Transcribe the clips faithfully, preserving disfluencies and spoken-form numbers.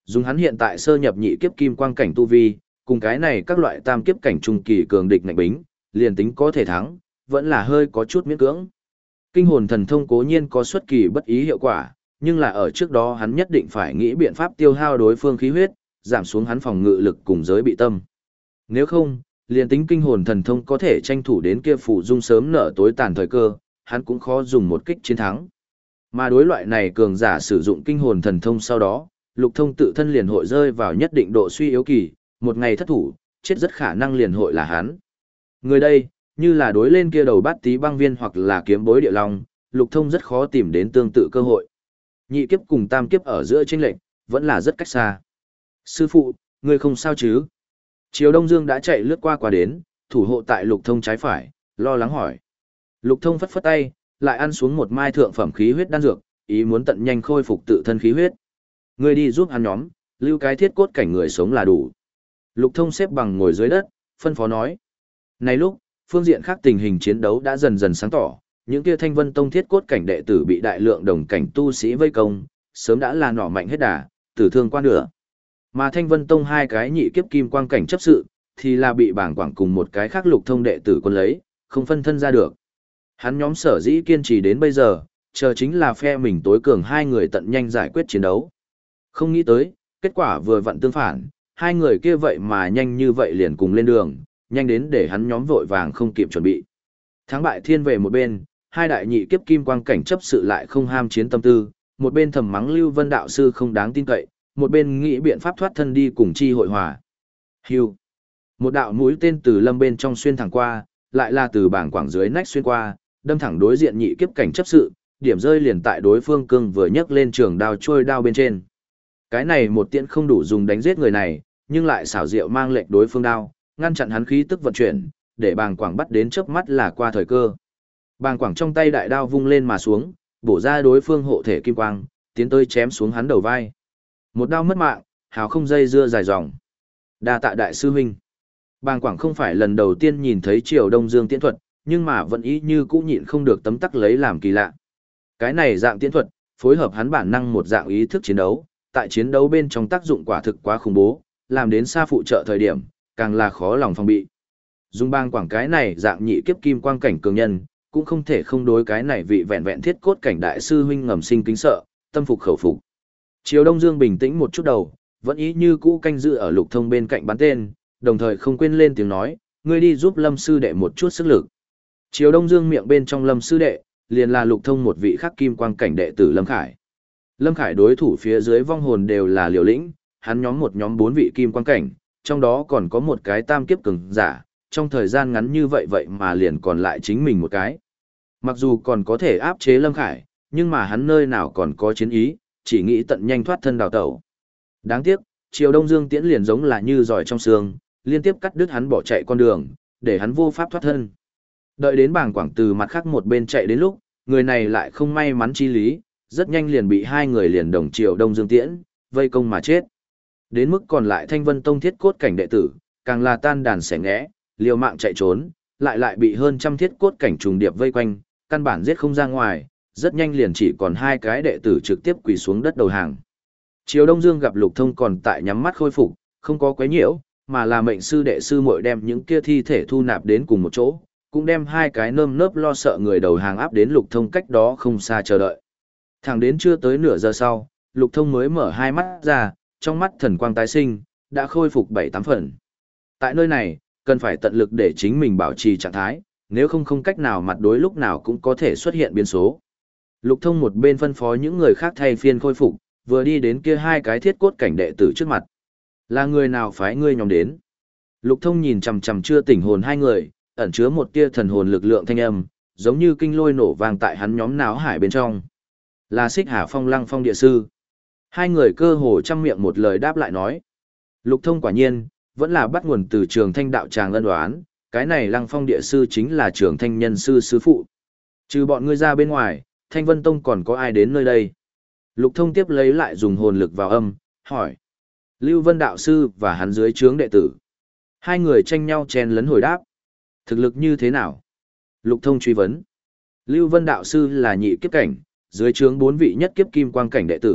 Dùng hắn hiện tại sơ nhập nhị kiếp kim quang cảnh tu vi, cùng cái này các loại tam kiếp cảnh trung kỳ cường địch ngạnh bính, liền tính có thể thắng, vẫn là hơi có chút miễn cưỡng. Kinh hồn thần thông cố nhiên có xuất kỳ bất ý hiệu quả, nhưng là ở trước đó hắn nhất định phải nghĩ biện pháp tiêu hao đối phương khí huyết, giảm xuống hắn phòng ngự lực cùng giới bị tâm. Nếu không, liền tính kinh hồn thần thông có thể tranh thủ đến kia phủ dung sớm nở tối tàn thời cơ, hắn cũng khó dùng một kích chiến thắng. Mà đối loại này cường giả sử dụng kinh hồn thần thông sau đó, Lục Thông tự thân liền hội rơi vào nhất định độ suy yếu kỳ, một ngày thất thủ, chết rất khả năng liền hội là hắn. Người đây, như là đối lên kia đầu bát tí băng viên hoặc là kiếm bối địa long, Lục Thông rất khó tìm đến tương tự cơ hội. Nhị kiếp cùng tam kiếp ở giữa chênh lệnh, vẫn là rất cách xa. Sư phụ, ngươi không sao chứ? Triều Đông Dương đã chạy lướt qua qua đến, thủ hộ tại Lục Thông trái phải, lo lắng hỏi. Lục Thông phất phất tay, lại ăn xuống một mai thượng phẩm khí huyết đan dược, ý muốn tận nhanh khôi phục tự thân khí huyết. Ngươi đi giúp hắn nhóm, lưu cái thiết cốt cảnh người sống là đủ. Lục Thông xếp bằng ngồi dưới đất, phân phó nói. Này lúc, phương diện khác tình hình chiến đấu đã dần dần sáng tỏ, những kia Thanh Vân Tông thiết cốt cảnh đệ tử bị đại lượng đồng cảnh tu sĩ vây công, sớm đã là nỏ mạnh hết đà, tử thương qua nửa. Mà Thanh Vân Tông hai cái nhị kiếp kim quang cảnh chấp sự, thì là bị bảng quảng cùng một cái khác Lục Thông đệ tử quân lấy, không phân thân ra được. Hắn nhóm sở dĩ kiên trì đến bây giờ, chờ chính là phe mình tối cường hai người tận nhanh giải quyết chiến đấu. Không nghĩ tới, kết quả vừa vặn tương phản, hai người kia vậy mà nhanh như vậy liền cùng lên đường, nhanh đến để hắn nhóm vội vàng không kịp chuẩn bị. Thắng bại thiên về một bên, hai đại nhị kiếp kim quang cảnh chấp sự lại không ham chiến tâm tư, một bên thầm mắng Lưu Vân đạo sư không đáng tin cậy, một bên nghĩ biện pháp thoát thân đi cùng chi hội hòa. Hưu. Một đạo mũi tên từ lâm bên trong xuyên thẳng qua, lại là từ bảng quảng dưới nách xuyên qua, đâm thẳng đối diện nhị kiếp cảnh chấp sự, điểm rơi liền tại đối phương cương vừa nhấc lên trường đao trôi đao bên trên. Cái này một tiễn không đủ dùng đánh giết người này, nhưng lại xảo diệu mang lệnh đối phương đao, ngăn chặn hắn khí tức vận chuyển, để bàng quảng bắt đến chớp mắt là qua thời cơ. Bàng quảng trong tay đại đao vung lên mà xuống, bổ ra đối phương hộ thể kim quang, tiến tới chém xuống hắn đầu vai. Một đao mất mạng, hào không dây dưa dài dòng. Đa tạ đại sư huynh. Bàng quảng không phải lần đầu tiên nhìn thấy Triều Đông Dương tiễn thuật, nhưng mà vẫn ý như cũ nhịn không được tấm tắc lấy làm kỳ lạ. Cái này dạng tiễn thuật, phối hợp hắn bản năng một dạng ý thức chiến đấu, tại chiến đấu bên trong tác dụng quả thực quá khủng bố, làm đến xa phụ trợ thời điểm, càng là khó lòng phòng bị. Dung bang quảng cái này dạng nhị kiếp kim quang cảnh cường nhân, cũng không thể không đối cái này vị vẹn vẹn thiết cốt cảnh đại sư huynh ngầm sinh kính sợ, tâm phục khẩu phục. Triều Đông Dương bình tĩnh một chút đầu, vẫn ý như cũ canh giữ ở Lục Thông bên cạnh bắn tên, đồng thời không quên lên tiếng nói, ngươi đi giúp Lâm sư đệ một chút sức lực. Triều Đông Dương miệng bên trong Lâm sư đệ, liền là Lục Thông một vị khắc kim quang cảnh đệ tử Lâm Khải. Lâm Khải đối thủ phía dưới vong hồn đều là liều lĩnh, hắn nhóm một nhóm bốn vị kim quang cảnh, trong đó còn có một cái tam kiếp cường giả, trong thời gian ngắn như vậy vậy mà liền còn lại chính mình một cái. Mặc dù còn có thể áp chế Lâm Khải, nhưng mà hắn nơi nào còn có chiến ý, chỉ nghĩ tận nhanh thoát thân đào tẩu. Đáng tiếc, Triều Đông Dương tiễn liền giống là như giỏi trong xương, liên tiếp cắt đứt hắn bỏ chạy con đường, để hắn vô pháp thoát thân. Đợi đến bảng quảng từ mặt khác một bên chạy đến lúc, người này lại không may mắn chi lý, rất nhanh liền bị hai người liền đồng Triều Đông Dương tiễn, vây công mà chết. Đến mức còn lại Thanh Vân Tông thiết cốt cảnh đệ tử, càng là tan đàn xẻ ngẽ, liều mạng chạy trốn, lại lại bị hơn trăm thiết cốt cảnh trùng điệp vây quanh, căn bản giết không ra ngoài, rất nhanh liền chỉ còn hai cái đệ tử trực tiếp quỳ xuống đất đầu hàng. Triều Đông Dương gặp Lục Thông còn tại nhắm mắt khôi phục, không có quấy nhiễu, mà là mệnh sư đệ sư muội đem những kia thi thể thu nạp đến cùng một chỗ, cũng đem hai cái nơm nớp lo sợ người đầu hàng áp đến Lục Thông cách đó không xa chờ đợi. Thẳng đến chưa tới nửa giờ sau, Lục Thông mới mở hai mắt ra, trong mắt thần quang tái sinh, đã khôi phục bảy tám phần. Tại nơi này, cần phải tận lực để chính mình bảo trì trạng thái, nếu không không cách nào mặt đối lúc nào cũng có thể xuất hiện biến số. Lục Thông một bên phân phó những người khác thay phiên khôi phục, vừa đi đến kia hai cái thiết cốt cảnh đệ tử trước mặt. Là người nào phái ngươi nhóm đến? Lục Thông nhìn chằm chằm chưa tỉnh hồn hai người, ẩn chứa một tia thần hồn lực lượng thanh âm, giống như kinh lôi nổ vang tại hắn nhóm náo hải bên trong. Là Xích Hà Phong Lăng Phong địa sư. Hai người cơ hồ trăm miệng một lời đáp lại nói. Lục Thông quả nhiên, vẫn là bắt nguồn từ Trường Thanh đạo tràng ân đoán, cái này Lăng Phong địa sư chính là Trường Thanh nhân sư sư phụ. Trừ bọn ngươi ra bên ngoài, Thanh Vân Tông còn có ai đến nơi đây? Lục Thông tiếp lấy lại dùng hồn lực vào âm, hỏi. Lưu Vân đạo sư và hắn dưới trướng đệ tử. Hai người tranh nhau chen lấn hồi đáp. Thực lực như thế nào? Lục Thông truy vấn. Lưu Vân đạo sư là nhị kiếp cảnh, dưới trướng bốn vị nhất kiếp kim quang cảnh đệ tử,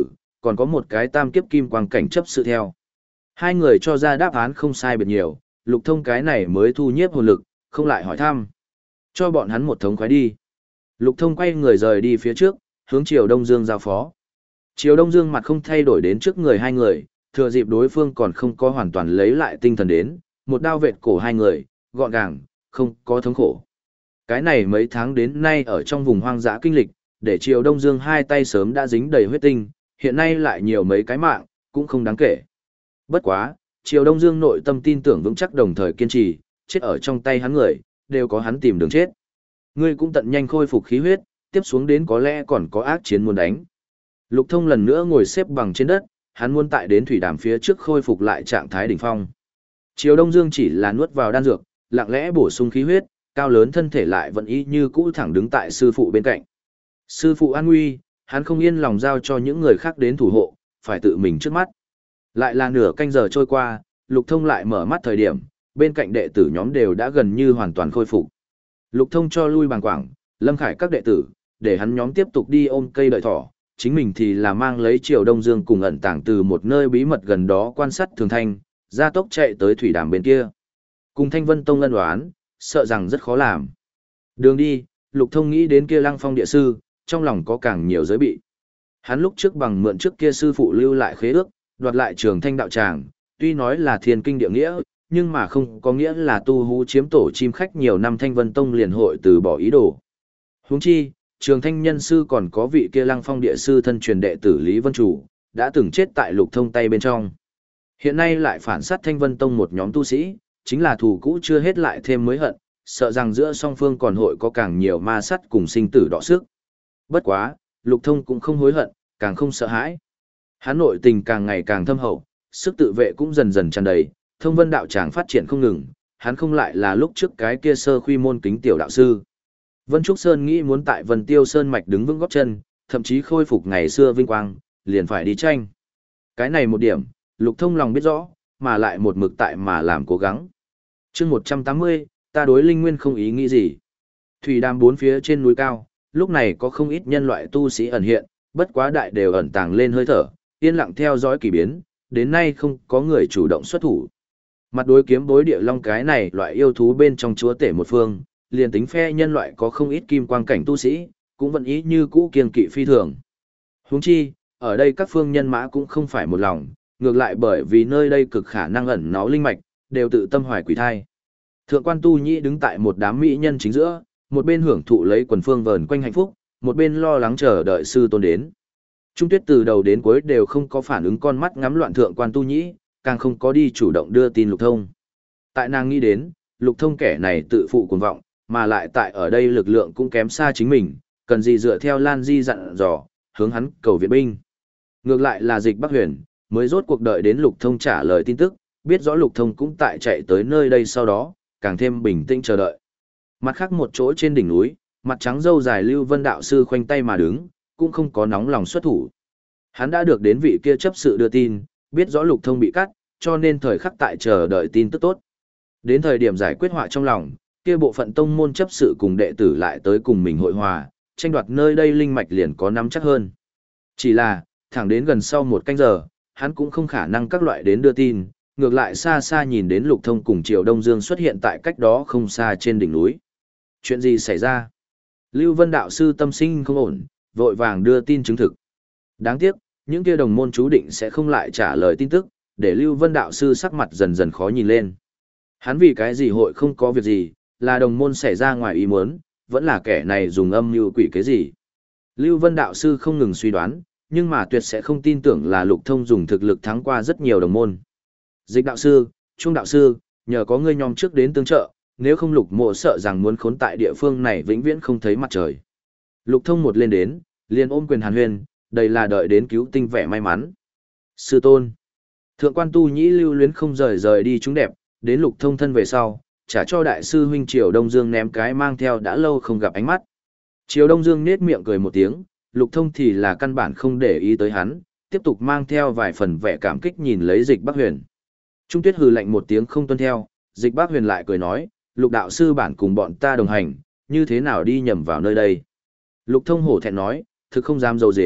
còn có một cái tam kiếp kim quang cảnh chấp sự theo. Hai người cho ra đáp án không sai biệt nhiều, Lục Thông cái này mới thu nhiếp hồn lực, không lại hỏi thăm. Cho bọn hắn một thống khoái đi. Lục Thông quay người rời đi phía trước, hướng Triều Đông Dương giao phó. Triều Đông Dương mặt không thay đổi đến trước người hai người, thừa dịp đối phương còn không có hoàn toàn lấy lại tinh thần đến, một đao vệt cổ hai người, gọn gàng, không có thống khổ. Cái này mấy tháng đến nay ở trong vùng hoang dã kinh lịch, để Triều Đông Dương hai tay sớm đã dính đầy huyết tinh, hiện nay lại nhiều mấy cái mạng, cũng không đáng kể. Bất quá, Triều Đông Dương nội tâm tin tưởng vững chắc đồng thời kiên trì, chết ở trong tay hắn người, đều có hắn tìm đường chết. Ngươi cũng tận nhanh khôi phục khí huyết, tiếp xuống đến có lẽ còn có ác chiến muốn đánh. Lục Thông lần nữa ngồi xếp bằng trên đất, hắn muốn tại đến thủy đàm phía trước khôi phục lại trạng thái đỉnh phong. Triều Đông Dương chỉ là nuốt vào đan dược, lặng lẽ bổ sung khí huyết, cao lớn thân thể lại vẫn y như cũ thẳng đứng tại sư phụ bên cạnh. Sư phụ an nguy, hắn không yên lòng giao cho những người khác đến thủ hộ, phải tự mình trước mắt. Lại là nửa canh giờ trôi qua, Lục Thông lại mở mắt thời điểm, bên cạnh đệ tử nhóm đều đã gần như hoàn toàn khôi phục. Lục Thông cho lui Bàng Quảng, Lâm Khải các đệ tử, để hắn nhóm tiếp tục đi ôm cây đợi thỏ, chính mình thì là mang lấy Triều Đông Dương cùng ẩn tàng từ một nơi bí mật gần đó quan sát Thường Thanh, gia tốc chạy tới thủy đàm bên kia. Cùng Thanh Vân Tông ân oán, sợ rằng rất khó làm. Đường đi, Lục Thông nghĩ đến kia Lăng Phong địa sư, trong lòng có càng nhiều giới bị. Hắn lúc trước bằng mượn trước kia sư phụ lưu lại khế ước, đoạt lại Trường Thanh đạo tràng, tuy nói là thiên kinh địa nghĩa, nhưng mà không có nghĩa là tu hú chiếm tổ chim khách nhiều năm Thanh Vân Tông liền hội từ bỏ ý đồ. Huống chi, Trường Thanh nhân sư còn có vị kia Lăng Phong địa sư thân truyền đệ tử Lý Vân Chủ, đã từng chết tại Lục Thông tay bên trong. Hiện nay lại phản sát Thanh Vân Tông một nhóm tu sĩ, chính là thù cũ chưa hết lại thêm mới hận, sợ rằng giữa song phương còn hội có càng nhiều ma sắt cùng sinh tử đọ sức. Bất quá, Lục Thông cũng không hối hận, càng không sợ hãi. Hắn nội tình càng ngày càng thâm hậu, sức tự vệ cũng dần dần tràn đầy, thông vân đạo tràng phát triển không ngừng, hắn không lại là lúc trước cái kia sơ khuy môn kính tiểu đạo sư. Vân Trúc Sơn nghĩ muốn tại Vân Tiêu Sơn mạch đứng vững góp chân, thậm chí khôi phục ngày xưa vinh quang, liền phải đi tranh. Cái này một điểm, Lục Thông lòng biết rõ, mà lại một mực tại mà làm cố gắng. Chương một trăm tám mươi, ta đối linh nguyên không ý nghĩ gì. Thủy đàm bốn phía trên núi cao, lúc này có không ít nhân loại tu sĩ ẩn hiện, bất quá đại đều ẩn tàng lên hơi thở, yên lặng theo dõi kỳ biến, đến nay không có người chủ động xuất thủ. Mặt đối kiếm bối địa long cái này loại yêu thú bên trong chúa tể một phương, liền tính phe nhân loại có không ít kim quang cảnh tu sĩ, cũng vẫn ý như cũ kiêng kỵ phi thường. Huống chi, ở đây các phương nhân mã cũng không phải một lòng, ngược lại bởi vì nơi đây cực khả năng ẩn náu linh mạch, đều tự tâm hoài quỷ thai. Thượng quan Tu Nhĩ đứng tại một đám mỹ nhân chính giữa, một bên hưởng thụ lấy quần phương vờn quanh hạnh phúc, một bên lo lắng chờ đợi sư tôn đến. Trung Tuyết từ đầu đến cuối đều không có phản ứng con mắt ngắm loạn thượng quan Tu Nhĩ, càng không có đi chủ động đưa tin Lục Thông. Tại nàng nghĩ đến, Lục Thông kẻ này tự phụ cuồng vọng, mà lại tại ở đây lực lượng cũng kém xa chính mình, cần gì dựa theo Lan Di dặn dò, hướng hắn cầu viện binh. Ngược lại là Dịch Bắc Huyền, mới rốt cuộc đợi đến Lục Thông trả lời tin tức, biết rõ Lục Thông cũng tại chạy tới nơi đây sau đó, càng thêm bình tĩnh chờ đợi. Mặt khác một chỗ trên đỉnh núi, mặt trắng râu dài Lưu Vân đạo sư khoanh tay mà đứng, cũng không có nóng lòng xuất thủ. Hắn đã được đến vị kia chấp sự đưa tin, biết rõ Lục Thông bị cắt, cho nên thời khắc tại chờ đợi tin tức tốt. Đến thời điểm giải quyết họa trong lòng, kia bộ phận tông môn chấp sự cùng đệ tử lại tới cùng mình hội hòa, tranh đoạt nơi đây linh mạch liền có nắm chắc hơn. Chỉ là, thẳng đến gần sau một canh giờ, hắn cũng không khả năng các loại đến đưa tin, ngược lại xa xa nhìn đến Lục Thông cùng Triều Đông Dương xuất hiện tại cách đó không xa trên đỉnh núi. Chuyện gì xảy ra? Lưu Vân đạo sư tâm sinh không ổn, vội vàng đưa tin chứng thực. Đáng tiếc, những kia đồng môn chú định sẽ không lại trả lời tin tức, để Lưu Vân đạo sư sắc mặt dần dần khó nhìn lên. Hắn vì cái gì hội không có việc gì, là đồng môn xảy ra ngoài ý muốn, vẫn là kẻ này dùng âm mưu quỷ cái gì. Lưu Vân đạo sư không ngừng suy đoán, nhưng mà tuyệt sẽ không tin tưởng là Lục Thông dùng thực lực thắng qua rất nhiều đồng môn. Dịch đạo sư, Trung đạo sư, nhờ có ngươi nhóm trước đến tương trợ, nếu không Lục Mộ sợ rằng muốn khốn tại địa phương này vĩnh viễn không thấy mặt trời. Lục Thông một lên đến, liền ôm quyền hàn huyên, đây là đợi đến cứu tinh vẻ may mắn. Sư tôn, thượng quan Tu Nhĩ lưu luyến không rời rời đi chúng đẹp, đến Lục Thông thân về sau, trả cho đại sư huynh Triều Đông Dương ném cái mang theo đã lâu không gặp ánh mắt. Triều Đông Dương nết miệng cười một tiếng, Lục Thông thì là căn bản không để ý tới hắn, tiếp tục mang theo vài phần vẻ cảm kích nhìn lấy Dịch Bắc Huyền. Trung Tuyết hừ lạnh một tiếng không tuân theo, Dịch Bắc Huyền lại cười nói, Lục đạo sư bản cùng bọn ta đồng hành, như thế nào đi nhầm vào nơi đây. Lục Thông hổ thẹn nói, thực không dám dấu dếm,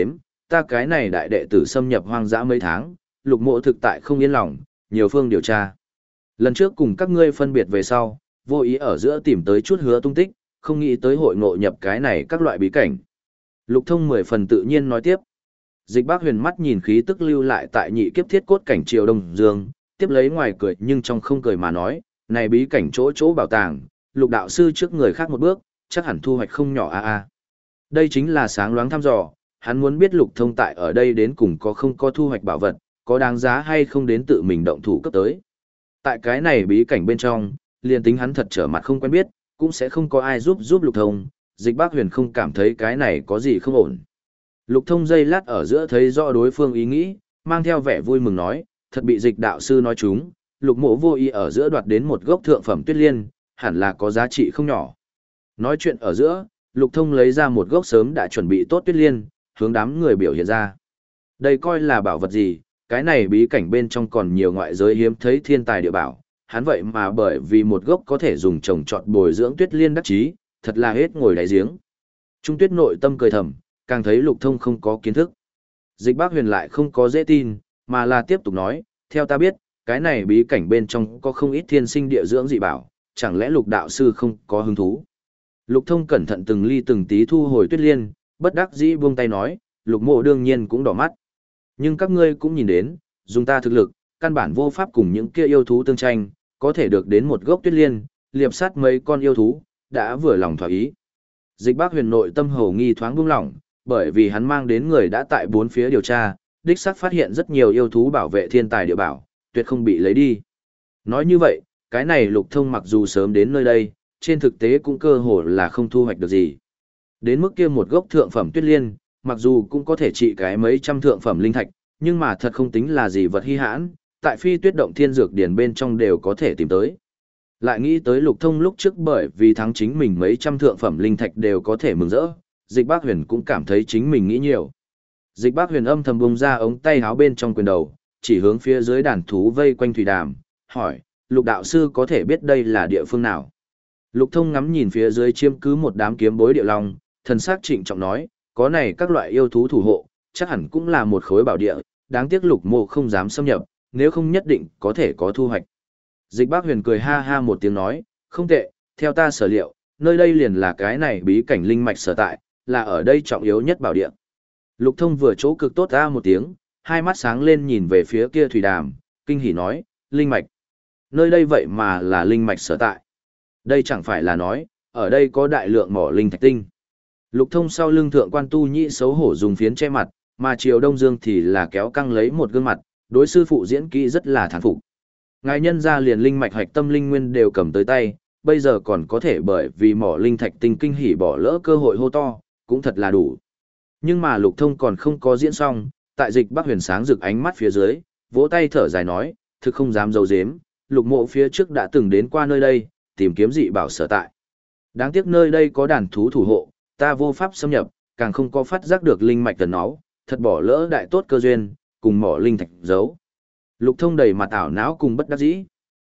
ta cái này đại đệ tử xâm nhập hoang dã mấy tháng, lục mộ thực tại không yên lòng, nhiều phương điều tra. Lần trước cùng các ngươi phân biệt về sau, vô ý ở giữa tìm tới chút hứa tung tích, không nghĩ tới hội ngộ nhập cái này các loại bí cảnh. Lục thông mười phần tự nhiên nói tiếp. Dịch bác huyền mắt nhìn khí tức lưu lại tại nhị kiếp thiết cốt cảnh triều đông dương, tiếp lấy ngoài cười nhưng trong không cười mà nói, này bí cảnh chỗ chỗ bảo tàng, lục đạo sư trước người khác một bước, chắc hẳn thu hoạch không nhỏ a a. Đây chính là sáng loáng thăm dò, hắn muốn biết lục thông tại ở đây đến cùng có không có thu hoạch bảo vật, có đáng giá hay không đến tự mình động thủ cấp tới. Tại cái này bí cảnh bên trong, liền tính hắn thật trở mặt không quen biết, cũng sẽ không có ai giúp giúp lục thông, dịch bác huyền không cảm thấy cái này có gì không ổn. Lục thông giây lát ở giữa thấy rõ đối phương ý nghĩ, mang theo vẻ vui mừng nói, thật bị dịch đạo sư nói chúng, lục mộ vô ý ở giữa đoạt đến một gốc thượng phẩm tuyết liên, hẳn là có giá trị không nhỏ. Nói chuyện ở giữa, lục thông lấy ra một gốc sớm đã chuẩn bị tốt tuyết liên, hướng đám người biểu hiện ra. Đây coi là bảo vật gì, cái này bí cảnh bên trong còn nhiều ngoại giới hiếm thấy thiên tài địa bảo, hắn vậy mà bởi vì một gốc có thể dùng trồng trọt bồi dưỡng tuyết liên đắc chí, thật là hết ngồi đáy giếng. Trung tuyết nội tâm cười thầm, càng thấy lục thông không có kiến thức. Dịch bác huyền lại không có dễ tin, mà là tiếp tục nói, theo ta biết, cái này bí cảnh bên trong có không ít thiên sinh địa dưỡng dị bảo, chẳng lẽ lục đạo sư không có hứng thú. Lục thông cẩn thận từng ly từng tí thu hồi tuyết liên, bất đắc dĩ buông tay nói, lục mộ đương nhiên cũng đỏ mắt. Nhưng các ngươi cũng nhìn đến, dùng ta thực lực, căn bản vô pháp cùng những kia yêu thú tương tranh, có thể được đến một gốc tuyết liên, liệp sát mấy con yêu thú, đã vừa lòng thỏa ý. Dịch bác huyền nội tâm hầu nghi thoáng buông lỏng, bởi vì hắn mang đến người đã tại bốn phía điều tra, đích xác phát hiện rất nhiều yêu thú bảo vệ thiên tài địa bảo, tuyệt không bị lấy đi. Nói như vậy, cái này lục thông mặc dù sớm đến nơi đây, trên thực tế cũng cơ hồ là không thu hoạch được gì. Đến mức kia một gốc thượng phẩm tuyết liên, mặc dù cũng có thể trị cái mấy trăm thượng phẩm linh thạch, nhưng mà thật không tính là gì vật hy hãn, tại phi tuyết động thiên dược điển bên trong đều có thể tìm tới. Lại nghĩ tới lục thông lúc trước bởi vì thắng chính mình mấy trăm thượng phẩm linh thạch đều có thể mừng rỡ, dịch bác huyền cũng cảm thấy chính mình nghĩ nhiều. Dịch bác huyền âm thầm bung ra ống tay háo bên trong quyền đầu, chỉ hướng phía dưới đàn thú vây quanh thủy đàm, hỏi, lục đạo sư có thể biết đây là địa phương nào? Lục thông ngắm nhìn phía dưới chiếm cứ một đám kiếm bối địa long, thần sắc trịnh trọng nói, có này các loại yêu thú thủ hộ, chắc hẳn cũng là một khối bảo địa, đáng tiếc lục mộ không dám xâm nhập, nếu không nhất định có thể có thu hoạch. Dịch bác huyền cười ha ha một tiếng nói, không tệ, theo ta sở liệu, nơi đây liền là cái này bí cảnh linh mạch sở tại, là ở đây trọng yếu nhất bảo địa. Lục thông vừa chỗ cực tốt ra một tiếng, hai mắt sáng lên nhìn về phía kia thủy đàm, kinh hỉ nói, linh mạch. Nơi đây vậy mà là linh mạch sở tại. Đây chẳng phải là nói, ở đây có đại lượng mỏ linh thạch tinh. Lục thông sau lưng thượng quan tu nhĩ xấu hổ dùng phiến che mặt, mà triều đông dương thì là kéo căng lấy một gương mặt, đối sư phụ diễn kỹ rất là thán phục. Ngài nhân ra liền linh mạch hạch tâm linh nguyên đều cầm tới tay, bây giờ còn có thể bởi vì mỏ linh thạch tinh kinh hỉ bỏ lỡ cơ hội hô to, cũng thật là đủ. Nhưng mà lục thông còn không có diễn xong, tại dịch bắc huyền sáng rực ánh mắt phía dưới, vỗ tay thở dài nói, thực không dám dầu dếm, lục mộ phía trước đã từng đến qua nơi đây, tìm kiếm dị bảo sở tại. Đáng tiếc nơi đây có đàn thú thủ hộ, ta vô pháp xâm nhập, càng không có phát giác được linh mạch tần nó, thật bỏ lỡ đại tốt cơ duyên, cùng mỏ linh thạch giấu. Lục thông đầy mặt ảo não cùng bất đắc dĩ.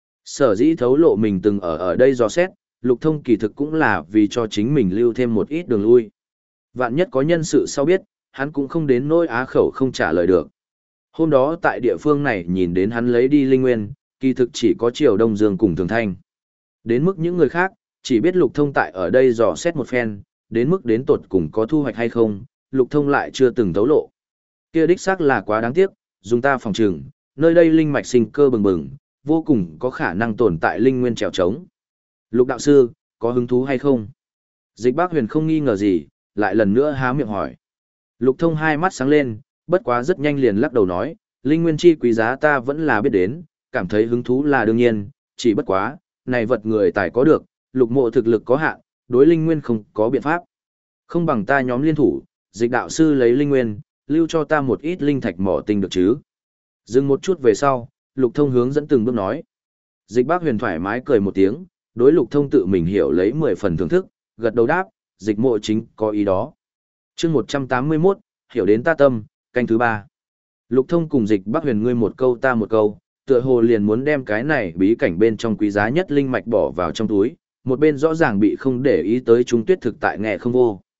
Sở dĩ thấu lộ mình từng ở ở đây dò xét, lục thông kỳ thực cũng là vì cho chính mình lưu thêm một ít đường lui. Vạn nhất có nhân sự sau biết, hắn cũng không đến nỗi á khẩu không trả lời được. Hôm đó tại địa phương này nhìn đến hắn lấy đi linh nguyên, kỳ thực chỉ có Triều Đông Dương cùng Thường Thanh. Đến mức những người khác, chỉ biết lục thông tại ở đây dò xét một phen, đến mức đến tột cùng có thu hoạch hay không, lục thông lại chưa từng thấu lộ. Kia đích xác là quá đáng tiếc, dùng ta phòng trừng, nơi đây linh mạch sinh cơ bừng bừng, vô cùng có khả năng tồn tại linh nguyên trèo trống. Lục đạo sư, có hứng thú hay không? Dịch Bác Huyền không nghi ngờ gì, lại lần nữa há miệng hỏi. Lục thông hai mắt sáng lên, bất quá rất nhanh liền lắc đầu nói, linh nguyên chi quý giá ta vẫn là biết đến, cảm thấy hứng thú là đương nhiên, chỉ bất quá, này vật người tài có được, lục mộ thực lực có hạn, đối linh nguyên không có biện pháp. Không bằng ta nhóm liên thủ, dịch đạo sư lấy linh nguyên, lưu cho ta một ít linh thạch mỏ tinh được chứ. Dừng một chút về sau, lục thông hướng dẫn từng bước nói. Dịch Bác Huyền thoải mái cười một tiếng, đối lục thông tự mình hiểu lấy mười phần thưởng thức, gật đầu đáp, dịch mộ chính có ý đó. chương một trăm tám mươi mốt, hiểu đến ta tâm, canh thứ ba. Lục thông cùng dịch Bác Huyền ngươi một câu ta một câu, tựa hồ liền muốn đem cái này bí cảnh bên trong quý giá nhất linh mạch bỏ vào trong túi, một bên rõ ràng bị không để ý tới chúng tuyết thực tại nghe không vô.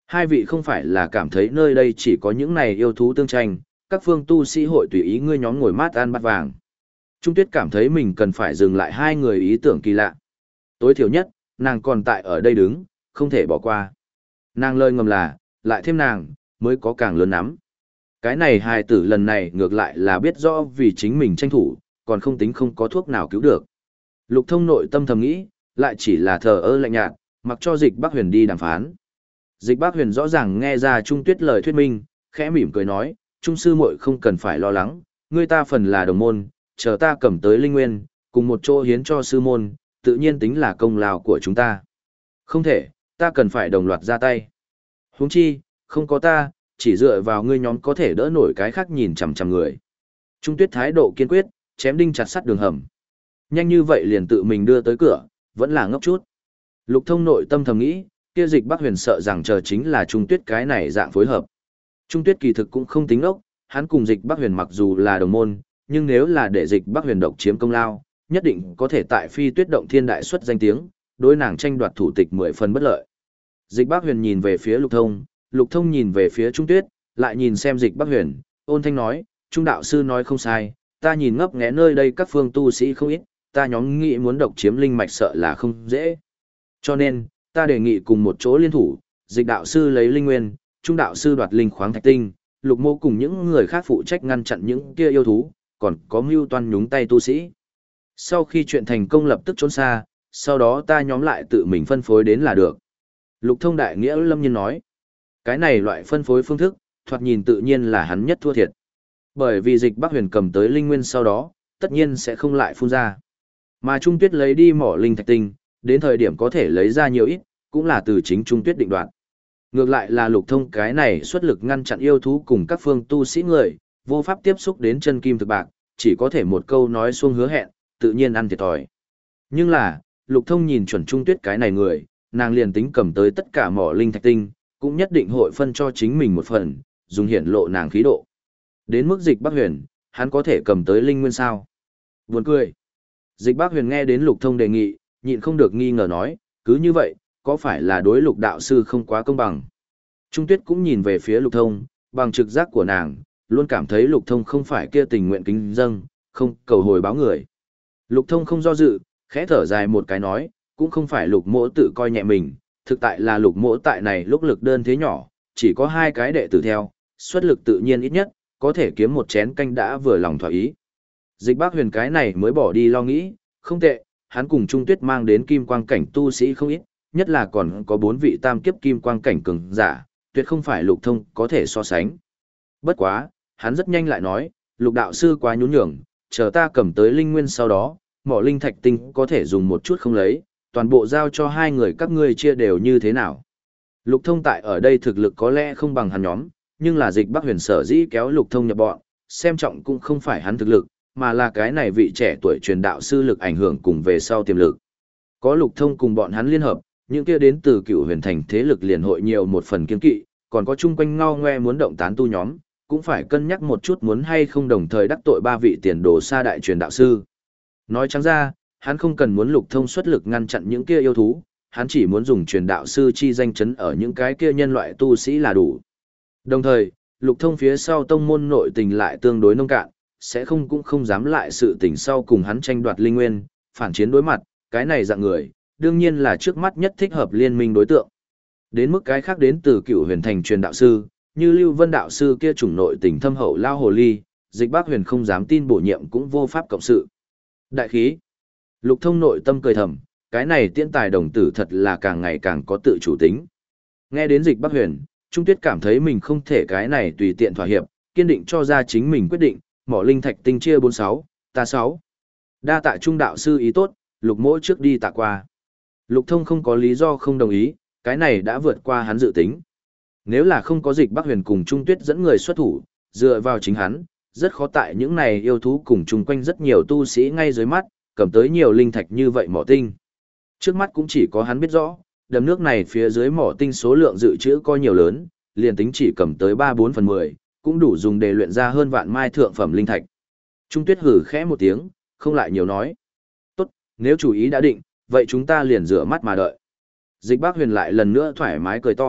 Hai vị không phải là cảm thấy nơi đây chỉ có những này yêu thú tương tranh, các phương tu sĩ hội tùy ý ngươi nhóm ngồi mát ăn bát vàng. Trung Tuyết cảm thấy mình cần phải dừng lại hai người ý tưởng kỳ lạ. Tối thiểu nhất, nàng còn tại ở đây đứng, không thể bỏ qua. Nàng lời ngầm là, lại thêm nàng, mới có càng lớn nắm. Cái này hài tử lần này ngược lại là biết rõ vì chính mình tranh thủ, còn không tính không có thuốc nào cứu được. Lục Thông nội tâm thầm nghĩ, lại chỉ là thờ ơ lạnh nhạt, mặc cho Dịch Bắc Huyền đi đàm phán. Dịch Bắc Huyền rõ ràng nghe ra Trung Tuyết lời thuyết minh, khẽ mỉm cười nói, Trung sư muội không cần phải lo lắng, ngươi ta phần là đồng môn, chờ ta cầm tới linh nguyên, cùng một chỗ hiến cho sư môn, tự nhiên tính là công lao của chúng ta. Không thể, ta cần phải đồng loạt ra tay. Huống chi, không có ta, chỉ dựa vào ngươi nhóm có thể đỡ nổi cái khác nhìn chằm chằm người. Trung Tuyết thái độ kiên quyết, chém đinh chặt sắt đường hầm. Nhanh như vậy liền tự mình đưa tới cửa, vẫn là ngốc chút. Lục Thông nội tâm thầm nghĩ, kia Dịch Bắc Huyền sợ rằng chờ chính là Trung Tuyết cái này dạng phối hợp. Trung Tuyết kỳ thực cũng không tính ngốc, hắn cùng Dịch Bắc Huyền mặc dù là đồng môn, nhưng nếu là để Dịch Bắc Huyền độc chiếm công lao, nhất định có thể tại Phi Tuyết động thiên đại xuất danh tiếng, đối nàng tranh đoạt thủ tịch mười phần bất lợi. Dịch Bắc Huyền nhìn về phía Lục Thông, Lục Thông nhìn về phía Trung Tuyết, lại nhìn xem Dịch Bắc Huyền, ôn thanh nói, Trung đạo sư nói không sai, ta nhìn ngấp nghé nơi đây các phương tu sĩ không ít, ta nhóm nghĩ muốn độc chiếm linh mạch sợ là không dễ. Cho nên, ta đề nghị cùng một chỗ liên thủ, Dịch đạo sư lấy linh nguyên, Trung đạo sư đoạt linh khoáng thạch tinh, Lục Mô cùng những người khác phụ trách ngăn chặn những kia yêu thú, còn có mưu toan nhúng tay tu sĩ. Sau khi chuyện thành công lập tức trốn xa, sau đó ta nhóm lại tự mình phân phối đến là được. Lục Thông đại nghĩa lâm nhiên nói, cái này loại phân phối phương thức, thoạt nhìn tự nhiên là hắn nhất thua thiệt. Bởi vì Dịch Bắc Huyền cầm tới linh nguyên sau đó, tất nhiên sẽ không lại phun ra. Mà Trung Tuyết lấy đi mỏ linh thạch tinh, đến thời điểm có thể lấy ra nhiều ít, cũng là từ chính Trung Tuyết định đoạt. Ngược lại là Lục Thông cái này xuất lực ngăn chặn yêu thú cùng các phương tu sĩ người, vô pháp tiếp xúc đến chân kim thực bạc, chỉ có thể một câu nói xuông hứa hẹn, tự nhiên ăn thiệt thòi. Nhưng là, Lục Thông nhìn chuẩn Trung Tuyết cái này người, nàng liền tính cầm tới tất cả mỏ linh thạch tinh, cũng nhất định hội phân cho chính mình một phần, dùng hiển lộ nàng khí độ. Đến mức Dịch Bắc Huyền, hắn có thể cầm tới linh nguyên sao? Buồn cười. Dịch Bắc Huyền nghe đến Lục Thông đề nghị, nhịn không được nghi ngờ nói, cứ như vậy, có phải là đối Lục đạo sư không quá công bằng? Trung Tuyết cũng nhìn về phía Lục Thông, bằng trực giác của nàng, luôn cảm thấy Lục Thông không phải kia tình nguyện kính dâng, không cầu hồi báo người. Lục Thông không do dự, khẽ thở dài một cái nói, cũng không phải Lục Mỗ tự coi nhẹ mình, thực tại là Lục Mỗ tại này lúc lực đơn thế nhỏ, chỉ có hai cái đệ tử theo, xuất lực tự nhiên ít nhất, có thể kiếm một chén canh đã vừa lòng thỏa ý. Dịch Bắc Huyền cái này mới bỏ đi lo nghĩ, không tệ, hắn cùng Trung Tuyết mang đến kim quang cảnh tu sĩ không ít, nhất là còn có bốn vị tam kiếp kim quang cảnh cường giả, tuyệt không phải Lục Thông có thể so sánh. Bất quá, hắn rất nhanh lại nói, Lục đạo sư quá nhún nhường, chờ ta cầm tới linh nguyên sau đó, mỏ linh thạch tinh có thể dùng một chút không lấy, toàn bộ giao cho hai người các ngươi chia đều như thế nào. Lục Thông tại ở đây thực lực có lẽ không bằng hắn nhóm, nhưng là Dịch Bắc Huyền sở dĩ kéo Lục Thông nhập bọn, xem trọng cũng không phải hắn thực lực, mà là cái này vị trẻ tuổi truyền đạo sư lực ảnh hưởng cùng về sau tiềm lực. Có Lục Thông cùng bọn hắn liên hợp, những kia đến từ Cựu Huyền Thành thế lực liền hội nhiều một phần kiên kỵ, còn có chung quanh ngao ngoe muốn động tán tu nhóm, cũng phải cân nhắc một chút muốn hay không đồng thời đắc tội ba vị tiền đồ xa đại truyền đạo sư. Nói trắng ra, hắn không cần muốn Lục Thông xuất lực ngăn chặn những kia yêu thú, hắn chỉ muốn dùng truyền đạo sư chi danh chấn ở những cái kia nhân loại tu sĩ là đủ. Đồng thời, Lục Thông phía sau tông môn nội tình lại tương đối nông cạn, sẽ không cũng không dám lại sự tình sau cùng hắn tranh đoạt linh nguyên, phản chiến đối mặt, cái này dạng người, đương nhiên là trước mắt nhất thích hợp liên minh đối tượng. Đến mức cái khác đến từ Cựu Huyền Thành truyền đạo sư, như Lưu Vân đạo sư kia chủng nội tình thâm hậu lao hồ ly, Dịch Bắc Huyền không dám tin bổ nhiệm cũng vô pháp cộng sự. Đại khí. Lục Thông nội tâm cười thầm, cái này tiễn tài đồng tử thật là càng ngày càng có tự chủ tính. Nghe đến Dịch Bắc Huyền, Trung Tuyết cảm thấy mình không thể cái này tùy tiện thỏa hiệp, kiên định cho ra chính mình quyết định, mỏ linh thạch tinh chia bốn sáu, ta sáu. Đa tạ Trung đạo sư ý tốt, Lục Mỗ trước đi tạ qua. Lục Thông không có lý do không đồng ý, cái này đã vượt qua hắn dự tính. Nếu là không có Dịch Bắc Huyền cùng Trung Tuyết dẫn người xuất thủ, dựa vào chính hắn, rất khó tại những này yêu thú cùng chung quanh rất nhiều tu sĩ ngay dưới mắt, cầm tới nhiều linh thạch như vậy mỏ tinh. Trước mắt cũng chỉ có hắn biết rõ, đầm nước này phía dưới mỏ tinh số lượng dự trữ coi nhiều lớn, liền tính chỉ cầm tới ba bốn phần mười, cũng đủ dùng để luyện ra hơn vạn mai thượng phẩm linh thạch. Trung Tuyết hử khẽ một tiếng, không lại nhiều nói. Tốt, nếu chủ ý đã định, vậy chúng ta liền rửa mắt mà đợi. Dịch Bắc Huyền lại lần nữa thoải mái cười to,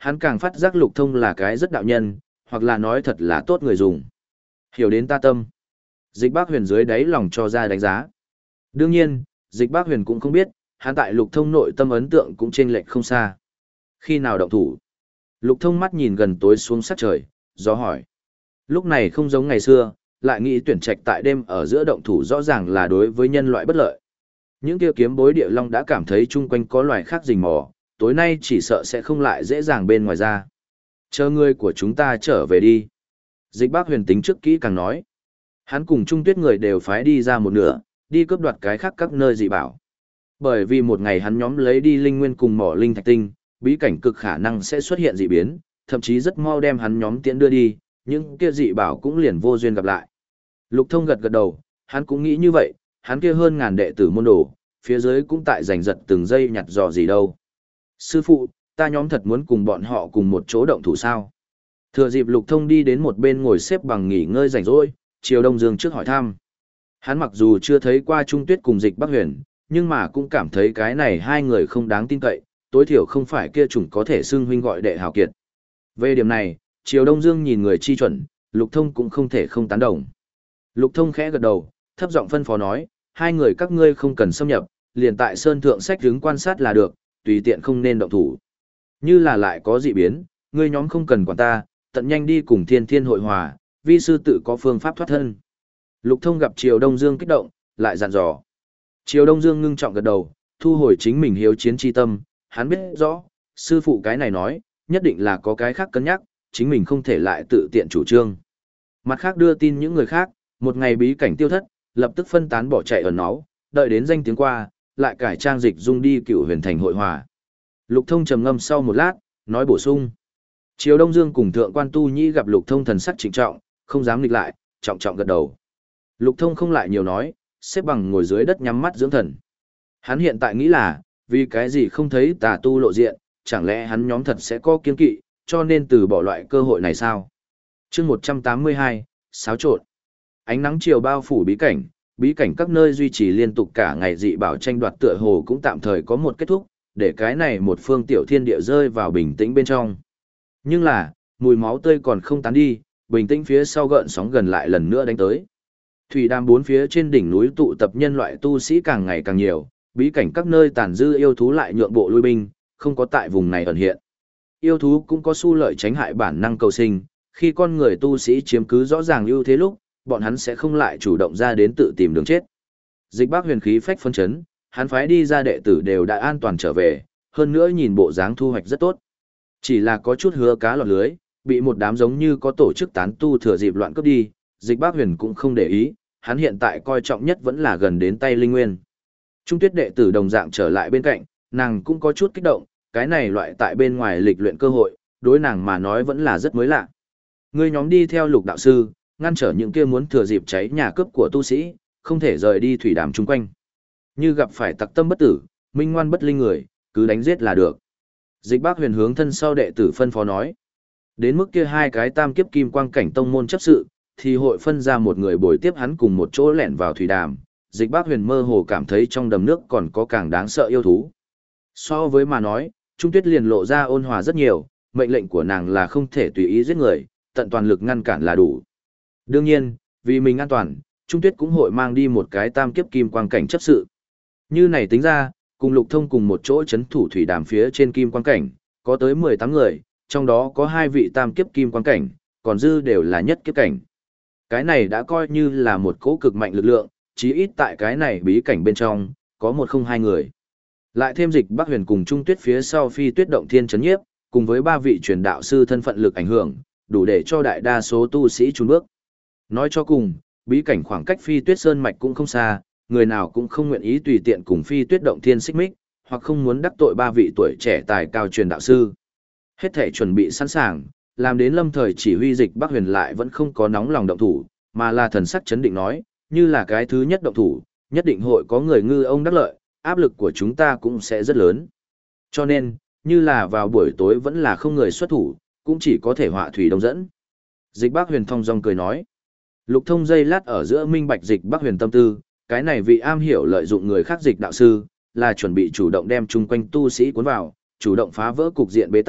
hắn càng phát giác Lục Thông là cái rất đạo nhân, hoặc là nói thật là tốt người dùng. Hiểu đến ta tâm. Dịch Bác Huyền dưới đáy lòng cho ra đánh giá. Đương nhiên, Dịch Bác Huyền cũng không biết, hắn tại Lục Thông nội tâm ấn tượng cũng chênh lệch không xa. Khi nào động thủ? Lục Thông mắt nhìn gần tối xuống sát trời, do hỏi. Lúc này không giống ngày xưa, lại nghĩ tuyển trạch tại đêm ở giữa động thủ rõ ràng là đối với nhân loại bất lợi. Những kia kiếm bối địa long đã cảm thấy chung quanh có loài khác rình mò, tối nay chỉ sợ sẽ không lại dễ dàng bên ngoài ra. Chờ người của chúng ta trở về đi. Dịch Bác Huyền tính trước kỹ càng nói. Hắn cùng Trung Tuyết người đều phái đi ra một nửa, đi cướp đoạt cái khác các nơi dị bảo. Bởi vì một ngày hắn nhóm lấy đi linh nguyên cùng mỏ linh thạch tinh, bí cảnh cực khả năng sẽ xuất hiện dị biến, thậm chí rất mau đem hắn nhóm tiễn đưa đi, những kia dị bảo cũng liền vô duyên gặp lại. Lục Thông gật gật đầu, hắn cũng nghĩ như vậy, hắn kia hơn ngàn đệ tử môn đồ, phía dưới cũng tại giành giật từng giây nhặt dò gì đâu. Sư phụ, ta nhóm thật muốn cùng bọn họ cùng một chỗ động thủ sao? Thừa dịp Lục Thông đi đến một bên ngồi xếp bằng nghỉ ngơi rảnh rỗi, Triều Đông Dương trước hỏi thăm. Hắn mặc dù chưa thấy qua Trung Tuyết cùng Dịch Bắc Huyền, nhưng mà cũng cảm thấy cái này hai người không đáng tin cậy, tối thiểu không phải kia chủng có thể xưng huynh gọi đệ hào kiệt. Về điểm này, Triều Đông Dương nhìn người chi chuẩn, Lục Thông cũng không thể không tán đồng. Lục Thông khẽ gật đầu, thấp giọng phân phó nói, hai người các ngươi không cần xâm nhập, liền tại sơn thượng sách đứng quan sát là được, tùy tiện không nên động thủ. Như là lại có dị biến, ngươi nhóm không cần quản ta, tận nhanh đi cùng Thiên Thiên hội hòa, vi sư tự có phương pháp thoát thân. Lục Thông gặp Triều Đông Dương kích động, lại dặn dò. Triều Đông Dương ngưng trọng gật đầu, thu hồi chính mình hiếu chiến chi tâm, hắn biết rõ, sư phụ cái này nói, nhất định là có cái khác cân nhắc, chính mình không thể lại tự tiện chủ trương. Mặt khác đưa tin những người khác, một ngày bí cảnh tiêu thất, lập tức phân tán bỏ chạy ẩn náu, đợi đến danh tiếng qua, lại cải trang dịch dung đi Cựu Huyền Thành hội hòa. Lục Thông trầm ngâm sau một lát, nói bổ sung. Triều Đông Dương cùng Thượng Quan Tu Nhĩ gặp Lục Thông thần sắc trịnh trọng, không dám nghịch lại, trọng trọng gật đầu. Lục Thông không lại nhiều nói, xếp bằng ngồi dưới đất nhắm mắt dưỡng thần. Hắn hiện tại nghĩ là, vì cái gì không thấy tà tu lộ diện, chẳng lẽ hắn nhóm thật sẽ có kiên kỵ, cho nên từ bỏ loại cơ hội này sao? Chương một trăm tám mươi hai, xáo trộn. Ánh nắng chiều bao phủ bí cảnh, bí cảnh các nơi duy trì liên tục cả ngày dị bảo tranh đoạt tựa hồ cũng tạm thời có một kết thúc, để cái này một phương tiểu thiên địa rơi vào bình tĩnh bên trong. Nhưng là, mùi máu tươi còn không tán đi, bình tĩnh phía sau gợn sóng gần lại lần nữa đánh tới. Thủy đàm bốn phía trên đỉnh núi tụ tập nhân loại tu sĩ càng ngày càng nhiều, bí cảnh các nơi tàn dư yêu thú lại nhượng bộ lui binh, không có tại vùng này ẩn hiện. Yêu thú cũng có xu lợi tránh hại bản năng cầu sinh, khi con người tu sĩ chiếm cứ rõ ràng ưu thế lúc, bọn hắn sẽ không lại chủ động ra đến tự tìm đường chết. Dịch Bác huyền khí phách phân chấn, hắn phái đi ra đệ tử đều đã an toàn trở về, hơn nữa nhìn bộ dáng thu hoạch rất tốt. Chỉ là có chút hứa cá lọt lưới, bị một đám giống như có tổ chức tán tu thừa dịp loạn cướp đi, Dịch Bác huyền cũng không để ý, hắn hiện tại coi trọng nhất vẫn là gần đến tay linh nguyên. Trung Tuyết đệ tử đồng dạng trở lại bên cạnh, nàng cũng có chút kích động, cái này loại tại bên ngoài lịch luyện cơ hội, đối nàng mà nói vẫn là rất mới lạ. Người nhóm đi theo Lục đạo sư, ngăn trở những kia muốn thừa dịp cháy nhà cướp của tu sĩ, không thể rời đi thủy đàm chung quanh. Như gặp phải tặc tâm bất tử, minh ngoan bất linh người, cứ đánh giết là được. Dịch Bác huyền hướng thân sau đệ tử phân phó nói. Đến mức kia hai cái tam kiếp kim quang cảnh tông môn chấp sự, thì hội phân ra một người bồi tiếp hắn cùng một chỗ lẻn vào thủy đàm. Dịch Bác huyền mơ hồ cảm thấy trong đầm nước còn có càng đáng sợ yêu thú. So với mà nói, Trung Tuyết liền lộ ra ôn hòa rất nhiều, mệnh lệnh của nàng là không thể tùy ý giết người, tận toàn lực ngăn cản là đủ. Đương nhiên, vì mình an toàn, Trung Tuyết cũng hội mang đi một cái tam kiếp kim quang cảnh chấp sự. Như này tính ra, cùng Lục Thông cùng một chỗ chấn thủ thủy đàm phía trên kim quang cảnh, có tới mười tám người, trong đó có hai vị tam kiếp kim quang cảnh, còn dư đều là nhất kiếp cảnh. Cái này đã coi như là một cỗ cực mạnh lực lượng, chí ít tại cái này bí cảnh bên trong, có một không hai người. Lại thêm Dịch Bác huyền cùng Trung Tuyết phía sau Phi Tuyết động thiên chấn nhiếp, cùng với ba vị truyền đạo sư thân phận lực ảnh hưởng, đủ để cho đại đa số tu sĩ chùn bước. Nói cho cùng, bí cảnh khoảng cách Phi Tuyết Sơn mạch cũng không xa, người nào cũng không nguyện ý tùy tiện cùng Phi Tuyết động thiên xích mích, hoặc không muốn đắc tội ba vị tuổi trẻ tài cao truyền đạo sư. Hết thể chuẩn bị sẵn sàng, làm đến lâm thời chỉ huy Dịch Bác huyền lại vẫn không có nóng lòng động thủ, mà là thần sắc chấn định nói, như là cái thứ nhất động thủ, nhất định hội có người ngư ông đắc lợi, áp lực của chúng ta cũng sẽ rất lớn. Cho nên, như là vào buổi tối vẫn là không người xuất thủ, cũng chỉ có thể họa thủy đông dẫn. Dịch Bác huyền thong dong cười nói. Lục Thông dây lát ở giữa minh bạch Dịch Bác huyền tâm tư, cái này vị am hiểu lợi dụng người khác dịch đạo sư, là chuẩn bị chủ động đem chung quanh tu sĩ cuốn vào, chủ động phá vỡ cục diện bế tắc,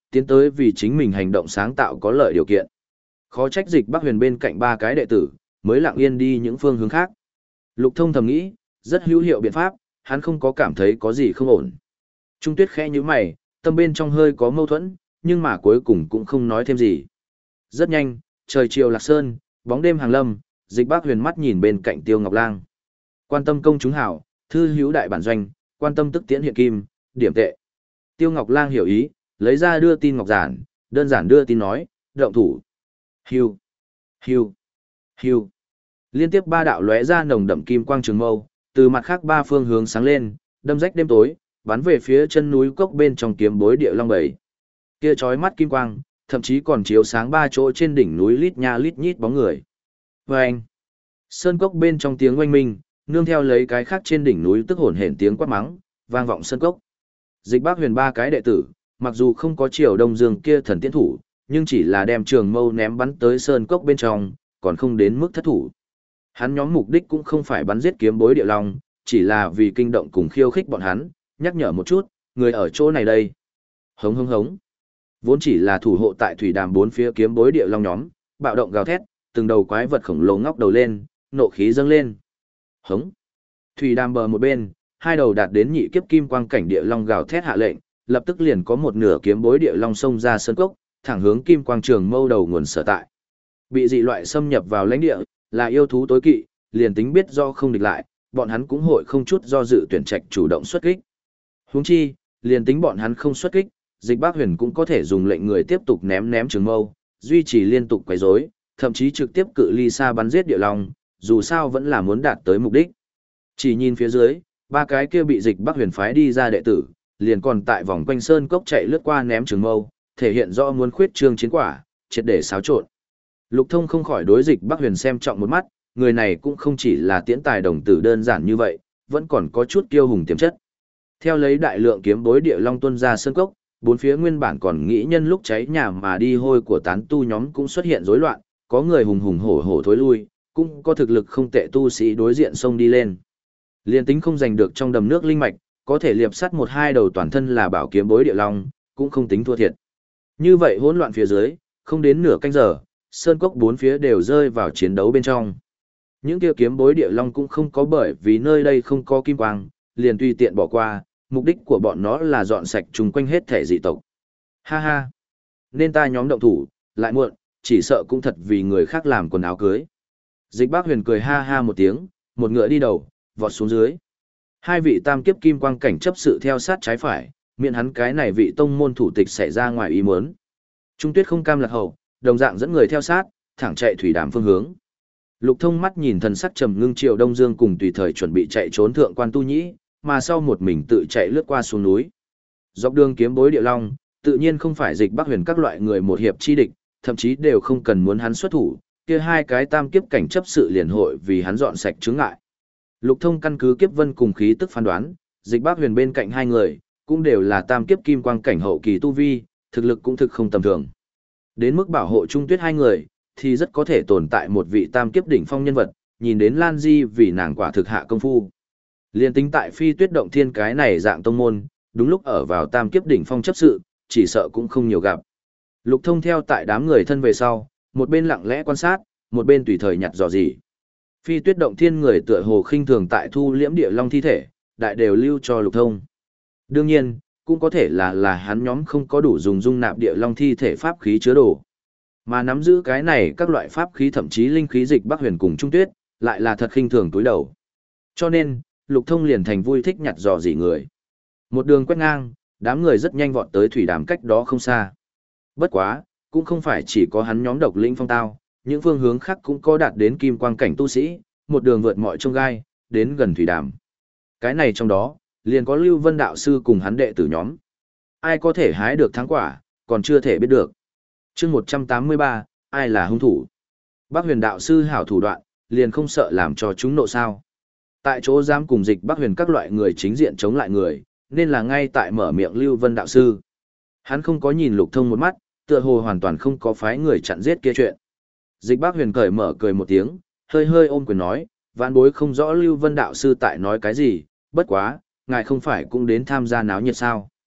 tiến tới vì chính mình hành động sáng tạo có lợi điều kiện. Khó trách Dịch Bắc Huyền bên cạnh ba cái đệ tử, mới lặng yên đi những phương hướng khác. Lục Thông thầm nghĩ, rất hữu hiệu biện pháp, hắn không có cảm thấy có gì không ổn. Trung Tuyết khẽ nhíu mày, tâm bên trong hơi có mâu thuẫn, nhưng mà cuối cùng cũng không nói thêm gì. Rất nhanh, trời chiều lạc sơn, bóng đêm hàng lâm, Dịch Bắc Huyền mắt nhìn bên cạnh Tiêu Ngọc Lang. Quan tâm công chúng hảo, thư hữu đại bản doanh, quan tâm tức tiễn hiện kim, điểm tệ. Tiêu Ngọc Lang hiểu ý, lấy ra đưa tin ngọc giản, đơn giản đưa tin nói, động thủ. Hưu, hưu, hưu. Liên tiếp ba đạo lóe ra nồng đậm kim quang trường mâu, từ mặt khác ba phương hướng sáng lên, đâm rách đêm tối, bắn về phía chân núi cốc bên trong kiếm bối địa long bảy. Kia chói mắt kim quang, thậm chí còn chiếu sáng ba chỗ trên đỉnh núi lít nha lít nhít bóng người. Vâng! Sơn cốc bên trong tiếng oanh minh, nương theo lấy cái khác trên đỉnh núi tức hồn hển tiếng quát mắng, vang vọng sơn cốc. Dịch Bắc Huyền ba cái đệ tử, mặc dù không có Triều Đông Dương kia thần tiễn thủ, nhưng chỉ là đem trường mâu ném bắn tới sơn cốc bên trong, còn không đến mức thất thủ. Hắn nhóm mục đích cũng không phải bắn giết kiếm bối địa long, chỉ là vì kinh động cùng khiêu khích bọn hắn, nhắc nhở một chút, người ở chỗ này đây. Hống hống hống. Vốn chỉ là thủ hộ tại thủy đàm bốn phía kiếm bối địa long nhóm, bạo động gào thét, từng đầu quái vật khổng lồ ngóc đầu lên, nộ khí dâng lên. Hống. Thủy đàm bờ một bên, hai đầu đạt đến nhị kiếp kim quang cảnh địa long gào thét hạ lệnh, lập tức liền có một nửa kiếm bối địa long xông ra sơn cốc, thẳng hướng kim quang trường mâu đầu nguồn sở tại. Bị dị loại xâm nhập vào lãnh địa, là yêu thú tối kỵ, liền tính biết do không địch lại, bọn hắn cũng hội không chút do dự tuyển trạch chủ động xuất kích. Huống chi, liền tính bọn hắn không xuất kích, Dịch Bắc Huyền cũng có thể dùng lệnh người tiếp tục ném ném trường mâu, duy trì liên tục quấy rối, thậm chí trực tiếp cự ly xa bắn giết địa long, dù sao vẫn là muốn đạt tới mục đích. Chỉ nhìn phía dưới, ba cái kia bị Dịch Bắc Huyền phái đi ra đệ tử, liền còn tại vòng quanh sơn cốc chạy lướt qua ném trường mâu, thể hiện rõ muốn khuyết trương chiến quả, triệt để xáo trộn. Lục Thông không khỏi đối Dịch Bắc Huyền xem trọng một mắt, người này cũng không chỉ là tiễn tài đồng tử đơn giản như vậy, vẫn còn có chút kiêu hùng tiềm chất. Theo lấy đại lượng kiếm bối địa long tuân ra sơn cốc, bốn phía nguyên bản còn nghĩ nhân lúc cháy nhà mà đi hôi của tán tu nhóm cũng xuất hiện rối loạn, có người hùng hùng hổ hổ thối lui, cũng có thực lực không tệ tu sĩ đối diện xông đi lên. Liên tính không giành được trong đầm nước linh mạch, có thể liệp sắt một hai đầu toàn thân là bảo kiếm bối địa long, cũng không tính thua thiệt. Như vậy hỗn loạn phía dưới, không đến nửa canh giờ, sơn cốc bốn phía đều rơi vào chiến đấu bên trong. Những kia kiếm bối địa long cũng không có bởi vì nơi đây không có kim quang, liền tùy tiện bỏ qua, mục đích của bọn nó là dọn sạch chung quanh hết thể dị tộc. Ha ha! Nên ta nhóm động thủ, lại muộn, chỉ sợ cũng thật vì người khác làm quần áo cưới. Dịch Bắc Huyền cười ha ha một tiếng, một ngựa đi đầu, vọt xuống dưới. Hai vị tam kiếp kim quang cảnh chấp sự theo sát trái phải, miễn hắn cái này vị tông môn thủ tịch xảy ra ngoài ý muốn. Trung Tuyết không cam lạc hậu, đồng dạng dẫn người theo sát, thẳng chạy thủy đàm phương hướng. Lục Thông mắt nhìn thần sắc trầm ngưng Triệu Đông Dương cùng tùy thời chuẩn bị chạy trốn thượng quan tu nhĩ, mà sau một mình tự chạy lướt qua xuống núi. Dọc đường kiếm bối địa long, tự nhiên không phải Dịch Bắc Huyền các loại người một hiệp chi địch, thậm chí đều không cần muốn hắn xuất thủ, kia hai cái tam kiếp cảnh chấp sự liền hội vì hắn dọn sạch chướng ngại. Lục Thông căn cứ kiếp vân cùng khí tức phán đoán, Dịch Bắc Huyền bên cạnh hai người, cũng đều là tam kiếp kim quang cảnh hậu kỳ tu vi, thực lực cũng thực không tầm thường. Đến mức bảo hộ Trung Tuyết hai người, thì rất có thể tồn tại một vị tam kiếp đỉnh phong nhân vật, nhìn đến Lan Di vì nàng quả thực hạ công phu. Liên tính tại Phi Tuyết động thiên cái này dạng tông môn, đúng lúc ở vào tam kiếp đỉnh phong chấp sự, chỉ sợ cũng không nhiều gặp. Lục Thông theo tại đám người thân về sau, một bên lặng lẽ quan sát, một bên tùy thời nhặt dò gì. Phi Tuyết động thiên người tựa hồ khinh thường tại thu liễm địa long thi thể, đại đều lưu cho Lục Thông. Đương nhiên, cũng có thể là là hắn nhóm không có đủ dùng dung nạp địa long thi thể pháp khí chứa đồ. Mà nắm giữ cái này các loại pháp khí thậm chí linh khí Dịch Bắc Huyền cùng Trung Tuyết, lại là thật khinh thường túi đầu. Cho nên, Lục Thông liền thành vui thích nhặt dò dỉ người. Một đường quét ngang, đám người rất nhanh vọt tới thủy đàm cách đó không xa. Bất quá, cũng không phải chỉ có hắn nhóm độc linh phong tao, những phương hướng khác cũng có đạt đến kim quang cảnh tu sĩ, một đường vượt mọi chông gai, đến gần thủy đàm. Cái này trong đó, liền có Lưu Vân đạo sư cùng hắn đệ tử nhóm. Ai có thể hái được thắng quả, còn chưa thể biết được. Chương một trăm tám mươi ba, ai là hung thủ? Bắc Huyền đạo sư hảo thủ đoạn, liền không sợ làm cho chúng nộ sao? Tại chỗ dám cùng Dịch Bắc Huyền các loại người chính diện chống lại người, nên là ngay tại mở miệng Lưu Vân đạo sư. Hắn không có nhìn Lục Thông một mắt, tựa hồ hoàn toàn không có phái người chặn giết kia chuyện. Dịch Bắc Huyền cởi mở cười một tiếng, hơi hơi ôm quyền nói, vạn bối không rõ Lưu Vân đạo sư tại nói cái gì, bất quá, ngài không phải cũng đến tham gia náo nhiệt sao?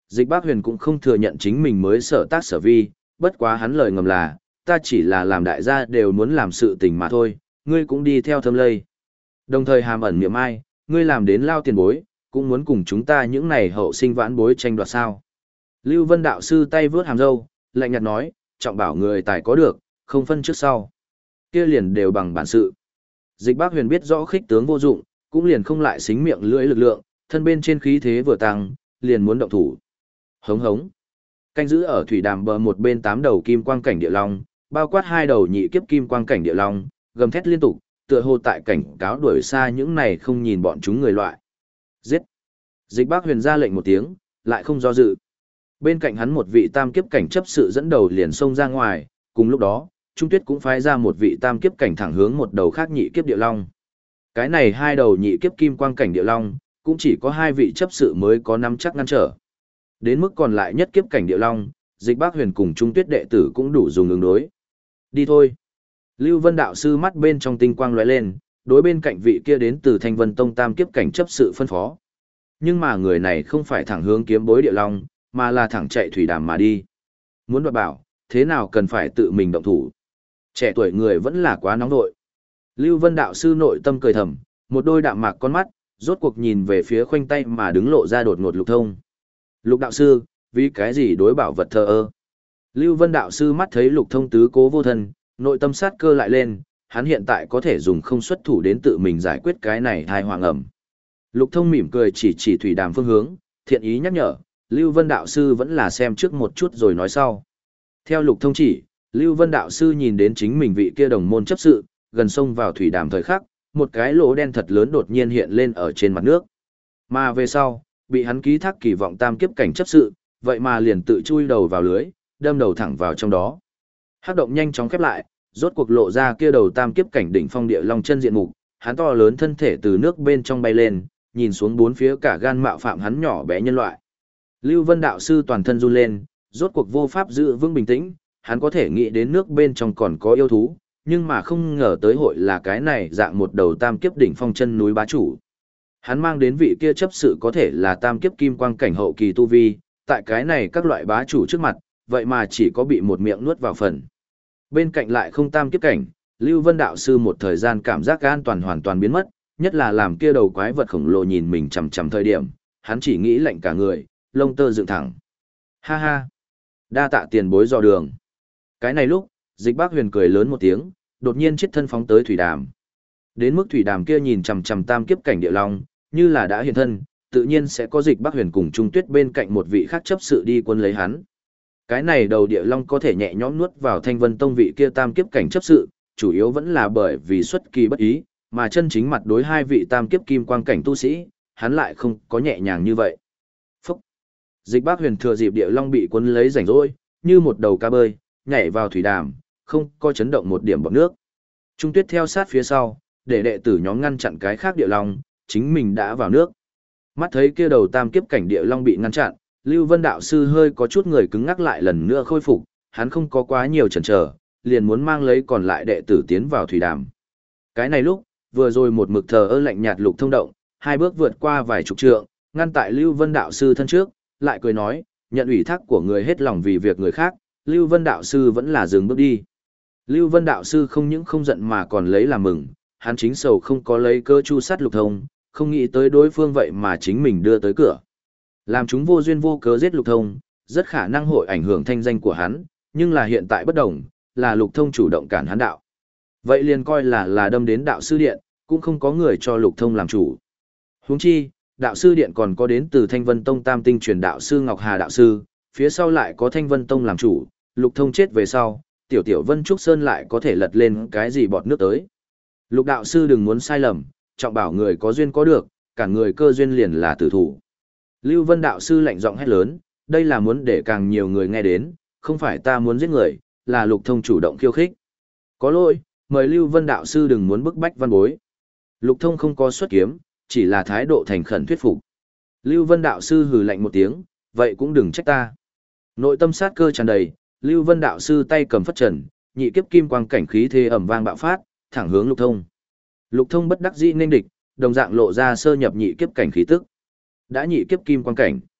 Dịch Bác Huyền cũng không thừa nhận chính mình mới sở tác sở vi, bất quá hắn lời ngầm là, ta chỉ là làm đại gia đều muốn làm sự tình mà thôi, ngươi cũng đi theo thâm lây. Đồng thời hàm ẩn miệng ai, ngươi làm đến lao tiền bối, cũng muốn cùng chúng ta những này hậu sinh vãn bối tranh đoạt sao. Lưu Vân đạo sư tay vướt hàm râu, lạnh nhạt nói, trọng bảo người tài có được, không phân trước sau. Kia liền đều bằng bản sự. Dịch Bác Huyền biết rõ khích tướng vô dụng, cũng liền không lại xính miệng lưỡi lực lượng, thân bên trên khí thế vừa tăng, liền muốn động thủ. Hống hống. Canh giữ ở thủy đàm bờ một bên tám đầu kim quang cảnh địa long, bao quát hai đầu nhị kiếp kim quang cảnh địa long, gầm thét liên tục, tựa hồ tại cảnh cáo đuổi xa những này không nhìn bọn chúng người loại. Giết. Dịch Bác Huyền ra lệnh một tiếng, lại không do dự. Bên cạnh hắn một vị tam kiếp cảnh chấp sự dẫn đầu liền xông ra ngoài, cùng lúc đó, Trung Tuyết cũng phái ra một vị tam kiếp cảnh thẳng hướng một đầu khác nhị kiếp địa long. Cái này hai đầu nhị kiếp kim quang cảnh địa long, cũng chỉ có hai vị chấp sự mới có nắm chắc ngăn trở. Đến mức còn lại nhất kiếp cảnh địa long, Dịch Bác Huyền cùng Trung Tuyết đệ tử cũng đủ dùng ứng đối. Đi thôi. Lưu Vân đạo sư mắt bên trong tinh quang lóe lên, đối bên cạnh vị kia đến từ Thanh Vân Tông tam kiếp cảnh chấp sự phân phó. Nhưng mà người này không phải thẳng hướng kiếm bối địa long, mà là thẳng chạy thủy đàm mà đi. Muốn đoạt bảo, thế nào cần phải tự mình động thủ. Trẻ tuổi người vẫn là quá nóng nội. Lưu Vân đạo sư nội tâm cười thầm, một đôi đạm mạc con mắt, rốt cuộc nhìn về phía khoanh tay mà đứng lộ ra đột ngột Lục Thông. Lục đạo sư, vì cái gì đối bảo vật thờ ơ? Lưu Vân đạo sư mắt thấy Lục Thông tứ cố vô thân, nội tâm sát cơ lại lên, hắn hiện tại có thể dùng không xuất thủ đến tự mình giải quyết cái này thai hoàng ẩm. Lục Thông mỉm cười chỉ chỉ thủy đàm phương hướng, thiện ý nhắc nhở, Lưu Vân đạo sư vẫn là xem trước một chút rồi nói sau. Theo Lục Thông chỉ, Lưu Vân đạo sư nhìn đến chính mình vị kia đồng môn chấp sự, gần sông vào thủy đàm thời khắc, một cái lỗ đen thật lớn đột nhiên hiện lên ở trên mặt nước. Mà về sau, bị hắn ký thác kỳ vọng tam kiếp cảnh chấp sự, vậy mà liền tự chui đầu vào lưới, đâm đầu thẳng vào trong đó. Hắc động nhanh chóng khép lại, rốt cuộc lộ ra kia đầu tam kiếp cảnh đỉnh phong địa long chân diện mục, hắn to lớn thân thể từ nước bên trong bay lên, nhìn xuống bốn phía cả gan mạo phạm hắn nhỏ bé nhân loại. Lưu Vân đạo sư toàn thân run lên, rốt cuộc vô pháp giữ vững bình tĩnh, hắn có thể nghĩ đến nước bên trong còn có yêu thú, nhưng mà không ngờ tới hội là cái này dạng một đầu tam kiếp đỉnh phong chân núi bá chủ. Hắn mang đến vị kia chấp sự có thể là tam kiếp kim quang cảnh hậu kỳ tu vi, tại cái này các loại bá chủ trước mặt, vậy mà chỉ có bị một miệng nuốt vào phần. Bên cạnh lại không tam kiếp cảnh, Lưu Vân đạo sư một thời gian cảm giác an toàn hoàn toàn biến mất, nhất là làm kia đầu quái vật khổng lồ nhìn mình chằm chằm thời điểm, hắn chỉ nghĩ lạnh cả người, lông tơ dựng thẳng. Ha ha, đa tạ tiền bối dò đường. Cái này lúc, Dịch Bác Huyền cười lớn một tiếng, đột nhiên chết thân phóng tới thủy đàm. Đến mức thủy đàm kia nhìn chằm chằm tam kiếp cảnh địa long, như là đã hiện thân, tự nhiên sẽ có Dịch Bác Huyền cùng Trung Tuyết bên cạnh một vị khác chấp sự đi quân lấy hắn. Cái này đầu địa long có thể nhẹ nhõm nuốt vào Thanh Vân Tông vị kia tam kiếp cảnh chấp sự, chủ yếu vẫn là bởi vì xuất kỳ bất ý, mà chân chính mặt đối hai vị tam kiếp kim quang cảnh tu sĩ, hắn lại không có nhẹ nhàng như vậy. Phúc! Dịch Bác Huyền thừa dịp địa long bị cuốn lấy rảnh rỗi, như một đầu cá bơi, nhảy vào thủy đàm, không có chấn động một điểm bọt nước. Trung Tuyết theo sát phía sau, để đệ tử nhóm ngăn chặn cái khác địa long, chính mình đã vào nước. Mắt thấy kia đầu tam kiếp cảnh địa long bị ngăn chặn, Lưu Vân đạo sư hơi có chút người cứng ngắc lại lần nữa khôi phục, hắn không có quá nhiều chần chờ, liền muốn mang lấy còn lại đệ tử tiến vào thủy đàm. Cái này lúc, vừa rồi một mực thờ ơ lạnh nhạt Lục Thông động, hai bước vượt qua vài chục trượng, ngăn tại Lưu Vân đạo sư thân trước, lại cười nói, nhận ủy thác của người hết lòng vì việc người khác, Lưu Vân đạo sư vẫn là dừng bước đi. Lưu Vân đạo sư không những không giận mà còn lấy làm mừng, hắn chính sầu không có lấy cơ chu sát Lục Thông, không nghĩ tới đối phương vậy mà chính mình đưa tới cửa. Làm chúng vô duyên vô cớ giết Lục Thông, rất khả năng hội ảnh hưởng thanh danh của hắn, nhưng là hiện tại bất đồng, là Lục Thông chủ động cản hắn đạo. Vậy liền coi là là đâm đến đạo sư điện, cũng không có người cho Lục Thông làm chủ. Huống chi, đạo sư điện còn có đến từ Thanh Vân Tông Tam Tinh truyền đạo sư Ngọc Hà đạo sư, phía sau lại có Thanh Vân Tông làm chủ, Lục Thông chết về sau, tiểu tiểu Vân Trúc Sơn lại có thể lật lên cái gì bọt nước tới. Lục đạo sư đừng muốn sai lầm, trọng bảo người có duyên có được, cả người cơ duyên liền là tử thủ. Lưu Vân đạo sư lạnh giọng hét lớn, đây là muốn để càng nhiều người nghe đến, không phải ta muốn giết người, là Lục Thông chủ động khiêu khích. Có lỗi, mời Lưu Vân đạo sư đừng muốn bức bách văn bối. Lục Thông không có xuất kiếm, chỉ là thái độ thành khẩn thuyết phục. Lưu Vân đạo sư hừ lạnh một tiếng, vậy cũng đừng trách ta. Nội tâm sát cơ tràn đầy, Lưu Vân đạo sư tay cầm phất trần, nhị kiếp kim quang cảnh khí thế ầm vang bạo phát, thẳng hướng Lục Thông. Lục Thông bất đắc dĩ nên địch, đồng dạng lộ ra sơ nhập nhị kiếp cảnh khí tức. Đã nhị kiếp kim quang cảnh.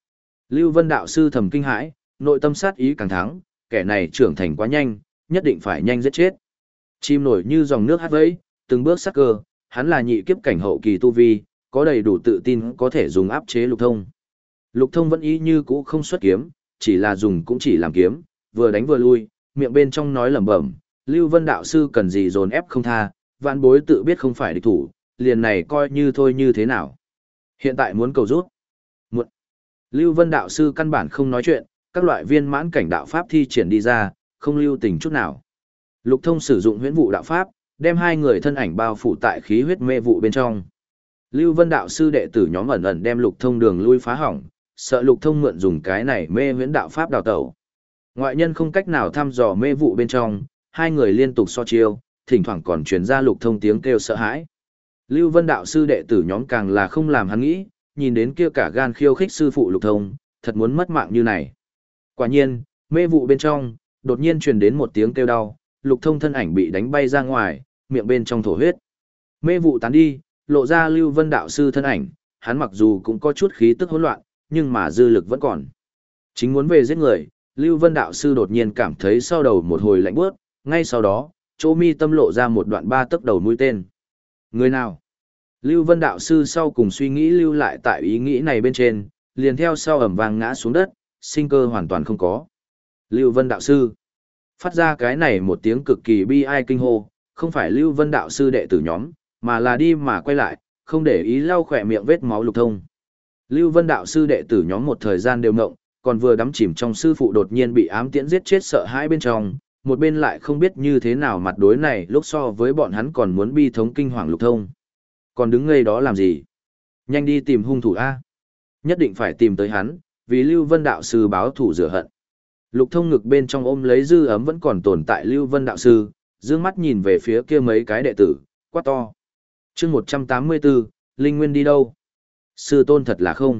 Lưu Vân đạo sư thầm kinh hãi, nội tâm sát ý càng thắng, kẻ này trưởng thành quá nhanh, nhất định phải nhanh giết chết. Chim nổi như dòng nước hát vẫy, từng bước sắc cơ, hắn là nhị kiếp cảnh hậu kỳ tu vi, có đầy đủ tự tin có thể dùng áp chế Lục Thông. Lục Thông vẫn ý như cũ không xuất kiếm, chỉ là dùng cũng chỉ làm kiếm, vừa đánh vừa lui, miệng bên trong nói lẩm bẩm, Lưu Vân đạo sư cần gì dồn ép không tha, vạn bối tự biết không phải địch thủ, liền này coi như thôi như thế nào. Hiện tại muốn cầu rút. Muộn. Lưu Vân đạo sư căn bản không nói chuyện, các loại viên mãn cảnh đạo pháp thi triển đi ra, không lưu tình chút nào. Lục Thông sử dụng huyễn vụ đạo pháp, đem hai người thân ảnh bao phủ tại khí huyết mê vụ bên trong. Lưu Vân đạo sư đệ tử nhóm ẩn ẩn đem Lục Thông đường lui phá hỏng, sợ Lục Thông mượn dùng cái này mê huyễn đạo pháp đào tẩu. Ngoại nhân không cách nào thăm dò mê vụ bên trong, hai người liên tục so chiêu, thỉnh thoảng còn truyền ra Lục Thông tiếng kêu sợ hãi. Lưu Vân đạo sư đệ tử nhóm càng là không làm hắn nghĩ, nhìn đến kia cả gan khiêu khích sư phụ Lục Thông, thật muốn mất mạng như này. Quả nhiên, mê vụ bên trong, đột nhiên truyền đến một tiếng kêu đau, Lục Thông thân ảnh bị đánh bay ra ngoài, miệng bên trong thổ huyết. Mê vụ tán đi, lộ ra Lưu Vân đạo sư thân ảnh, hắn mặc dù cũng có chút khí tức hỗn loạn, nhưng mà dư lực vẫn còn. Chính muốn về giết người, Lưu Vân đạo sư đột nhiên cảm thấy sau đầu một hồi lạnh buốt, ngay sau đó, chỗ mi tâm lộ ra một đoạn ba tấc đầu mũi tên. Người nào? Lưu Vân đạo sư sau cùng suy nghĩ lưu lại tại ý nghĩ này bên trên, liền theo sau ẩm vang ngã xuống đất, sinh cơ hoàn toàn không có. Lưu Vân đạo sư phát ra cái này một tiếng cực kỳ bi ai kinh hô, không phải Lưu Vân đạo sư đệ tử nhóm, mà là đi mà quay lại, không để ý lau khỏe miệng vết máu Lục Thông. Lưu Vân đạo sư đệ tử nhóm một thời gian đều ngộng, còn vừa đắm chìm trong sư phụ đột nhiên bị ám tiễn giết chết sợ hãi bên trong, một bên lại không biết như thế nào mặt đối này lúc so với bọn hắn còn muốn bi thống kinh hoàng Lục Thông. Còn đứng ngây đó làm gì? Nhanh đi tìm hung thủ A. Nhất định phải tìm tới hắn, vì Lưu Vân đạo sư báo thủ rửa hận. Lục Thông ngực bên trong ôm lấy dư ấm vẫn còn tồn tại Lưu Vân đạo sư, dương mắt nhìn về phía kia mấy cái đệ tử, quát to. chương một trăm tám mươi bốn, Linh Nguyên đi đâu? Sư tôn thật là không.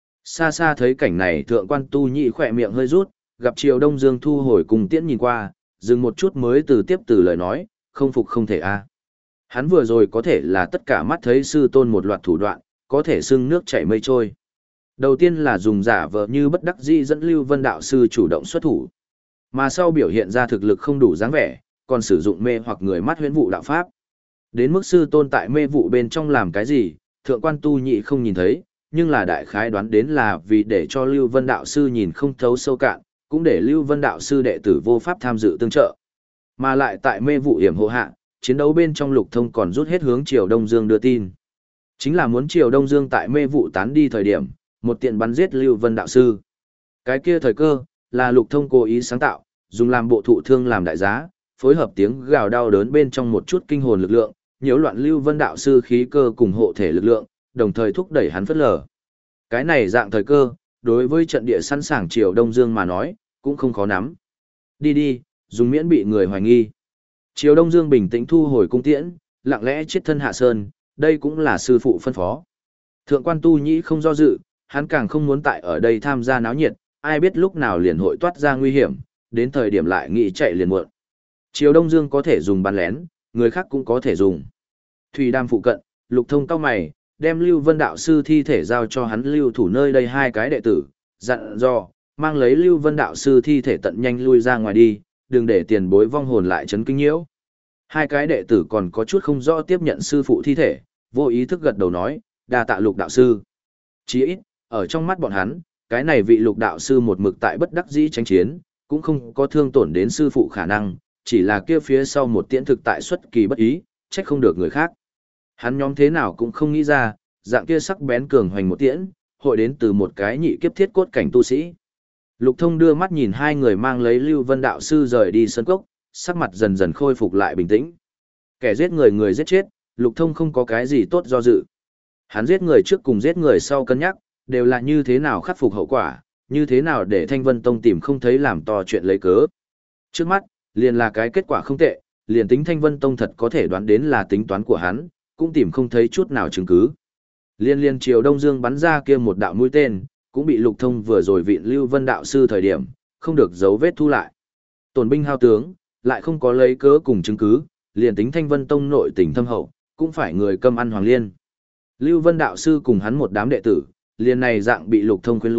Xa xa thấy cảnh này thượng quan tu nhị khỏe miệng hơi rút, gặp Triều Đông Dương thu hồi cùng tiễn nhìn qua, dừng một chút mới từ tiếp từ lời nói, không phục không thể a. Hắn vừa rồi có thể là tất cả mắt thấy sư tôn một loạt thủ đoạn, có thể xưng nước chảy mây trôi. Đầu tiên là dùng giả vờ như bất đắc dĩ dẫn Lưu Vân đạo sư chủ động xuất thủ, mà sau biểu hiện ra thực lực không đủ dáng vẻ, còn sử dụng mê hoặc người mắt huyễn vụ đạo pháp. Đến mức sư tôn tại mê vụ bên trong làm cái gì, thượng quan tu nhị không nhìn thấy, nhưng là đại khái đoán đến là vì để cho Lưu Vân đạo sư nhìn không thấu sâu cạn, cũng để Lưu Vân đạo sư đệ tử vô pháp tham dự tương trợ. Mà lại tại mê vụ hiểm hộ hạ, chiến đấu bên trong Lục Thông còn rút hết hướng Triều Đông Dương đưa tin. Chính là muốn Triều Đông Dương tại mê vụ tán đi thời điểm, một tiện bắn giết Lưu Vân đạo sư. Cái kia thời cơ, là Lục Thông cố ý sáng tạo, dùng làm bộ thụ thương làm đại giá, phối hợp tiếng gào đau đớn bên trong một chút kinh hồn lực lượng, nhiễu loạn Lưu Vân đạo sư khí cơ cùng hộ thể lực lượng, đồng thời thúc đẩy hắn phất lờ. Cái này dạng thời cơ, đối với trận địa sẵn sàng Triều Đông Dương mà nói, cũng không khó nắm. Đi đi, dùng miễn bị người hoài nghi. Triều Đông Dương bình tĩnh thu hồi cung tiễn, lặng lẽ chết thân hạ sơn, đây cũng là sư phụ phân phó. Thượng quan tu nhĩ không do dự, hắn càng không muốn tại ở đây tham gia náo nhiệt, ai biết lúc nào liền hội toát ra nguy hiểm, đến thời điểm lại nghĩ chạy liền muộn. Triều Đông Dương có thể dùng bắn lén, người khác cũng có thể dùng. Thủy Đàm phụ cận, Lục Thông cao mày, đem Lưu Vân đạo sư thi thể giao cho hắn lưu thủ nơi đây hai cái đệ tử, dặn dò, mang lấy Lưu Vân đạo sư thi thể tận nhanh lui ra ngoài đi, đừng để tiền bối vong hồn lại chấn kinh nhiễu. Hai cái đệ tử còn có chút không rõ tiếp nhận sư phụ thi thể, vô ý thức gật đầu nói, đa tạ Lục đạo sư. Chỉ ít, ở trong mắt bọn hắn, cái này vị Lục đạo sư một mực tại bất đắc dĩ tranh chiến, cũng không có thương tổn đến sư phụ khả năng, chỉ là kia phía sau một tiễn thực tại xuất kỳ bất ý, trách không được người khác. Hắn nhóm thế nào cũng không nghĩ ra, dạng kia sắc bén cường hoành một tiễn, hội đến từ một cái nhị kiếp thiết cốt cảnh tu sĩ. Lục Thông đưa mắt nhìn hai người mang lấy Lưu Vân đạo sư rời đi sân cốc, sắc mặt dần dần khôi phục lại bình tĩnh. Kẻ giết người người giết chết, Lục Thông không có cái gì tốt do dự. Hắn giết người trước cùng giết người sau cân nhắc, đều là như thế nào khắc phục hậu quả, như thế nào để Thanh Vân Tông tìm không thấy làm to chuyện lấy cớ. Trước mắt, liền là cái kết quả không tệ, liền tính Thanh Vân Tông thật có thể đoán đến là tính toán của hắn, cũng tìm không thấy chút nào chứng cứ. Liên liên Triều Đông Dương bắn ra kia một đạo mũi tên, cũng bị Lục Thông vừa rồi vịn Lưu Vân đạo sư thời điểm, không được dấu vết thu lại. Tổn binh hao tướng, lại không có lấy cớ cùng chứng cứ, liền tính Thanh Vân Tông nội tình thâm hậu, cũng phải người câm ăn hoàng liên. Lưu Vân đạo sư cùng hắn một đám đệ tử, liền này dạng bị Lục Thông khuyên lui,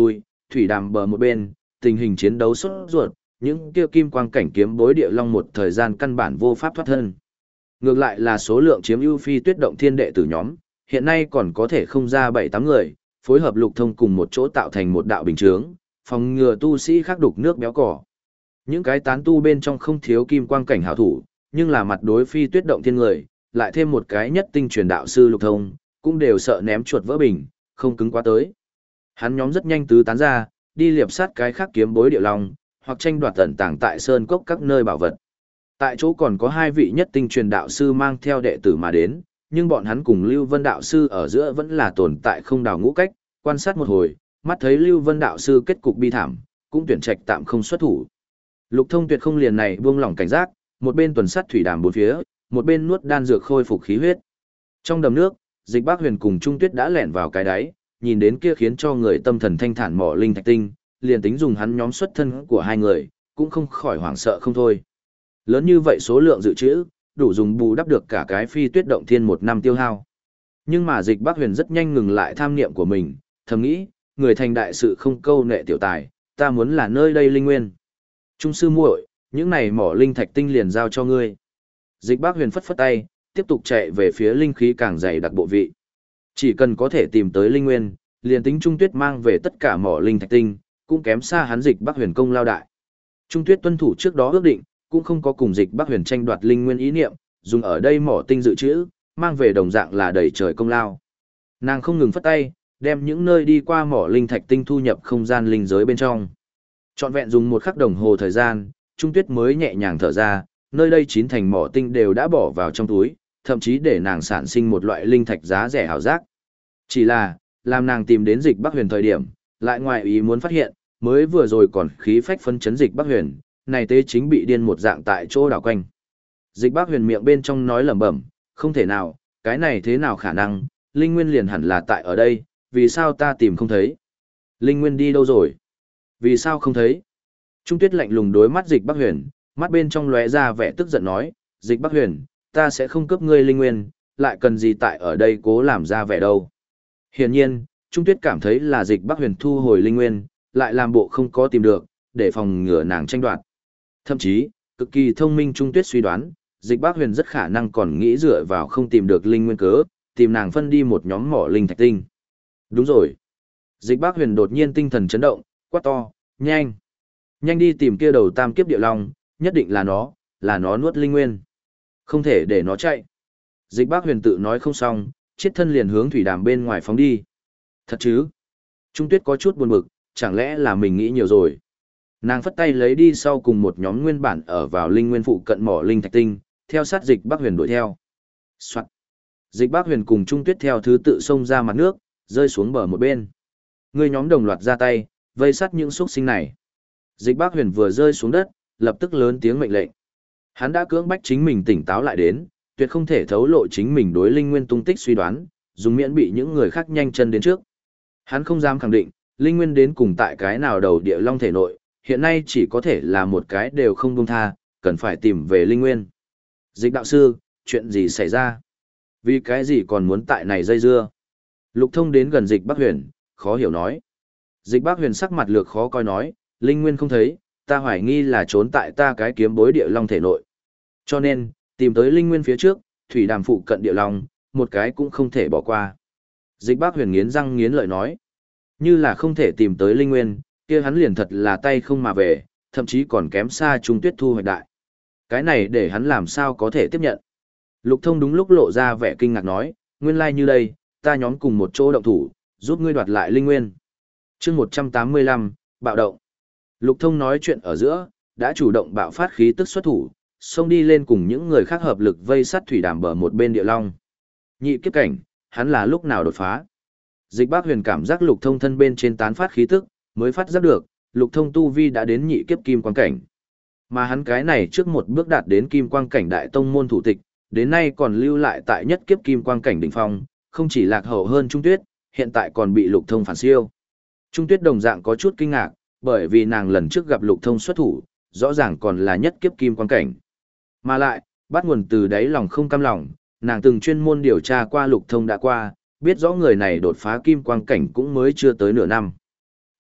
thủy đàm bờ một bên, tình hình chiến đấu sốt ruột, những kia kim quang cảnh kiếm bối địa long một thời gian căn bản vô pháp thoát thân. Ngược lại là số lượng chiếm ưu phi tuyết động thiên đệ tử nhóm, hiện nay còn có thể không ra bảy tám người, phối hợp lục thông cùng một chỗ tạo thành một đạo bình chướng, phòng ngừa tu sĩ khác đục nước béo cỏ. Những cái tán tu bên trong không thiếu kim quang cảnh hảo thủ, nhưng là mặt đối phi tuyết động thiên người, lại thêm một cái nhất tinh truyền đạo sư lục thông, cũng đều sợ ném chuột vỡ bình, không cứng quá tới. Hắn nhóm rất nhanh tứ tán ra, đi liệp sát cái khác kiếm bối địa long, hoặc tranh đoạt tận tàng tại sơn cốc các nơi bảo vật. Tại chỗ còn có hai vị nhất tinh truyền đạo sư mang theo đệ tử mà đến, nhưng bọn hắn cùng Lưu Vân đạo sư ở giữa vẫn là tồn tại không đào ngũ cách, quan sát một hồi, mắt thấy Lưu Vân đạo sư kết cục bi thảm, cũng tuyển trạch tạm không xuất thủ. Lục Thông tuyệt không liền này buông lỏng cảnh giác, một bên tuần sát thủy đàm bốn phía, một bên nuốt đan dược khôi phục khí huyết. Trong đầm nước, Dịch Bác Huyền cùng Trung Tuyết đã lẻn vào cái đáy, nhìn đến kia khiến cho người tâm thần thanh thản mỏ linh thạch tinh, liền tính dùng hắn nhóm xuất thân của hai người, cũng không khỏi hoảng sợ không thôi. Lớn như vậy số lượng dự trữ, đủ dùng bù đắp được cả cái phi tuyết động thiên một năm tiêu hao. Nhưng mà Dịch Bác Huyền rất nhanh ngừng lại tham niệm của mình, thầm nghĩ, người thành đại sự không câu nệ tiểu tài, ta muốn là nơi đây linh nguyên. Trung sư muội, những này mỏ linh thạch tinh liền giao cho ngươi. Dịch Bác Huyền phất phất tay, tiếp tục chạy về phía linh khí càng dày đặc bộ vị. Chỉ cần có thể tìm tới linh nguyên, liền tính Trung Tuyết mang về tất cả mỏ linh thạch tinh, cũng kém xa hắn Dịch Bác Huyền công lao đại. Trung Tuyết tuân thủ trước đó ước định, cũng không có cùng Dịch Bác Huyền tranh đoạt linh nguyên ý niệm, dùng ở đây mỏ tinh dự trữ, mang về đồng dạng là đầy trời công lao. Nàng không ngừng phất tay, đem những nơi đi qua mỏ linh thạch tinh thu nhập không gian linh giới bên trong. Trọn vẹn dùng một khắc đồng hồ thời gian, Trung Tuyết mới nhẹ nhàng thở ra, nơi đây chín thành mỏ tinh đều đã bỏ vào trong túi, thậm chí để nàng sản sinh một loại linh thạch giá rẻ hảo giác. Chỉ là, làm nàng tìm đến Dịch Bác Huyền thời điểm, lại ngoài ý muốn phát hiện, mới vừa rồi còn khí phách phân chấn Dịch Bác Huyền, này tế chính bị điên một dạng tại chỗ đảo quanh. Dịch Bác Huyền miệng bên trong nói lẩm bẩm, không thể nào, cái này thế nào khả năng, linh nguyên liền hẳn là tại ở đây, vì sao ta tìm không thấy? Linh nguyên đi đâu rồi? Vì sao không thấy? Trung Tuyết lạnh lùng đối mắt Dịch Bác Huyền, mắt bên trong lóe ra vẻ tức giận nói, Dịch Bác Huyền, ta sẽ không cướp ngươi linh nguyên, lại cần gì tại ở đây cố làm ra vẻ đâu. Hiển nhiên, Trung Tuyết cảm thấy là Dịch Bác Huyền thu hồi linh nguyên, lại làm bộ không có tìm được, để phòng ngừa nàng tranh đoạt. Thậm chí, cực kỳ thông minh Trung Tuyết suy đoán, Dịch Bác Huyền rất khả năng còn nghĩ dựa vào không tìm được linh nguyên cớ, tìm nàng phân đi một nhóm mỏ linh thạch tinh. Đúng rồi. Dịch Bác Huyền đột nhiên tinh thần chấn động, quát to, nhanh. Nhanh đi tìm kia đầu tam kiếp địa long, nhất định là nó, là nó nuốt linh nguyên. Không thể để nó chạy. Dịch Bác Huyền tự nói không xong, chiết thân liền hướng thủy đàm bên ngoài phóng đi. Thật chứ? Trung Tuyết có chút buồn bực, chẳng lẽ là mình nghĩ nhiều rồi. Nàng phất tay lấy đi sau cùng một nhóm nguyên bản ở vào linh nguyên phụ cận mỏ linh thạch tinh, theo sát Dịch Bác Huyền đuổi theo. Soạn. Dịch Bác Huyền cùng Trung Tuyết theo thứ tự xông ra mặt nước, rơi xuống bờ một bên. Người nhóm đồng loạt ra tay, vây sát những xuất sinh này. Dịch Bác Huyền vừa rơi xuống đất, lập tức lớn tiếng mệnh lệnh. Hắn đã cưỡng bách chính mình tỉnh táo lại đến, tuyệt không thể thấu lộ chính mình đối linh nguyên tung tích suy đoán, dùng miễn bị những người khác nhanh chân đến trước. Hắn không dám khẳng định, linh nguyên đến cùng tại cái nào đầu địa long thể nội, hiện nay chỉ có thể là một cái đều không buông tha, cần phải tìm về linh nguyên. Dịch đạo sư, chuyện gì xảy ra? Vì cái gì còn muốn tại này dây dưa? Lục Thông đến gần Dịch Bác Huyền, khó hiểu nói. Dịch Bác Huyền sắc mặt lược khó coi nói, linh nguyên không thấy, ta hoài nghi là trốn tại ta cái kiếm bối địa long thể nội. Cho nên, tìm tới linh nguyên phía trước, thủy đàm phụ cận địa long, một cái cũng không thể bỏ qua. Dịch Bác Huyền nghiến răng nghiến lợi nói, như là không thể tìm tới linh nguyên, kia hắn liền thật là tay không mà về, thậm chí còn kém xa Trung Tuyết thu hoạch đại. Cái này để hắn làm sao có thể tiếp nhận. Lục Thông đúng lúc lộ ra vẻ kinh ngạc nói, nguyên lai like như đây, ta nhóm cùng một chỗ động thủ, giúp ngươi đoạt lại linh nguyên. Chương một trăm tám mươi lăm, bạo động. Lục Thông nói chuyện ở giữa, đã chủ động bạo phát khí tức xuất thủ, xông đi lên cùng những người khác hợp lực vây sát thủy đàm bờ một bên địa long. Nhị kiếp cảnh, hắn là lúc nào đột phá? Dịch Bác Huyền cảm giác Lục Thông thân bên trên tán phát khí tức, mới phát giác được, Lục Thông tu vi đã đến nhị kiếp kim quang cảnh. Mà hắn cái này trước một bước đạt đến kim quang cảnh đại tông môn thủ tịch, đến nay còn lưu lại tại nhất kiếp kim quang cảnh đỉnh phong, không chỉ lạc hậu hơn Trung Tuyết, hiện tại còn bị Lục Thông phản siêu. Trung Tuyết đồng dạng có chút kinh ngạc, bởi vì nàng lần trước gặp Lục Thông xuất thủ, rõ ràng còn là nhất kiếp kim quang cảnh. Mà lại, bắt nguồn từ đáy lòng không cam lòng, nàng từng chuyên môn điều tra qua Lục Thông đã qua, biết rõ người này đột phá kim quang cảnh cũng mới chưa tới nửa năm.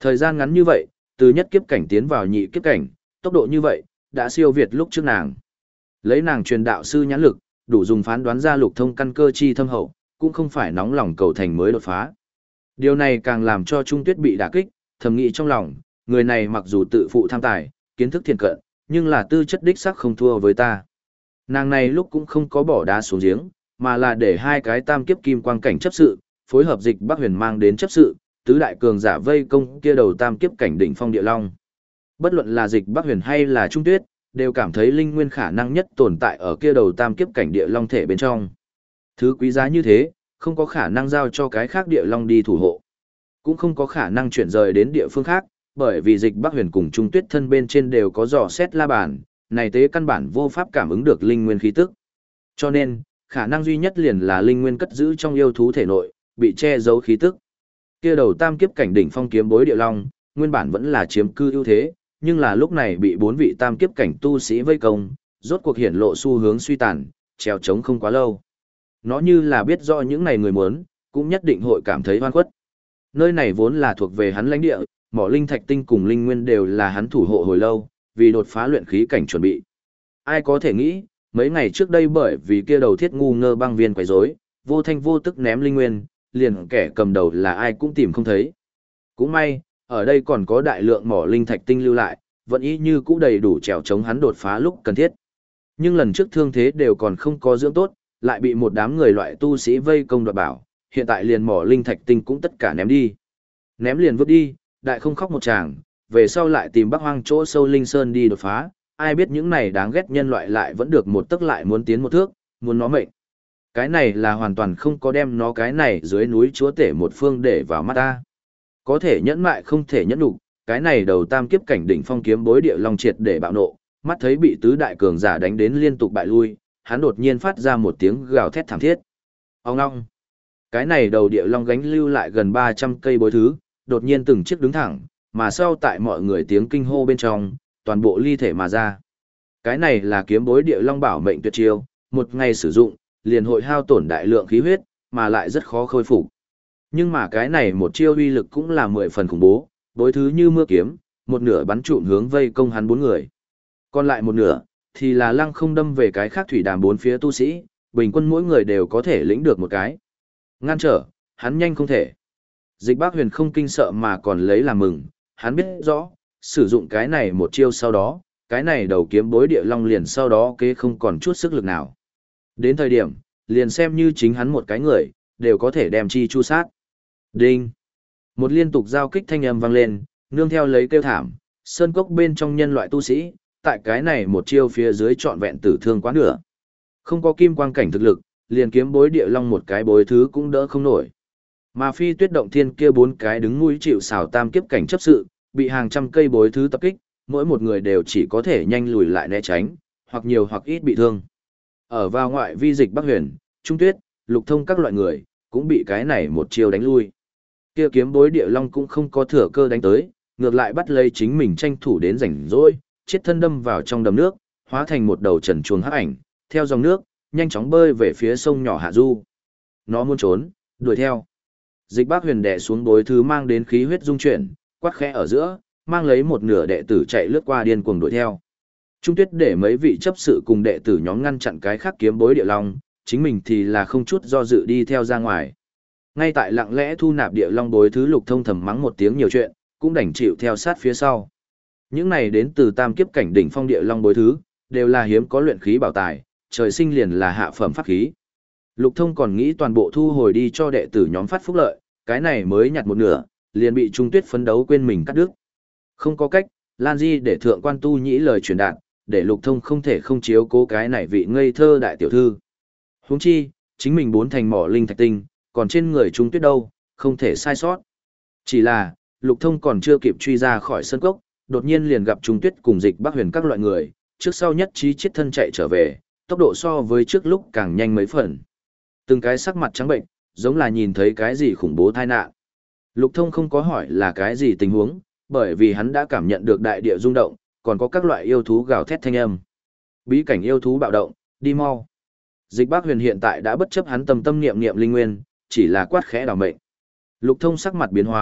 Thời gian ngắn như vậy, từ nhất kiếp cảnh tiến vào nhị kiếp cảnh, tốc độ như vậy, đã siêu việt lúc trước nàng. Lấy nàng truyền đạo sư nhãn lực, đủ dùng phán đoán ra Lục Thông căn cơ chi thâm hậu, cũng không phải nóng lòng cầu thành mới đột phá. Điều này càng làm cho Trung Tuyết bị đả kích, thầm nghĩ trong lòng, người này mặc dù tự phụ tham tài, kiến thức thiện cận, nhưng là tư chất đích sắc không thua với ta. Nàng này lúc cũng không có bỏ đá xuống giếng, mà là để hai cái tam kiếp kim quang cảnh chấp sự, phối hợp Dịch Bắc Huyền mang đến chấp sự, tứ đại cường giả vây công kia đầu tam kiếp cảnh đỉnh phong địa long. Bất luận là Dịch Bắc Huyền hay là Trung Tuyết, đều cảm thấy linh nguyên khả năng nhất tồn tại ở kia đầu tam kiếp cảnh địa long thể bên trong. Thứ quý giá như thế, không có khả năng giao cho cái khác địa long đi thủ hộ, cũng không có khả năng chuyển rời đến địa phương khác, bởi vì Dịch Bắc Huyền cùng Trung Tuyết thân bên trên đều có dò xét la bàn, này tế căn bản vô pháp cảm ứng được linh nguyên khí tức. Cho nên, khả năng duy nhất liền là linh nguyên cất giữ trong yêu thú thể nội, bị che giấu khí tức. Kia đầu tam kiếp cảnh đỉnh phong kiếm bối địa long, nguyên bản vẫn là chiếm cư ưu thế, nhưng là lúc này bị bốn vị tam kiếp cảnh tu sĩ vây công, rốt cuộc hiển lộ xu hướng suy tàn, trèo trống không quá lâu. Nó như là biết rõ những này người muốn, cũng nhất định hội cảm thấy oan khuất. Nơi này vốn là thuộc về hắn lãnh địa, mỏ linh thạch tinh cùng linh nguyên đều là hắn thủ hộ hồi lâu, vì đột phá luyện khí cảnh chuẩn bị. Ai có thể nghĩ, mấy ngày trước đây bởi vì kia đầu thiết ngu ngơ băng viên quấy rối, vô thanh vô tức ném linh nguyên, liền kẻ cầm đầu là ai cũng tìm không thấy. Cũng may, ở đây còn có đại lượng mỏ linh thạch tinh lưu lại, vẫn y như cũ đầy đủ trèo chống hắn đột phá lúc cần thiết. Nhưng lần trước thương thế đều còn không có dưỡng tốt, lại bị một đám người loại tu sĩ vây công đoạt bảo, hiện tại liền mỏ linh thạch tinh cũng tất cả ném đi. Ném liền vứt đi, đại không khóc một tràng, về sau lại tìm Bắc Hoang chỗ sâu linh sơn đi đột phá, ai biết những này đáng ghét nhân loại lại vẫn được một tức lại muốn tiến một thước, muốn nó mệnh. Cái này là hoàn toàn không có đem nó cái này dưới núi chúa tể một phương để vào mắt ta. Có thể nhẫn mại không thể nhẫn đủ, cái này đầu tam kiếp cảnh đỉnh phong kiếm bối địa long triệt để bạo nộ, mắt thấy bị tứ đại cường giả đánh đến liên tục bại lui, hắn đột nhiên phát ra một tiếng gào thét thảm thiết. Ông ngong. Cái này đầu địa long gánh lưu lại gần ba trăm cây bối thứ, đột nhiên từng chiếc đứng thẳng, mà sau tại mọi người tiếng kinh hô bên trong, toàn bộ ly thể mà ra. Cái này là kiếm bối địa long bảo mệnh tuyệt chiêu, một ngày sử dụng, liền hội hao tổn đại lượng khí huyết, mà lại rất khó khôi phục. Nhưng mà cái này một chiêu uy lực cũng là mười phần khủng bố, bối thứ như mưa kiếm, một nửa bắn trụm hướng vây công hắn bốn người. Còn lại một nửa, thì là lăng không đâm về cái khác thủy đàm bốn phía tu sĩ, bình quân mỗi người đều có thể lĩnh được một cái. Ngăn trở, hắn nhanh không thể. Dịch Bác Huyền không kinh sợ mà còn lấy làm mừng, hắn biết rõ, sử dụng cái này một chiêu sau đó, cái này đầu kiếm bối địa long liền sau đó kế không còn chút sức lực nào. Đến thời điểm, liền xem như chính hắn một cái người, đều có thể đem chi chu sát. Đinh! Một liên tục giao kích thanh âm vang lên, nương theo lấy kêu thảm, sơn cốc bên trong nhân loại tu sĩ, tại cái này một chiêu phía dưới trọn vẹn tử thương quá nửa. Không có kim quang cảnh thực lực, liền kiếm bối địa long một cái bối thứ cũng đỡ không nổi. Mà phi tuyết động thiên kia bốn cái đứng mũi chịu xào tam kiếp cảnh chấp sự, bị hàng trăm cây bối thứ tập kích, mỗi một người đều chỉ có thể nhanh lùi lại né tránh, hoặc nhiều hoặc ít bị thương. Ở vào ngoại vi Dịch Bắc Huyền, Trung Tuyết, Lục Thông các loại người, cũng bị cái này một chiêu đánh lui. Kia kiếm bối địa long cũng không có thừa cơ đánh tới, ngược lại bắt lấy chính mình tranh thủ đến rảnh rỗi, chết thân đâm vào trong đầm nước, hóa thành một đầu trần truồng hắc ảnh, theo dòng nước, nhanh chóng bơi về phía sông nhỏ hạ du. Nó muốn trốn, đuổi theo. Dịch Bác Huyền đè xuống bối thứ mang đến khí huyết dung chuyển, quát khẽ ở giữa, mang lấy một nửa đệ tử chạy lướt qua điên cuồng đuổi theo. Trung Tuyết để mấy vị chấp sự cùng đệ tử nhóm ngăn chặn cái khác kiếm bối địa long, chính mình thì là không chút do dự đi theo ra ngoài. Ngay tại lặng lẽ thu nạp địa long bối thứ Lục Thông thầm mắng một tiếng nhiều chuyện, cũng đành chịu theo sát phía sau. Những này đến từ tam kiếp cảnh đỉnh phong địa long bối thứ, đều là hiếm có luyện khí bảo tài, trời sinh liền là hạ phẩm pháp khí. Lục Thông còn nghĩ toàn bộ thu hồi đi cho đệ tử nhóm phát phúc lợi, cái này mới nhặt một nửa, liền bị Trung Tuyết phấn đấu quên mình cắt đứt. Không có cách, Lan Di để thượng quan tu nhĩ lời truyền đạt, để Lục Thông không thể không chiếu cố cái này vị ngây thơ đại tiểu thư. Huống chi, chính mình bốn thành mỏ linh thạch tinh, còn trên người Trung Tuyết đâu, không thể sai sót. Chỉ là, Lục Thông còn chưa kịp truy ra khỏi sân cốc, đột nhiên liền gặp Trung Tuyết cùng Dịch Bắc Huyền các loại người, trước sau nhất trí chết thân chạy trở về, tốc độ so với trước lúc càng nhanh mấy phần. Từng cái sắc mặt trắng bệnh, giống là nhìn thấy cái gì khủng bố tai nạn. Lục Thông không có hỏi là cái gì tình huống, bởi vì hắn đã cảm nhận được đại địa rung động, còn có các loại yêu thú gào thét thanh âm. Bí cảnh yêu thú bạo động, đi mau. Dịch Bác Huyền hiện tại đã bất chấp hắn tâm tâm niệm niệm linh nguyên, chỉ là quát khẽ đảo mệnh. Lục Thông sắc mặt biến hóa,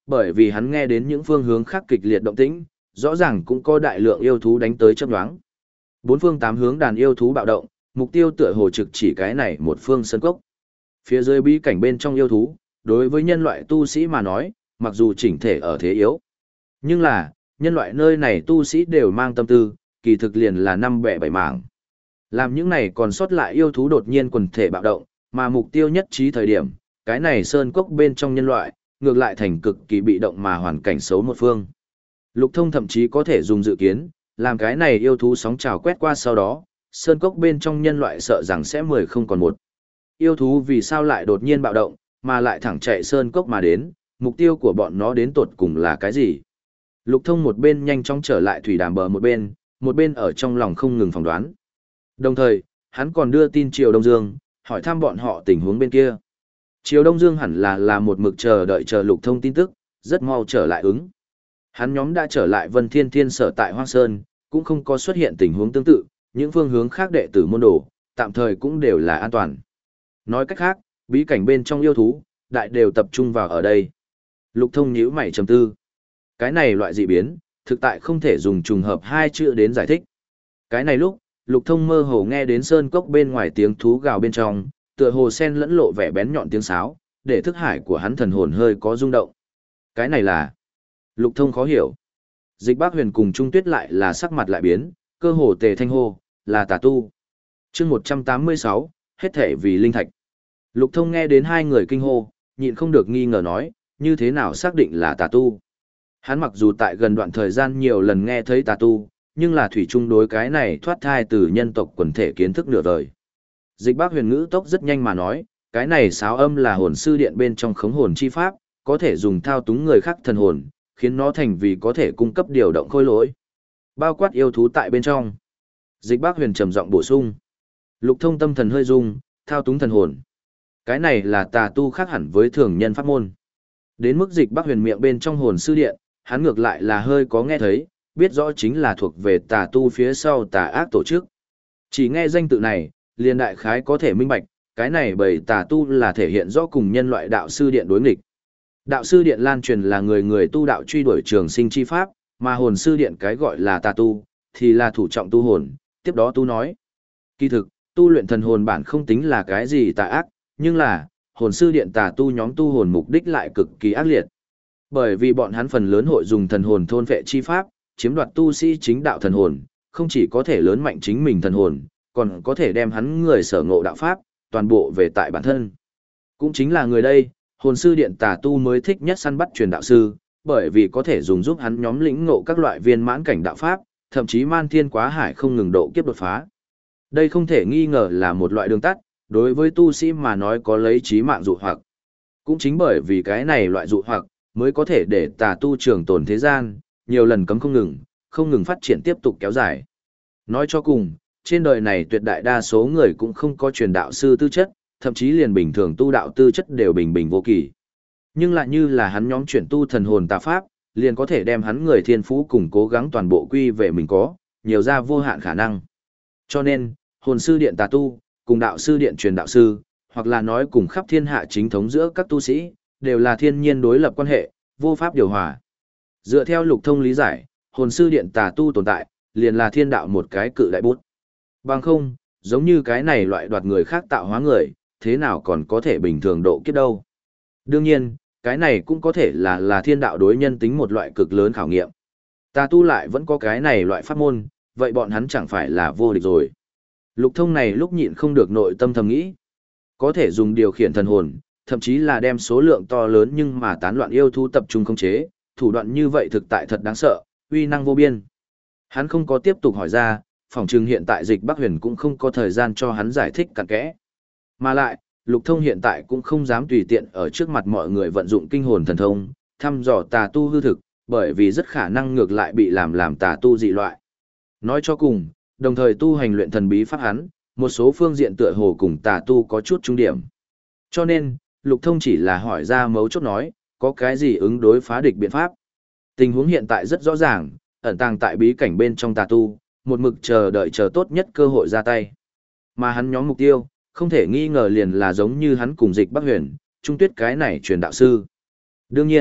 Bởi vì hắn nghe đến những phương hướng khác kịch liệt động tĩnh, rõ ràng cũng có đại lượng yêu thú đánh tới chớp nhoáng. Bốn phương tám hướng đàn yêu thú bạo động, mục tiêu tựa hồ trực chỉ cái này một phương sơn cốc. Phía dưới bí cảnh bên trong yêu thú, đối với nhân loại tu sĩ mà nói, mặc dù chỉnh thể ở thế yếu, nhưng là, nhân loại nơi này tu sĩ đều mang tâm tư, kỳ thực liền là năm bẻ bảy mảng. Làm những này còn sót lại yêu thú đột nhiên quần thể bạo động, mà mục tiêu nhất trí thời điểm, cái này sơn cốc bên trong nhân loại, ngược lại thành cực kỳ bị động mà hoàn cảnh xấu một phương. Lục Thông thậm chí có thể dùng dự kiến, làm cái này yêu thú sóng trào quét qua sau đó, sơn cốc bên trong nhân loại sợ rằng sẽ mười không còn một. Yêu thú vì sao lại đột nhiên bạo động, mà lại thẳng chạy sơn cốc mà đến, mục tiêu của bọn nó đến tột cùng là cái gì? Lục Thông một bên nhanh chóng trở lại thủy đàm bờ một bên, một bên ở trong lòng không ngừng phỏng đoán. Đồng thời, hắn còn đưa tin Triều Đông Dương, hỏi thăm bọn họ tình huống bên kia. Triều Đông Dương hẳn là là một mực chờ đợi chờ Lục Thông tin tức, rất mau trở lại ứng. Hắn nhóm đã trở lại Vân Thiên Thiên sở tại Hoang Sơn, cũng không có xuất hiện tình huống tương tự, những phương hướng khác đệ tử môn đồ, tạm thời cũng đều là an toàn. Nói cách khác, bí cảnh bên trong yêu thú, đại đều tập trung vào ở đây. Lục Thông nhíu mày trầm tư. Cái này loại dị biến, thực tại không thể dùng trùng hợp hai chữ đến giải thích. Cái này lúc, Lục Thông mơ hồ nghe đến sơn cốc bên ngoài tiếng thú gào bên trong, tựa hồ sen lẫn lộ vẻ bén nhọn tiếng sáo, để thức hải của hắn thần hồn hơi có rung động. Cái này là... Lục Thông khó hiểu. Dịch Bác Huyền cùng Trung Tuyết lại là sắc mặt lại biến, cơ hồ tề thanh hô, là tà tu. Chương một trăm tám mươi sáu, hết thể vì linh thạch. Lục Thông nghe đến hai người kinh hô, nhịn không được nghi ngờ nói, như thế nào xác định là tà tu. Hắn mặc dù tại gần đoạn thời gian nhiều lần nghe thấy tà tu, nhưng là thủy chung đối cái này thoát thai từ nhân tộc quần thể kiến thức nửa đời. Dịch Bác Huyền ngữ tốc rất nhanh mà nói, cái này sáo âm là hồn sư điện bên trong khống hồn chi pháp, có thể dùng thao túng người khác thần hồn, khiến nó thành vì có thể cung cấp điều động khôi lỗi. Bao quát yêu thú tại bên trong. Dịch Bác Huyền trầm giọng bổ sung. Lục Thông tâm thần hơi rung, thao túng thần hồn. Cái này là tà tu khác hẳn với thường nhân pháp môn. Đến mức Dịch Bác Huyền miệng bên trong hồn sư điện, hắn ngược lại là hơi có nghe thấy, biết rõ chính là thuộc về tà tu phía sau tà ác tổ chức. Chỉ nghe danh tự này, liền đại khái có thể minh bạch, cái này bởi tà tu là thể hiện rõ cùng nhân loại đạo sư điện đối nghịch. Đạo sư điện lan truyền là người người tu đạo truy đuổi trường sinh chi pháp, mà hồn sư điện cái gọi là tà tu, thì là thủ trọng tu hồn, tiếp đó tu nói. Kỳ thực, tu luyện thần hồn bản không tính là cái gì tà ác, nhưng là, hồn sư điện tà tu nhóm tu hồn mục đích lại cực kỳ ác liệt. Bởi vì bọn hắn phần lớn hội dùng thần hồn thôn phệ chi pháp, chiếm đoạt tu sĩ chính đạo thần hồn, không chỉ có thể lớn mạnh chính mình thần hồn, còn có thể đem hắn người sở ngộ đạo pháp, toàn bộ về tại bản thân. Cũng chính là người đây, hồn sư điện tà tu mới thích nhất săn bắt truyền đạo sư, bởi vì có thể dùng giúp hắn nhóm lĩnh ngộ các loại viên mãn cảnh đạo pháp, thậm chí man thiên quá hải không ngừng độ kiếp đột phá. Đây không thể nghi ngờ là một loại đường tắt, đối với tu sĩ mà nói có lấy chí mạng dụ hoặc. Cũng chính bởi vì cái này loại dụ hoặc, mới có thể để tà tu trường tồn thế gian, nhiều lần cấm không ngừng, không ngừng phát triển tiếp tục kéo dài. Nói cho cùng, trên đời này tuyệt đại đa số người cũng không có truyền đạo sư tư chất, thậm chí liền bình thường tu đạo tư chất đều bình bình vô kỳ. Nhưng lại như là hắn nhóm chuyển tu thần hồn tà pháp, liền có thể đem hắn người thiên phú cùng cố gắng toàn bộ quy về mình có, nhiều ra vô hạn khả năng. Cho nên, hồn sư điện tà tu, cùng đạo sư điện truyền đạo sư, hoặc là nói cùng khắp thiên hạ chính thống giữa các tu sĩ, đều là thiên nhiên đối lập quan hệ, vô pháp điều hòa. Dựa theo Lục Thông lý giải, hồn sư điện tà tu tồn tại, liền là thiên đạo một cái cự đại bút. Bằng không, giống như cái này loại đoạt người khác tạo hóa người, thế nào còn có thể bình thường độ kiếp đâu. Đương nhiên, cái này cũng có thể là là thiên đạo đối nhân tính một loại cực lớn khảo nghiệm. Tà tu lại vẫn có cái này loại pháp môn, vậy bọn hắn chẳng phải là vô địch rồi. Lục Thông này lúc nhịn không được nội tâm thầm nghĩ. Có thể dùng điều khiển thần hồn, thậm chí là đem số lượng to lớn nhưng mà tán loạn yêu thú tập trung khống chế, thủ đoạn như vậy thực tại thật đáng sợ, uy năng vô biên. Hắn không có tiếp tục hỏi ra, phỏng chừng hiện tại Dịch Bắc Huyền cũng không có thời gian cho hắn giải thích cặn kẽ. Mà lại, Lục Thông hiện tại cũng không dám tùy tiện ở trước mặt mọi người vận dụng kinh hồn thần thông, thăm dò tà tu hư thực, bởi vì rất khả năng ngược lại bị làm làm tà tu dị loại. Nói cho cùng, đồng thời tu hành luyện thần bí pháp hắn, một số phương diện tựa hồ cùng tà tu có chút trung điểm. Cho nên, Lục Thông chỉ là hỏi ra mấu chốt nói, có cái gì ứng đối phá địch biện pháp. Tình huống hiện tại rất rõ ràng, ẩn tàng tại bí cảnh bên trong tà tu, một mực chờ đợi chờ tốt nhất cơ hội ra tay. Mà hắn nhóm mục tiêu, không thể nghi ngờ liền là giống như hắn cùng Dịch Bắc Huyền, Trung Tuyết cái này truyền đạo sư. Đương nhiên,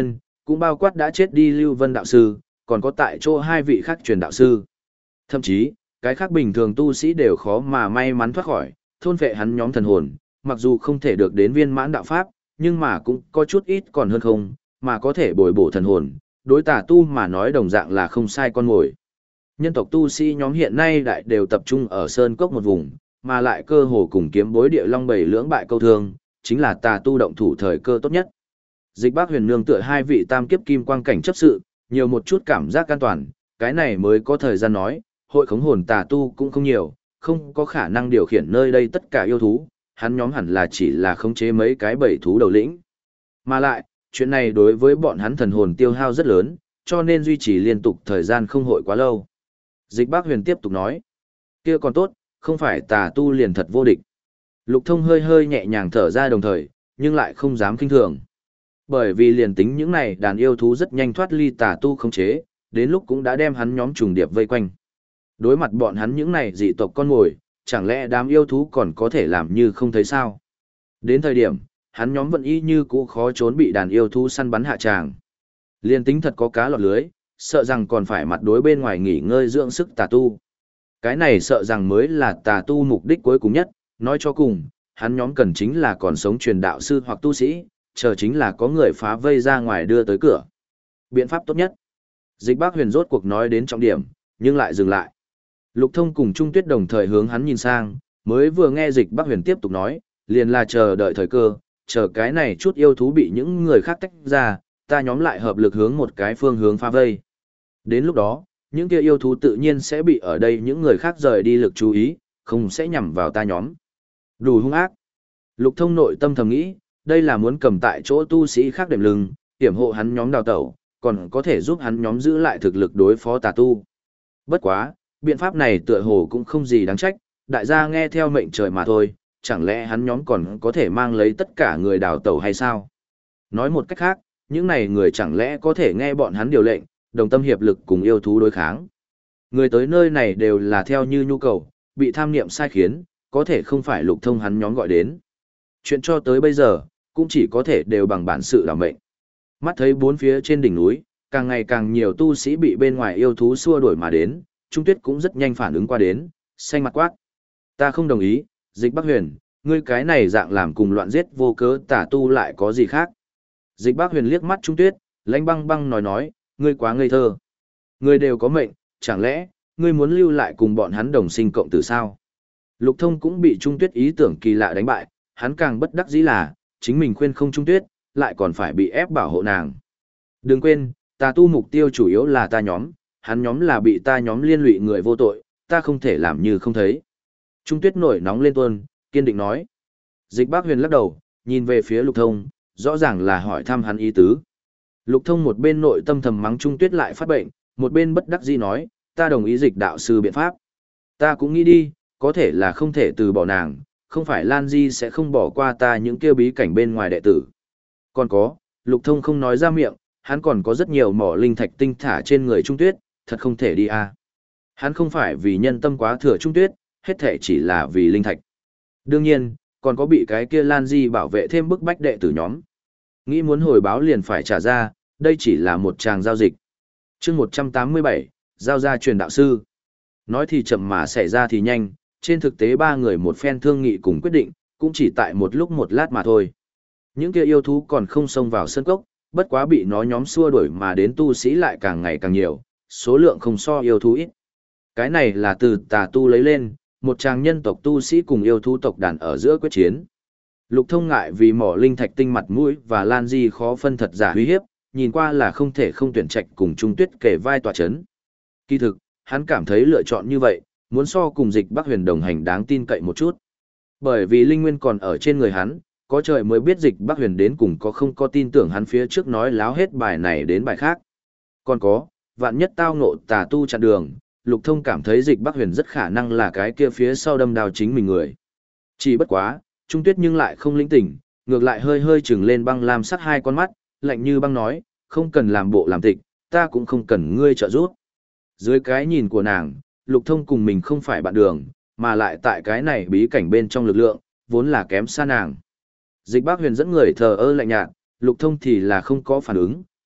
cũng bao quát đã chết đi Lưu Vân đạo sư, còn có tại chỗ hai vị khác truyền đạo sư. Thậm chí, cái khác bình thường tu sĩ đều khó mà may mắn thoát khỏi, thôn vệ hắn nhóm thần hồn, mặc dù không thể được đến viên mãn đạo pháp, nhưng mà cũng có chút ít còn hơn không, mà có thể bồi bổ thần hồn, đối tà tu mà nói đồng dạng là không sai con ngồi. Nhân tộc tu sĩ nhóm hiện nay đại đều tập trung ở sơn cốc một vùng, mà lại cơ hồ cùng kiếm bối địa long bảy lưỡng bại câu thương, chính là tà tu động thủ thời cơ tốt nhất. Dịch Bác Huyền nương tựa hai vị tam kiếp kim quang cảnh chấp sự, nhiều một chút cảm giác an toàn, cái này mới có thời gian nói, hội khống hồn tà tu cũng không nhiều, không có khả năng điều khiển nơi đây tất cả yêu thú, hắn nhóm hẳn là chỉ là khống chế mấy cái bảy thú đầu lĩnh. Mà lại, chuyện này đối với bọn hắn thần hồn tiêu hao rất lớn, cho nên duy trì liên tục thời gian không hội quá lâu. Dịch Bác Huyền tiếp tục nói, kia còn tốt, không phải tà tu liền thật vô địch. Lục Thông hơi hơi nhẹ nhàng thở ra đồng thời, nhưng lại không dám kinh thường. Bởi vì liền tính những này đàn yêu thú rất nhanh thoát ly tà tu khống chế, đến lúc cũng đã đem hắn nhóm trùng điệp vây quanh. Đối mặt bọn hắn những này dị tộc con ngồi, chẳng lẽ đám yêu thú còn có thể làm như không thấy sao? Đến thời điểm, hắn nhóm vẫn y như cũ khó trốn bị đàn yêu thú săn bắn hạ tràng. Liên tính thật có cá lọt lưới, sợ rằng còn phải mặt đối bên ngoài nghỉ ngơi dưỡng sức tà tu. Cái này sợ rằng mới là tà tu mục đích cuối cùng nhất, nói cho cùng, hắn nhóm cần chính là còn sống truyền đạo sư hoặc tu sĩ, chờ chính là có người phá vây ra ngoài đưa tới cửa. Biện pháp tốt nhất. Dịch Bác Huyền rốt cuộc nói đến trọng điểm, nhưng lại dừng lại. Lục Thông cùng Trung Tuyết đồng thời hướng hắn nhìn sang, mới vừa nghe Dịch Bác Huyền tiếp tục nói, liền là chờ đợi thời cơ, chờ cái này chút yêu thú bị những người khác tách ra, ta nhóm lại hợp lực hướng một cái phương hướng phá vây. Đến lúc đó, những kia yêu thú tự nhiên sẽ bị ở đây những người khác rời đi lực chú ý, không sẽ nhằm vào ta nhóm. Đủ hung ác. Lục Thông nội tâm thầm nghĩ, đây là muốn cầm tại chỗ tu sĩ khác đệm lưng, hiểm hộ hắn nhóm đào tẩu, còn có thể giúp hắn nhóm giữ lại thực lực đối phó tà tu. Bất quá, biện pháp này tựa hồ cũng không gì đáng trách, đại gia nghe theo mệnh trời mà thôi, chẳng lẽ hắn nhóm còn có thể mang lấy tất cả người đào tẩu hay sao? Nói một cách khác, những này người chẳng lẽ có thể nghe bọn hắn điều lệnh, đồng tâm hiệp lực cùng yêu thú đối kháng. Người tới nơi này đều là theo như nhu cầu, bị tham niệm sai khiến, có thể không phải Lục Thông hắn nhóm gọi đến. Chuyện cho tới bây giờ, cũng chỉ có thể đều bằng bản sự đảm mệnh. Mắt thấy bốn phía trên đỉnh núi, càng ngày càng nhiều tu sĩ bị bên ngoài yêu thú xua đuổi mà đến, Trung Tuyết cũng rất nhanh phản ứng qua đến, xanh mặt quát. Ta không đồng ý, Dịch Bác Huyền, ngươi cái này dạng làm cùng loạn giết vô cớ tả tu lại có gì khác. Dịch Bác Huyền liếc mắt Trung Tuyết, lãnh băng băng nói nói, ngươi quá ngây thơ. Ngươi đều có mệnh, chẳng lẽ, ngươi muốn lưu lại cùng bọn hắn đồng sinh cộng tử sao? Lục Thông cũng bị Trung Tuyết ý tưởng kỳ lạ đánh bại, hắn càng bất đắc dĩ là, chính mình khuyên không Trung Tuyết, lại còn phải bị ép bảo hộ nàng. Đừng quên, tà tu mục tiêu chủ yếu là ta nhóm, hắn nhóm là bị ta nhóm liên lụy người vô tội, ta không thể làm như không thấy. Trung Tuyết nổi nóng lên tuôn, kiên định nói. Dịch Bác Huyền lắc đầu, nhìn về phía Lục Thông, rõ ràng là hỏi thăm hắn ý tứ. Lục Thông một bên nội tâm thầm mắng Trung Tuyết lại phát bệnh, một bên bất đắc dĩ nói, ta đồng ý Dịch đạo sư biện pháp. Ta cũng nghĩ đi, có thể là không thể từ bỏ nàng, không phải Lan Di sẽ không bỏ qua ta những kêu bí cảnh bên ngoài đệ tử. Còn có, Lục Thông không nói ra miệng, hắn còn có rất nhiều mỏ linh thạch tinh thả trên người Trung Tuyết, thật không thể đi à. Hắn không phải vì nhân tâm quá thừa Trung Tuyết, hết thể chỉ là vì linh thạch. Đương nhiên, còn có bị cái kia Lan Di bảo vệ thêm bức bách đệ tử nhóm. Nghĩ muốn hồi báo liền phải trả ra, đây chỉ là một tràng giao dịch. chương một trăm tám mươi bảy, giao ra truyền đạo sư. Nói thì chậm mà xảy ra thì nhanh, trên thực tế ba người một phen thương nghị cùng quyết định, cũng chỉ tại một lúc một lát mà thôi. Những kia yêu thú còn không xông vào sân cốc, bất quá bị nó nhóm xua đuổi mà đến tu sĩ lại càng ngày càng nhiều, số lượng không so yêu thú ít. Cái này là từ tà tu lấy lên, một tràng nhân tộc tu sĩ cùng yêu thú tộc đàn ở giữa quyết chiến. Lục Thông ngại vì mỏ linh thạch tinh mặt mũi và Lan Di khó phân thật giả uy hiếp, nhìn qua là không thể không tuyển trạch cùng Trung Tuyết kể vai tòa chấn. Kỳ thực, hắn cảm thấy lựa chọn như vậy, muốn so cùng Dịch Bác Huyền đồng hành đáng tin cậy một chút. Bởi vì linh nguyên còn ở trên người hắn, có trời mới biết Dịch Bác Huyền đến cùng có không có tin tưởng hắn phía trước nói láo hết bài này đến bài khác. Còn có, vạn nhất tao ngộ tà tu chặn đường, Lục Thông cảm thấy Dịch Bác Huyền rất khả năng là cái kia phía sau đâm đào chính mình người. Chỉ bất quá, Trung Tuyết nhưng lại không lĩnh tỉnh, ngược lại hơi hơi trừng lên băng lam sắc hai con mắt, lạnh như băng nói, không cần làm bộ làm tịch, ta cũng không cần ngươi trợ giúp. Dưới cái nhìn của nàng, Lục Thông cùng mình không phải bạn đường, mà lại tại cái này bí cảnh bên trong lực lượng, vốn là kém xa nàng. Dịch Bác Huyền dẫn người thờ ơ lạnh nhạt, Lục Thông thì là không có phản ứng,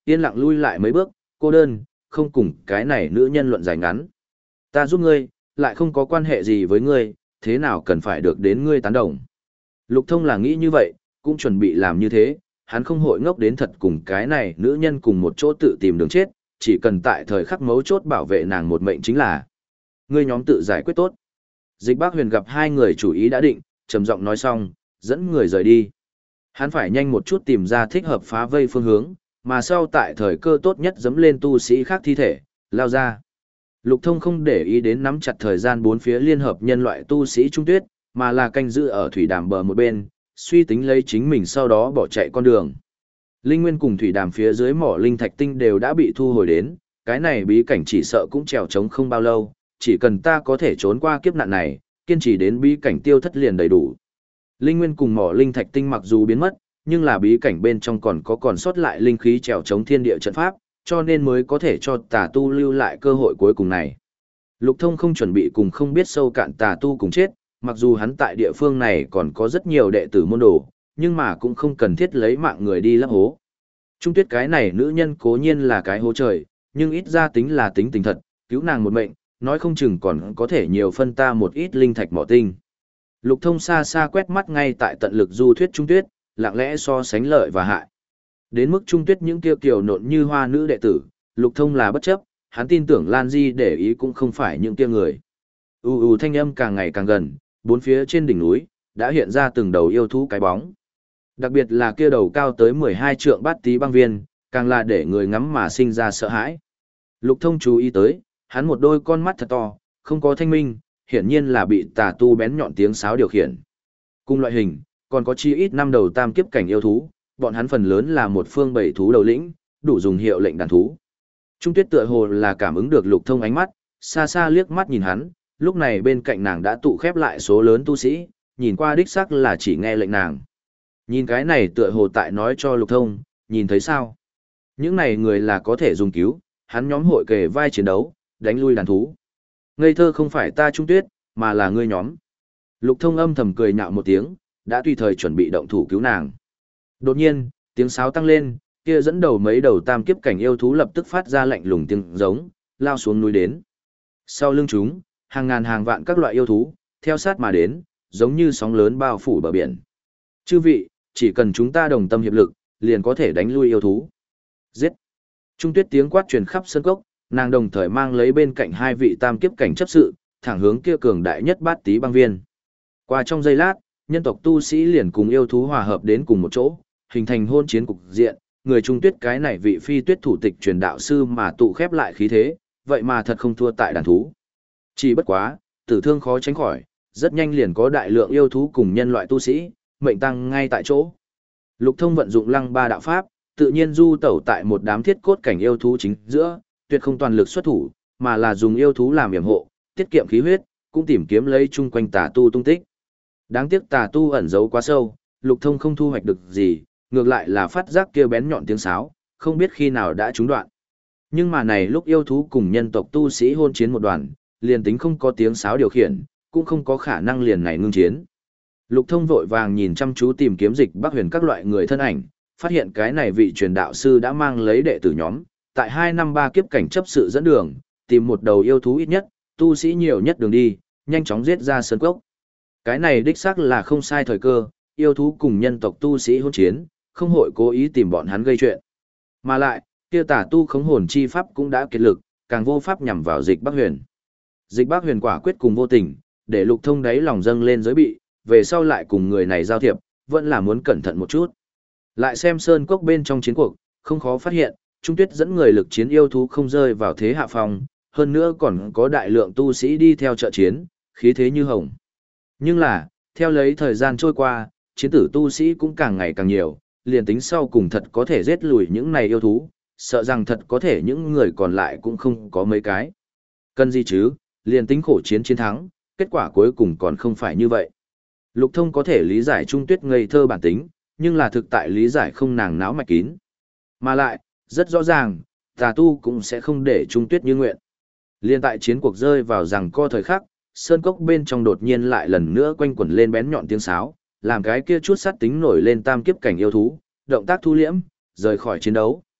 yên lặng lui lại mấy bước, cô đơn, không cùng cái này nữ nhân luận giải ngắn. Ta giúp ngươi, lại không có quan hệ gì với ngươi, thế nào cần phải được đến ngươi tán đồng. Lục Thông là nghĩ như vậy, cũng chuẩn bị làm như thế, hắn không hội ngốc đến thật cùng cái này nữ nhân cùng một chỗ tự tìm đường chết, chỉ cần tại thời khắc mấu chốt bảo vệ nàng một mệnh chính là. Ngươi nhóm tự giải quyết tốt. Dịch Bác Huyền gặp hai người chủ ý đã định, trầm giọng nói xong, dẫn người rời đi. Hắn phải nhanh một chút tìm ra thích hợp phá vây phương hướng, mà sau tại thời cơ tốt nhất dẫm lên tu sĩ khác thi thể, lao ra. Lục Thông không để ý đến nắm chặt thời gian bốn phía liên hợp nhân loại tu sĩ trung tuyết, mà là canh giữ ở thủy đàm bờ một bên, suy tính lấy chính mình sau đó bỏ chạy con đường. Linh nguyên cùng thủy đàm phía dưới mỏ linh thạch tinh đều đã bị thu hồi đến, cái này bí cảnh chỉ sợ cũng trèo trống không bao lâu, chỉ cần ta có thể trốn qua kiếp nạn này, kiên trì đến bí cảnh tiêu thất liền đầy đủ. Linh nguyên cùng mỏ linh thạch tinh mặc dù biến mất, nhưng là bí cảnh bên trong còn có còn sót lại linh khí trèo trống thiên địa trận pháp, cho nên mới có thể cho tà tu lưu lại cơ hội cuối cùng này. Lục Thông không chuẩn bị cùng không biết sâu cạn tà tu cùng chết, mặc dù hắn tại địa phương này còn có rất nhiều đệ tử môn đồ, nhưng mà cũng không cần thiết lấy mạng người đi lấp hố. Trung tuyết cái này nữ nhân cố nhiên là cái hố trời, nhưng ít ra tính là tính tình thật, cứu nàng một mệnh, nói không chừng còn có thể nhiều phân ta một ít linh thạch mỏ tinh. Lục Thông xa xa quét mắt ngay tại tận lực du thuyết Trung tuyết, lặng lẽ so sánh lợi và hại. Đến mức Trung tuyết những kiêu kiều nộn như hoa nữ đệ tử, Lục Thông là bất chấp, hắn tin tưởng Lan Di để ý cũng không phải những kia người. U u thanh âm càng ngày càng gần, bốn phía trên đỉnh núi đã hiện ra từng đầu yêu thú cái bóng. Đặc biệt là kia đầu cao tới mười hai trượng bát tí băng viên, càng là để người ngắm mà sinh ra sợ hãi. Lục Thông chú ý tới, hắn một đôi con mắt thật to, không có thanh minh, hiển nhiên là bị tà tu bén nhọn tiếng sáo điều khiển. Cùng loại hình, còn có chi ít năm đầu tam kiếp cảnh yêu thú, bọn hắn phần lớn là một phương bảy thú đầu lĩnh, đủ dùng hiệu lệnh đàn thú. Trung Tuyết tựa hồ là cảm ứng được Lục Thông ánh mắt, xa xa liếc mắt nhìn hắn, lúc này bên cạnh nàng đã tụ khép lại số lớn tu sĩ, nhìn qua đích xác là chỉ nghe lệnh nàng. Nhìn cái này tựa hồ tại nói cho Lục Thông, nhìn thấy sao? Những này người là có thể dùng cứu, hắn nhóm hội kề vai chiến đấu, đánh lui đàn thú. Ngây thơ không phải ta Trung Tuyết, mà là ngươi nhóm. Lục Thông âm thầm cười nhạo một tiếng, đã tùy thời chuẩn bị động thủ cứu nàng. Đột nhiên, tiếng sáo tăng lên, kia dẫn đầu mấy đầu tam kiếp cảnh yêu thú lập tức phát ra lạnh lùng tiếng giống, lao xuống núi đến. Sau lưng chúng, hàng ngàn hàng vạn các loại yêu thú, theo sát mà đến, giống như sóng lớn bao phủ bờ biển. Chư vị, chỉ cần chúng ta đồng tâm hiệp lực, liền có thể đánh lui yêu thú. Giết! Trung Tuyết tiếng quát truyền khắp sân cốc, nàng đồng thời mang lấy bên cạnh hai vị tam kiếp cảnh chấp sự, thẳng hướng kia cường đại nhất bát tí băng viên. Qua trong giây lát, nhân tộc tu sĩ liền cùng yêu thú hòa hợp đến cùng một chỗ, hình thành hôn chiến cục diện, người Trung Tuyết cái này vị phi tuyết thủ tịch truyền đạo sư mà tụ khép lại khí thế, vậy mà thật không thua tại đàn thú. Chỉ bất quá, tử thương khó tránh khỏi, rất nhanh liền có đại lượng yêu thú cùng nhân loại tu sĩ, mệnh tăng ngay tại chỗ. Lục Thông vận dụng lăng ba đạo pháp, tự nhiên du tẩu tại một đám thiết cốt cảnh yêu thú chính giữa, tuyệt không toàn lực xuất thủ, mà là dùng yêu thú làm yểm hộ, tiết kiệm khí huyết, cũng tìm kiếm lấy chung quanh tà tu tung tích. Đáng tiếc tà tu ẩn giấu quá sâu, Lục Thông không thu hoạch được gì, ngược lại là phát giác kia bén nhọn tiếng sáo, không biết khi nào đã trúng đoạn. Nhưng mà này lúc yêu thú cùng nhân tộc tu sĩ hôn chiến một đoàn, liền tính không có tiếng sáo điều khiển, cũng không có khả năng liền này ngưng chiến. Lục Thông vội vàng nhìn chăm chú tìm kiếm Dịch Bắc Huyền các loại người thân ảnh, phát hiện cái này vị truyền đạo sư đã mang lấy đệ tử nhóm, tại hai năm ba kiếp cảnh chấp sự dẫn đường, tìm một đầu yêu thú ít nhất, tu sĩ nhiều nhất đường đi, nhanh chóng giết ra sơn cốc. Cái này đích xác là không sai thời cơ, yêu thú cùng nhân tộc tu sĩ hôn chiến, không hội cố ý tìm bọn hắn gây chuyện. Mà lại, kia tà tu khống hồn chi pháp cũng đã kiệt lực, càng vô pháp nhằm vào Dịch Bắc Huyền. Dịch Bắc Huyền quả quyết cùng vô tình, để Lục Thông đáy lòng dâng lên giới bị, về sau lại cùng người này giao thiệp, vẫn là muốn cẩn thận một chút. Lại xem sơn cốc bên trong chiến cuộc, không khó phát hiện, Trung Tuyết dẫn người lực chiến yêu thú không rơi vào thế hạ phong, hơn nữa còn có đại lượng tu sĩ đi theo trợ chiến, khí thế như hồng. Nhưng là, theo lấy thời gian trôi qua, chiến tử tu sĩ cũng càng ngày càng nhiều, liền tính sau cùng thật có thể giết lùi những này yêu thú, sợ rằng thật có thể những người còn lại cũng không có mấy cái. Cần gì chứ, liền tính khổ chiến chiến thắng, kết quả cuối cùng còn không phải như vậy. Lục Thông có thể lý giải Trung Tuyết ngây thơ bản tính, nhưng là thực tại lý giải không nàng náo mạch kín. Mà lại, rất rõ ràng, tà tu cũng sẽ không để Trung Tuyết như nguyện. Liên tại chiến cuộc rơi vào rằng co thời khắc, sơn cốc bên trong đột nhiên lại lần nữa quanh quẩn lên bén nhọn tiếng sáo, làm cái kia chút sát tính nổi lên tam kiếp cảnh yêu thú, động tác thu liễm, rời khỏi chiến đấu.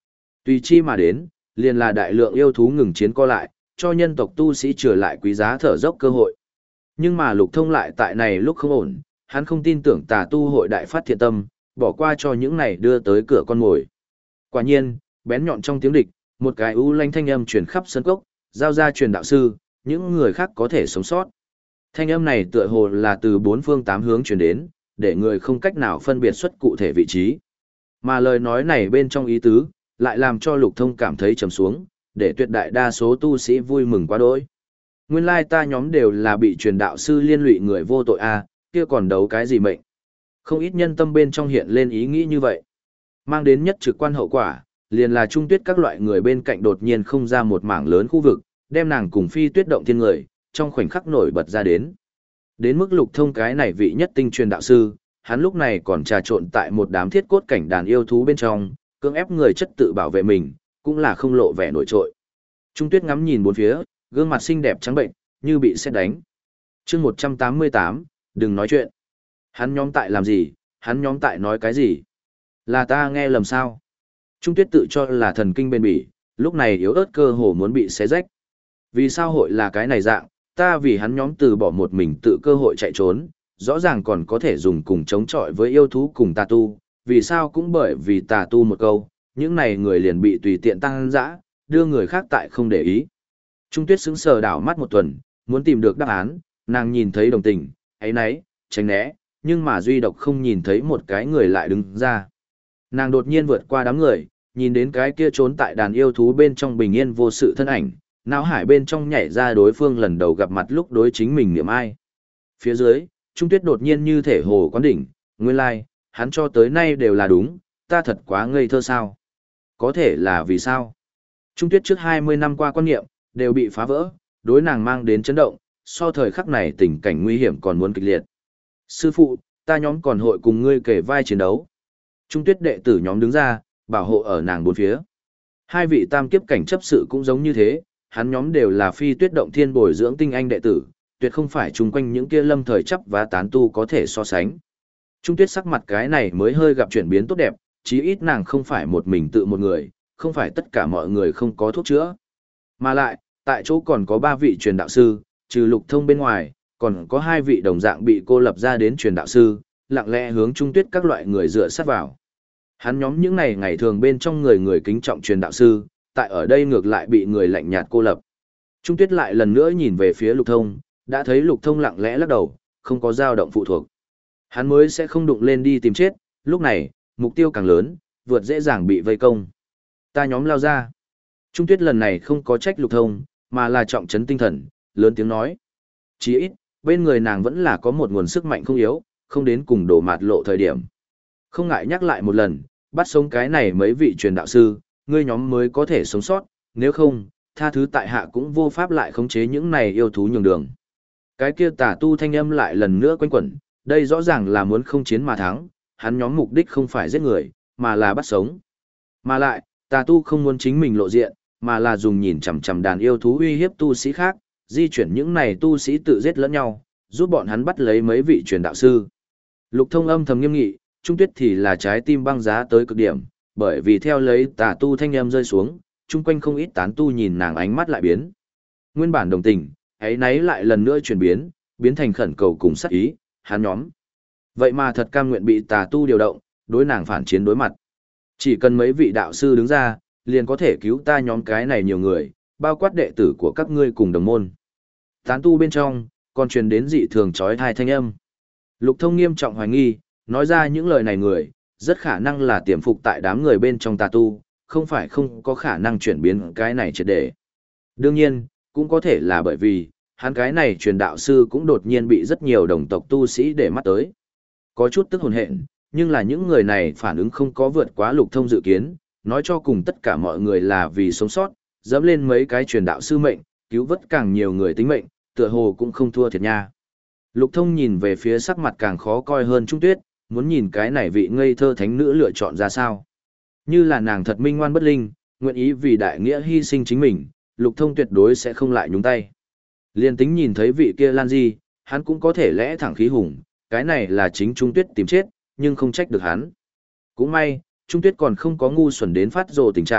Tùy chi mà đến, liền là đại lượng yêu thú ngừng chiến co lại, cho nhân tộc tu sĩ trở lại quý giá thở dốc cơ hội. Nhưng mà Lục Thông lại tại này lúc không ổn, hắn không tin tưởng tà tu hội đại phát thiện tâm, bỏ qua cho những này đưa tới cửa con mồi. Quả nhiên, bén nhọn trong tiếng địch, một cái u lanh thanh âm truyền khắp sân cốc, giao ra truyền đạo sư, những người khác có thể sống sót. Thanh âm này tựa hồ là từ bốn phương tám hướng truyền đến, để người không cách nào phân biệt xuất cụ thể vị trí. Mà lời nói này bên trong ý tứ, lại làm cho Lục Thông cảm thấy trầm xuống, để tuyệt đại đa số tu sĩ vui mừng quá đỗi. Nguyên lai ta nhóm đều là bị truyền đạo sư liên lụy người vô tội a, kia còn đấu cái gì mệnh. Không ít nhân tâm bên trong hiện lên ý nghĩ như vậy. Mang đến nhất trực quan hậu quả, liền là trung tuyết các loại người bên cạnh đột nhiên không ra một mảng lớn khu vực, đem nàng cùng phi tuyết động thiên người, trong khoảnh khắc nổi bật ra đến. Đến mức Lục Thông cái này vị nhất tinh truyền đạo sư, hắn lúc này còn trà trộn tại một đám thiết cốt cảnh đàn yêu thú bên trong, cưỡng ép người chất tự bảo vệ mình, cũng là không lộ vẻ nổi trội. Trung tuyết ngắm nhìn bốn phía, gương mặt xinh đẹp trắng bệnh, như bị sét đánh. chương một trăm tám mươi tám, đừng nói chuyện. Hắn nhóm tại làm gì, hắn nhóm tại nói cái gì? Là ta nghe lầm sao? Trung tuyết tự cho là thần kinh bên bỉ, lúc này yếu ớt cơ hồ muốn bị xé rách. Vì sao hội là cái này dạng, ta vì hắn nhóm từ bỏ một mình tự cơ hội chạy trốn, rõ ràng còn có thể dùng cùng chống chọi với yêu thú cùng tà tu, vì sao cũng bởi vì tà tu một câu, những này người liền bị tùy tiện tăng dã, đưa người khác tại không để ý. Trung tuyết sững sờ đảo mắt một tuần, muốn tìm được đáp án, nàng nhìn thấy đồng tình, ấy nấy, tránh né, nhưng mà duy độc không nhìn thấy một cái người lại đứng ra. Nàng đột nhiên vượt qua đám người, nhìn đến cái kia trốn tại đàn yêu thú bên trong bình yên vô sự thân ảnh, não hải bên trong nhảy ra đối phương lần đầu gặp mặt lúc đối chính mình niệm ai. Phía dưới, Trung tuyết đột nhiên như thể hồ quán đỉnh, nguyên lai, like, hắn cho tới nay đều là đúng, ta thật quá ngây thơ sao. Có thể là vì sao? Trung tuyết trước hai mươi năm qua quan niệm, đều bị phá vỡ, đối nàng mang đến chấn động, so thời khắc này tình cảnh nguy hiểm còn muốn kịch liệt. Sư phụ, ta nhóm còn hội cùng ngươi kể vai chiến đấu. Trung tuyết đệ tử nhóm đứng ra, bảo hộ ở nàng bốn phía. Hai vị tam kiếp cảnh chấp sự cũng giống như thế, hắn nhóm đều là phi tuyết động thiên bồi dưỡng tinh anh đệ tử, tuyệt không phải chung quanh những kia lâm thời chấp và tán tu có thể so sánh. Trung tuyết sắc mặt cái này mới hơi gặp chuyển biến tốt đẹp, chí ít nàng không phải một mình tự một người, không phải tất cả mọi người không có thuốc chữa. Mà lại, tại chỗ còn có ba vị truyền đạo sư, trừ Lục Thông bên ngoài, còn có hai vị đồng dạng bị cô lập ra đến truyền đạo sư, lặng lẽ hướng Trung tuyết các loại người dựa sát vào. Hắn nhóm những này ngày thường bên trong người người kính trọng truyền đạo sư, tại ở đây ngược lại bị người lạnh nhạt cô lập. Trung tuyết lại lần nữa nhìn về phía Lục Thông, đã thấy Lục Thông lặng lẽ lắc đầu, không có dao động phụ thuộc. Hắn mới sẽ không đụng lên đi tìm chết, lúc này, mục tiêu càng lớn, vượt dễ dàng bị vây công. Ta nhóm lao ra. Trung tuyết lần này không có trách Lục Thông, mà là trọng trấn tinh thần, lớn tiếng nói. Chỉ ít, bên người nàng vẫn là có một nguồn sức mạnh không yếu, không đến cùng đổ mạt lộ thời điểm. Không ngại nhắc lại một lần, bắt sống cái này mấy vị truyền đạo sư, ngươi nhóm mới có thể sống sót, nếu không, tha thứ tại hạ cũng vô pháp lại khống chế những này yêu thú nhường đường. Cái kia tà tu thanh âm lại lần nữa quanh quẩn, đây rõ ràng là muốn không chiến mà thắng, hắn nhóm mục đích không phải giết người, mà là bắt sống. Mà lại, tà tu không muốn chính mình lộ diện, mà là dùng nhìn chằm chằm đàn yêu thú uy hiếp tu sĩ khác, di chuyển những này tu sĩ tự giết lẫn nhau, giúp bọn hắn bắt lấy mấy vị truyền đạo sư. Lục Thông âm thầm nghiêm nghị, Trung tuyết thì là trái tim băng giá tới cực điểm, bởi vì theo lấy tà tu thanh âm rơi xuống, chung quanh không ít tán tu nhìn nàng ánh mắt lại biến. Nguyên bản đồng tình, ấy nấy lại lần nữa chuyển biến, biến thành khẩn cầu cùng sát ý, hắn nhóm. Vậy mà thật cam nguyện bị tà tu điều động, đối nàng phản chiến đối mặt. Chỉ cần mấy vị đạo sư đứng ra, liền có thể cứu ta nhóm cái này nhiều người, bao quát đệ tử của các ngươi cùng đồng môn. Tán tu bên trong, còn truyền đến dị thường chói tai thanh âm. Lục Thông nghiêm trọng hoài nghi, nói ra những lời này người, rất khả năng là tiềm phục tại đám người bên trong tà tu, không phải không có khả năng chuyển biến cái này triệt để. Đương nhiên, cũng có thể là bởi vì, hắn cái này truyền đạo sư cũng đột nhiên bị rất nhiều đồng tộc tu sĩ để mắt tới. Có chút tức hồn hện, nhưng là những người này phản ứng không có vượt quá Lục Thông dự kiến, nói cho cùng tất cả mọi người là vì sống sót, dẫm lên mấy cái truyền đạo sư mệnh, cứu vớt càng nhiều người tính mệnh, tựa hồ cũng không thua thiệt nha. Lục Thông nhìn về phía sắc mặt càng khó coi hơn Trung Tuyết, muốn nhìn cái này vị ngây thơ thánh nữ lựa chọn ra sao. Như là nàng thật minh ngoan bất linh, nguyện ý vì đại nghĩa hy sinh chính mình, Lục Thông tuyệt đối sẽ không lại nhúng tay. Liên tính nhìn thấy vị kia Lan Di, hắn cũng có thể lẽ thẳng khí hùng, cái này là chính Trung Tuyết tìm chết, nhưng không trách được hắn. Cũng may, Trung Tuyết còn không có ngu xuẩn đến phát rồ tình trạng,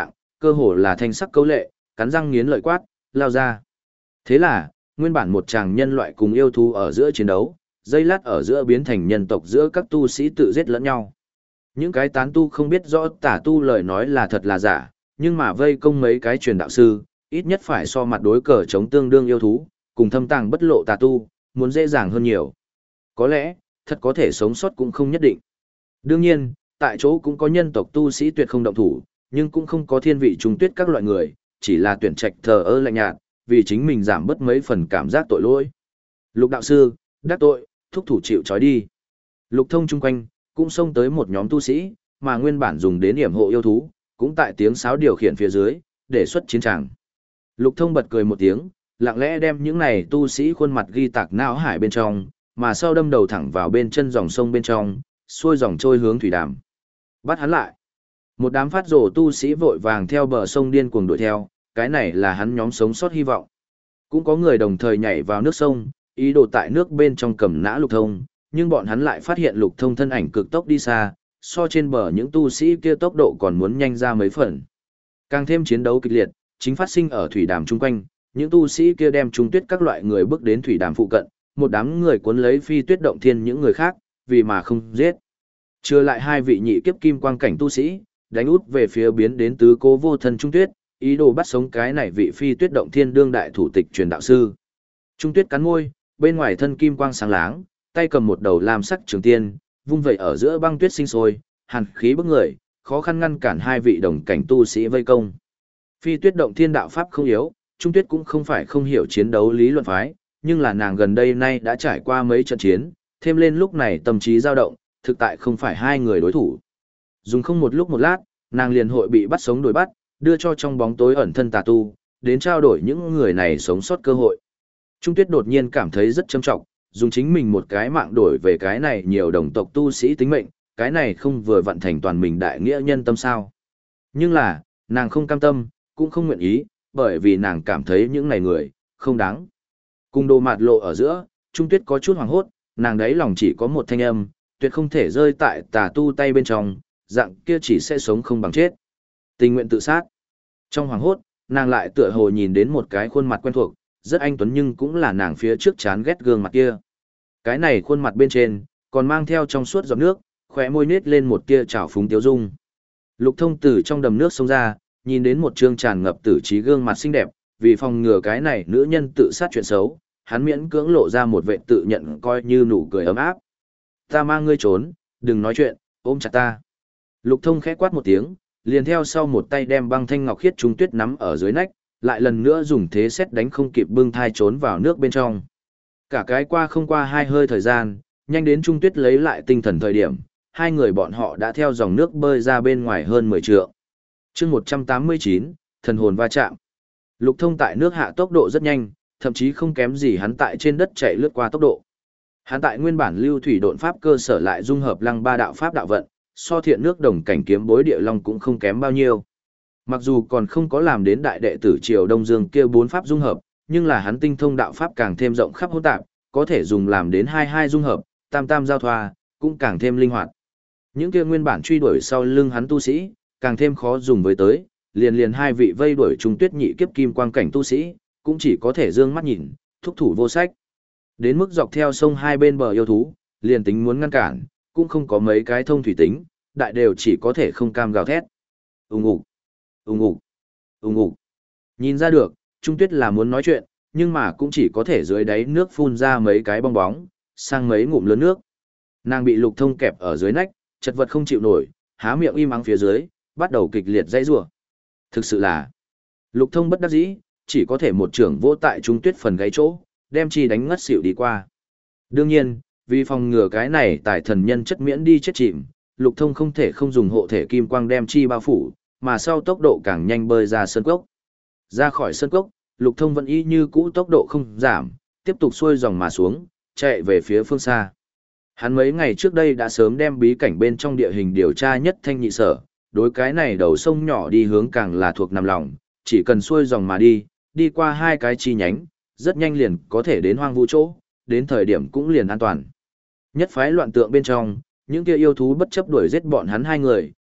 cơ hồ là thanh sắc câu lệ, cắn răng nghiến lợi quát, lao ra. Thế là, nguyên bản một chàng nhân loại cùng yêu thú ở giữa chiến đấu, dây lát ở giữa biến thành nhân tộc giữa các tu sĩ tự giết lẫn nhau. Những cái tán tu không biết rõ tả tu lời nói là thật là giả, nhưng mà vây công mấy cái truyền đạo sư, ít nhất phải so mặt đối cờ chống tương đương yêu thú, cùng thâm tàng bất lộ tà tu, muốn dễ dàng hơn nhiều. Có lẽ, thật có thể sống sót cũng không nhất định. Đương nhiên, tại chỗ cũng có nhân tộc tu sĩ tuyệt không động thủ, nhưng cũng không có thiên vị trung tuyết các loại người, chỉ là tuyển trạch thờ ơ lạnh nhạt, vì chính mình giảm bớt mấy phần cảm giác tội lỗi. Lục đạo sư, đắc tội, thúc thủ chịu trói đi. Lục thông chung quanh, cũng xông tới một nhóm tu sĩ, mà nguyên bản dùng đến điểm hộ yêu thú, cũng tại tiếng sáo điều khiển phía dưới, để xuất chiến tràng. Lục thông bật cười một tiếng, lặng lẽ đem những này tu sĩ khuôn mặt ghi tạc não hải bên trong, mà sau đâm đầu thẳng vào bên chân dòng sông bên trong, xuôi dòng trôi hướng thủy đàm. Bắt hắn lại. Một đám phát rồ tu sĩ vội vàng theo bờ sông điên cuồng đuổi theo, cái này là hắn nhóm sống sót hy vọng. Cũng có người đồng thời nhảy vào nước sông, ý đồ tại nước bên trong cầm nã lục thông, nhưng bọn hắn lại phát hiện lục thông thân ảnh cực tốc đi xa, so trên bờ những tu sĩ kia tốc độ còn muốn nhanh ra mấy phần. Càng thêm chiến đấu kịch liệt, chính phát sinh ở thủy đàm chung quanh, những tu sĩ kia đem trung tuyết các loại người bước đến thủy đàm phụ cận, một đám người cuốn lấy phi tuyết động thiên những người khác, vì mà không giết. Trưa lại hai vị nhị kiếp kim quang cảnh tu sĩ, đánh út về phía biến đến tứ cố vô thân trung tuyết, ý đồ bắt sống cái này vị phi tuyết động thiên đương đại thủ tịch truyền đạo sư. Trung tuyết cắn môi, bên ngoài thân kim quang sáng láng, tay cầm một đầu lam sắc trường tiên, vung vẩy ở giữa băng tuyết sinh sôi, hàn khí bức người, khó khăn ngăn cản hai vị đồng cảnh tu sĩ vây công. Phi tuyết động thiên đạo pháp không yếu, Trung tuyết cũng không phải không hiểu chiến đấu lý luận phái, nhưng là nàng gần đây nay đã trải qua mấy trận chiến, thêm lên lúc này tâm trí dao động, thực tại không phải hai người đối thủ. Dùng không một lúc một lát, nàng liền hội bị bắt sống đuổi bắt, đưa cho trong bóng tối ẩn thân tà tu, đến trao đổi những người này sống sót cơ hội. Trung tuyết đột nhiên cảm thấy rất trầm trọng, dùng chính mình một cái mạng đổi về cái này nhiều đồng tộc tu sĩ tính mệnh, cái này không vừa vặn thành toàn mình đại nghĩa nhân tâm sao. Nhưng là, nàng không cam tâm, cũng không nguyện ý, bởi vì nàng cảm thấy những này người, không đáng. Cùng đồ mạt lộ ở giữa, Trung tuyết có chút hoảng hốt, nàng đấy lòng chỉ có một thanh âm, tuyệt không thể rơi tại tà tu tay bên trong, dạng kia chỉ sẽ sống không bằng chết. Tình nguyện tự sát. Trong hoảng hốt, nàng lại tựa hồ nhìn đến một cái khuôn mặt quen thuộc, rất anh tuấn nhưng cũng là nàng phía trước chán ghét gương mặt kia. Cái này khuôn mặt bên trên, còn mang theo trong suốt giọt nước, khóe môi nết lên một tia trào phúng tiếu dung. Lục thông từ trong đầm nước xông ra, nhìn đến một trương tràn ngập tử trí gương mặt xinh đẹp, vì phòng ngừa cái này nữ nhân tự sát chuyện xấu, hắn miễn cưỡng lộ ra một vệ tự nhận coi như nụ cười ấm áp. Ta mang ngươi trốn, đừng nói chuyện, ôm chặt ta. Lục thông khẽ quát một tiếng, liền theo sau một tay đem băng thanh ngọc khiết trung tuyết nắm ở dưới nách, lại lần nữa dùng thế xét đánh không kịp bưng thai trốn vào nước bên trong. Cả cái qua không qua hai hơi thời gian, nhanh đến trung tuyết lấy lại tinh thần thời điểm, hai người bọn họ đã theo dòng nước bơi ra bên ngoài hơn mười trượng. chương một trăm tám mươi chín, thần hồn va chạm. Lục thông tại nước hạ tốc độ rất nhanh, thậm chí không kém gì hắn tại trên đất chạy lướt qua tốc độ. Hắn tại nguyên bản lưu thủy độn pháp cơ sở lại dung hợp lăng ba đạo pháp đạo vận, so thiện nước đồng cảnh kiếm bối địa long cũng không kém bao nhiêu. Mặc dù còn không có làm đến đại đệ tử triều Đông Dương kia bốn pháp dung hợp, nhưng là hắn tinh thông đạo pháp càng thêm rộng khắp hỗn tạp, có thể dùng làm đến hai hai dung hợp, tam tam giao thoa, cũng càng thêm linh hoạt. Những kia nguyên bản truy đuổi sau lưng hắn tu sĩ, càng thêm khó dùng với tới, liền liền hai vị vây đuổi Trung tuyết nhị kiếp kim quang cảnh tu sĩ, cũng chỉ có thể dương mắt nhìn, thúc thủ vô sách. Đến mức dọc theo sông hai bên bờ yêu thú, liền tính muốn ngăn cản, cũng không có mấy cái thông thủy tính, đại đều chỉ có thể không cam gào thét. Ùng ục, ùng ục, ùng ục. Nhìn ra được, Trung tuyết là muốn nói chuyện, nhưng mà cũng chỉ có thể dưới đáy nước phun ra mấy cái bong bóng, sang mấy ngụm lớn nước. Nàng bị lục thông kẹp ở dưới nách, chật vật không chịu nổi, há miệng im ắng phía dưới, bắt đầu kịch liệt dãy rủa. Thực sự là, lục thông bất đắc dĩ, chỉ có thể một trưởng vỗ tại Trung tuyết phần gáy chỗ, đem chi đánh ngất xỉu đi qua. Đương nhiên, vì phòng ngừa cái này tài thần nhân chất miễn đi chết chìm, lục thông không thể không dùng hộ thể kim quang đem chi bao phủ, mà sau tốc độ càng nhanh bơi ra sơn cốc. Ra khỏi sơn cốc, lục thông vẫn y như cũ tốc độ không giảm, tiếp tục xuôi dòng mà xuống, chạy về phía phương xa. Hắn mấy ngày trước đây đã sớm đem bí cảnh bên trong địa hình điều tra nhất thanh nhị sở, đối cái này đầu sông nhỏ đi hướng càng là thuộc nằm lòng, chỉ cần xuôi dòng mà đi, đi qua hai cái chi nhánh, rất nhanh liền có thể đến hoang vu chỗ, đến thời điểm cũng liền an toàn. Nhất phái loạn tượng bên trong, những kia yêu thú bất chấp đuổi giết bọn hắn hai người,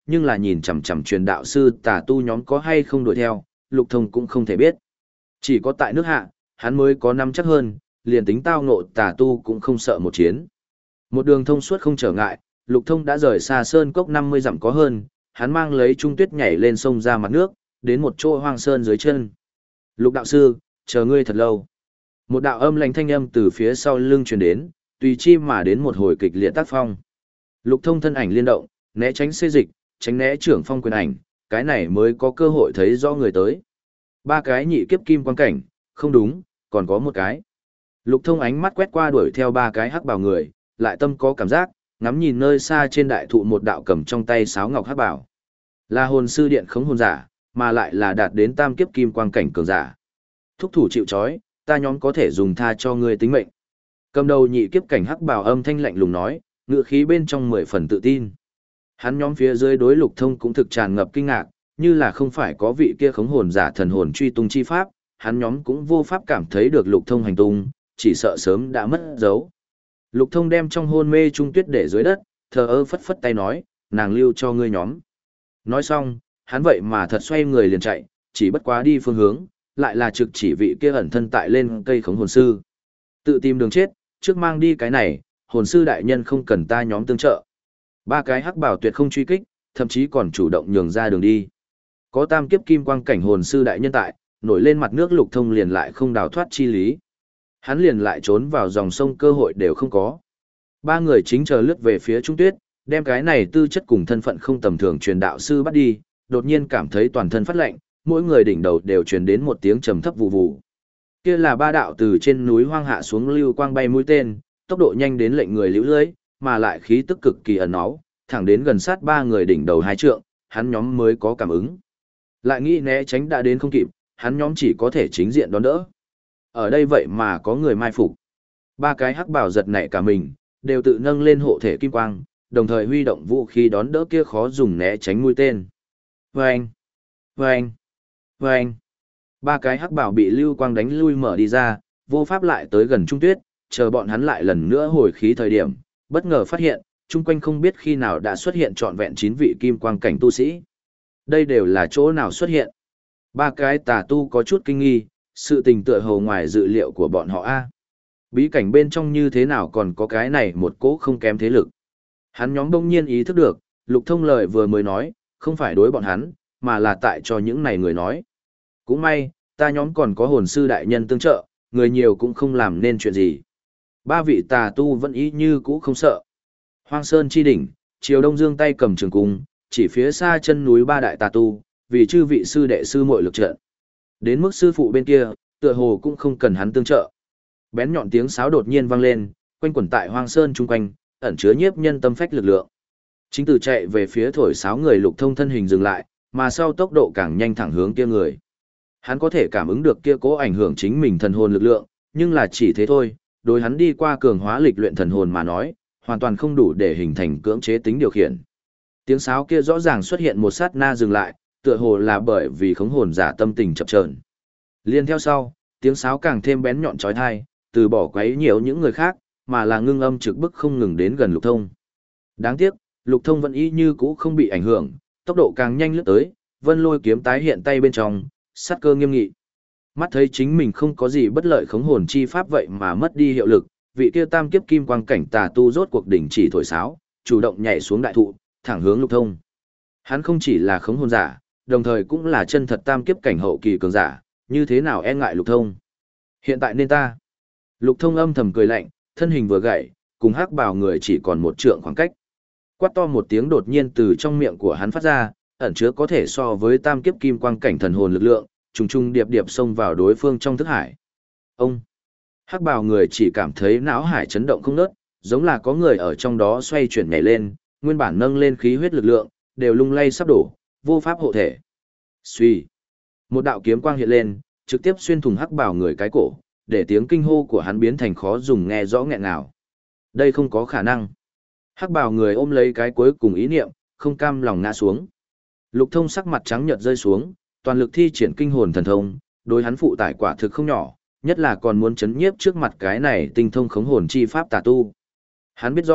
nhưng là nhìn chằm chằm truyền đạo sư tà tu nhóm có hay không đuổi theo, Lục Thông cũng không thể biết. Chỉ có tại nước hạ, hắn mới có năm chắc hơn, liền tính tao ngộ tà tu cũng không sợ một chiến. Một đường thông suốt không trở ngại, Lục Thông đã rời xa sơn cốc năm mươi dặm có hơn, hắn mang lấy trung tuyết nhảy lên sông ra mặt nước, đến một chỗ hoang sơn dưới chân. Lục đạo sư, chờ ngươi thật lâu. Một đạo âm lạnh thanh âm từ phía sau lưng truyền đến, tùy chi mà đến một hồi kịch liệt tác phong. Lục Thông thân ảnh liên động, né tránh xê dịch, tránh né trưởng phong quyền ảnh, cái này mới có cơ hội thấy rõ người tới. Ba cái nhị kiếp kim quan cảnh, không đúng, còn có một cái. Lục Thông ánh mắt quét qua đuổi theo ba cái hắc bào người, lại tâm có cảm giác, ngắm nhìn nơi xa trên đại thụ một đạo cầm trong tay sáo ngọc hắc bảo. Là hồn sư điện khống hồn giả, mà lại là đạt đến tam kiếp kim quang cảnh cường giả. Thúc thủ chịu trói, ta nhóm có thể dùng tha cho ngươi tính mệnh. Cầm đầu nhị kiếp cảnh hắc bảo âm thanh lạnh lùng nói, ngựa khí bên trong mười phần tự tin. Hắn nhóm phía dưới đối Lục Thông cũng thực tràn ngập kinh ngạc, như là không phải có vị kia khống hồn giả thần hồn truy tung chi pháp, hắn nhóm cũng vô pháp cảm thấy được Lục Thông hành tung, chỉ sợ sớm đã mất dấu. Lục Thông đem trong hôn mê trung tuyết để dưới đất, thờ ơ phất phất tay nói, nàng lưu cho ngươi nhóm. Nói xong, hắn vậy mà thật xoay người liền chạy, chỉ bất quá đi phương hướng, lại là trực chỉ vị kia ẩn thân tại lên cây khống hồn sư. Tự tìm đường chết, trước mang đi cái này, hồn sư đại nhân không cần ta nhóm tương trợ. Ba cái hắc bảo tuyệt không truy kích, thậm chí còn chủ động nhường ra đường đi. Có tam kiếp kim quang cảnh hồn sư đại nhân tại, nổi lên mặt nước Lục Thông liền lại không đào thoát chi lý. Hắn liền lại trốn vào dòng sông cơ hội đều không có. Ba người chính chờ lướt về phía Trung Tuyết, đem cái này tư chất cùng thân phận không tầm thường truyền đạo sư bắt đi, đột nhiên cảm thấy toàn thân phát lạnh, mỗi người đỉnh đầu đều truyền đến một tiếng trầm thấp vụ vụ. Kia là ba đạo từ trên núi hoang hạ xuống lưu quang bay mũi tên, tốc độ nhanh đến lệnh người liễu lưới, mà lại khí tức cực kỳ ẩn náu, thẳng đến gần sát ba người đỉnh đầu hai trượng, hắn nhóm mới có cảm ứng. Lại nghĩ né tránh đã đến không kịp, hắn nhóm chỉ có thể chính diện đón đỡ. Ở đây vậy mà có người mai phục. Ba cái hắc bảo giật nảy cả mình, đều tự nâng lên hộ thể kim quang, đồng thời huy động vũ khí đón đỡ kia khó dùng né tránh mũi tên. Vâng! Vâng! Vâng! Ba cái hắc bảo bị lưu quang đánh lui mở đi ra, vô pháp lại tới gần Trung Tuyết, chờ bọn hắn lại lần nữa hồi khí thời điểm, bất ngờ phát hiện, chung quanh không biết khi nào đã xuất hiện trọn vẹn chín vị kim quang cảnh tu sĩ. Đây đều là chỗ nào xuất hiện. Ba cái tà tu có chút kinh nghi, sự tình tựa hồ ngoài dự liệu của bọn họ a. Bí cảnh bên trong như thế nào còn có cái này một cỗ không kém thế lực. Hắn nhóm bỗng nhiên ý thức được, Lục Thông lời vừa mới nói, không phải đối bọn hắn, mà là tại cho những này người nói. Cũng may, ta nhóm còn có hồn sư đại nhân tương trợ, người nhiều cũng không làm nên chuyện gì. Ba vị tà tu vẫn ý như cũ không sợ. Hoang Sơn chi đỉnh, Triều Đông Dương tay cầm trường cung, chỉ phía xa chân núi ba đại tà tu, vì chư vị sư đệ sư muội lực trận. Đến mức sư phụ bên kia, tựa hồ cũng không cần hắn tương trợ. Bén nhọn tiếng sáo đột nhiên vang lên, quanh quẩn tại Hoang Sơn chung quanh, ẩn chứa nhiếp nhân tâm phách lực lượng. Chính từ chạy về phía thổi sáo người Lục Thông thân hình dừng lại, mà sau tốc độ càng nhanh thẳng hướng kia người. Hắn có thể cảm ứng được kia cố ảnh hưởng chính mình thần hồn lực lượng, nhưng là chỉ thế thôi, đối hắn đi qua cường hóa lịch luyện thần hồn mà nói, hoàn toàn không đủ để hình thành cưỡng chế tính điều khiển. Tiếng sáo kia rõ ràng xuất hiện một sát na dừng lại, tựa hồ là bởi vì khống hồn giả tâm tình chập chờn. Liên theo sau, tiếng sáo càng thêm bén nhọn chói tai, từ bỏ quấy nhiễu những người khác, mà là ngưng âm trực bức không ngừng đến gần Lục Thông. Đáng tiếc, Lục Thông vẫn y như cũ không bị ảnh hưởng, tốc độ càng nhanh lướt tới, Vân Lôi kiếm tái hiện tay bên trong, sát cơ nghiêm nghị. Mắt thấy chính mình không có gì bất lợi khống hồn chi pháp vậy mà mất đi hiệu lực, vị kia tam kiếp kim quang cảnh tà tu rốt cuộc đỉnh chỉ thổi sáo, chủ động nhảy xuống đại thụ, thẳng hướng Lục Thông. Hắn không chỉ là khống hồn giả, đồng thời cũng là chân thật tam kiếp cảnh hậu kỳ cường giả, như thế nào e ngại Lục Thông. Hiện tại nên ta. Lục Thông âm thầm cười lạnh, thân hình vừa gãy, cùng hắc bào người chỉ còn một trượng khoảng cách. Quát to một tiếng đột nhiên từ trong miệng của hắn phát ra, ẩn chứa có thể so với tam kiếp kim quang cảnh thần hồn lực lượng, trùng trùng điệp điệp xông vào đối phương trong thức hải. Ông! Hắc bào người chỉ cảm thấy não hải chấn động không ngớt, giống là có người ở trong đó xoay chuyển nhảy lên, nguyên bản nâng lên khí huyết lực lượng, đều lung lay sắp đổ, vô pháp hộ thể. Xuy! Một đạo kiếm quang hiện lên, trực tiếp xuyên thủng hắc bào người cái cổ, để tiếng kinh hô của hắn biến thành khó dùng nghe rõ nghẹn nào. Đây không có khả năng. Hắc bào người ôm lấy cái cuối cùng ý niệm, không cam lòng ngã xuống. Lục Thông sắc mặt trắng nhợt rơi xuống, toàn lực thi triển kinh hồn thần thông, đối hắn phụ tải quả thực không nhỏ, nhất là còn muốn chấn nhiếp trước mặt cái này tinh thông khống hồn chi pháp tà tu. Hắn biết rõ,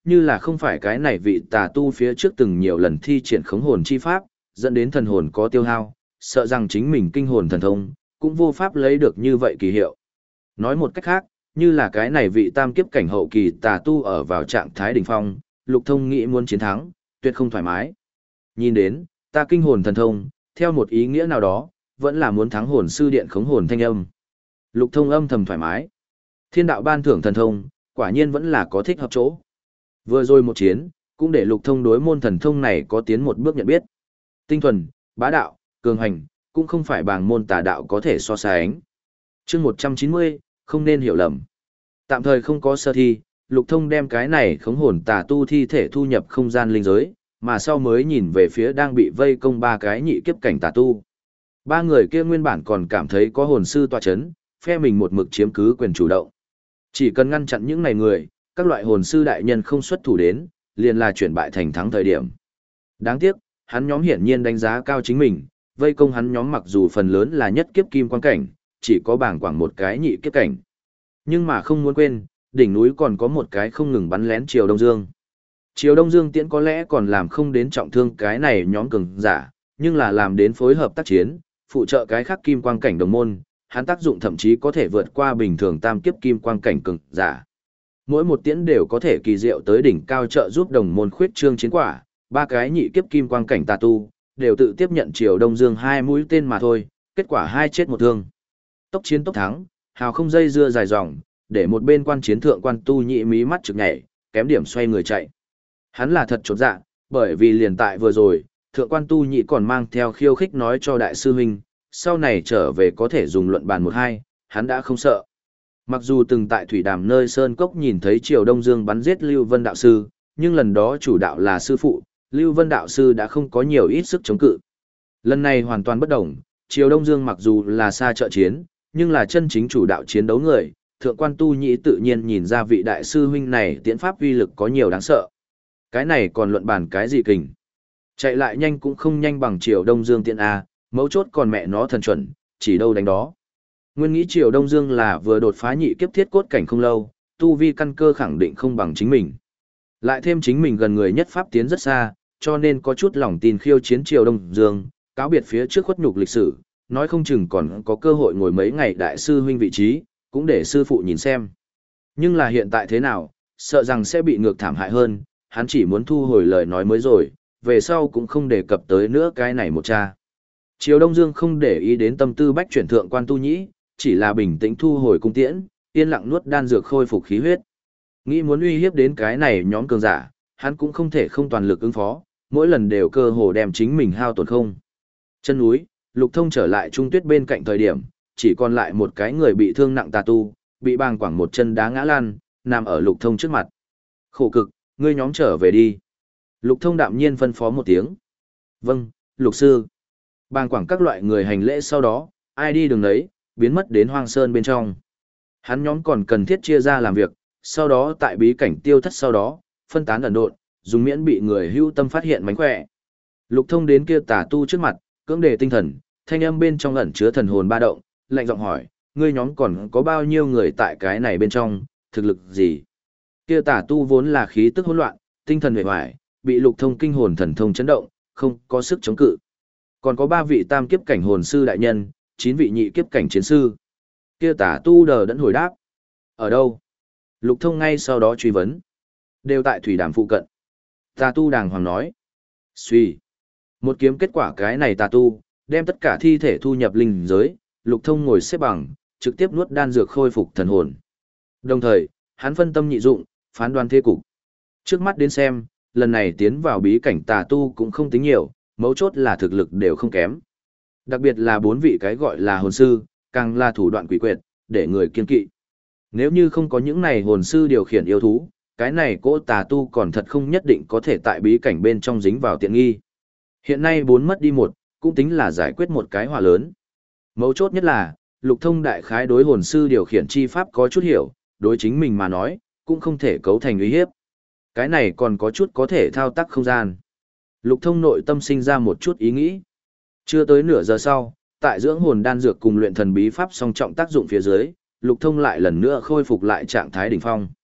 như là không phải cái này vị tà tu phía trước từng nhiều lần thi triển khống hồn chi pháp, dẫn đến thần hồn có tiêu hao, sợ rằng chính mình kinh hồn thần thông, cũng vô pháp lấy được như vậy kỳ hiệu. Nói một cách khác, như là cái này vị tam kiếp cảnh hậu kỳ tà tu ở vào trạng thái đỉnh phong, Lục Thông nghĩ muốn chiến thắng, tuyệt không thoải mái. Nhìn đến, ta kinh hồn thần thông, theo một ý nghĩa nào đó, vẫn là muốn thắng hồn sư điện khống hồn thanh âm. Lục Thông âm thầm thoải mái. Thiên đạo ban thưởng thần thông, quả nhiên vẫn là có thích hợp chỗ. Vừa rồi một chiến, cũng để Lục Thông đối môn thần thông này có tiến một bước nhận biết. Tinh thuần, bá đạo, cường hành, cũng không phải bảng môn tà đạo có thể so sánh. Chương một trăm chín mươi, không nên hiểu lầm. Tạm thời không có sơ thi, Lục Thông đem cái này khống hồn tà tu thi thể thu nhập không gian linh giới, mà sau mới nhìn về phía đang bị vây công ba cái nhị kiếp cảnh tà tu. Ba người kia nguyên bản còn cảm thấy có hồn sư tọa chấn, phe mình một mực chiếm cứ quyền chủ động. Chỉ cần ngăn chặn những này người, các loại hồn sư đại nhân không xuất thủ đến, liền là chuyển bại thành thắng thời điểm. Đáng tiếc, hắn nhóm hiển nhiên đánh giá cao chính mình, vây công hắn nhóm mặc dù phần lớn là nhất kiếp kim quan cảnh, chỉ có bảng quảng một cái nhị kiếp cảnh. Nhưng mà không muốn quên, đỉnh núi còn có một cái không ngừng bắn lén Triều Đông Dương. Triều Đông Dương tiễn có lẽ còn làm không đến trọng thương cái này nhóm cường giả, nhưng là làm đến phối hợp tác chiến, phụ trợ cái khác kim quang cảnh đồng môn, hắn tác dụng thậm chí có thể vượt qua bình thường tam kiếp kim quang cảnh cường giả. Mỗi một tiễn đều có thể kỳ diệu tới đỉnh cao trợ giúp đồng môn khuyết trương chiến quả, ba cái nhị kiếp kim quang cảnh tà tu, đều tự tiếp nhận Triều Đông Dương hai mũi tên mà thôi, kết quả hai chết một thương. Tốc chiến tốc thắng, hào không dây dưa dài dòng, để một bên quan chiến thượng quan tu nhị mí mắt trực nhảy, kém điểm xoay người chạy. Hắn là thật chột dạ, bởi vì liền tại vừa rồi, thượng quan tu nhị còn mang theo khiêu khích nói cho đại sư huynh, sau này trở về có thể dùng luận bàn một hai, hắn đã không sợ. Mặc dù từng tại thủy đàm nơi sơn cốc nhìn thấy Triều Đông Dương bắn giết Lưu Vân đạo sư, nhưng lần đó chủ đạo là sư phụ, Lưu Vân đạo sư đã không có nhiều ít sức chống cự. Lần này hoàn toàn bất đồng, Triều Đông Dương mặc dù là xa trợ chiến, nhưng là chân chính chủ đạo chiến đấu người, thượng quan tu nhĩ tự nhiên nhìn ra vị đại sư huynh này tiễn pháp uy lực có nhiều đáng sợ. Cái này còn luận bàn cái gì kình. Chạy lại nhanh cũng không nhanh bằng Triều Đông Dương tiễn A, mấu chốt còn mẹ nó thần chuẩn, chỉ đâu đánh đó. Nguyên nghĩ Triều Đông Dương là vừa đột phá nhị kiếp thiết cốt cảnh không lâu, tu vi căn cơ khẳng định không bằng chính mình. Lại thêm chính mình gần người nhất pháp tiến rất xa, cho nên có chút lòng tin khiêu chiến Triều Đông Dương, cáo biệt phía trước khuất nhục lịch sử, nói không chừng còn có cơ hội ngồi mấy ngày đại sư huynh vị trí, cũng để sư phụ nhìn xem. Nhưng là hiện tại thế nào, sợ rằng sẽ bị ngược thảm hại hơn, hắn chỉ muốn thu hồi lời nói mới rồi, về sau cũng không đề cập tới nữa cái này một cha. Triều Đông Dương không để ý đến tâm tư bách chuyển thượng quan tu nhĩ, chỉ là bình tĩnh thu hồi cung tiễn, yên lặng nuốt đan dược khôi phục khí huyết. Nghĩ muốn uy hiếp đến cái này nhóm cường giả, hắn cũng không thể không toàn lực ứng phó, mỗi lần đều cơ hồ đem chính mình hao tổn không. Chân núi, Lục Thông trở lại trung tuyết bên cạnh thời điểm, chỉ còn lại một cái người bị thương nặng tà tu, bị bàng quảng một chân đá ngã lan, nằm ở Lục Thông trước mặt. Khổ cực, ngươi nhóm trở về đi. Lục Thông đạm nhiên phân phó một tiếng. Vâng, Lục Sư. Bàng quảng các loại người hành lễ sau đó, ai đi đường đấy, biến mất đến hoang sơn bên trong. Hắn nhóm còn cần thiết chia ra làm việc, sau đó tại bí cảnh tiêu thất sau đó, phân tán ẩn độn, dùng miễn bị người hữu tâm phát hiện mánh khỏe. Lục Thông đến kia tà tu trước mặt, cưỡng đề tinh thần, thanh âm bên trong ẩn chứa thần hồn ba động, lạnh giọng hỏi, ngươi nhóm còn có bao nhiêu người tại cái này bên trong, thực lực gì? Kia tà tu vốn là khí tức hỗn loạn, tinh thần uể oải, bị Lục Thông kinh hồn thần thông chấn động, không có sức chống cự. Còn có ba vị tam kiếp cảnh hồn sư đại nhân, chín vị nhị kiếp cảnh chiến sư. Kia tà tu đờ đẫn hồi đáp. Ở đâu? Lục Thông ngay sau đó truy vấn. Đều tại thủy đàm phụ cận. Tà tu đàng hoàng nói. Suy. Một kiếm kết quả cái này tà tu, đem tất cả thi thể thu nhập linh giới, Lục Thông ngồi xếp bằng, trực tiếp nuốt đan dược khôi phục thần hồn. Đồng thời, hắn phân tâm nhị dụng, phán đoán thế cục. Trước mắt đến xem, lần này tiến vào bí cảnh tà tu cũng không tính nhiều, mấu chốt là thực lực đều không kém. Đặc biệt là bốn vị cái gọi là hồn sư, càng là thủ đoạn quỷ quyệt, để người kiên kỵ. Nếu như không có những này hồn sư điều khiển yêu thú, cái này cỗ tà tu còn thật không nhất định có thể tại bí cảnh bên trong dính vào tiện nghi. Hiện nay bốn mất đi một, cũng tính là giải quyết một cái hỏa lớn. Mấu chốt nhất là, Lục Thông đại khái đối hồn sư điều khiển chi pháp có chút hiểu, đối chính mình mà nói, cũng không thể cấu thành uy hiếp. Cái này còn có chút có thể thao tác không gian. Lục Thông nội tâm sinh ra một chút ý nghĩ. Chưa tới nửa giờ sau, tại dưỡng hồn đan dược cùng luyện thần bí pháp song trọng tác dụng phía dưới, Lục Thông lại lần nữa khôi phục lại trạng thái đỉnh phong.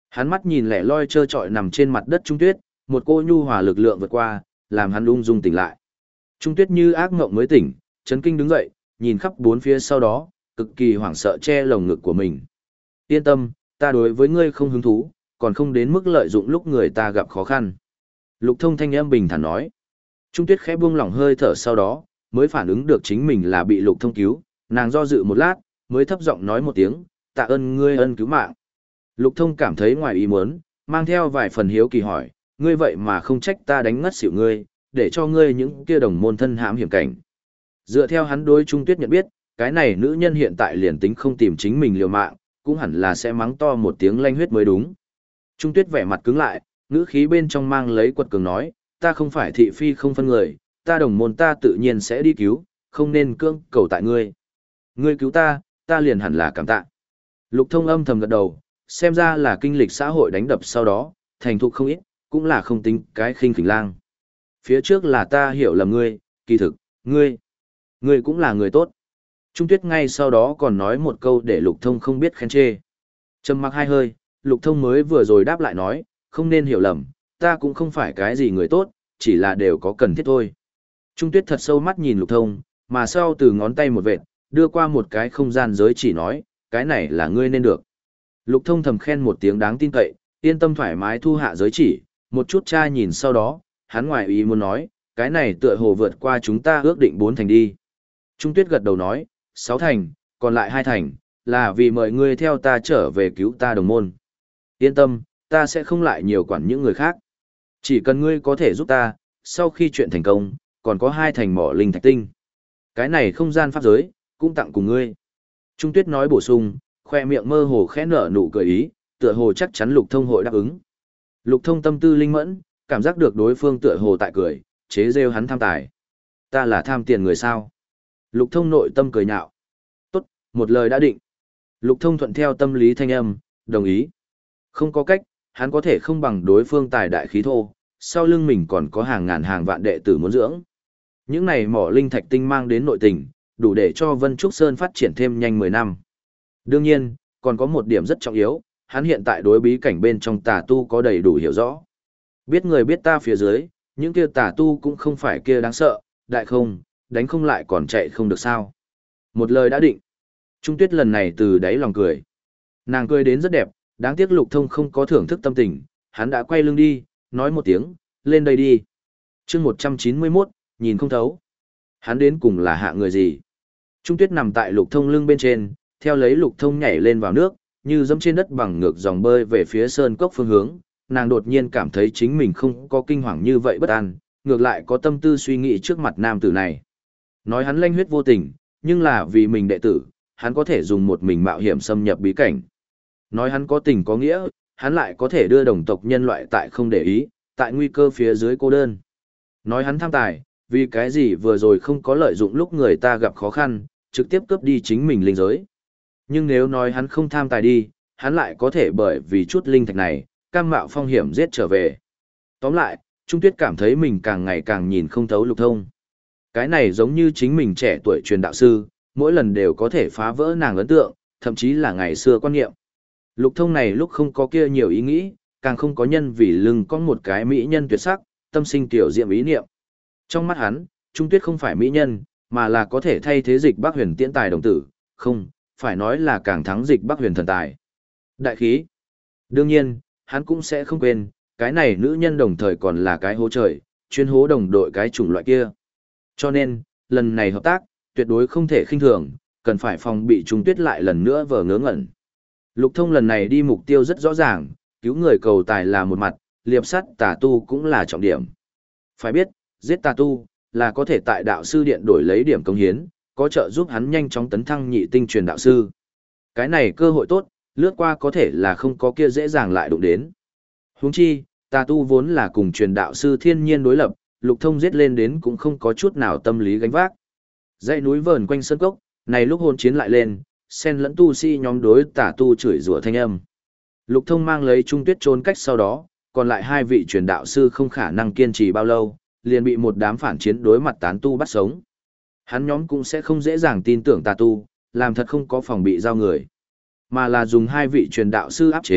Hắn mắt nhìn lẻ loi trơ trọi nằm trên mặt đất Trung Tuyết, một cô nhu hòa lực lượng vượt qua, làm hắn ung dung tỉnh lại. Trung Tuyết như ác mộng mới tỉnh, chấn kinh đứng dậy, nhìn khắp bốn phía sau đó, cực kỳ hoảng sợ che lồng ngực của mình. Yên tâm, ta đối với ngươi không hứng thú, còn không đến mức lợi dụng lúc người ta gặp khó khăn. Lục Thông thanh âm bình thản nói. Trung Tuyết khẽ buông lỏng hơi thở sau đó, mới phản ứng được chính mình là bị Lục Thông cứu, nàng do dự một lát, mới thấp giọng nói một tiếng, tạ ơn ngươi ân cứu mạng. Lục Thông cảm thấy ngoài ý muốn, mang theo vài phần hiếu kỳ hỏi, ngươi vậy mà không trách ta đánh ngất xỉu ngươi, để cho ngươi những kia đồng môn thân hãm hiểm cảnh. Dựa theo hắn đối Trung Tuyết nhận biết, cái này nữ nhân hiện tại liền tính không tìm chính mình liều mạng, cũng hẳn là sẽ mắng to một tiếng lanh huyết mới đúng. Trung Tuyết vẻ mặt cứng lại, ngữ khí bên trong mang lấy quật cường nói, ta không phải thị phi không phân người, ta đồng môn ta tự nhiên sẽ đi cứu, không nên cưỡng cầu tại ngươi. Ngươi cứu ta, ta liền hẳn là cảm tạ. Lục Thông âm thầm gật đầu, xem ra là kinh lịch xã hội đánh đập sau đó, thành thục không ít, cũng là không tính cái khinh khỉnh lang. Phía trước là ta hiểu lầm ngươi, kỳ thực, ngươi, ngươi cũng là người tốt. Trung Tuyết ngay sau đó còn nói một câu để Lục Thông không biết khen chê. Trầm mặc hai hơi, Lục Thông mới vừa rồi đáp lại nói, không nên hiểu lầm, ta cũng không phải cái gì người tốt, chỉ là đều có cần thiết thôi. Trung Tuyết thật sâu mắt nhìn Lục Thông, mà sau từ ngón tay một vệt, đưa qua một cái không gian giới chỉ nói, cái này là ngươi nên được. Lục Thông thầm khen một tiếng đáng tin cậy, yên tâm thoải mái thu hạ giới chỉ, một chút tra nhìn sau đó, hắn ngoài ý muốn nói, cái này tựa hồ vượt qua chúng ta ước định bốn thành đi. Trung Tuyết gật đầu nói, sáu thành, còn lại hai thành, là vì mời ngươi theo ta trở về cứu ta đồng môn. Yên tâm, ta sẽ không lại nhiều quản những người khác. Chỉ cần ngươi có thể giúp ta, sau khi chuyện thành công, còn có hai thành mỏ linh thạch tinh. Cái này không gian pháp giới, cũng tặng cùng ngươi. Trung Tuyết nói bổ sung, khoe miệng mơ hồ khẽ nở nụ cười ý, tựa hồ chắc chắn Lục Thông hội đáp ứng. Lục Thông tâm tư linh mẫn, cảm giác được đối phương tựa hồ tại cười, chế rêu hắn tham tài. Ta là tham tiền người sao? Lục Thông nội tâm cười nhạo. Tốt, một lời đã định. Lục Thông thuận theo tâm lý thanh âm, đồng ý. Không có cách, hắn có thể không bằng đối phương tài đại khí thô, sau lưng mình còn có hàng ngàn hàng vạn đệ tử muốn dưỡng. Những này mỏ linh thạch tinh mang đến nội tình, đủ để cho Vân Trúc Sơn phát triển thêm nhanh mười năm. Đương nhiên, còn có một điểm rất trọng yếu, hắn hiện tại đối bí cảnh bên trong tà tu có đầy đủ hiểu rõ. Biết người biết ta phía dưới, những kia tà tu cũng không phải kia đáng sợ, đại không, đánh không lại còn chạy không được sao. Một lời đã định. Trung Tuyết lần này từ đáy lòng cười. Nàng cười đến rất đẹp, đáng tiếc Lục Thông không có thưởng thức tâm tình, hắn đã quay lưng đi, nói một tiếng, lên đây đi. chương một trăm chín mươi mốt, nhìn không thấu. Hắn đến cùng là hạ người gì? Trung Tuyết nằm tại Lục Thông lưng bên trên, theo lấy Lục Thông nhảy lên vào nước, như dẫm trên đất bằng ngược dòng bơi về phía sơn cốc phương hướng, nàng đột nhiên cảm thấy chính mình không có kinh hoàng như vậy bất an, ngược lại có tâm tư suy nghĩ trước mặt nam tử này. Nói hắn lanh huyết vô tình, nhưng là vì mình đệ tử, hắn có thể dùng một mình mạo hiểm xâm nhập bí cảnh. Nói hắn có tình có nghĩa, hắn lại có thể đưa đồng tộc nhân loại tại không để ý, tại nguy cơ phía dưới cô đơn. Nói hắn tham tài, vì cái gì vừa rồi không có lợi dụng lúc người ta gặp khó khăn, trực tiếp cướp đi chính mình linh giới. Nhưng nếu nói hắn không tham tài đi, hắn lại có thể bởi vì chút linh thạch này, cam mạo phong hiểm giết trở về. Tóm lại, Trung Tuyết cảm thấy mình càng ngày càng nhìn không thấu Lục Thông. Cái này giống như chính mình trẻ tuổi truyền đạo sư, mỗi lần đều có thể phá vỡ nàng ấn tượng, thậm chí là ngày xưa quan niệm. Lục Thông này lúc không có kia nhiều ý nghĩ, càng không có nhân vì lưng có một cái mỹ nhân tuyệt sắc, tâm sinh tiểu diệm ý niệm. Trong mắt hắn, Trung Tuyết không phải mỹ nhân, mà là có thể thay thế Dịch Bắc Huyền tiễn tài đồng tử, không, phải nói là càng thắng Dịch Bắc Huyền thần tài. Đại khí. Đương nhiên, hắn cũng sẽ không quên, cái này nữ nhân đồng thời còn là cái hố trời, chuyên hố đồng đội cái chủng loại kia. Cho nên, lần này hợp tác, tuyệt đối không thể khinh thường, cần phải phòng bị Trung Tuyết lại lần nữa vờ ngớ ngẩn. Lục Thông lần này đi mục tiêu rất rõ ràng, cứu người cầu tài là một mặt, liệp sắt tà tu cũng là trọng điểm. Phải biết, giết tà tu, là có thể tại đạo sư điện đổi lấy điểm công hiến, có trợ giúp hắn nhanh chóng tấn thăng nhị tinh truyền đạo sư. Cái này cơ hội tốt, lướt qua có thể là không có kia dễ dàng lại đụng đến. Huống chi, tà tu vốn là cùng truyền đạo sư thiên nhiên đối lập, Lục Thông giết lên đến cũng không có chút nào tâm lý gánh vác. Dãy núi vờn quanh sơn cốc, này lúc hôn chiến lại lên, xen lẫn tu si nhóm đối tà tu chửi rủa thanh âm. Lục Thông mang lấy Trung Tuyết trốn cách sau đó, còn lại hai vị truyền đạo sư không khả năng kiên trì bao lâu, liền bị một đám phản chiến đối mặt tán tu bắt sống. Hắn nhóm cũng sẽ không dễ dàng tin tưởng tà tu, làm thật không có phòng bị giao người, mà là dùng hai vị truyền đạo sư áp chế,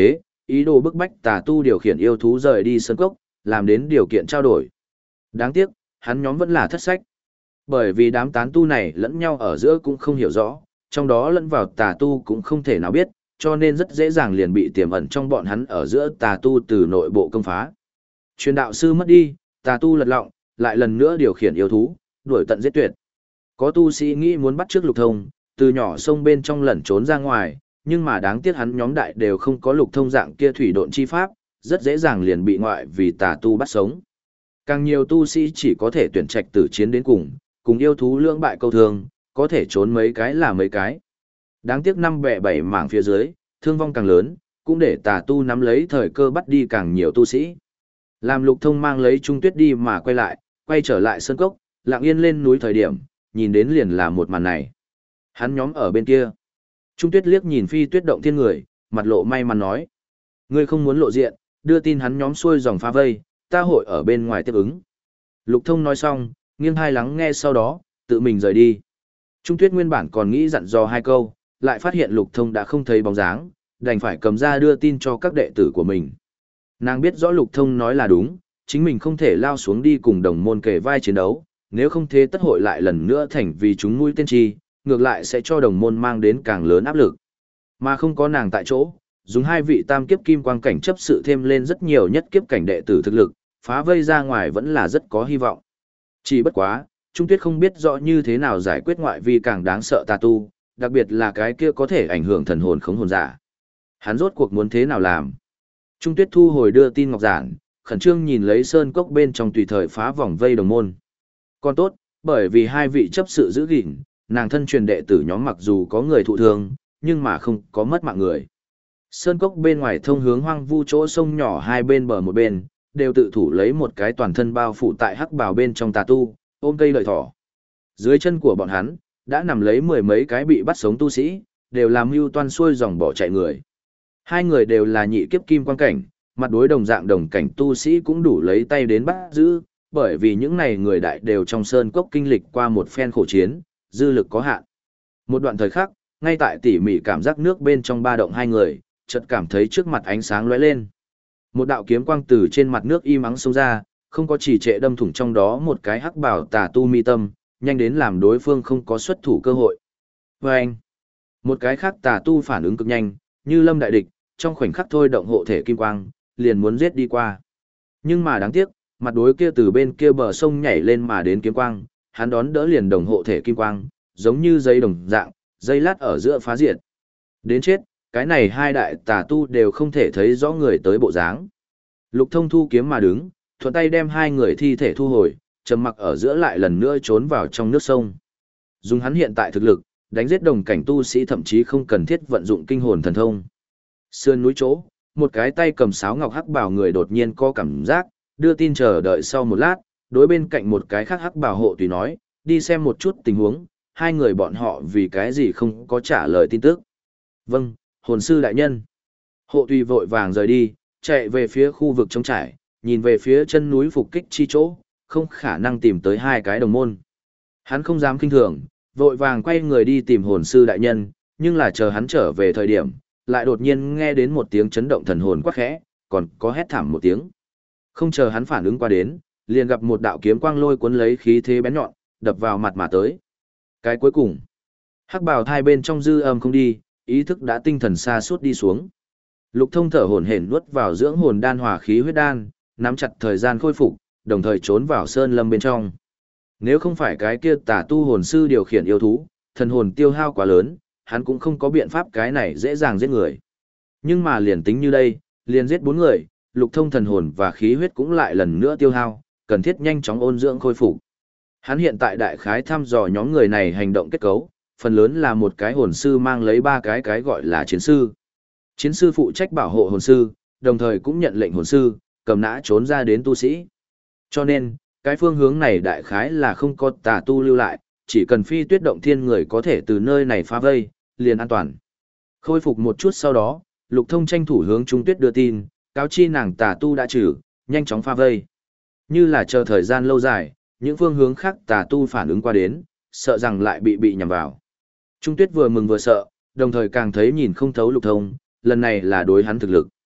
ý đồ bức bách tà tu điều khiển yêu thú rời đi sơn cốc, làm đến điều kiện trao đổi. Đáng tiếc, hắn nhóm vẫn là thất sách. Bởi vì đám tán tu này lẫn nhau ở giữa cũng không hiểu rõ, trong đó lẫn vào tà tu cũng không thể nào biết, cho nên rất dễ dàng liền bị tiềm ẩn trong bọn hắn ở giữa tà tu từ nội bộ công phá. Truyền đạo sư mất đi, tà tu lật lọng, lại lần nữa điều khiển yêu thú, đuổi tận giết tuyệt. Có tu sĩ nghĩ muốn bắt trước Lục Thông, từ nhỏ sông bên trong lẩn trốn ra ngoài, nhưng mà đáng tiếc hắn nhóm đại đều không có Lục Thông dạng kia thủy độn chi pháp, rất dễ dàng liền bị ngoại vì tà tu bắt sống. Càng nhiều tu sĩ chỉ có thể tuyển trạch tử chiến đến cùng, cùng yêu thú lưỡng bại câu thương, có thể trốn mấy cái là mấy cái. Đáng tiếc năm bẻ bảy mảng phía dưới, thương vong càng lớn, cũng để tà tu nắm lấy thời cơ bắt đi càng nhiều tu sĩ. Làm Lục Thông mang lấy Trung Tuyết đi mà quay lại, quay trở lại sơn cốc, lặng yên lên núi thời điểm, nhìn đến liền là một màn này. Hắn nhóm ở bên kia. Trung Tuyết liếc nhìn Phi Tuyết động thiên người, mặt lộ may mắn nói: "Ngươi không muốn lộ diện, đưa tin hắn nhóm xuôi dòng phá vây, ta hội ở bên ngoài tiếp ứng." Lục Thông nói xong, nghiêng hai lắng nghe sau đó, tự mình rời đi. Trung Tuyết nguyên bản còn nghĩ dặn dò hai câu, lại phát hiện Lục Thông đã không thấy bóng dáng, đành phải cầm ra đưa tin cho các đệ tử của mình. Nàng biết rõ Lục Thông nói là đúng, chính mình không thể lao xuống đi cùng đồng môn kề vai chiến đấu, nếu không thế tất hội lại lần nữa thành vì chúng mũi tên chi, ngược lại sẽ cho đồng môn mang đến càng lớn áp lực. Mà không có nàng tại chỗ, dùng hai vị tam kiếp kim quang cảnh chấp sự thêm lên rất nhiều nhất kiếp cảnh đệ tử thực lực, phá vây ra ngoài vẫn là rất có hy vọng. Chỉ bất quá, Trung Tuyết không biết rõ như thế nào giải quyết ngoại vi càng đáng sợ tà tu, đặc biệt là cái kia có thể ảnh hưởng thần hồn khống hồn giả. Hắn rốt cuộc muốn thế nào làm? Trung Tuyết thu hồi đưa tin ngọc giản, khẩn trương nhìn lấy sơn cốc bên trong tùy thời phá vòng vây đồng môn. Còn tốt, bởi vì hai vị chấp sự giữ gìn, nàng thân truyền đệ tử nhóm mặc dù có người thụ thương, nhưng mà không có mất mạng người. Sơn cốc bên ngoài thông hướng hoang vu chỗ sông nhỏ hai bên bờ một bên, đều tự thủ lấy một cái toàn thân bao phủ tại hắc bào bên trong tà tu, ôm cây lợi thỏ. Dưới chân của bọn hắn, đã nằm lấy mười mấy cái bị bắt sống tu sĩ, đều làm mưu toan xuôi dòng bỏ chạy người. Hai người đều là nhị kiếp kim quan cảnh, mặt đối đồng dạng đồng cảnh tu sĩ cũng đủ lấy tay đến bắt giữ, bởi vì những này người đại đều trong sơn cốc kinh lịch qua một phen khổ chiến, dư lực có hạn. Một đoạn thời khắc, ngay tại tỉ mỉ cảm giác nước bên trong ba động hai người, chợt cảm thấy trước mặt ánh sáng lóe lên. Một đạo kiếm quang từ trên mặt nước im ắng xông ra, không có chỉ trệ đâm thủng trong đó một cái hắc bảo tà tu mi tâm, nhanh đến làm đối phương không có xuất thủ cơ hội. Và anh, một cái khác tà tu phản ứng cực nhanh, như lâm đại địch, trong khoảnh khắc thôi động hộ thể kim quang, liền muốn giết đi qua. Nhưng mà đáng tiếc, mặt đối kia từ bên kia bờ sông nhảy lên mà đến kiếm quang, hắn đón đỡ liền đồng hộ thể kim quang, giống như dây đồng dạng, dây lát ở giữa phá diệt. Đến chết, cái này hai đại tà tu đều không thể thấy rõ người tới bộ dáng. Lục Thông thu kiếm mà đứng, thuận tay đem hai người thi thể thu hồi, trầm mặc ở giữa lại lần nữa trốn vào trong nước sông. Dùng hắn hiện tại thực lực, đánh giết đồng cảnh tu sĩ thậm chí không cần thiết vận dụng kinh hồn thần thông. Sườn núi chỗ, một cái tay cầm sáo ngọc hắc bảo người đột nhiên có cảm giác, đưa tin chờ đợi sau một lát, đối bên cạnh một cái khác hắc bảo hộ tùy nói, đi xem một chút tình huống, hai người bọn họ vì cái gì không có trả lời tin tức. Vâng, hồn sư đại nhân. Hộ tùy vội vàng rời đi, chạy về phía khu vực trống trải, nhìn về phía chân núi phục kích chi chỗ, không khả năng tìm tới hai cái đồng môn. Hắn không dám kinh thường, vội vàng quay người đi tìm hồn sư đại nhân, nhưng là chờ hắn trở về thời điểm, lại đột nhiên nghe đến một tiếng chấn động thần hồn quát khẽ, còn có hét thảm một tiếng. Không chờ hắn phản ứng qua đến, liền gặp một đạo kiếm quang lôi cuốn lấy khí thế bén nhọn, đập vào mặt mà tới. Cái cuối cùng, hắc bào thai bên trong dư âm không đi, ý thức đã tinh thần xa suốt đi xuống. Lục Thông thở hổn hển nuốt vào dưỡng hồn đan hỏa khí huyết đan, nắm chặt thời gian khôi phục, đồng thời trốn vào sơn lâm bên trong. Nếu không phải cái kia tà tu hồn sư điều khiển yêu thú, thần hồn tiêu hao quá lớn, hắn cũng không có biện pháp cái này dễ dàng giết người. Nhưng mà liền tính như đây, liền giết bốn người, Lục Thông thần hồn và khí huyết cũng lại lần nữa tiêu hao, cần thiết nhanh chóng ôn dưỡng khôi phục. Hắn hiện tại đại khái thăm dò nhóm người này hành động kết cấu, phần lớn là một cái hồn sư mang lấy ba cái cái gọi là chiến sư. Chiến sư phụ trách bảo hộ hồn sư, đồng thời cũng nhận lệnh hồn sư, cầm nã trốn ra đến tu sĩ. Cho nên, cái phương hướng này đại khái là không có tà tu lưu lại, chỉ cần Phi Tuyết động thiên người có thể từ nơi này phá vây, liền an toàn. Khôi phục một chút sau đó, Lục Thông tranh thủ hướng Trung Tuyết đưa tin, cáo chi nàng tà tu đã trừ, nhanh chóng phá vây. Như là chờ thời gian lâu dài, những phương hướng khác tà tu phản ứng qua đến, sợ rằng lại bị bị nhằm vào. Trung Tuyết vừa mừng vừa sợ, đồng thời càng thấy nhìn không thấu Lục Thông, lần này là đối hắn thực lực.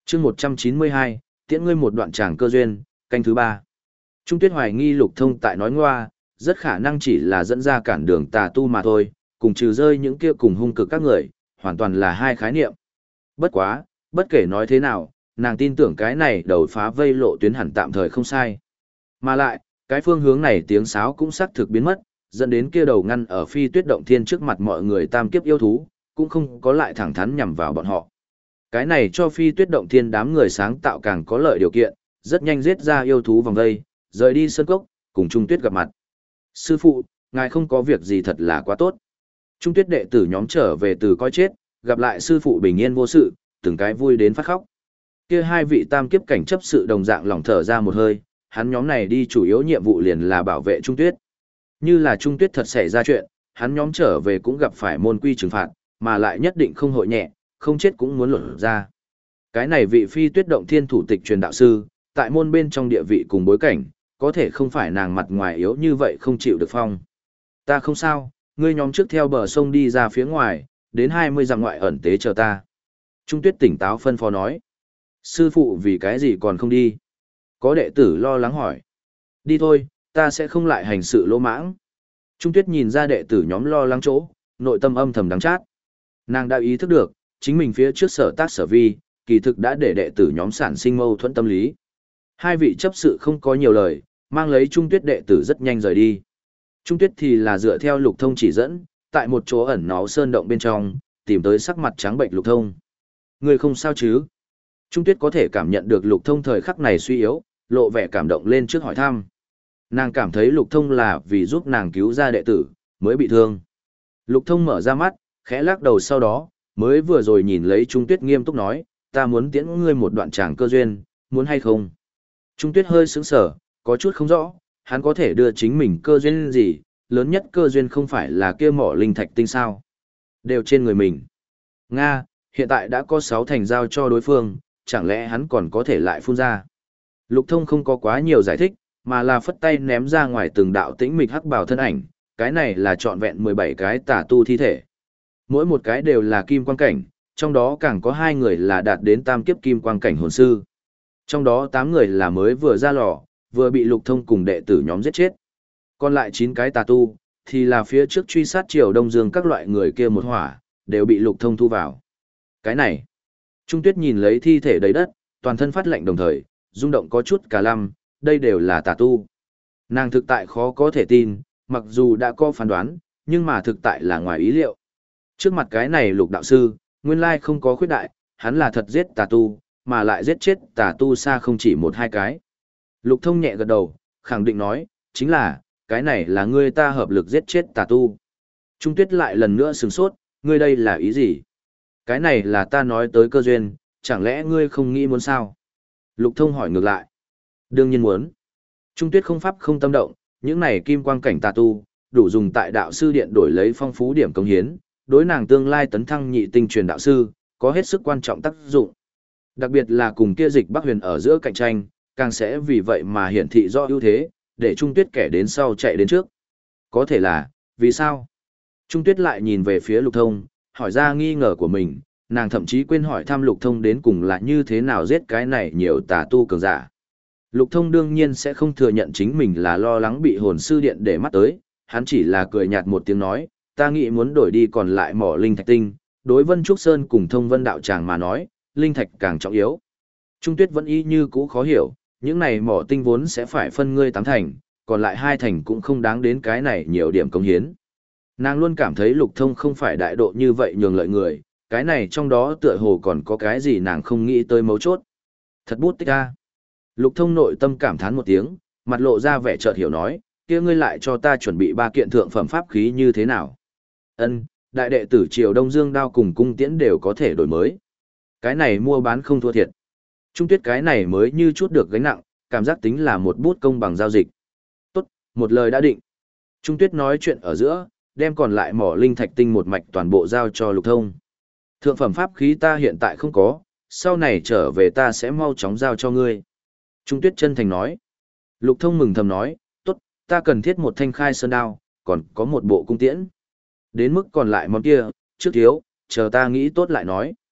chương một trăm chín mươi hai, tiễn ngươi một đoạn tràng cơ duyên, canh thứ ba. Trung Tuyết hoài nghi Lục Thông tại nói ngoa, rất khả năng chỉ là dẫn ra cản đường tà tu mà thôi, cùng trừ rơi những kia cùng hung cực các người, hoàn toàn là hai khái niệm. Bất quá, bất kể nói thế nào, nàng tin tưởng cái này đầu phá vây lộ tuyến hẳn tạm thời không sai. Mà lại, cái phương hướng này tiếng sáo cũng xác thực biến mất, dẫn đến kia đầu ngăn ở Phi Tuyết động thiên trước mặt mọi người tam kiếp yêu thú, cũng không có lại thẳng thắn nhằm vào bọn họ. Cái này cho Phi Tuyết động thiên đám người sáng tạo càng có lợi điều kiện, rất nhanh giết ra yêu thú vòng vây, rời đi sơn cốc, cùng Trung Tuyết gặp mặt. Sư phụ, ngài không có việc gì thật là quá tốt. Trung Tuyết đệ tử nhóm trở về từ coi chết, gặp lại sư phụ bình yên vô sự, từng cái vui đến phát khóc. Kia hai vị tam kiếp cảnh chấp sự đồng dạng lòng thở ra một hơi, hắn nhóm này đi chủ yếu nhiệm vụ liền là bảo vệ Trung Tuyết. Như là Trung Tuyết thật xảy ra chuyện, hắn nhóm trở về cũng gặp phải môn quy trừng phạt, mà lại nhất định không hội nhẹ, không chết cũng muốn lột ra. Cái này vị Phi Tuyết động thiên thủ tịch truyền đạo sư, tại môn bên trong địa vị cùng bối cảnh, có thể không phải nàng mặt ngoài yếu như vậy không chịu được phong. Ta không sao, ngươi nhóm trước theo bờ sông đi ra phía ngoài, đến hai mươi dặm ngoại ẩn tế chờ ta. Trung Tuyết tỉnh táo phân phó nói. Sư phụ vì cái gì còn không đi? Có đệ tử lo lắng hỏi. Đi thôi, ta sẽ không lại hành sự lỗ mãng. Trung Tuyết nhìn ra đệ tử nhóm lo lắng chỗ, nội tâm âm thầm đắng chát. Nàng đã ý thức được, chính mình phía trước sở tác sở vi, kỳ thực đã để đệ tử nhóm sản sinh mâu thuẫn tâm lý. Hai vị chấp sự không có nhiều lời, mang lấy Trung Tuyết đệ tử rất nhanh rời đi. Trung Tuyết thì là dựa theo Lục Thông chỉ dẫn, tại một chỗ ẩn náu sơn động bên trong, tìm tới sắc mặt trắng bệnh Lục Thông. Người không sao chứ? Trung Tuyết có thể cảm nhận được Lục Thông thời khắc này suy yếu, lộ vẻ cảm động lên trước hỏi thăm. Nàng cảm thấy Lục Thông là vì giúp nàng cứu ra đệ tử, mới bị thương. Lục Thông mở ra mắt, khẽ lắc đầu sau đó, mới vừa rồi nhìn lấy Trung Tuyết nghiêm túc nói, ta muốn tiễn ngươi một đoạn tràng cơ duyên, muốn hay không? Trung Tuyết hơi sững sờ, có chút không rõ, hắn có thể đưa chính mình cơ duyên gì, lớn nhất cơ duyên không phải là kia mỏ linh thạch tinh sao. Đều trên người mình. Nga, hiện tại đã có sáu thành giao cho đối phương, chẳng lẽ hắn còn có thể lại phun ra. Lục Thông không có quá nhiều giải thích, mà là phất tay ném ra ngoài từng đạo tĩnh mịch hắc bào thân ảnh, cái này là trọn vẹn mười bảy cái tà tu thi thể. Mỗi một cái đều là kim quang cảnh, trong đó càng có hai người là đạt đến tam kiếp kim quang cảnh hồn sư. Trong đó tám người là mới vừa ra lò, vừa bị Lục Thông cùng đệ tử nhóm giết chết. Còn lại chín cái tà tu, thì là phía trước truy sát Triều Đông Dương các loại người kia một hỏa, đều bị Lục Thông thu vào. Cái này, Trung Tuyết nhìn lấy thi thể đầy đất, toàn thân phát lạnh đồng thời, rung động có chút cả lăm, đây đều là tà tu. Nàng thực tại khó có thể tin, mặc dù đã có phán đoán, nhưng mà thực tại là ngoài ý liệu. Trước mặt cái này Lục đạo sư, nguyên lai không có khuyết đại, hắn là thật giết tà tu, mà lại giết chết tà tu xa không chỉ một hai cái. Lục Thông nhẹ gật đầu, khẳng định nói, chính là, cái này là ngươi ta hợp lực giết chết tà tu. Trung Tuyết lại lần nữa sửng sốt, ngươi đây là ý gì? Cái này là ta nói tới cơ duyên, chẳng lẽ ngươi không nghĩ muốn sao? Lục Thông hỏi ngược lại. Đương nhiên muốn. Trung Tuyết không pháp không tâm động, những này kim quang cảnh tà tu, đủ dùng tại đạo sư điện đổi lấy phong phú điểm công hiến, đối nàng tương lai tấn thăng nhị tinh truyền đạo sư, có hết sức quan trọng tác dụng. Đặc biệt là cùng kia Dịch Bắc Huyền ở giữa cạnh tranh, càng sẽ vì vậy mà hiển thị rõ ưu thế, để Trung Tuyết kẻ đến sau chạy đến trước. Có thể là, vì sao? Trung Tuyết lại nhìn về phía Lục Thông, hỏi ra nghi ngờ của mình, nàng thậm chí quên hỏi thăm Lục Thông đến cùng là như thế nào giết cái này nhiều tà tu cường giả. Lục Thông đương nhiên sẽ không thừa nhận chính mình là lo lắng bị hồn sư điện để mắt tới, hắn chỉ là cười nhạt một tiếng nói, ta nghĩ muốn đổi đi còn lại mỏ linh thạch tinh, đối Vân Trúc Sơn cùng Thông Vân đạo tràng mà nói, linh thạch càng trọng yếu. Trung Tuyết vẫn y như cũ khó hiểu, những này mỏ tinh vốn sẽ phải phân ngươi tám thành, còn lại hai thành cũng không đáng đến cái này nhiều điểm công hiến. Nàng luôn cảm thấy Lục Thông không phải đại độ như vậy nhường lợi người, cái này trong đó tựa hồ còn có cái gì nàng không nghĩ tới mấu chốt. Thật bút tích a. Lục Thông nội tâm cảm thán một tiếng, mặt lộ ra vẻ chợt hiểu nói, kia ngươi lại cho ta chuẩn bị ba kiện thượng phẩm pháp khí như thế nào? Ân, đại đệ tử Triều Đông Dương đao cùng cung tiễn đều có thể đổi mới. Cái này mua bán không thua thiệt. Trung Tuyết cái này mới như chút được gánh nặng, cảm giác tính là một bút công bằng giao dịch. Tốt, một lời đã định. Trung Tuyết nói chuyện ở giữa, đem còn lại mỏ linh thạch tinh một mạch toàn bộ giao cho Lục Thông. Thượng phẩm pháp khí ta hiện tại không có, sau này trở về ta sẽ mau chóng giao cho ngươi. Trung Tuyết chân thành nói. Lục Thông mừng thầm nói, tốt, ta cần thiết một thanh khai sơn đao, còn có một bộ cung tiễn. Đến mức còn lại món kia, trước thiếu, chờ ta nghĩ tốt lại nói.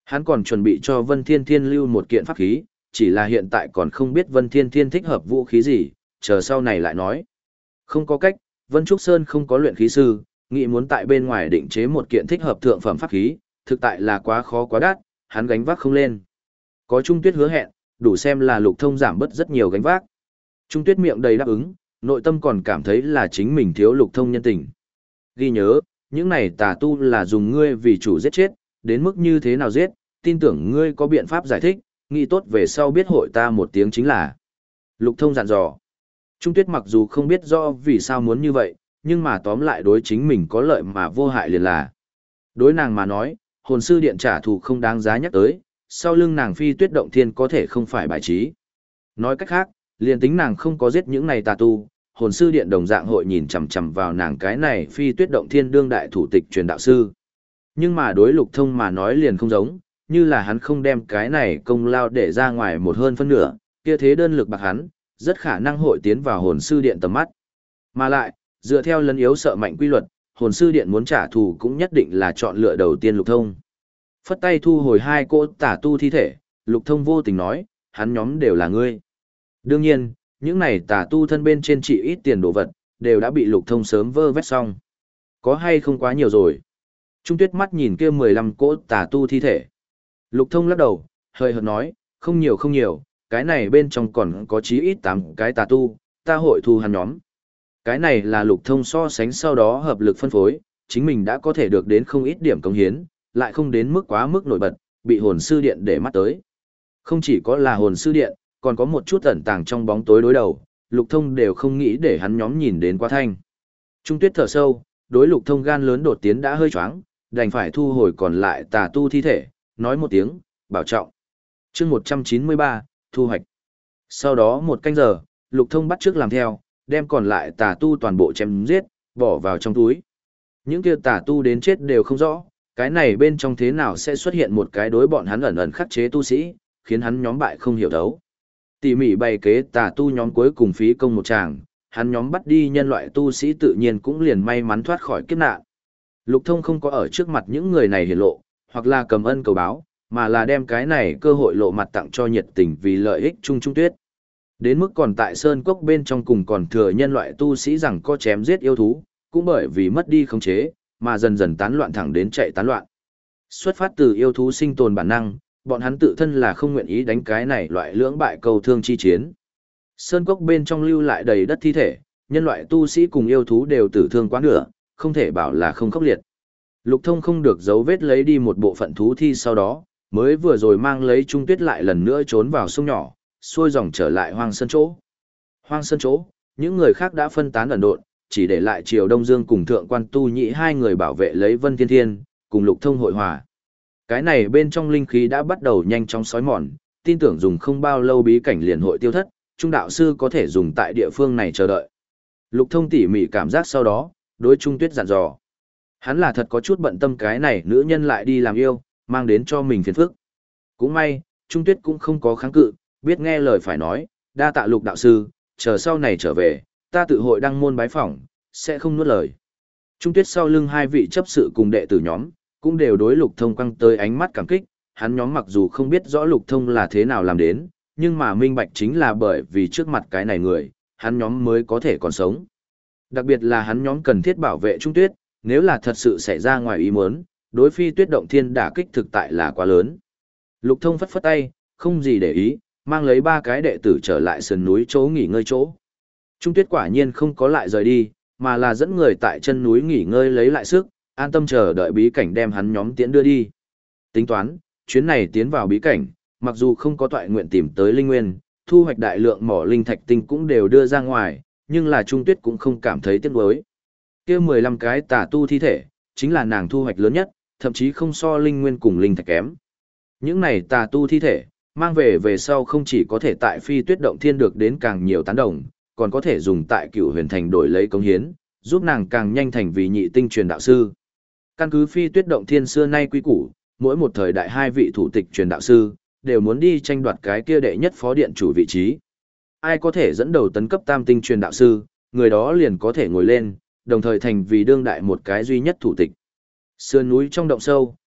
Hắn còn chuẩn bị cho Vân Thiên Thiên lưu một kiện pháp khí, chỉ là hiện tại còn không biết Vân Thiên Thiên thích hợp vũ khí gì, chờ sau này lại nói. Không có cách, Vân Trúc Sơn không có luyện khí sư, nghĩ muốn tại bên ngoài định chế một kiện thích hợp thượng phẩm pháp khí, thực tại là quá khó quá đắt, hắn gánh vác không lên. Có Trung Tuyết hứa hẹn, đủ xem là Lục Thông giảm bớt rất nhiều gánh vác. Trung Tuyết miệng đầy đáp ứng, nội tâm còn cảm thấy là chính mình thiếu Lục Thông nhân tình. Ghi nhớ, những này tà tu là dùng ngươi vì chủ giết chết, đến mức như thế nào giết, tin tưởng ngươi có biện pháp giải thích, nghĩ tốt về sau biết hội ta một tiếng chính là. Lục Thông dặn dò. Trung Tuyết mặc dù không biết rõ vì sao muốn như vậy, nhưng mà tóm lại đối chính mình có lợi mà vô hại liền là. Đối nàng mà nói, hồn sư điện trả thù không đáng giá nhắc tới, sau lưng nàng phi tuyết động thiên có thể không phải bài trí. Nói cách khác, liền tính nàng không có giết những này tà tu, hồn sư điện đồng dạng hội nhìn chằm chằm vào nàng cái này phi tuyết động thiên đương đại thủ tịch truyền đạo sư. Nhưng mà đối Lục Thông mà nói liền không giống, như là hắn không đem cái này công lao để ra ngoài một hơn phân nửa, kia thế đơn lực bạc hắn, rất khả năng hội tiến vào hồn sư điện tầm mắt. Mà lại, dựa theo lấn yếu sợ mạnh quy luật, hồn sư điện muốn trả thù cũng nhất định là chọn lựa đầu tiên Lục Thông. Phất tay thu hồi hai cỗ tả tu thi thể, Lục Thông vô tình nói, hắn nhóm đều là ngươi. Đương nhiên, những này tà tu thân bên trên chỉ ít tiền đồ vật, đều đã bị Lục Thông sớm vơ vét xong. Có hay không quá nhiều rồi. Trung Tuyết mắt nhìn kia mười lăm cỗ tà tu thi thể. Lục Thông lắc đầu, hơi hợt nói, không nhiều không nhiều, cái này bên trong còn có chí ít tám cái tà tu, ta hội thu hắn nhóm. Cái này là Lục Thông so sánh sau đó hợp lực phân phối, chính mình đã có thể được đến không ít điểm công hiến, lại không đến mức quá mức nổi bật, bị hồn sư điện để mắt tới. Không chỉ có là hồn sư điện, còn có một chút ẩn tàng trong bóng tối đối đầu, Lục Thông đều không nghĩ để hắn nhóm nhìn đến quá thanh. Trung Tuyết thở sâu, đối Lục Thông gan lớn đột tiến đã hơi choáng, đành phải thu hồi còn lại tà tu thi thể, nói một tiếng, bảo trọng. chương một trăm chín mươi ba, thu hoạch. Sau đó một canh giờ, Lục Thông bắt trước làm theo, đem còn lại tà tu toàn bộ chém giết, bỏ vào trong túi. Những kia tà tu đến chết đều không rõ, cái này bên trong thế nào sẽ xuất hiện một cái đối bọn hắn ẩn ẩn khắc chế tu sĩ, khiến hắn nhóm bại không hiểu đấu. Tỉ mỉ bày kế tà tu nhóm cuối cùng phí công một tràng, hắn nhóm bắt đi nhân loại tu sĩ tự nhiên cũng liền may mắn thoát khỏi kiếp nạn. Lục Thông không có ở trước mặt những người này hiển lộ, hoặc là cầm ân cầu báo, mà là đem cái này cơ hội lộ mặt tặng cho nhiệt tình vì lợi ích chung Trung Tuyết. Đến mức còn tại Sơn Cốc bên trong cùng còn thừa nhân loại tu sĩ rằng có chém giết yêu thú, cũng bởi vì mất đi khống chế, mà dần dần tán loạn thẳng đến chạy tán loạn. Xuất phát từ yêu thú sinh tồn bản năng, bọn hắn tự thân là không nguyện ý đánh cái này loại lưỡng bại cầu thương chi chiến. Sơn Cốc bên trong lưu lại đầy đất thi thể, nhân loại tu sĩ cùng yêu thú đều tử thương quá nửa, không thể bảo là không khốc liệt. Lục Thông không được dấu vết lấy đi một bộ phận thú thi sau đó, mới vừa rồi mang lấy Trung Tuyết lại lần nữa trốn vào sông nhỏ, xuôi dòng trở lại Hoang Sơn chỗ. Hoang Sơn chỗ, những người khác đã phân tán ẩn độn, chỉ để lại Triều Đông Dương cùng Thượng Quan Tu Nhị hai người bảo vệ lấy Vân Thiên Thiên, cùng Lục Thông hội hòa. Cái này bên trong linh khí đã bắt đầu nhanh chóng sói mòn, tin tưởng dùng không bao lâu bí cảnh liền hội tiêu thất, Trung đạo sư có thể dùng tại địa phương này chờ đợi. Lục Thông tỉ mỉ cảm giác sau đó, đối Trung Tuyết dặn dò. Hắn là thật có chút bận tâm cái này nữ nhân lại đi làm yêu, mang đến cho mình phiền phức. Cũng may, Trung Tuyết cũng không có kháng cự, biết nghe lời phải nói, đa tạ Lục đạo sư, chờ sau này trở về, ta tự hội đăng môn bái phỏng, sẽ không nuốt lời. Trung Tuyết sau lưng hai vị chấp sự cùng đệ tử nhóm, cũng đều đối Lục Thông quăng tới ánh mắt cảm kích, hắn nhóm mặc dù không biết rõ Lục Thông là thế nào làm đến, nhưng mà minh bạch chính là bởi vì trước mặt cái này người, hắn nhóm mới có thể còn sống. Đặc biệt là hắn nhóm cần thiết bảo vệ Trung Tuyết, nếu là thật sự xảy ra ngoài ý muốn, đối phi tuyết động thiên đả kích thực tại là quá lớn. Lục Thông phất phất tay, không gì để ý, mang lấy ba cái đệ tử trở lại sườn núi chỗ nghỉ ngơi chỗ. Trung Tuyết quả nhiên không có lại rời đi, mà là dẫn người tại chân núi nghỉ ngơi lấy lại sức, an tâm chờ đợi bí cảnh đem hắn nhóm tiễn đưa đi. Tính toán, chuyến này tiến vào bí cảnh, mặc dù không có toại nguyện tìm tới linh nguyên, thu hoạch đại lượng mỏ linh thạch tinh cũng đều đưa ra ngoài, nhưng là Trung Tuyết cũng không cảm thấy tiếc nuối. Kia mười lăm cái tà tu thi thể, chính là nàng thu hoạch lớn nhất, thậm chí không so linh nguyên cùng linh thạch kém. Những này tà tu thi thể, mang về về sau không chỉ có thể tại phi tuyết động thiên được đến càng nhiều tán đồng, còn có thể dùng tại cựu huyền thành đổi lấy công hiến, giúp nàng càng nhanh thành vì nhị tinh truyền đạo sư. Căn cứ phi tuyết động thiên xưa nay quý củ, mỗi một thời đại hai vị thủ tịch truyền đạo sư, đều muốn đi tranh đoạt cái kia đệ nhất phó điện chủ vị trí. Ai có thể dẫn đầu tấn cấp tam tinh truyền đạo sư, người đó liền có thể ngồi lên, đồng thời thành vì đương đại một cái duy nhất thủ tịch. Sườn núi trong động sâu,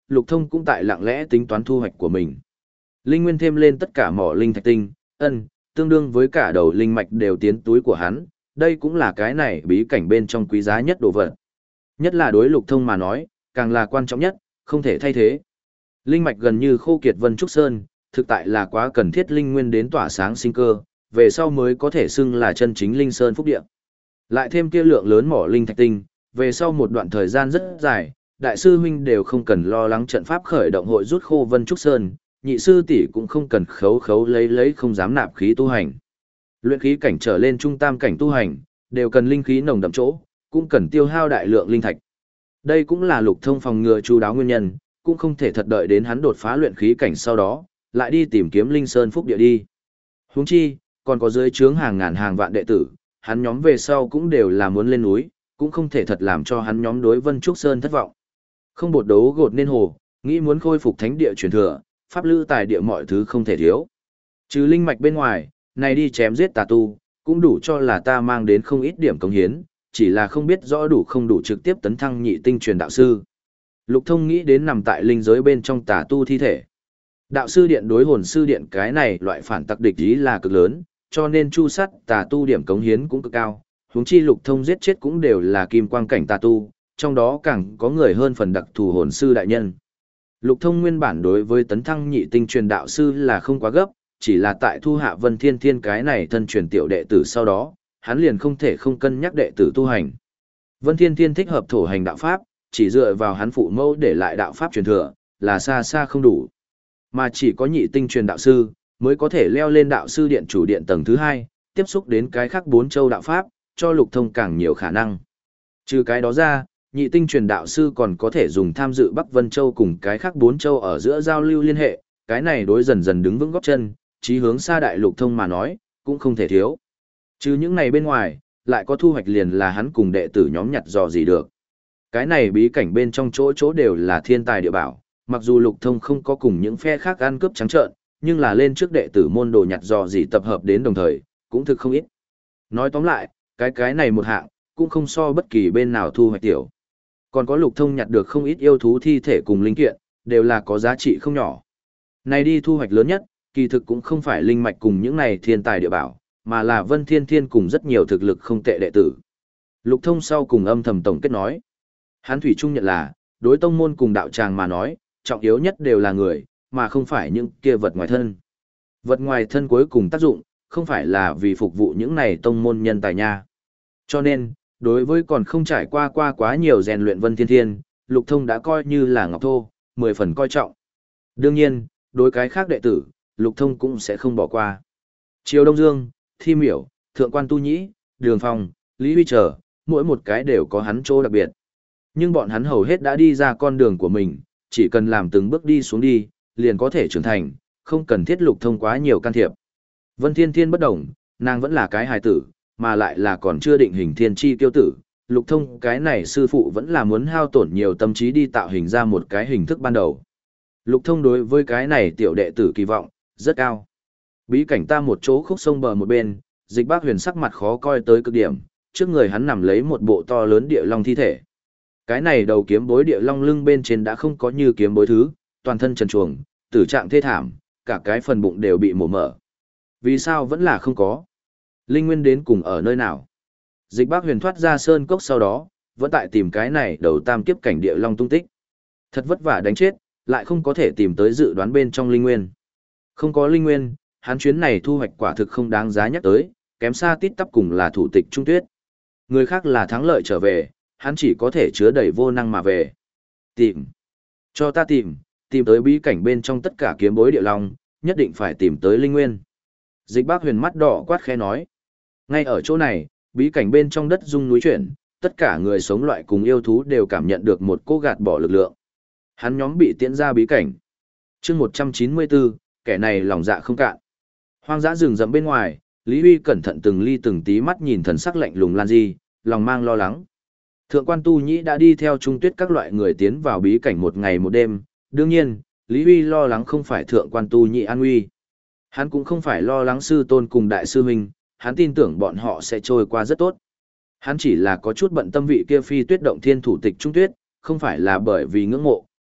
Lục Thông cũng tại lặng lẽ tính toán thu hoạch của mình. Linh nguyên thêm lên tất cả mỏ linh thạch tinh, ân, tương đương với cả đầu linh mạch đều tiến túi của hắn, đây cũng là cái này bí cảnh bên trong quý giá nhất đồ vật. Nhất là đối Lục Thông mà nói, càng là quan trọng nhất, không thể thay thế. Linh mạch gần như khô kiệt Vân Trúc Sơn, thực tại là quá cần thiết linh nguyên đến tỏa sáng sinh cơ, về sau mới có thể xưng là chân chính linh sơn phúc địa. Lại thêm kia lượng lớn mỏ linh thạch tinh, về sau một đoạn thời gian rất dài, đại sư huynh đều không cần lo lắng trận pháp khởi động hội rút khô Vân Trúc Sơn, nhị sư tỷ cũng không cần khấu khấu lấy lấy không dám nạp khí tu hành. Luyện khí cảnh trở lên trung tam cảnh tu hành, đều cần linh khí nồng đậm chỗ, cũng cần tiêu hao đại lượng linh thạch. Đây cũng là Lục Thông phòng ngừa chu đáo nguyên nhân, cũng không thể thật đợi đến hắn đột phá luyện khí cảnh sau đó, lại đi tìm kiếm linh sơn phúc địa đi. Huống chi, còn có dưới trướng hàng ngàn hàng vạn đệ tử, hắn nhóm về sau cũng đều là muốn lên núi, cũng không thể thật làm cho hắn nhóm đối Vân Trúc Sơn thất vọng. Không bột đấu gột nên hồ, nghĩ muốn khôi phục thánh địa truyền thừa, pháp lư tài địa mọi thứ không thể thiếu. Trừ linh mạch bên ngoài, này đi chém giết tà tu, cũng đủ cho là ta mang đến không ít điểm công hiến, chỉ là không biết rõ đủ không đủ trực tiếp tấn thăng nhị tinh truyền đạo sư. Lục Thông nghĩ đến nằm tại linh giới bên trong tà tu thi thể. Đạo sư điện đối hồn sư điện cái này loại phản tặc địch ý là cực lớn, cho nên chu sát tà tu điểm cống hiến cũng cực cao. Huống chi Lục Thông giết chết cũng đều là kim quang cảnh tà tu, trong đó càng có người hơn phần đặc thù hồn sư đại nhân. Lục Thông nguyên bản đối với tấn thăng nhị tinh truyền đạo sư là không quá gấp, chỉ là tại thu hạ Vân Thiên Thiên cái này thân truyền tiểu đệ tử sau đó, hắn liền không thể không cân nhắc đệ tử tu hành. Vân Thiên Thiên thích hợp thổ hành đạo pháp, chỉ dựa vào hắn phụ mẫu để lại đạo pháp truyền thừa, là xa xa không đủ. Mà chỉ có nhị tinh truyền đạo sư, mới có thể leo lên đạo sư điện chủ điện tầng thứ hai, tiếp xúc đến cái khác bốn châu đạo pháp, cho Lục Thông càng nhiều khả năng. Trừ cái đó ra, nhị tinh truyền đạo sư còn có thể dùng tham dự Bắc Vân Châu cùng cái khác bốn châu ở giữa giao lưu liên hệ, cái này đối dần dần đứng vững góp chân, chí hướng xa đại Lục Thông mà nói, cũng không thể thiếu. Trừ những này bên ngoài, lại có thu hoạch liền là hắn cùng đệ tử nhóm nhặt dò gì được. Cái này bí cảnh bên trong chỗ chỗ đều là thiên tài địa bảo, mặc dù Lục Thông không có cùng những phe khác ăn cướp trắng trợn, nhưng là lên trước đệ tử môn đồ nhặt dò gì tập hợp đến đồng thời, cũng thực không ít. Nói tóm lại, cái cái này một hạng, cũng không so bất kỳ bên nào thu hoạch tiểu. Còn có Lục Thông nhặt được không ít yêu thú thi thể cùng linh kiện, đều là có giá trị không nhỏ. Này đi thu hoạch lớn nhất, kỳ thực cũng không phải linh mạch cùng những này thiên tài địa bảo, mà là Vân Thiên Thiên cùng rất nhiều thực lực không tệ đệ tử. Lục Thông sau cùng âm thầm tổng kết nói. Hắn thủy chung nhận là, đối tông môn cùng đạo tràng mà nói, trọng yếu nhất đều là người, mà không phải những kia vật ngoài thân. Vật ngoài thân cuối cùng tác dụng, không phải là vì phục vụ những này tông môn nhân tài nha. Cho nên, đối với còn không trải qua qua quá nhiều rèn luyện Vân Thiên Thiên, Lục Thông đã coi như là ngọc thô, mười phần coi trọng. Đương nhiên, đối cái khác đệ tử, Lục Thông cũng sẽ không bỏ qua. Triều Đông Dương, Thi Miểu, Thượng Quan Tu Nhĩ, Đường Phong, Lý Huy Trở, mỗi một cái đều có hắn chỗ đặc biệt. Nhưng bọn hắn hầu hết đã đi ra con đường của mình, chỉ cần làm từng bước đi xuống đi, liền có thể trưởng thành, không cần thiết Lục Thông quá nhiều can thiệp. Vân Thiên Thiên bất đồng, nàng vẫn là cái hài tử, mà lại là còn chưa định hình thiên chi tiêu tử. Lục Thông cái này sư phụ vẫn là muốn hao tổn nhiều tâm trí đi tạo hình ra một cái hình thức ban đầu. Lục Thông đối với cái này tiểu đệ tử kỳ vọng, rất cao. Bí cảnh ta một chỗ khúc sông bờ một bên, Dịch Bác Huyền sắc mặt khó coi tới cực điểm, trước người hắn nằm lấy một bộ to lớn địa long thi thể. Cái này đầu kiếm bối địa long lưng bên trên đã không có như kiếm bối thứ, toàn thân trần truồng, tử trạng thê thảm, cả cái phần bụng đều bị mổ mở. Vì sao vẫn là không có? Linh nguyên đến cùng ở nơi nào? Dịch Bác Huyền thoát ra sơn cốc sau đó, vẫn tại tìm cái này đầu tam kiếp cảnh địa long tung tích. Thật vất vả đánh chết, lại không có thể tìm tới dự đoán bên trong linh nguyên. Không có linh nguyên, hắn chuyến này thu hoạch quả thực không đáng giá nhắc tới, kém xa tít tắp cùng là thủ tịch Trung Tuyết. Người khác là thắng lợi trở về, hắn chỉ có thể chứa đầy vô năng mà về. Tìm. Cho ta tìm, tìm tới bí cảnh bên trong tất cả kiếm bối địa long, nhất định phải tìm tới linh nguyên. Dịch Bác Huyền mắt đỏ quát khẽ nói. Ngay ở chỗ này, bí cảnh bên trong đất rung núi chuyển, tất cả người sống loại cùng yêu thú đều cảm nhận được một cô gạt bỏ lực lượng. Hắn nhóm bị tiễn ra bí cảnh. chương một trăm chín mươi bốn, kẻ này lòng dạ không cạn. Hoang dã rừng rậm bên ngoài, Lý Huy cẩn thận từng ly từng tí mắt nhìn thần sắc lạnh lùng Lan Di, lòng mang lo lắng. Thượng quan Tu Nhĩ đã đi theo Trung Tuyết các loại người tiến vào bí cảnh một ngày một đêm, đương nhiên, Lý Huy lo lắng không phải thượng quan Tu Nhĩ an nguy. Hắn cũng không phải lo lắng sư tôn cùng đại sư huynh, hắn tin tưởng bọn họ sẽ trôi qua rất tốt. Hắn chỉ là có chút bận tâm vị kia phi tuyết động thiên thủ tịch Trung Tuyết, không phải là bởi vì ngưỡng mộ,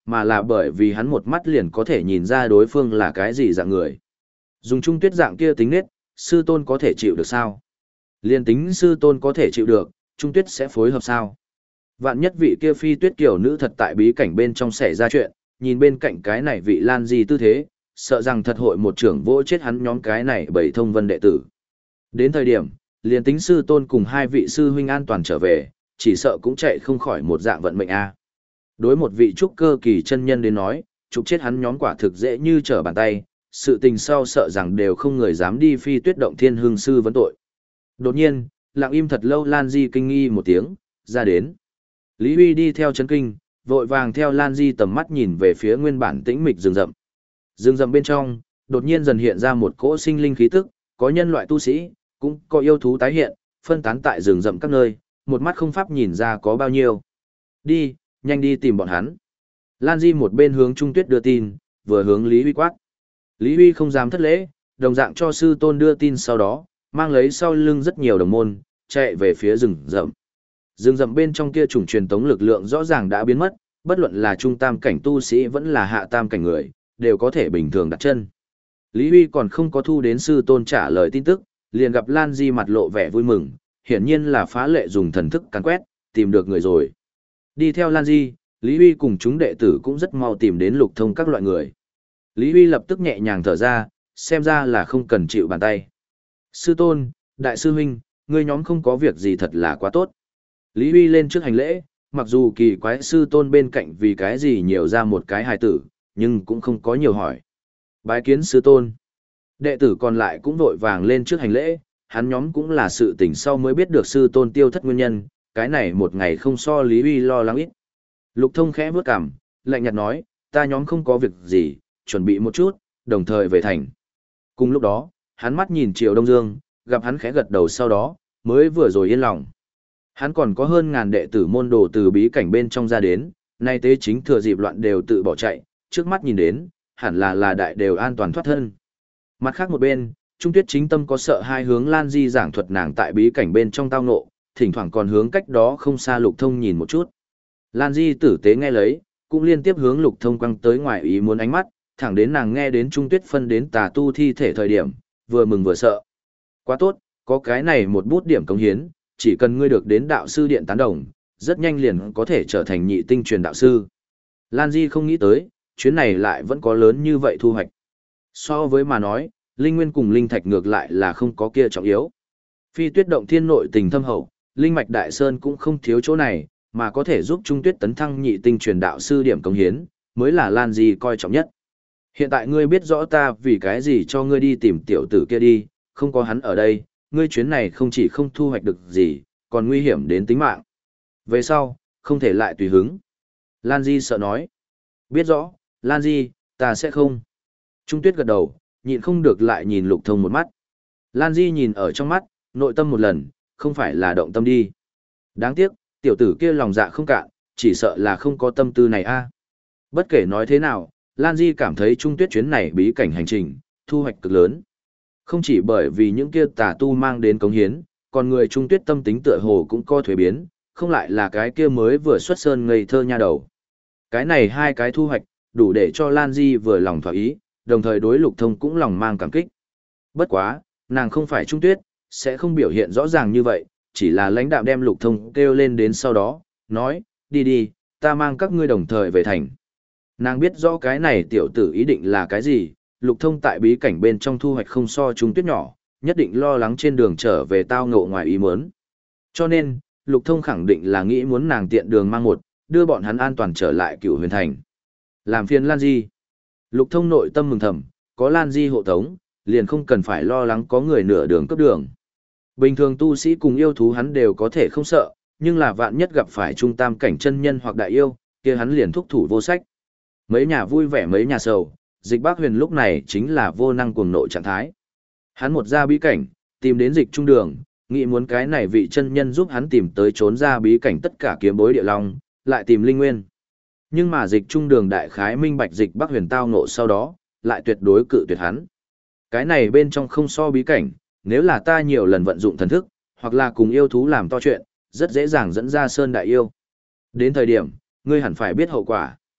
mà là bởi vì hắn một mắt liền có thể nhìn ra đối phương là cái gì dạng người. Dùng Trung Tuyết dạng kia tính nết, sư tôn có thể chịu được sao? Liên tính sư tôn có thể chịu được, Trung Tuyết sẽ phối hợp sao? Vạn nhất vị kia phi tuyết kiểu nữ thật tại bí cảnh bên trong xảy ra chuyện, nhìn bên cạnh cái này vị Lan Di tư thế, sợ rằng thật hội một trưởng vỗ chết hắn nhóm cái này bảy thông vân đệ tử. Đến thời điểm, liền tính sư tôn cùng hai vị sư huynh an toàn trở về, chỉ sợ cũng chạy không khỏi một dạng vận mệnh a. Đối một vị trúc cơ kỳ chân nhân đến nói, trục chết hắn nhóm quả thực dễ như trở bàn tay, sự tình sau sợ rằng đều không người dám đi phi tuyết động thiên hương sư vấn tội. Đột nhiên, lặng im thật lâu Lan Di kinh nghi một tiếng, ra đến. Lý Huy đi theo chấn kinh, vội vàng theo Lan Di tầm mắt nhìn về phía nguyên bản tĩnh mịch rừng rậm. Rừng rậm bên trong, đột nhiên dần hiện ra một cỗ sinh linh khí tức, có nhân loại tu sĩ, cũng có yêu thú tái hiện, phân tán tại rừng rậm các nơi, một mắt không pháp nhìn ra có bao nhiêu. Đi, nhanh đi tìm bọn hắn. Lan Di một bên hướng Trung Tuyết đưa tin, vừa hướng Lý Huy quát. Lý Huy không dám thất lễ, đồng dạng cho sư tôn đưa tin sau đó, mang lấy sau lưng rất nhiều đồng môn, chạy về phía rừng rậm. Rừng rậm bên trong kia chủng truyền tống lực lượng rõ ràng đã biến mất, bất luận là trung tam cảnh tu sĩ vẫn là hạ tam cảnh người, đều có thể bình thường đặt chân. Lý Huy còn không có thu đến sư tôn trả lời tin tức, liền gặp Lan Di mặt lộ vẻ vui mừng, hiển nhiên là phá lệ dùng thần thức càn quét, tìm được người rồi. Đi theo Lan Di, Lý Huy cùng chúng đệ tử cũng rất mau tìm đến Lục Thông các loại người. Lý Huy lập tức nhẹ nhàng thở ra, xem ra là không cần chịu bàn tay. Sư tôn, đại sư huynh, ngươi nhóm không có việc gì thật là quá tốt. Lý Huy lên trước hành lễ, mặc dù kỳ quái sư tôn bên cạnh vì cái gì nhiều ra một cái hài tử, nhưng cũng không có nhiều hỏi. Bái kiến sư tôn. Đệ tử còn lại cũng vội vàng lên trước hành lễ, hắn nhóm cũng là sự tình sau mới biết được sư tôn tiêu thất nguyên nhân, cái này một ngày không so Lý Huy lo lắng ít. Lục Thông khẽ bước cằm, lạnh nhạt nói, ta nhóm không có việc gì, chuẩn bị một chút, đồng thời về thành. Cùng lúc đó, hắn mắt nhìn Triều Đông Dương, gặp hắn khẽ gật đầu sau đó, mới vừa rồi yên lòng. Hắn còn có hơn ngàn đệ tử môn đồ từ bí cảnh bên trong ra đến, nay tế chính thừa dịp loạn đều tự bỏ chạy, trước mắt nhìn đến, hẳn là là đại đều an toàn thoát thân. Mặt khác một bên, Trung Tuyết chính tâm có sợ hai hướng Lan Di giảng thuật nàng tại bí cảnh bên trong tao ngộ, thỉnh thoảng còn hướng cách đó không xa Lục Thông nhìn một chút. Lan Di tử tế nghe lấy, cũng liên tiếp hướng Lục Thông quăng tới ngoài ý muốn ánh mắt, thẳng đến nàng nghe đến Trung Tuyết phân đến tà tu thi thể thời điểm, vừa mừng vừa sợ. Quá tốt, có cái này một bút điểm cống hiến, chỉ cần ngươi được đến đạo sư điện tán đồng, rất nhanh liền có thể trở thành nhị tinh truyền đạo sư. Lan Di không nghĩ tới, chuyến này lại vẫn có lớn như vậy thu hoạch. So với mà nói, linh nguyên cùng linh thạch ngược lại là không có kia trọng yếu. Phi tuyết động thiên nội tình thâm hậu, linh mạch đại sơn cũng không thiếu chỗ này, mà có thể giúp Trung Tuyết tấn thăng nhị tinh truyền đạo sư điểm cống hiến, mới là Lan Di coi trọng nhất. Hiện tại ngươi biết rõ ta vì cái gì cho ngươi đi tìm tiểu tử kia đi, không có hắn ở đây, ngươi chuyến này không chỉ không thu hoạch được gì, còn nguy hiểm đến tính mạng. Về sau, không thể lại tùy hứng. Lan Di sợ nói. Biết rõ, Lan Di, ta sẽ không. Trung Tuyết gật đầu, nhịn không được lại nhìn Lục Thông một mắt. Lan Di nhìn ở trong mắt, nội tâm một lần, không phải là động tâm đi. Đáng tiếc, tiểu tử kia lòng dạ không cạn, chỉ sợ là không có tâm tư này a. Bất kể nói thế nào, Lan Di cảm thấy Trung Tuyết chuyến này bí cảnh hành trình, thu hoạch cực lớn. Không chỉ bởi vì những kia tà tu mang đến cống hiến, còn người Trung Tuyết tâm tính tựa hồ cũng có thuế biến, không lại là cái kia mới vừa xuất sơn ngây thơ nha đầu. Cái này hai cái thu hoạch, đủ để cho Lan Di vừa lòng thỏa ý, đồng thời đối Lục Thông cũng lòng mang cảm kích. Bất quá, nàng không phải Trung Tuyết, sẽ không biểu hiện rõ ràng như vậy, chỉ là lãnh đạm đem Lục Thông kêu lên đến sau đó, nói, đi đi, ta mang các ngươi đồng thời về thành. Nàng biết rõ cái này tiểu tử ý định là cái gì, Lục Thông tại bí cảnh bên trong thu hoạch không so Trung Tuyết nhỏ, nhất định lo lắng trên đường trở về tao ngộ ngoài ý muốn. Cho nên, Lục Thông khẳng định là nghĩ muốn nàng tiện đường mang một, đưa bọn hắn an toàn trở lại Cửu Huyền Thành. Làm phiền Lan Di. Lục Thông nội tâm mừng thầm, có Lan Di hộ tống, liền không cần phải lo lắng có người nửa đường cấp đường. Bình thường tu sĩ cùng yêu thú hắn đều có thể không sợ, nhưng là vạn nhất gặp phải trung tam cảnh chân nhân hoặc đại yêu, kia hắn liền thúc thủ vô sách. Mấy nhà vui vẻ mấy nhà sầu, Dịch Bác Huyền lúc này chính là vô năng cuồng nộ trạng thái. Hắn một ra bí cảnh, tìm đến Dịch Trung Đường, nghĩ muốn cái này vị chân nhân giúp hắn tìm tới trốn ra bí cảnh tất cả kiếm bối địa long, lại tìm linh nguyên. Nhưng mà Dịch Trung Đường đại khái minh bạch Dịch Bác Huyền tao nộ sau đó, lại tuyệt đối cự tuyệt hắn. Cái này bên trong không so bí cảnh, nếu là ta nhiều lần vận dụng thần thức, hoặc là cùng yêu thú làm to chuyện, rất dễ dàng dẫn ra sơn đại yêu. Đến thời điểm, ngươi hẳn phải biết hậu quả.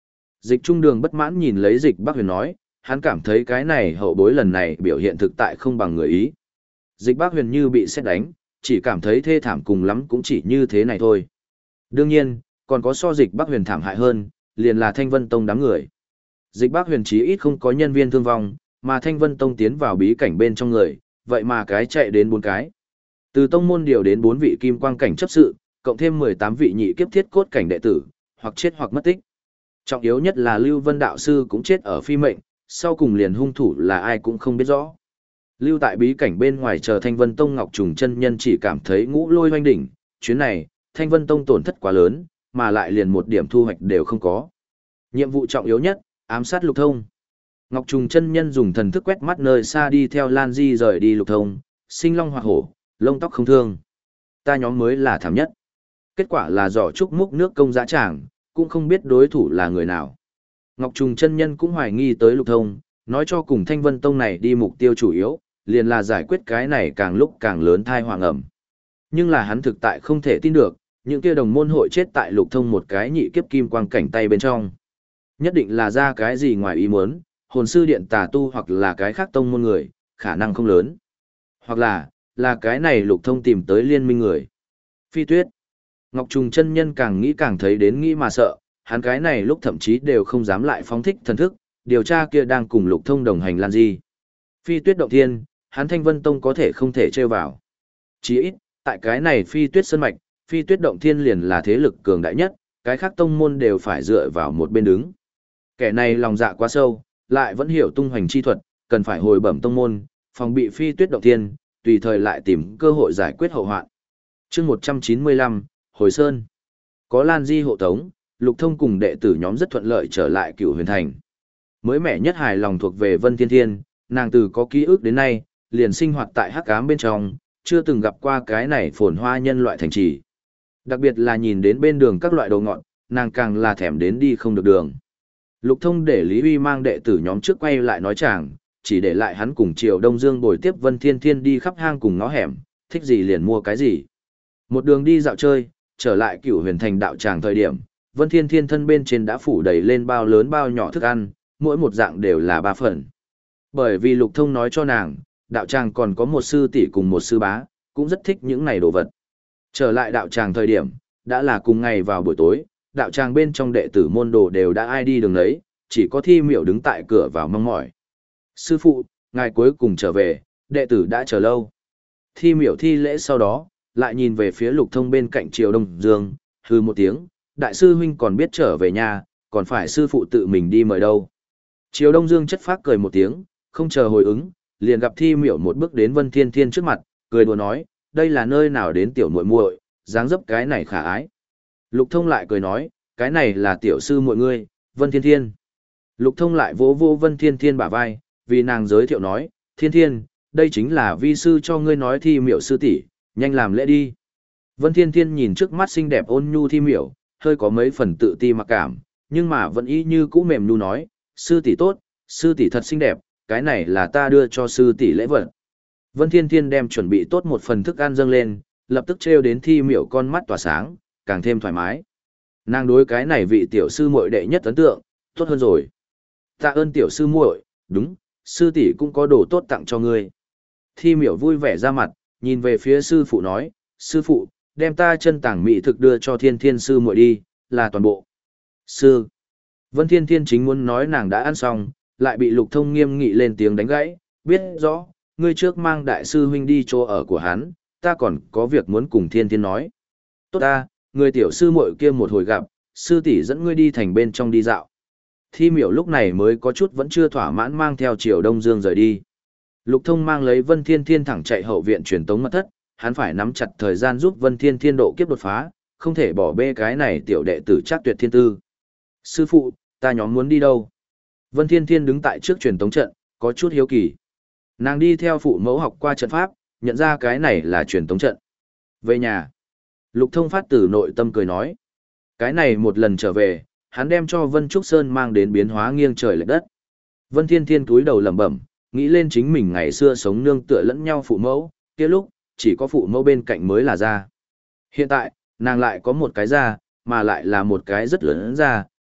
Dịch trung đường bất mãn nhìn lấy dịch Bắc Huyền nói, hắn cảm thấy cái này hậu bối lần này biểu hiện thực tại không bằng người ý. Dịch Bắc Huyền như bị sét đánh, chỉ cảm thấy thê thảm cùng lắm cũng chỉ như thế này thôi. Đương nhiên, còn có so dịch Bắc Huyền thảm hại hơn, liền là Thanh Vân Tông đám người. Dịch Bắc Huyền chí ít không có nhân viên thương vong, mà Thanh Vân Tông tiến vào bí cảnh bên trong người, vậy mà cái chạy đến bốn cái. Từ tông môn điều đến bốn vị kim quang cảnh chấp sự, cộng thêm mười tám vị nhị kiếp thiết cốt cảnh đệ tử, hoặc chết hoặc mất tích. Trọng yếu nhất là Lưu Vân đạo sư cũng chết ở phi mệnh, sau cùng liền hung thủ là ai cũng không biết rõ. Lưu tại bí cảnh bên ngoài chờ Thanh Vân Tông Ngọc Trùng chân nhân chỉ cảm thấy ngũ lôi hoanh đỉnh, chuyến này, Thanh Vân Tông tổn thất quá lớn, mà lại liền một điểm thu hoạch đều không có. Nhiệm vụ trọng yếu nhất, ám sát Lục Thông. Ngọc Trùng chân nhân dùng thần thức quét mắt nơi xa đi theo Lan Di rời đi Lục Thông, sinh long hoặc hổ, lông tóc không thương. Ta nhóm mới là thảm nhất. Kết quả là giỏ trúc múc nước công dã tràng, cũng không biết đối thủ là người nào. Ngọc Trùng chân nhân cũng hoài nghi tới Lục Thông, nói cho cùng Thanh Vân Tông này đi mục tiêu chủ yếu, liền là giải quyết cái này càng lúc càng lớn thai hoàng ẩm. Nhưng là hắn thực tại không thể tin được, những kia đồng môn hội chết tại Lục Thông một cái nhị kiếp kim quang cảnh tay bên trong. Nhất định là ra cái gì ngoài ý muốn, hồn sư điện tà tu hoặc là cái khác tông môn người, khả năng không lớn. Hoặc là, là cái này Lục Thông tìm tới liên minh người. Phi Tuyết. Ngọc Trùng chân nhân càng nghĩ càng thấy đến nghĩ mà sợ, hắn cái này lúc thậm chí đều không dám lại phóng thích thần thức, điều tra kia đang cùng Lục Thông đồng hành Lan Di. Phi Tuyết động thiên, hắn Thanh Vân Tông có thể không thể trêu vào. Chỉ ít, tại cái này Phi Tuyết sơn mạch, Phi Tuyết động thiên liền là thế lực cường đại nhất, cái khác tông môn đều phải dựa vào một bên đứng. Kẻ này lòng dạ quá sâu, lại vẫn hiểu tung hoành chi thuật, cần phải hồi bẩm tông môn, phòng bị Phi Tuyết động thiên, tùy thời lại tìm cơ hội giải quyết hậu hoạn. Chương một trăm chín mươi lăm, Hồi Sơn. Có Lan Di hộ tống, Lục Thông cùng đệ tử nhóm rất thuận lợi trở lại Cửu Huyền Thành. Mới mẻ nhất hài lòng thuộc về Vân Thiên Thiên, nàng từ có ký ức đến nay, liền sinh hoạt tại hắc ám bên trong, chưa từng gặp qua cái này phồn hoa nhân loại thành trì. Đặc biệt là nhìn đến bên đường các loại đồ ngọt, nàng càng là thèm đến đi không được đường. Lục Thông để Lý Huy mang đệ tử nhóm trước quay lại nói chàng, chỉ để lại hắn cùng Triều Đông Dương bồi tiếp Vân Thiên Thiên đi khắp hang cùng ngõ hẻm, thích gì liền mua cái gì. Một đường đi dạo chơi, trở lại Cửu Huyền Thành đạo tràng thời điểm, Vân Thiên Thiên thân bên trên đã phủ đầy lên bao lớn bao nhỏ thức ăn, mỗi một dạng đều là ba phần. Bởi vì Lục Thông nói cho nàng, đạo tràng còn có một sư tỷ cùng một sư bá, cũng rất thích những này đồ vật. Trở lại đạo tràng thời điểm, đã là cùng ngày vào buổi tối, đạo tràng bên trong đệ tử môn đồ đều đã ai đi đường đấy, chỉ có Thi Miểu đứng tại cửa vào mong mỏi. Sư phụ, ngài cuối cùng trở về, đệ tử đã chờ lâu. Thi Miểu thi lễ sau đó, lại nhìn về phía Lục Thông bên cạnh Triều Đông Dương, hừ một tiếng, đại sư huynh còn biết trở về nhà, còn phải sư phụ tự mình đi mời đâu. Triều Đông Dương chất phác cười một tiếng, không chờ hồi ứng, liền gặp Thi Miểu một bước đến Vân Thiên Thiên trước mặt, cười đùa nói, đây là nơi nào đến tiểu muội muội, dáng dấp cái này khả ái. Lục Thông lại cười nói, cái này là tiểu sư muội ngươi, Vân Thiên Thiên. Lục Thông lại vỗ vỗ Vân Thiên Thiên bả vai, vì nàng giới thiệu nói, Thiên Thiên, đây chính là vi sư cho ngươi nói Thi Miểu sư tỷ, nhanh làm lễ đi. Vân Thiên Thiên nhìn trước mắt xinh đẹp ôn nhu Thi Miểu, hơi có mấy phần tự ti mặc cảm, nhưng mà vẫn y như cũ mềm nhu nói, sư tỷ tốt, sư tỷ thật xinh đẹp, cái này là ta đưa cho sư tỷ lễ vật. Vân Thiên Thiên đem chuẩn bị tốt một phần thức ăn dâng lên, lập tức trêu đến Thi Miểu con mắt tỏa sáng, càng thêm thoải mái. Nàng đối cái này vị tiểu sư muội đệ nhất ấn tượng, tốt hơn rồi. Tạ ơn tiểu sư muội, đúng, sư tỷ cũng có đồ tốt tặng cho ngươi. Thi Miểu vui vẻ ra mặt, nhìn về phía sư phụ nói, sư phụ, đem ta chân tàng mỹ thực đưa cho Thiên Thiên sư muội đi, là toàn bộ. Sư. Vân Thiên Thiên chính muốn nói nàng đã ăn xong, lại bị Lục Thông nghiêm nghị lên tiếng đánh gãy, biết rõ, ngươi trước mang đại sư huynh đi chỗ ở của hắn, ta còn có việc muốn cùng Thiên Thiên nói. Tốt ta, người tiểu sư muội kia một hồi gặp, sư tỷ dẫn ngươi đi thành bên trong đi dạo. Thi Miểu lúc này mới có chút vẫn chưa thỏa mãn mang theo Triều Đông Dương rời đi. Lục Thông mang lấy Vân Thiên Thiên thẳng chạy hậu viện truyền tống mật thất, hắn phải nắm chặt thời gian giúp Vân Thiên Thiên độ kiếp đột phá, không thể bỏ bê cái này tiểu đệ tử Trác Tuyệt Thiên Tư. Sư phụ, ta nhóm muốn đi đâu? Vân Thiên Thiên đứng tại trước truyền tống trận, có chút hiếu kỳ. Nàng đi theo phụ mẫu học qua trận pháp, nhận ra cái này là truyền tống trận. Về nhà. Lục Thông phát từ nội tâm cười nói. Cái này một lần trở về, hắn đem cho Vân Trúc Sơn mang đến biến hóa nghiêng trời lệch đất. Vân Thiên Thiên cúi đầu lẩm bẩm, nghĩ lên chính mình ngày xưa sống nương tựa lẫn nhau phụ mẫu, kia lúc, chỉ có phụ mẫu bên cạnh mới là gia. Hiện tại, nàng lại có một cái gia, mà lại là một cái rất lớn gia,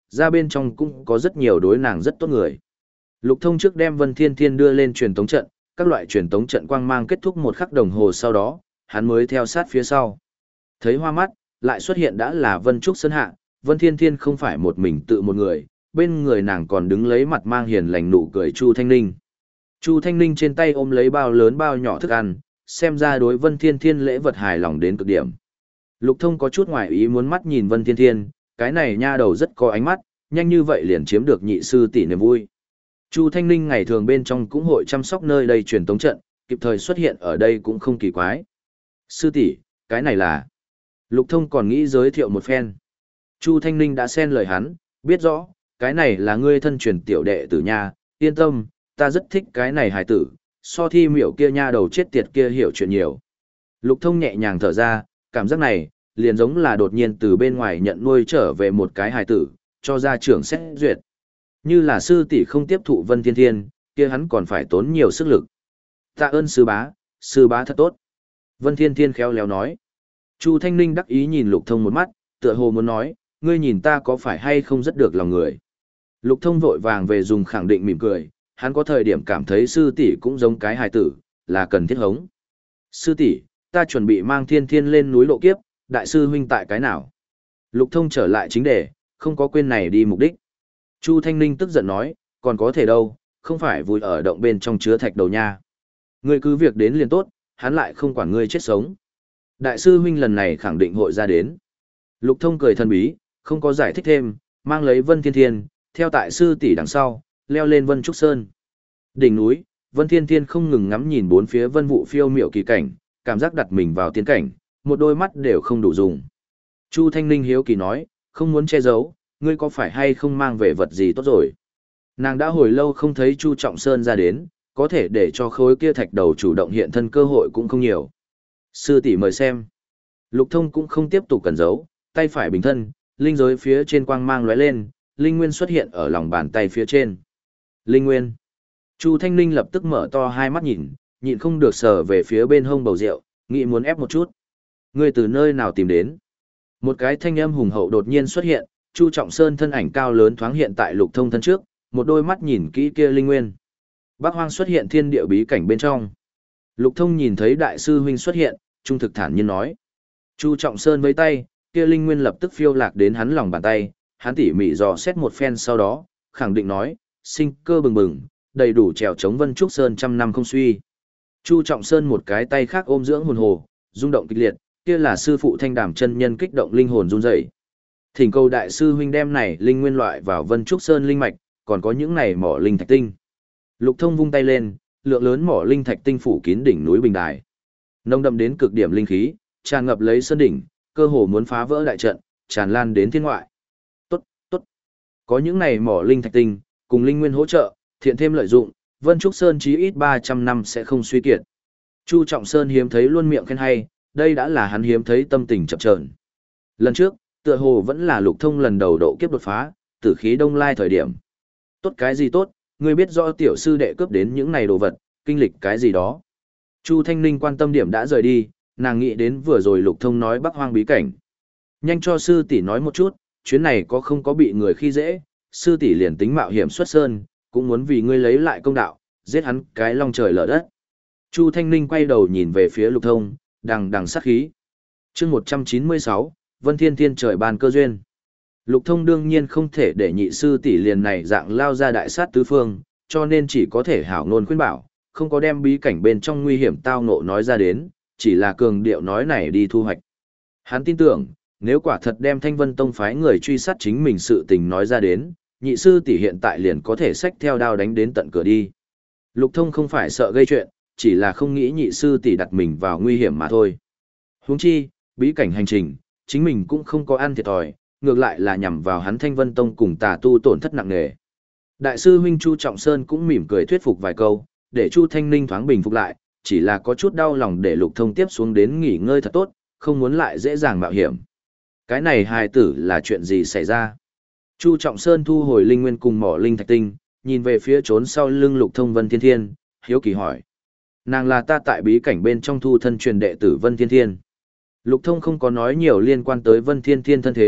ra bên trong cũng có rất nhiều đối nàng rất tốt người. Lục Thông trước đem Vân Thiên Thiên đưa lên truyền tống trận, các loại truyền tống trận quang mang kết thúc một khắc đồng hồ sau đó, hắn mới theo sát phía sau. Thấy hoa mắt, lại xuất hiện đã là Vân Trúc Sơn hạ, Vân Thiên Thiên không phải một mình tự một người, bên người nàng còn đứng lấy mặt mang hiền lành nụ cười Chu Thanh Ninh. Chu Thanh Ninh trên tay ôm lấy bao lớn bao nhỏ thức ăn, xem ra đối Vân Thiên Thiên lễ vật hài lòng đến cực điểm. Lục Thông có chút ngoài ý muốn mắt nhìn Vân Thiên Thiên, cái này nha đầu rất có ánh mắt, nhanh như vậy liền chiếm được nhị sư tỷ niềm vui. Chu Thanh Ninh ngày thường bên trong cũng hội chăm sóc nơi đây truyền tống trận, kịp thời xuất hiện ở đây cũng không kỳ quái. Sư tỷ, cái này là... Lục Thông còn nghĩ giới thiệu một phen. Chu Thanh Ninh đã xen lời hắn, biết rõ, cái này là ngươi thân truyền tiểu đệ tử nha, yên tâm, ta rất thích cái này hài tử, so thi miểu kia nha đầu chết tiệt kia hiểu chuyện nhiều. Lục Thông nhẹ nhàng thở ra, cảm giác này, liền giống là đột nhiên từ bên ngoài nhận nuôi trở về một cái hài tử, cho gia trưởng xét duyệt. Như là sư tỷ không tiếp thụ Vân Thiên Thiên, kia hắn còn phải tốn nhiều sức lực. Tạ ơn sư bá, sư bá thật tốt. Vân Thiên Thiên khéo léo nói. Chu Thanh Ninh đắc ý nhìn Lục Thông một mắt, tựa hồ muốn nói, ngươi nhìn ta có phải hay không rất được lòng người. Lục Thông vội vàng về dùng khẳng định mỉm cười, hắn có thời điểm cảm thấy sư tỷ cũng giống cái hài tử, là cần thiết hống. Sư tỷ, ta chuẩn bị mang Thiên Thiên lên núi lộ kiếp, đại sư huynh tại cái nào? Lục Thông trở lại chính đề, không có quên này đi mục đích. Chu Thanh Ninh tức giận nói, còn có thể đâu, không phải vui ở động bên trong chứa thạch đầu nha. Ngươi cứ việc đến liền tốt, hắn lại không quản ngươi chết sống. Đại sư huynh lần này khẳng định hội ra đến. Lục Thông cười thần bí, không có giải thích thêm, mang lấy Vân Thiên Thiên, theo tại sư tỷ đằng sau, leo lên Vân Trúc Sơn. Đỉnh núi, Vân Thiên Thiên không ngừng ngắm nhìn bốn phía vân vụ phiêu miểu kỳ cảnh, cảm giác đặt mình vào tiên cảnh, một đôi mắt đều không đủ dùng. Chu Thanh Ninh hiếu kỳ nói, không muốn che giấu, ngươi có phải hay không mang về vật gì tốt rồi. Nàng đã hồi lâu không thấy Chu Trọng Sơn ra đến, có thể để cho khối kia thạch đầu chủ động hiện thân cơ hội cũng không nhiều. Sư tỷ mời xem. Lục Thông cũng không tiếp tục cẩn giấu, tay phải bình thân, linh giới phía trên quang mang lóe lên, linh nguyên xuất hiện ở lòng bàn tay phía trên. Linh nguyên. Chu Thanh Ninh lập tức mở to hai mắt nhìn, nhịn không được sờ về phía bên hông bầu rượu, nghĩ muốn ép một chút. Ngươi từ nơi nào tìm đến? Một cái thanh âm hùng hậu đột nhiên xuất hiện, Chu Trọng Sơn thân ảnh cao lớn thoáng hiện tại Lục Thông thân trước, một đôi mắt nhìn kỹ kia linh nguyên. Bắc Hoang xuất hiện thiên địa bí cảnh bên trong. Lục Thông nhìn thấy đại sư huynh xuất hiện, trung thực thản nhiên nói. Chu Trọng Sơn với tay, kia linh nguyên lập tức phiêu lạc đến hắn lòng bàn tay, hắn tỉ mỉ dò xét một phen sau đó, khẳng định nói, sinh cơ bừng bừng, đầy đủ trèo chống Vân Trúc Sơn trăm năm không suy. Chu Trọng Sơn một cái tay khác ôm dưỡng hồn hồ, rung động kịch liệt, kia là sư phụ Thanh Đàm chân nhân kích động linh hồn run rẩy. Thỉnh cầu đại sư huynh đem này linh nguyên loại vào Vân Trúc Sơn linh mạch, còn có những này mỏ linh thạch tinh. Lục Thông vung tay lên, lượng lớn mỏ linh thạch tinh phủ kín đỉnh núi bình đài. Nồng đậm đến cực điểm linh khí, tràn ngập lấy sơn đỉnh, cơ hồ muốn phá vỡ đại trận, tràn lan đến thiên ngoại. Tốt, tốt. Có những này mỏ linh thạch tinh, cùng linh nguyên hỗ trợ, thiện thêm lợi dụng, Vân Trúc Sơn chí ít ba trăm năm sẽ không suy kiệt. Chu Trọng Sơn hiếm thấy luôn miệng khen hay, đây đã là hắn hiếm thấy tâm tình chập chờn. Lần trước, tựa hồ vẫn là Lục Thông lần đầu độ kiếp đột phá, tử khí đông lai thời điểm. Tốt cái gì tốt, ngươi biết rõ tiểu sư đệ cướp đến những này đồ vật, kinh lịch cái gì đó. Chu Thanh Ninh quan tâm điểm đã rời đi, nàng nghĩ đến vừa rồi Lục Thông nói Bắc Hoang bí cảnh. Nhanh cho sư tỷ nói một chút, chuyến này có không có bị người khi dễ, sư tỷ liền tính mạo hiểm xuất sơn, cũng muốn vì ngươi lấy lại công đạo, giết hắn cái long trời lở đất. Chu Thanh Ninh quay đầu nhìn về phía Lục Thông, đằng đằng sát khí. Chương một trăm chín mươi sáu, Vân Thiên Thiên trời ban cơ duyên. Lục Thông đương nhiên không thể để nhị sư tỷ liền này dạng lao ra đại sát tứ phương, cho nên chỉ có thể hảo ngôn khuyên bảo, không có đem bí cảnh bên trong nguy hiểm tao ngộ nói ra đến, chỉ là cường điệu nói này đi thu hoạch. Hắn tin tưởng, nếu quả thật đem Thanh Vân Tông phái người truy sát chính mình sự tình nói ra đến, nhị sư tỷ hiện tại liền có thể xách theo đao đánh đến tận cửa đi. Lục Thông không phải sợ gây chuyện, chỉ là không nghĩ nhị sư tỷ đặt mình vào nguy hiểm mà thôi. Huống chi, bí cảnh hành trình, chính mình cũng không có ăn thiệt thòi, ngược lại là nhằm vào hắn Thanh Vân Tông cùng tà tu tổn thất nặng nề. Đại sư huynh Chu Trọng Sơn cũng mỉm cười thuyết phục vài câu, để Chu Thanh Ninh thoáng bình phục lại, chỉ là có chút đau lòng để Lục Thông tiếp xuống đến nghỉ ngơi thật tốt, không muốn lại dễ dàng mạo hiểm. Cái này hài tử là chuyện gì xảy ra? Chu Trọng Sơn thu hồi linh nguyên cùng mỏ linh thạch tinh, nhìn về phía trốn sau lưng Lục Thông Vân Thiên Thiên, hiếu kỳ hỏi. Nàng là ta tại bí cảnh bên trong thu thân truyền đệ tử Vân Thiên Thiên. Lục Thông không có nói nhiều liên quan tới Vân Thiên Thiên thân thế,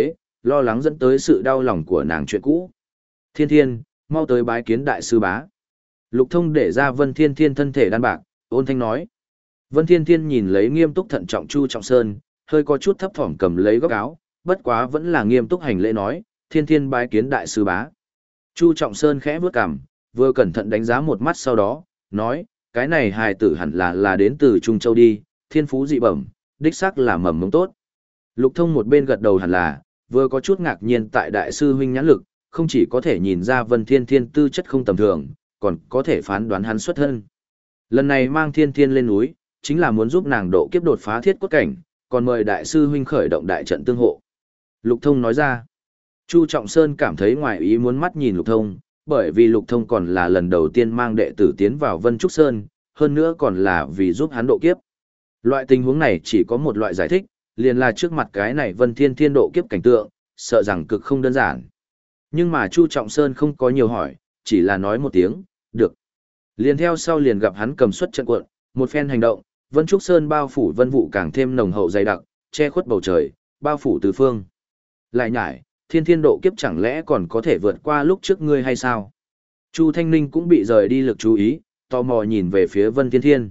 lo lắng dẫn tới sự đau lòng của nàng chuyện cũ. Thiên Thiên, mau tới bái kiến đại sư bá. Lục Thông để ra Vân Thiên Thiên thân thể đan bạc, ôn thanh nói. Vân Thiên Thiên nhìn lấy nghiêm túc thận trọng Chu Trọng Sơn, hơi có chút thấp thỏm cầm lấy góc áo, bất quá vẫn là nghiêm túc hành lễ nói, Thiên Thiên bái kiến đại sư bá. Chu Trọng Sơn khẽ bước cằm, vừa cẩn thận đánh giá một mắt sau đó, nói, cái này hài tử hẳn là là đến từ Trung Châu đi, thiên phú dị bẩm, đích xác là mầm mống tốt. Lục Thông một bên gật đầu hẳn là, vừa có chút ngạc nhiên tại đại sư huynh nhãn lực, không chỉ có thể nhìn ra Vân Thiên Thiên tư chất không tầm thường, còn có thể phán đoán hắn xuất thân. Lần này mang Thiên Thiên lên núi, chính là muốn giúp nàng độ kiếp đột phá thiết cốt cảnh, còn mời đại sư huynh khởi động đại trận tương hộ. Lục Thông nói ra. Chu Trọng Sơn cảm thấy ngoài ý muốn mắt nhìn Lục Thông, bởi vì Lục Thông còn là lần đầu tiên mang đệ tử tiến vào Vân Trúc Sơn, hơn nữa còn là vì giúp hắn độ kiếp. Loại tình huống này chỉ có một loại giải thích, liền là trước mặt cái này Vân Thiên Thiên độ kiếp cảnh tượng, sợ rằng cực không đơn giản. Nhưng mà Chu Trọng Sơn không có nhiều hỏi, chỉ là nói một tiếng, được. Liền theo sau liền gặp hắn cầm xuất trận cuộn, một phen hành động, Vân Trúc Sơn bao phủ vân vụ càng thêm nồng hậu dày đặc, che khuất bầu trời, bao phủ tứ phương. Lại nhải, Thiên Thiên độ kiếp chẳng lẽ còn có thể vượt qua lúc trước ngươi hay sao? Chu Thanh Ninh cũng bị rời đi lực chú ý, tò mò nhìn về phía Vân Thiên Thiên.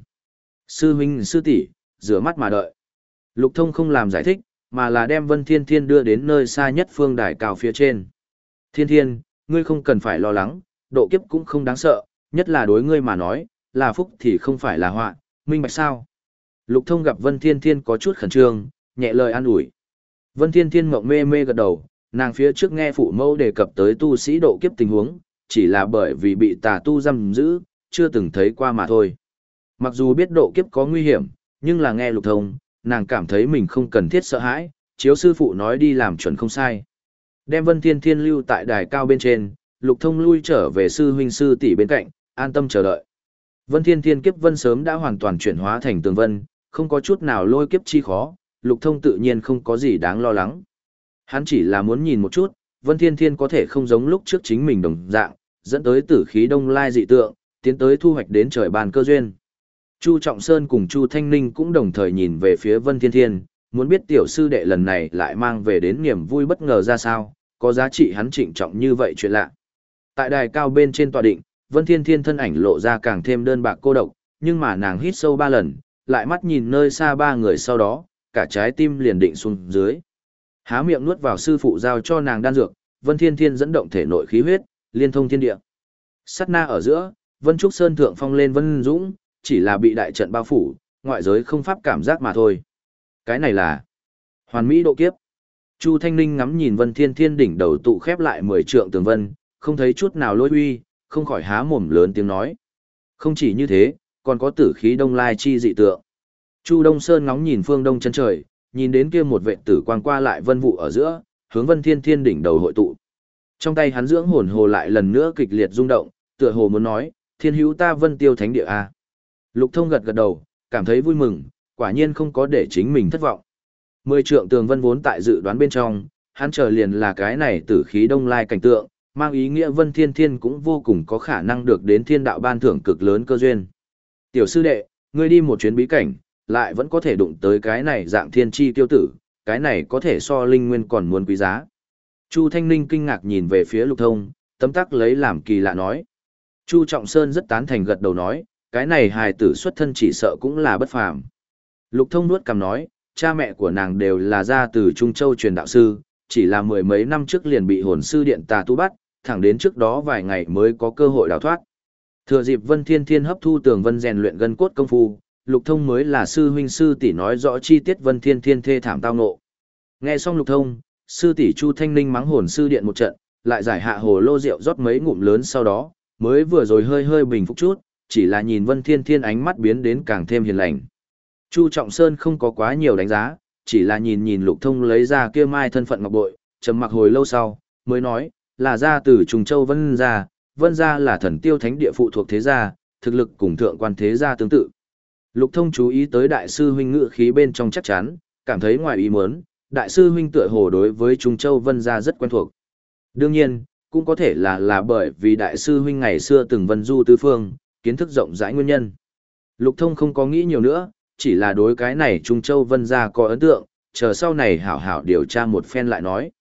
Sư huynh sư tỷ, rửa mắt mà đợi. Lục Thông không làm giải thích, mà là đem Vân Thiên Thiên đưa đến nơi xa nhất phương đài cao phía trên. Thiên Thiên, ngươi không cần phải lo lắng, độ kiếp cũng không đáng sợ, nhất là đối ngươi mà nói, là phúc thì không phải là họa, minh bạch sao? Lục Thông gặp Vân Thiên Thiên có chút khẩn trương, nhẹ lời an ủi. Vân Thiên Thiên mộng mê mê gật đầu, nàng phía trước nghe phụ mẫu đề cập tới tu sĩ độ kiếp tình huống, chỉ là bởi vì bị tà tu giam giữ, chưa từng thấy qua mà thôi. Mặc dù biết độ kiếp có nguy hiểm, nhưng là nghe Lục Thông, nàng cảm thấy mình không cần thiết sợ hãi, chiếu sư phụ nói đi làm chuẩn không sai. Đem Vân Thiên Thiên lưu tại đài cao bên trên, Lục Thông lui trở về sư huynh sư tỷ bên cạnh, an tâm chờ đợi. Vân Thiên Thiên kiếp vân sớm đã hoàn toàn chuyển hóa thành tường vân, không có chút nào lôi kiếp chi khó, Lục Thông tự nhiên không có gì đáng lo lắng. Hắn chỉ là muốn nhìn một chút, Vân Thiên Thiên có thể không giống lúc trước chính mình đồng dạng, dẫn tới tử khí đông lai dị tượng, tiến tới thu hoạch đến trời bàn cơ duyên. Chu Trọng Sơn cùng Chu Thanh Ninh cũng đồng thời nhìn về phía Vân Thiên Thiên, muốn biết tiểu sư đệ lần này lại mang về đến niềm vui bất ngờ ra sao, có giá trị hắn trịnh trọng như vậy chuyện lạ. Tại đài cao bên trên tọa định, Vân Thiên Thiên thân ảnh lộ ra càng thêm đơn bạc cô độc, nhưng mà nàng hít sâu ba lần, lại mắt nhìn nơi xa ba người sau đó, cả trái tim liền định xuống dưới. Há miệng nuốt vào sư phụ giao cho nàng đan dược, Vân Thiên Thiên dẫn động thể nội khí huyết, liên thông thiên địa. Sát na ở giữa, Vân Trúc Sơn thượng phong lên Vân Dũng, chỉ là bị đại trận bao phủ, ngoại giới không pháp cảm giác mà thôi. Cái này là hoàn mỹ độ kiếp. Chu Thanh Ninh ngắm nhìn Vân Thiên Thiên đỉnh đầu tụ khép lại mười trượng tường vân, không thấy chút nào lôi uy, không khỏi há mồm lớn tiếng nói. Không chỉ như thế, còn có tử khí đông lai chi dị tượng. Chu Đông Sơn ngóng nhìn phương đông chân trời, nhìn đến kia một vệ tử quang qua lại vân vụ ở giữa, hướng Vân Thiên Thiên đỉnh đầu hội tụ. Trong tay hắn dưỡng hồn hồ lại lần nữa kịch liệt rung động, tựa hồ muốn nói, thiên hữu ta Vân Tiêu Thánh địa a. Lục Thông gật gật đầu, cảm thấy vui mừng, quả nhiên không có để chính mình thất vọng. Mười trượng tường vân vốn tại dự đoán bên trong, hắn chờ liền là cái này tử khí đông lai cảnh tượng, mang ý nghĩa Vân Thiên Thiên cũng vô cùng có khả năng được đến thiên đạo ban thưởng cực lớn cơ duyên. Tiểu sư đệ, ngươi đi một chuyến bí cảnh, lại vẫn có thể đụng tới cái này dạng thiên chi tiêu tử, cái này có thể so linh nguyên còn muốn quý giá. Chu Thanh Ninh kinh ngạc nhìn về phía Lục Thông, tấm tắc lấy làm kỳ lạ nói. Chu Trọng Sơn rất tán thành gật đầu nói, cái này hài tử xuất thân chỉ sợ cũng là bất phàm. Lục Thông nuốt cằm nói, cha mẹ của nàng đều là ra từ Trung Châu truyền đạo sư, chỉ là mười mấy năm trước liền bị hồn sư điện tà tu bắt, thẳng đến trước đó vài ngày mới có cơ hội đào thoát. Thừa dịp Vân Thiên Thiên hấp thu tường vân rèn luyện gân cốt công phu, Lục Thông mới là sư huynh sư tỷ nói rõ chi tiết Vân Thiên Thiên thê thảm tao ngộ. Nghe xong Lục Thông, sư tỷ Chu Thanh Ninh mắng hồn sư điện một trận, lại giải hạ hồ lô rượu rót mấy ngụm lớn sau đó, mới vừa rồi hơi hơi bình phục chút, chỉ là nhìn Vân Thiên Thiên ánh mắt biến đến càng thêm hiền lành. Chu Trọng Sơn không có quá nhiều đánh giá, chỉ là nhìn nhìn Lục Thông lấy ra kia mai thân phận ngọc bội, trầm mặc hồi lâu sau, mới nói, là ra từ Trùng Châu Vân gia, Vân gia là thần tiêu thánh địa phụ thuộc thế gia, thực lực cùng thượng quan thế gia tương tự. Lục Thông chú ý tới đại sư huynh ngự khí bên trong chắc chắn, cảm thấy ngoài ý muốn, đại sư huynh tựa hồ đối với Trùng Châu Vân gia rất quen thuộc. Đương nhiên, cũng có thể là là bởi vì đại sư huynh ngày xưa từng vân du tứ phương, kiến thức rộng rãi nguyên nhân. Lục Thông không có nghĩ nhiều nữa, chỉ là đối cái này Trung Châu Vân gia có ấn tượng, chờ sau này hảo hảo điều tra một phen lại nói.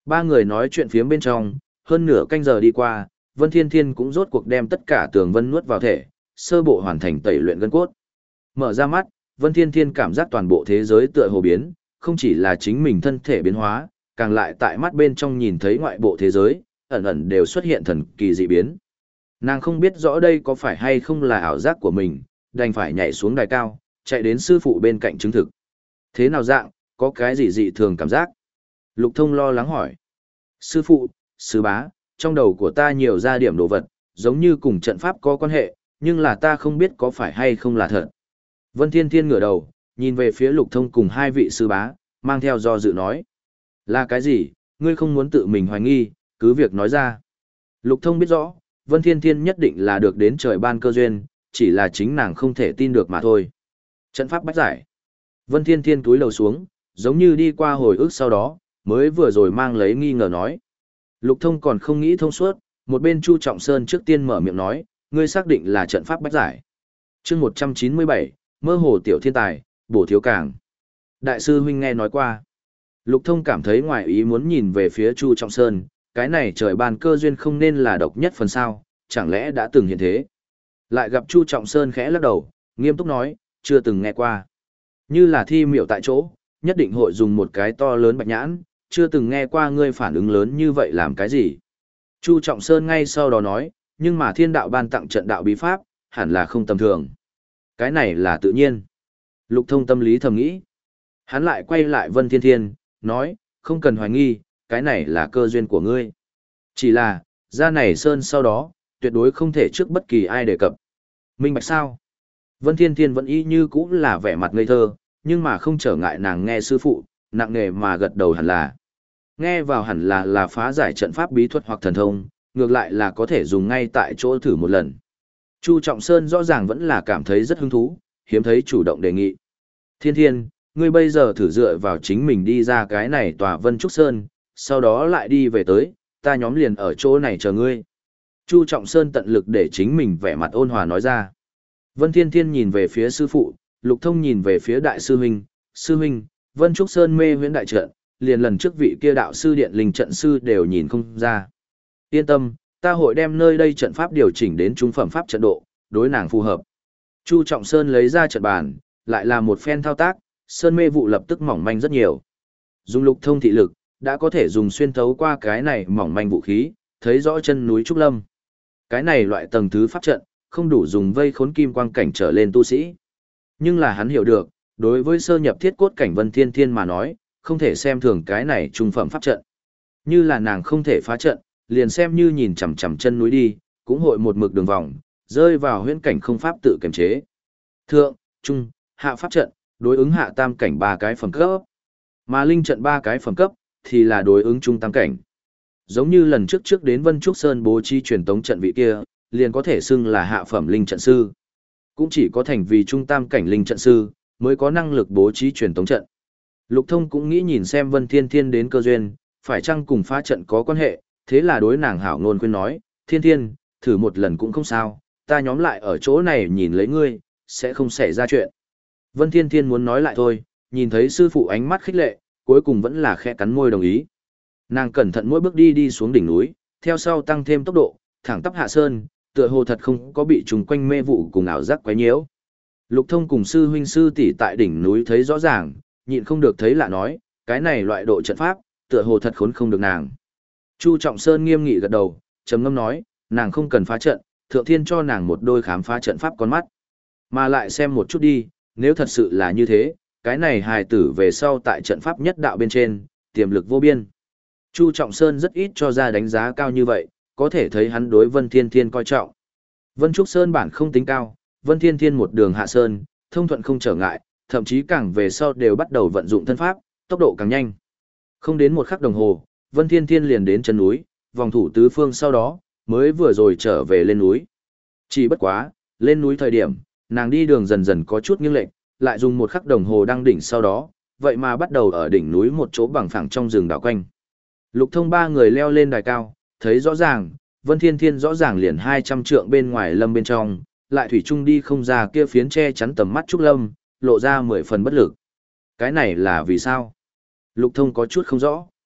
Ba người nói chuyện phiếm bên trong, hơn nửa canh giờ đi qua, Vân Thiên Thiên cũng rốt cuộc đem tất cả tường vân nuốt vào thể, sơ bộ hoàn thành tẩy luyện gân cốt. Mở ra mắt, Vân Thiên Thiên cảm giác toàn bộ thế giới tựa hồ biến, không chỉ là chính mình thân thể biến hóa, càng lại tại mắt bên trong nhìn thấy ngoại bộ thế giới, ẩn ẩn đều xuất hiện thần kỳ dị biến. Nàng không biết rõ đây có phải hay không là ảo giác của mình, đành phải nhảy xuống đài cao, chạy đến sư phụ bên cạnh chứng thực. Thế nào dạng, có cái gì dị thường cảm giác? Lục Thông lo lắng hỏi. Sư phụ, sư bá, trong đầu của ta nhiều ra điểm đồ vật, giống như cùng trận pháp có quan hệ, nhưng là ta không biết có phải hay không là thật. Vân Thiên Thiên ngửa đầu, nhìn về phía Lục Thông cùng hai vị sư bá, mang theo do dự nói. Là cái gì, ngươi không muốn tự mình hoài nghi, cứ việc nói ra. Lục Thông biết rõ, Vân Thiên Thiên nhất định là được đến trời ban cơ duyên, chỉ là chính nàng không thể tin được mà thôi. Trận pháp bách giải. Vân Thiên Thiên túi lầu xuống, giống như đi qua hồi ức sau đó, mới vừa rồi mang lấy nghi ngờ nói. Lục Thông còn không nghĩ thông suốt, một bên Chu Trọng Sơn trước tiên mở miệng nói, ngươi xác định là trận pháp bách giải. Chương một trăm chín mươi bảy, mơ hồ tiểu thiên tài, bổ thiếu càng. Đại sư huynh nghe nói qua. Lục Thông cảm thấy ngoài ý muốn nhìn về phía Chu Trọng Sơn, cái này trời ban cơ duyên không nên là độc nhất phần sao, chẳng lẽ đã từng hiện thế. Lại gặp Chu Trọng Sơn khẽ lắc đầu, nghiêm túc nói, chưa từng nghe qua. Như là thi miểu tại chỗ, nhất định hội dùng một cái to lớn bạch nhãn, chưa từng nghe qua ngươi phản ứng lớn như vậy làm cái gì. Chu Trọng Sơn ngay sau đó nói, nhưng mà thiên đạo ban tặng trận đạo bí pháp, hẳn là không tầm thường. Cái này là tự nhiên. Lục Thông tâm lý thầm nghĩ. Hắn lại quay lại Vân Thiên Thiên, nói, không cần hoài nghi, cái này là cơ duyên của ngươi. Chỉ là, ra này sơn sau đó, tuyệt đối không thể trước bất kỳ ai đề cập. Minh bạch sao? Vân Thiên Thiên vẫn y như cũ là vẻ mặt ngây thơ, nhưng mà không trở ngại nàng nghe sư phụ, nặng nề mà gật đầu hẳn là. Nghe vào hẳn là là phá giải trận pháp bí thuật hoặc thần thông, ngược lại là có thể dùng ngay tại chỗ thử một lần. Chu Trọng Sơn rõ ràng vẫn là cảm thấy rất hứng thú, hiếm thấy chủ động đề nghị. Thiên Thiên, ngươi bây giờ thử dựa vào chính mình đi ra cái này tòa Vân Trúc Sơn, sau đó lại đi về tới, ta nhóm liền ở chỗ này chờ ngươi. Chu Trọng Sơn tận lực để chính mình vẻ mặt ôn hòa nói ra. Vân Thiên Thiên nhìn về phía sư phụ, Lục Thông nhìn về phía đại sư huynh, sư huynh, Vân Trúc Sơn mê huyễn đại trận, liền lần trước vị kia đạo sư điện linh trận sư đều nhìn không ra. Yên tâm, ta hội đem nơi đây trận pháp điều chỉnh đến trung phẩm pháp trận độ, đối nàng phù hợp. Chu Trọng Sơn lấy ra trận bàn, lại là một phen thao tác, sơn mê vụ lập tức mỏng manh rất nhiều. Dùng Lục Thông thị lực, đã có thể dùng xuyên thấu qua cái này mỏng manh vũ khí, thấy rõ chân núi Trúc Lâm. Cái này loại tầng thứ pháp trận, không đủ dùng vây khốn kim quang cảnh trở lên tu sĩ. Nhưng là hắn hiểu được, đối với sơ nhập thiết cốt cảnh Vân Thiên Thiên mà nói, không thể xem thường cái này trung phẩm pháp trận. Như là nàng không thể phá trận, liền xem như nhìn chằm chằm chân núi đi, cũng hội một mực đường vòng, rơi vào huyễn cảnh không pháp tự kiềm chế. Thượng, trung, hạ pháp trận, đối ứng hạ tam cảnh ba cái phẩm cấp. Mà linh trận ba cái phẩm cấp, thì là đối ứng trung tam cảnh. Giống như lần trước trước đến Vân Trúc Sơn bố trí truyền tống trận vị kia, liền có thể xưng là hạ phẩm linh trận sư. Cũng chỉ có thành vì trung tam cảnh linh trận sư, mới có năng lực bố trí truyền tống trận. Lục Thông cũng nghĩ nhìn xem Vân Thiên Thiên đến cơ duyên, phải chăng cùng phá trận có quan hệ, thế là đối nàng hảo ngôn khuyên nói, Thiên Thiên, thử một lần cũng không sao, ta nhóm lại ở chỗ này nhìn lấy ngươi, sẽ không xảy ra chuyện. Vân Thiên Thiên muốn nói lại thôi, nhìn thấy sư phụ ánh mắt khích lệ, cuối cùng vẫn là khẽ cắn môi đồng ý. Nàng cẩn thận mỗi bước đi đi xuống đỉnh núi, theo sau tăng thêm tốc độ, thẳng tắp hạ sơn, tựa hồ thật không có bị trùng quanh mê vụ cùng ảo giác quấy nhiễu. Lục Thông cùng sư huynh sư tỷ tại đỉnh núi thấy rõ ràng, nhịn không được thấy lạ nói, cái này loại độ trận pháp, tựa hồ thật khốn không được nàng. Chu Trọng Sơn nghiêm nghị gật đầu, trầm ngâm nói, nàng không cần phá trận, thượng thiên cho nàng một đôi khám phá trận pháp con mắt. Mà lại xem một chút đi, nếu thật sự là như thế, cái này hài tử về sau tại trận pháp nhất đạo bên trên, tiềm lực vô biên. Chu Trọng Sơn rất ít cho ra đánh giá cao như vậy, có thể thấy hắn đối Vân Thiên Thiên coi trọng. Vân Trúc Sơn bản không tính cao, Vân Thiên Thiên một đường hạ sơn, thông thuận không trở ngại, thậm chí càng về sau đều bắt đầu vận dụng thân pháp, tốc độ càng nhanh. Không đến một khắc đồng hồ, Vân Thiên Thiên liền đến chân núi, vòng thủ tứ phương sau đó, mới vừa rồi trở về lên núi. Chỉ bất quá, lên núi thời điểm, nàng đi đường dần dần có chút nghiêng lệch, lại dùng một khắc đồng hồ đăng đỉnh sau đó, vậy mà bắt đầu ở đỉnh núi một chỗ bằng phẳng trong rừng đảo quanh. Lục Thông ba người leo lên đài cao, thấy rõ ràng, Vân Thiên Thiên rõ ràng liền hai trăm trượng bên ngoài lâm bên trong, lại thủy chung đi không ra kia phiến che chắn tầm mắt trúc lâm, lộ ra mười phần bất lực. Cái này là vì sao? Lục Thông có chút không rõ.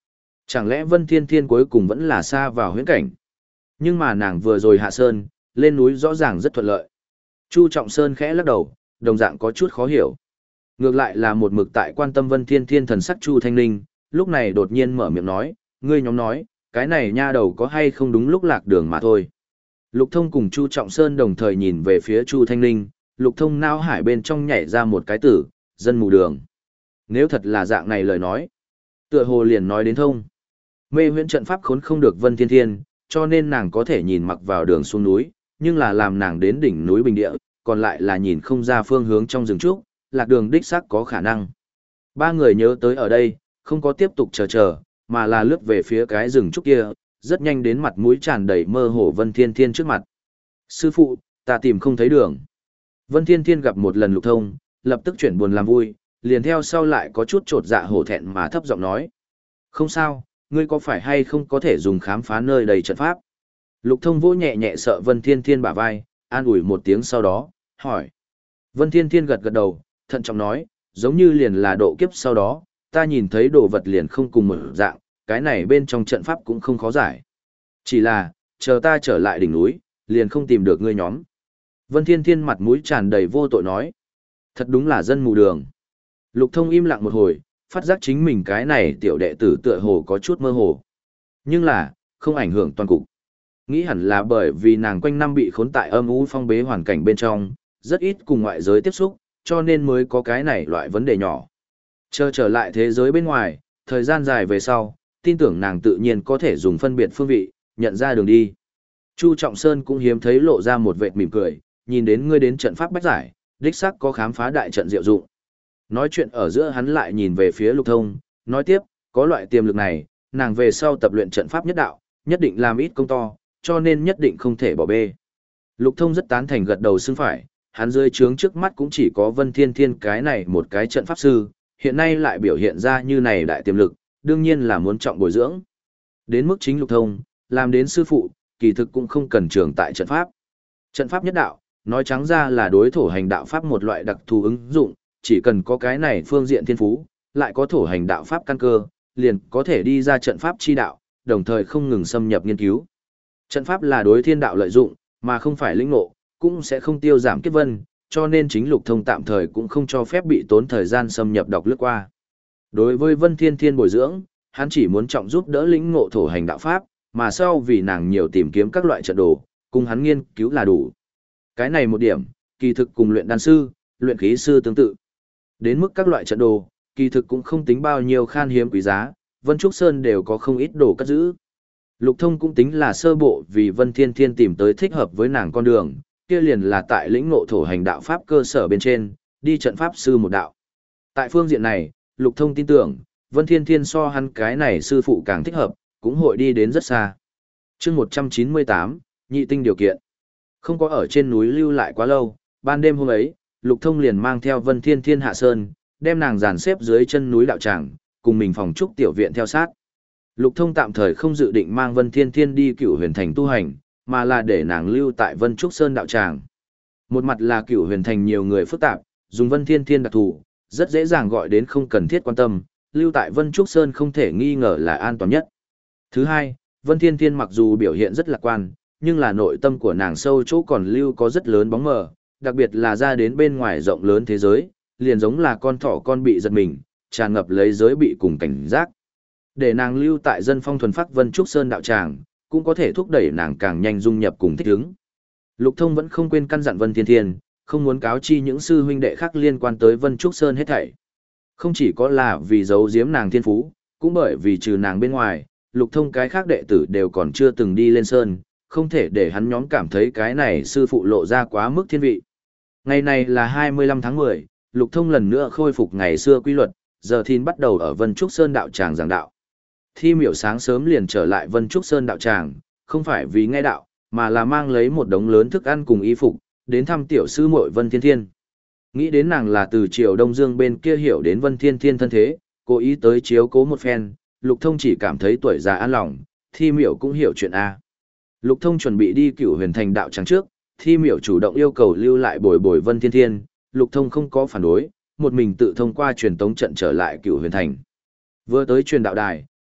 Chẳng lẽ Vân Thiên Thiên cuối cùng vẫn là xa vào huyễn cảnh? Nhưng mà nàng vừa rồi hạ sơn, lên núi rõ ràng rất thuận lợi. Chu Trọng Sơn khẽ lắc đầu, đồng dạng có chút khó hiểu. Ngược lại là một mực tại quan tâm Vân Thiên Thiên thần sắc Chu Thanh Ninh, lúc này đột nhiên mở miệng nói, ngươi nhóm nói, cái này nha đầu có hay không đúng lúc lạc đường mà thôi. Lục Thông cùng Chu Trọng Sơn đồng thời nhìn về phía Chu Thanh Ninh, Lục Thông não hải bên trong nhảy ra một cái tử, dân mù đường. Nếu thật là dạng này lời nói, tựa hồ liền nói đến thông. Mê huyễn trận pháp khốn không được Vân Thiên Thiên, cho nên nàng có thể nhìn mặc vào đường xuống núi, nhưng là làm nàng đến đỉnh núi bình địa, còn lại là nhìn không ra phương hướng trong rừng trúc, lạc đường đích xác có khả năng. Ba người nhớ tới ở đây, không có tiếp tục chờ chờ, mà là lướt về phía cái rừng trúc kia, rất nhanh đến mặt mũi tràn đầy mơ hồ Vân Thiên Thiên trước mặt. Sư phụ, ta tìm không thấy đường. Vân Thiên Thiên gặp một lần Lục Thông, lập tức chuyển buồn làm vui, liền theo sau lại có chút trột dạ hổ thẹn mà thấp giọng nói. Không sao, ngươi có phải hay không có thể dùng khám phá nơi đầy trận pháp? Lục Thông vỗ nhẹ nhẹ sợ Vân Thiên Thiên bả vai, an ủi một tiếng sau đó, hỏi. Vân Thiên Thiên gật gật đầu, thận trọng nói, giống như liền là độ kiếp sau đó, ta nhìn thấy đồ vật liền không cùng một dạng, cái này bên trong trận pháp cũng không khó giải. Chỉ là, chờ ta trở lại đỉnh núi, liền không tìm được ngươi nhóm. Vân Thiên Thiên mặt mũi tràn đầy vô tội nói. Thật đúng là dân mù đường. Lục Thông im lặng một hồi, phát giác chính mình cái này tiểu đệ tử tựa hồ có chút mơ hồ. Nhưng là, không ảnh hưởng toàn cục. Nghĩ hẳn là bởi vì nàng quanh năm bị khốn tại âm u phong bế hoàn cảnh bên trong, rất ít cùng ngoại giới tiếp xúc, cho nên mới có cái này loại vấn đề nhỏ. Chờ trở lại thế giới bên ngoài, thời gian dài về sau, tin tưởng nàng tự nhiên có thể dùng phân biệt phương vị, nhận ra đường đi. Chu Trọng Sơn cũng hiếm thấy lộ ra một vệt mỉm cười, nhìn đến ngươi đến trận pháp bách giải, đích xác có khám phá đại trận diệu dụng. Nói chuyện ở giữa hắn lại nhìn về phía Lục Thông, nói tiếp, có loại tiềm lực này, nàng về sau tập luyện trận pháp nhất đạo, nhất định làm ít công to, cho nên nhất định không thể bỏ bê. Lục Thông rất tán thành gật đầu xưng phải, hắn dưới trướng trước mắt cũng chỉ có Vân Thiên Thiên cái này một cái trận pháp sư, hiện nay lại biểu hiện ra như này đại tiềm lực, đương nhiên là muốn trọng bồi dưỡng. Đến mức chính Lục Thông, làm đến sư phụ, kỳ thực cũng không cần trường tại trận pháp. Trận pháp nhất đạo, nói trắng ra là đối thổ hành đạo pháp một loại đặc thù ứng dụng, chỉ cần có cái này phương diện thiên phú, lại có thổ hành đạo pháp căn cơ, liền có thể đi ra trận pháp chi đạo, đồng thời không ngừng xâm nhập nghiên cứu. Trận pháp là đối thiên đạo lợi dụng, mà không phải lĩnh ngộ, cũng sẽ không tiêu giảm kiếp vân, cho nên chính Lục Thông tạm thời cũng không cho phép bị tốn thời gian xâm nhập đọc lướt qua. Đối với Vân Thiên Thiên bồi dưỡng, hắn chỉ muốn trọng giúp đỡ lĩnh ngộ thổ hành đạo pháp, mà sau vì nàng nhiều tìm kiếm các loại trận đồ, cùng hắn nghiên cứu là đủ. Cái này một điểm, kỳ thực cùng luyện đan sư, luyện khí sư tương tự. Đến mức các loại trận đồ, kỳ thực cũng không tính bao nhiêu khan hiếm quý giá, Vân Trúc Sơn đều có không ít đồ cất giữ. Lục Thông cũng tính là sơ bộ vì Vân Thiên Thiên tìm tới thích hợp với nàng con đường, kia liền là tại lĩnh ngộ thổ hành đạo pháp cơ sở bên trên, đi trận pháp sư một đạo. Tại phương diện này, Lục Thông tin tưởng, Vân Thiên Thiên so hắn cái này sư phụ càng thích hợp, cũng hội đi đến rất xa. Chương một trăm chín mươi tám, nhị tinh điều kiện. Không có ở trên núi lưu lại quá lâu, ban đêm hôm ấy, Lục Thông liền mang theo Vân Thiên Thiên hạ sơn, đem nàng dàn xếp dưới chân núi đạo tràng, cùng mình phòng trúc tiểu viện theo sát. Lục Thông tạm thời không dự định mang Vân Thiên Thiên đi Cửu Huyền Thành tu hành, mà là để nàng lưu tại Vân Trúc Sơn đạo tràng. Một mặt là Cửu Huyền Thành nhiều người phức tạp, dùng Vân Thiên Thiên đặc thù, rất dễ dàng gọi đến không cần thiết quan tâm, lưu tại Vân Trúc Sơn không thể nghi ngờ là an toàn nhất. Thứ hai, Vân Thiên Thiên mặc dù biểu hiện rất lạc quan, nhưng là nội tâm của nàng sâu chỗ còn lưu có rất lớn bóng mờ, đặc biệt là ra đến bên ngoài rộng lớn thế giới, liền giống là con thỏ con bị giật mình, tràn ngập lấy giới bị cùng cảnh giác. Để nàng lưu tại dân phong thuần phát Vân Trúc Sơn đạo tràng, cũng có thể thúc đẩy nàng càng nhanh dung nhập cùng thích ứng. Lục Thông vẫn không quên căn dặn Vân Thiên Thiên, không muốn cáo chi những sư huynh đệ khác liên quan tới Vân Trúc Sơn hết thảy. Không chỉ có là vì giấu giếm nàng thiên phú, cũng bởi vì trừ nàng bên ngoài, Lục Thông cái khác đệ tử đều còn chưa từng đi lên sơn, không thể để hắn nhóm cảm thấy cái này sư phụ lộ ra quá mức thiên vị. Ngày này là hai mươi lăm tháng mười, Lục Thông lần nữa khôi phục ngày xưa quy luật, giờ thìn bắt đầu ở Vân Trúc Sơn đạo tràng giảng đạo. Thi Miểu sáng sớm liền trở lại Vân Trúc Sơn đạo tràng, không phải vì nghe đạo, mà là mang lấy một đống lớn thức ăn cùng y phục, đến thăm tiểu sư muội Vân Thiên Thiên. Nghĩ đến nàng là từ triều Đông Dương bên kia hiểu đến Vân Thiên Thiên thân thế, cố ý tới chiếu cố một phen, Lục Thông chỉ cảm thấy tuổi già an lòng, Thi Miểu cũng hiểu chuyện A. Lục Thông chuẩn bị đi Cửu Huyền Thành đạo tràng trước, Thi Miểu chủ động yêu cầu lưu lại bồi bồi Vân Thiên Thiên, Lục Thông không có phản đối, một mình tự thông qua truyền tống trận trở lại Cửu Huyền Thành. Vừa tới truyền đạo đài,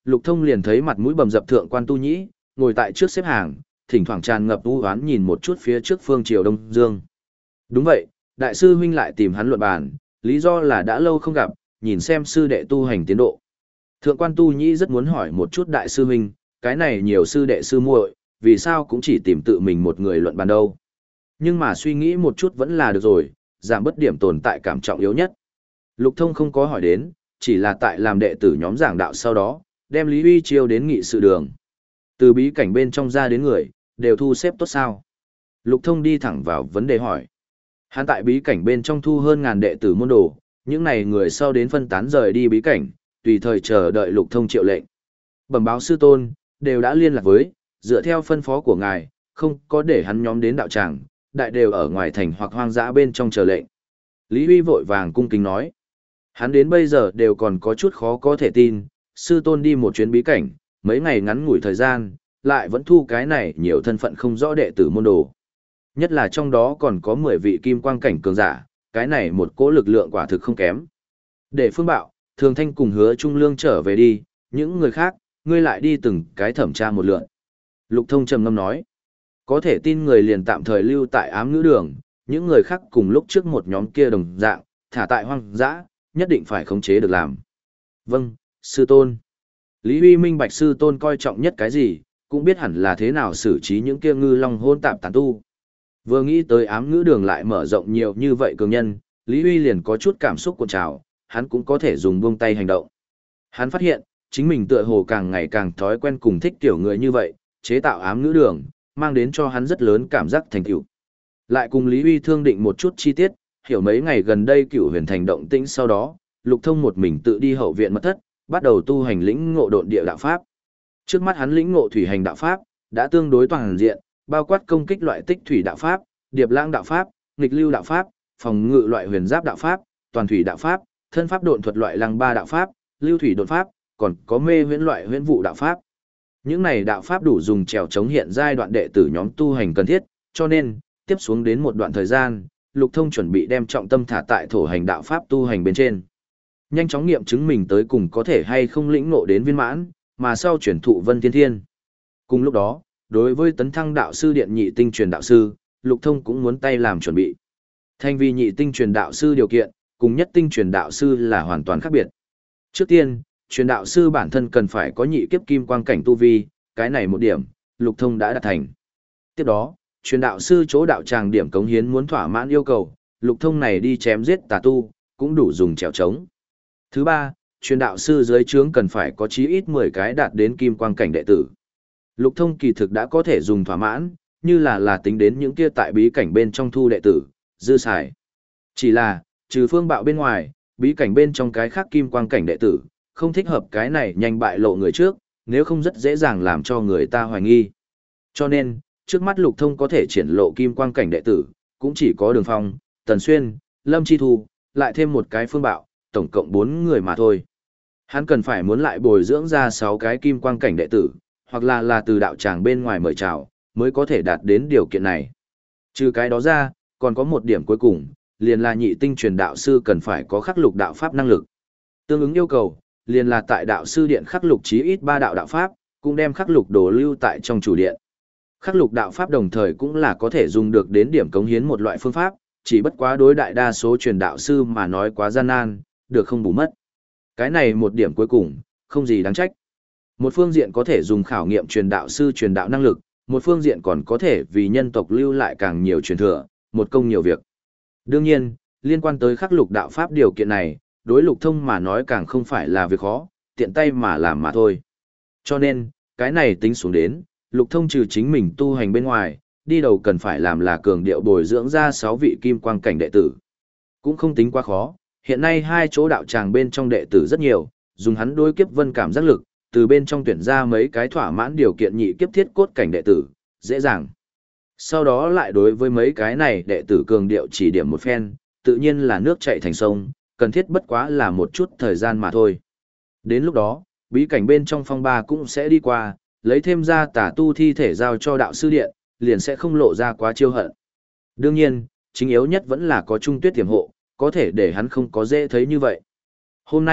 Lục Thông liền thấy mặt mũi bầm dập thượng quan tu nhĩ, ngồi tại trước xếp hàng, thỉnh thoảng tràn ngập u hoán nhìn một chút phía trước phương triều Đông Dương. Đúng vậy, đại sư huynh lại tìm hắn luận bàn, lý do là đã lâu không gặp, nhìn xem sư đệ tu hành tiến độ. Thượng quan tu nhĩ rất muốn hỏi một chút đại sư huynh, cái này nhiều sư đệ sư muội, vì sao cũng chỉ tìm tự mình một người luận bàn đâu. Nhưng mà suy nghĩ một chút vẫn là được rồi, giảm bất điểm tồn tại cảm trọng yếu nhất. Lục Thông không có hỏi đến, chỉ là tại làm đệ tử nhóm giảng đạo sau đó, đem Lý Uy chiêu đến nghị sự đường. Từ bí cảnh bên trong ra đến người, đều thu xếp tốt sao? Lục Thông đi thẳng vào vấn đề hỏi. Hắn tại bí cảnh bên trong thu hơn ngàn đệ tử môn đồ, những này người sau đến phân tán rời đi bí cảnh, tùy thời chờ đợi Lục Thông triệu lệnh. Bẩm báo sư tôn, đều đã liên lạc với, dựa theo phân phó của ngài, không có để hắn nhóm đến đạo tràng, đại đều ở ngoài thành hoặc hoang dã bên trong chờ lệnh. Lý Huy vội vàng cung kính nói. Hắn đến bây giờ đều còn có chút khó có thể tin, sư tôn đi một chuyến bí cảnh, mấy ngày ngắn ngủi thời gian, lại vẫn thu cái này nhiều thân phận không rõ đệ tử môn đồ. Nhất là trong đó còn có mười vị kim quang cảnh cường giả, cái này một cỗ lực lượng quả thực không kém. Để Phương Bạo, Thường Thanh cùng Hứa Trung Lương trở về đi, những người khác, ngươi lại đi từng cái thẩm tra một lượt. Lục Thông trầm ngâm nói, có thể tin người liền tạm thời lưu tại ám ngữ đường, những người khác cùng lúc trước một nhóm kia đồng dạng, thả tại hoang dã, nhất định phải khống chế được làm. Vâng, sư tôn. Lý Huy minh bạch sư tôn coi trọng nhất cái gì, cũng biết hẳn là thế nào xử trí những kia ngư long hôn tạp tán tu. Vừa nghĩ tới ám ngữ đường lại mở rộng nhiều như vậy cường nhân, Lý Huy liền có chút cảm xúc cuộn trào, hắn cũng có thể dùng buông tay hành động. Hắn phát hiện, chính mình tựa hồ càng ngày càng thói quen cùng thích kiểu người như vậy, chế tạo ám ngữ đường, mang đến cho hắn rất lớn cảm giác thành tựu. Lại cùng Lý Huy thương định một chút chi tiết, hiểu mấy ngày gần đây Cửu Huyền Thành động tĩnh sau đó, Lục Thông một mình tự đi hậu viện mật thất, bắt đầu tu hành lĩnh ngộ độn địa đạo pháp. Trước mắt hắn lĩnh ngộ thủy hành đạo pháp, đã tương đối toàn diện, bao quát công kích loại tích thủy đạo pháp, điệp lãng đạo pháp, nghịch lưu đạo pháp, phòng ngự loại huyền giáp đạo pháp, toàn thủy đạo pháp, thân pháp độn thuật loại lăng ba đạo pháp, lưu thủy độn pháp, còn có mê huyễn loại huyễn vụ đạo pháp. Những này đạo pháp đủ dùng trèo chống hiện giai đoạn đệ tử nhóm tu hành cần thiết, cho nên, tiếp xuống đến một đoạn thời gian, Lục Thông chuẩn bị đem trọng tâm thả tại thổ hành đạo pháp tu hành bên trên. Nhanh chóng nghiệm chứng mình tới cùng có thể hay không lĩnh ngộ đến viên mãn, mà sau chuyển thụ Vân Thiên Thiên. Cùng lúc đó, đối với tấn thăng đạo sư điện nhị tinh truyền đạo sư, Lục Thông cũng muốn tay làm chuẩn bị. Thành vì nhị tinh truyền đạo sư điều kiện, cùng nhất tinh truyền đạo sư là hoàn toàn khác biệt. Trước tiên, truyền đạo sư bản thân cần phải có nhị kiếp kim quang cảnh tu vi, cái này một điểm, Lục Thông đã đạt thành. Tiếp đó, truyền đạo sư chỗ đạo tràng điểm cống hiến muốn thỏa mãn yêu cầu, Lục Thông này đi chém giết tà tu, cũng đủ dùng trèo trống. Thứ ba, truyền đạo sư dưới trướng cần phải có chí ít mười cái đạt đến kim quang cảnh đệ tử. Lục Thông kỳ thực đã có thể dùng thỏa mãn, như là là tính đến những kia tại bí cảnh bên trong thu đệ tử, dư xài. Chỉ là, trừ Phương Bạo bên ngoài, bí cảnh bên trong cái khác kim quang cảnh đệ tử, không thích hợp cái này nhanh bại lộ người trước, nếu không rất dễ dàng làm cho người ta hoài nghi. Cho nên, trước mắt Lục Thông có thể triển lộ kim quang cảnh đệ tử, cũng chỉ có Đường Phong, Tần Xuyên, Lâm Chi Thu, lại thêm một cái Phương Bạo, tổng cộng bốn người mà thôi. Hắn cần phải muốn lại bồi dưỡng ra sáu cái kim quang cảnh đệ tử, hoặc là là từ đạo tràng bên ngoài mời chào, mới có thể đạt đến điều kiện này. Trừ cái đó ra, còn có một điểm cuối cùng, liền là nhị tinh truyền đạo sư cần phải có khắc lục đạo pháp năng lực. Tương ứng yêu cầu, liền là tại đạo sư điện khắc lục chí ít ba đạo đạo pháp, cũng đem khắc lục đồ lưu tại trong chủ điện. Khắc lục đạo pháp đồng thời cũng là có thể dùng được đến điểm cống hiến một loại phương pháp, chỉ bất quá đối đại đa số truyền đạo sư mà nói quá gian nan, được không bù mất. Cái này một điểm cuối cùng, không gì đáng trách. Một phương diện có thể dùng khảo nghiệm truyền đạo sư truyền đạo năng lực, một phương diện còn có thể vì nhân tộc lưu lại càng nhiều truyền thừa, một công nhiều việc. Đương nhiên, liên quan tới khắc lục đạo pháp điều kiện này, đối Lục Thông mà nói càng không phải là việc khó, tiện tay mà làm mà thôi. Cho nên, cái này tính xuống đến, Lục Thông trừ chính mình tu hành bên ngoài, đi đầu cần phải làm là cường điệu bồi dưỡng ra sáu vị kim quang cảnh đệ tử. Cũng không tính quá khó, hiện nay hai chỗ đạo tràng bên trong đệ tử rất nhiều, dùng hắn đối kiếp vân cảm giác lực, từ bên trong tuyển ra mấy cái thỏa mãn điều kiện nhị kiếp thiết cốt cảnh đệ tử, dễ dàng. Sau đó lại đối với mấy cái này đệ tử cường điệu chỉ điểm một phen, tự nhiên là nước chảy thành sông, cần thiết bất quá là một chút thời gian mà thôi. Đến lúc đó, bí cảnh bên trong phong ba cũng sẽ đi qua, lấy thêm ra tả tu thi thể giao cho đạo sư điện, liền sẽ không lộ ra quá chiêu hận. Đương nhiên, chính yếu nhất vẫn là có Trung Tuyết tiềm hộ, có thể để hắn không có dễ thấy như vậy. Hôm nay,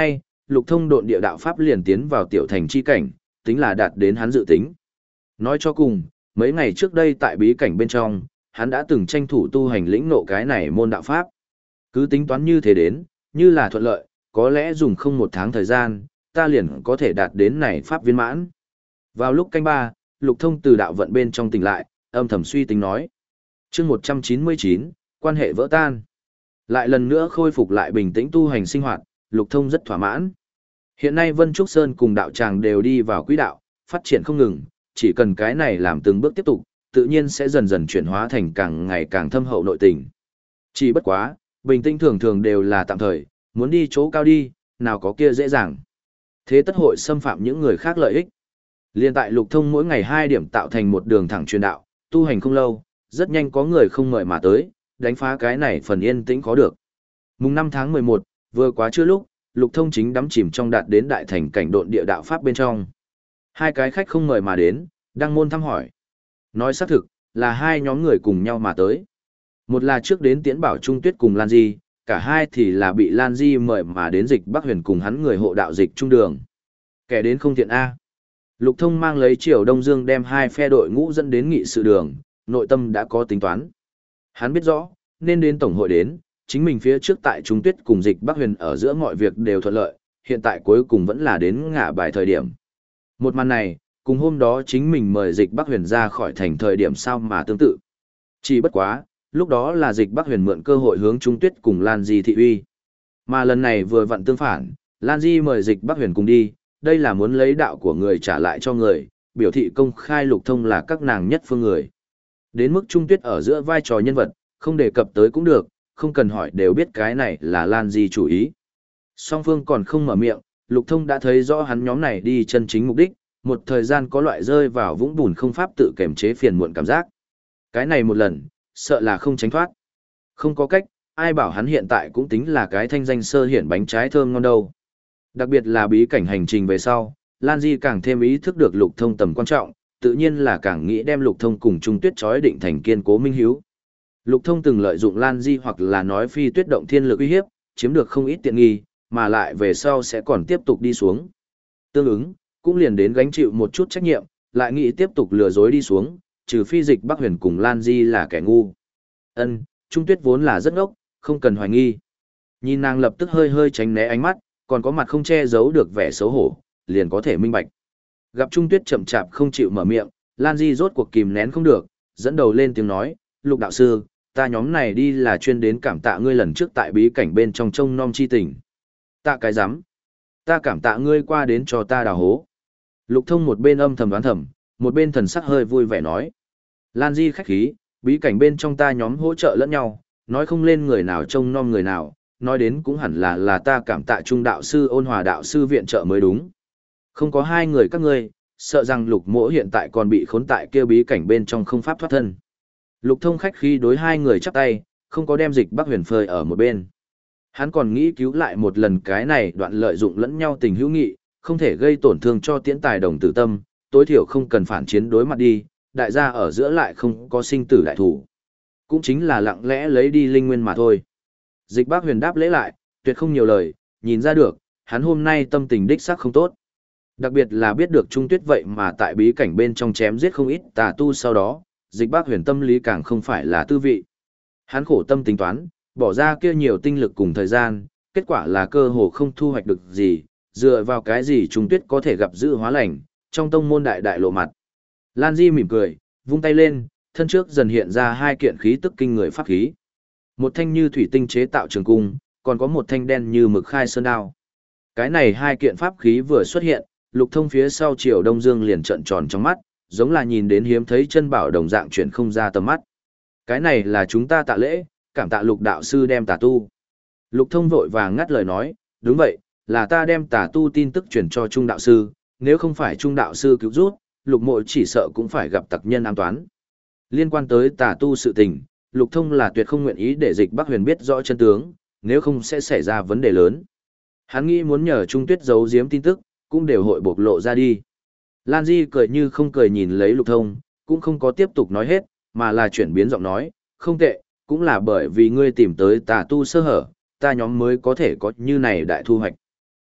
Lục Thông độn địa đạo pháp liền tiến vào tiểu thành chi cảnh, tính là đạt đến hắn dự tính. Nói cho cùng, mấy ngày trước đây tại bí cảnh bên trong, hắn đã từng tranh thủ tu hành lĩnh ngộ cái này môn đạo pháp. Cứ tính toán như thế đến, như là thuận lợi, có lẽ dùng không một tháng thời gian, ta liền có thể đạt đến này pháp viên mãn. Vào lúc canh ba, Lục Thông từ đạo vận bên trong tỉnh lại, âm thầm suy tính nói. chương một trăm chín mươi chín, quan hệ vỡ tan. Lại lần nữa khôi phục lại bình tĩnh tu hành sinh hoạt, Lục Thông rất thỏa mãn. Hiện nay Vân Trúc Sơn cùng đạo tràng đều đi vào quỹ đạo, phát triển không ngừng, chỉ cần cái này làm từng bước tiếp tục, tự nhiên sẽ dần dần chuyển hóa thành càng ngày càng thâm hậu nội tình. Chỉ bất quá, bình tĩnh thường thường đều là tạm thời, muốn đi chỗ cao đi, nào có kia dễ dàng. Thế tất hội xâm phạm những người khác lợi ích. Liên tại Lục Thông mỗi ngày hai điểm tạo thành một đường thẳng truyền đạo, tu hành không lâu, rất nhanh có người không mời mà tới, đánh phá cái này phần yên tĩnh khó được. Mùng năm tháng mười một, vừa quá trưa lúc, Lục Thông chính đắm chìm trong đạt đến đại thành cảnh độn địa đạo pháp bên trong. Hai cái khách không mời mà đến, đăng môn thăm hỏi. Nói xác thực, là hai nhóm người cùng nhau mà tới. Một là trước đến Tiễn Bảo Trung Tuyết cùng Lan Di, cả hai thì là bị Lan Di mời mà đến Dịch Bắc Huyền cùng hắn người hộ đạo Dịch Trung Đường. Kẻ đến không tiện A. Lục Thông mang lấy Triều Đông Dương đem hai phe đội ngũ dẫn đến nghị sự đường, nội tâm đã có tính toán. Hắn biết rõ, nên đến Tổng hội đến, chính mình phía trước tại Trung Tuyết cùng Dịch Bắc Huyền ở giữa mọi việc đều thuận lợi, hiện tại cuối cùng vẫn là đến ngã bài thời điểm. Một màn này, cùng hôm đó chính mình mời Dịch Bắc Huyền ra khỏi thành thời điểm sao mà tương tự. Chỉ bất quá, lúc đó là Dịch Bắc Huyền mượn cơ hội hướng Trung Tuyết cùng Lan Di thị uy. Mà lần này vừa vặn tương phản, Lan Di mời Dịch Bắc Huyền cùng đi, đây là muốn lấy đạo của người trả lại cho người, biểu thị công khai Lục Thông là các nàng nhất phương người. Đến mức Trung Tuyết ở giữa vai trò nhân vật, không đề cập tới cũng được, không cần hỏi đều biết cái này là Lan Di chủ ý. Song phương còn không mở miệng, Lục Thông đã thấy rõ hắn nhóm này đi chân chính mục đích, một thời gian có loại rơi vào vũng bùn không pháp tự kiềm chế phiền muộn cảm giác. Cái này một lần, sợ là không tránh thoát. Không có cách, ai bảo hắn hiện tại cũng tính là cái thanh danh sơ hiển bánh trái thơm ngon đâu. Đặc biệt là bí cảnh hành trình về sau, Lan Di càng thêm ý thức được Lục Thông tầm quan trọng, tự nhiên là càng nghĩ đem Lục Thông cùng Trung Tuyết chói định thành kiên cố minh hiếu. Lục Thông từng lợi dụng Lan Di hoặc là nói phi tuyết động thiên lực uy hiếp, chiếm được không ít tiện nghi, mà lại về sau sẽ còn tiếp tục đi xuống. Tương ứng, cũng liền đến gánh chịu một chút trách nhiệm, lại nghĩ tiếp tục lừa dối đi xuống, trừ phi Dịch Bắc Huyền cùng Lan Di là kẻ ngu. Ân, Trung Tuyết vốn là rất ngốc, không cần hoài nghi. Nhìn nàng lập tức hơi hơi tránh né ánh mắt, còn có mặt không che giấu được vẻ xấu hổ, liền có thể minh bạch. Gặp Trung Tuyết chậm chạp không chịu mở miệng, Lan Di rốt cuộc kìm nén không được, dẫn đầu lên tiếng nói, Lục đạo sư, ta nhóm này đi là chuyên đến cảm tạ ngươi lần trước tại bí cảnh bên trong trông nom chi tình. Tạ cái rắm Ta cảm tạ ngươi qua đến cho ta đào hố. Lục Thông một bên âm thầm đoán thầm, một bên thần sắc hơi vui vẻ nói. Lan Di khách khí, bí cảnh bên trong ta nhóm hỗ trợ lẫn nhau, nói không lên người nào trông nom người nào, nói đến cũng hẳn là là ta cảm tạ trung đạo sư Ôn Hòa đạo sư viện trợ mới đúng. Không có hai người các ngươi, sợ rằng Lục Mỗ hiện tại còn bị khốn tại kia bí cảnh bên trong không pháp thoát thân. Lục Thông khách khí đối hai người chắp tay, không có đem Dịch Bắc Huyền phơi ở một bên. Hắn còn nghĩ cứu lại một lần cái này đoạn lợi dụng lẫn nhau tình hữu nghị, không thể gây tổn thương cho Tiễn Tài đồng tử tâm, tối thiểu không cần phản chiến đối mặt đi, đại gia ở giữa lại không có sinh tử đại thủ. Cũng chính là lặng lẽ lấy đi linh nguyên mà thôi. Dịch Bắc Huyền đáp lễ lại, tuyệt không nhiều lời, nhìn ra được, hắn hôm nay tâm tình đích xác không tốt. Đặc biệt là biết được Trung Tuyết vậy mà tại bí cảnh bên trong chém giết không ít tà tu sau đó, Dịch Bắc Huyền tâm lý càng không phải là tư vị. Hắn khổ tâm tính toán, bỏ ra kia nhiều tinh lực cùng thời gian, kết quả là cơ hồ không thu hoạch được gì, dựa vào cái gì Trung Tuyết có thể gặp dự hóa lành, trong tông môn đại đại lộ mặt. Lan Di mỉm cười, vung tay lên, thân trước dần hiện ra hai kiện khí tức kinh người pháp khí. Một thanh như thủy tinh chế tạo trường cung, còn có một thanh đen như mực khai sơn đao. Cái này hai kiện pháp khí vừa xuất hiện, Lục Thông phía sau Triều Đông Dương liền trợn tròn trong mắt, giống là nhìn đến hiếm thấy chân bảo đồng dạng chuyển không ra tầm mắt. Cái này là chúng ta tạ lễ, cảm tạ Lục đạo sư đem tà tu. Lục Thông vội vàng ngắt lời nói, đúng vậy, là ta đem tà tu tin tức truyền cho Trung đạo sư, nếu không phải Trung đạo sư cứu rút, Lục Mộ chỉ sợ cũng phải gặp tặc nhân ám toán. Liên quan tới tà tu sự tình, Lục Thông là tuyệt không nguyện ý để Dịch Bắc Huyền biết rõ chân tướng, nếu không sẽ xảy ra vấn đề lớn. Hắn nghĩ muốn nhờ Trung Tuyết giấu giếm tin tức, cũng đều hội bộc lộ ra đi. Lan Di cười như không cười nhìn lấy Lục Thông, cũng không có tiếp tục nói hết, mà là chuyển biến giọng nói, không tệ, cũng là bởi vì ngươi tìm tới tà tu sơ hở, ta nhóm mới có thể có như này đại thu hoạch.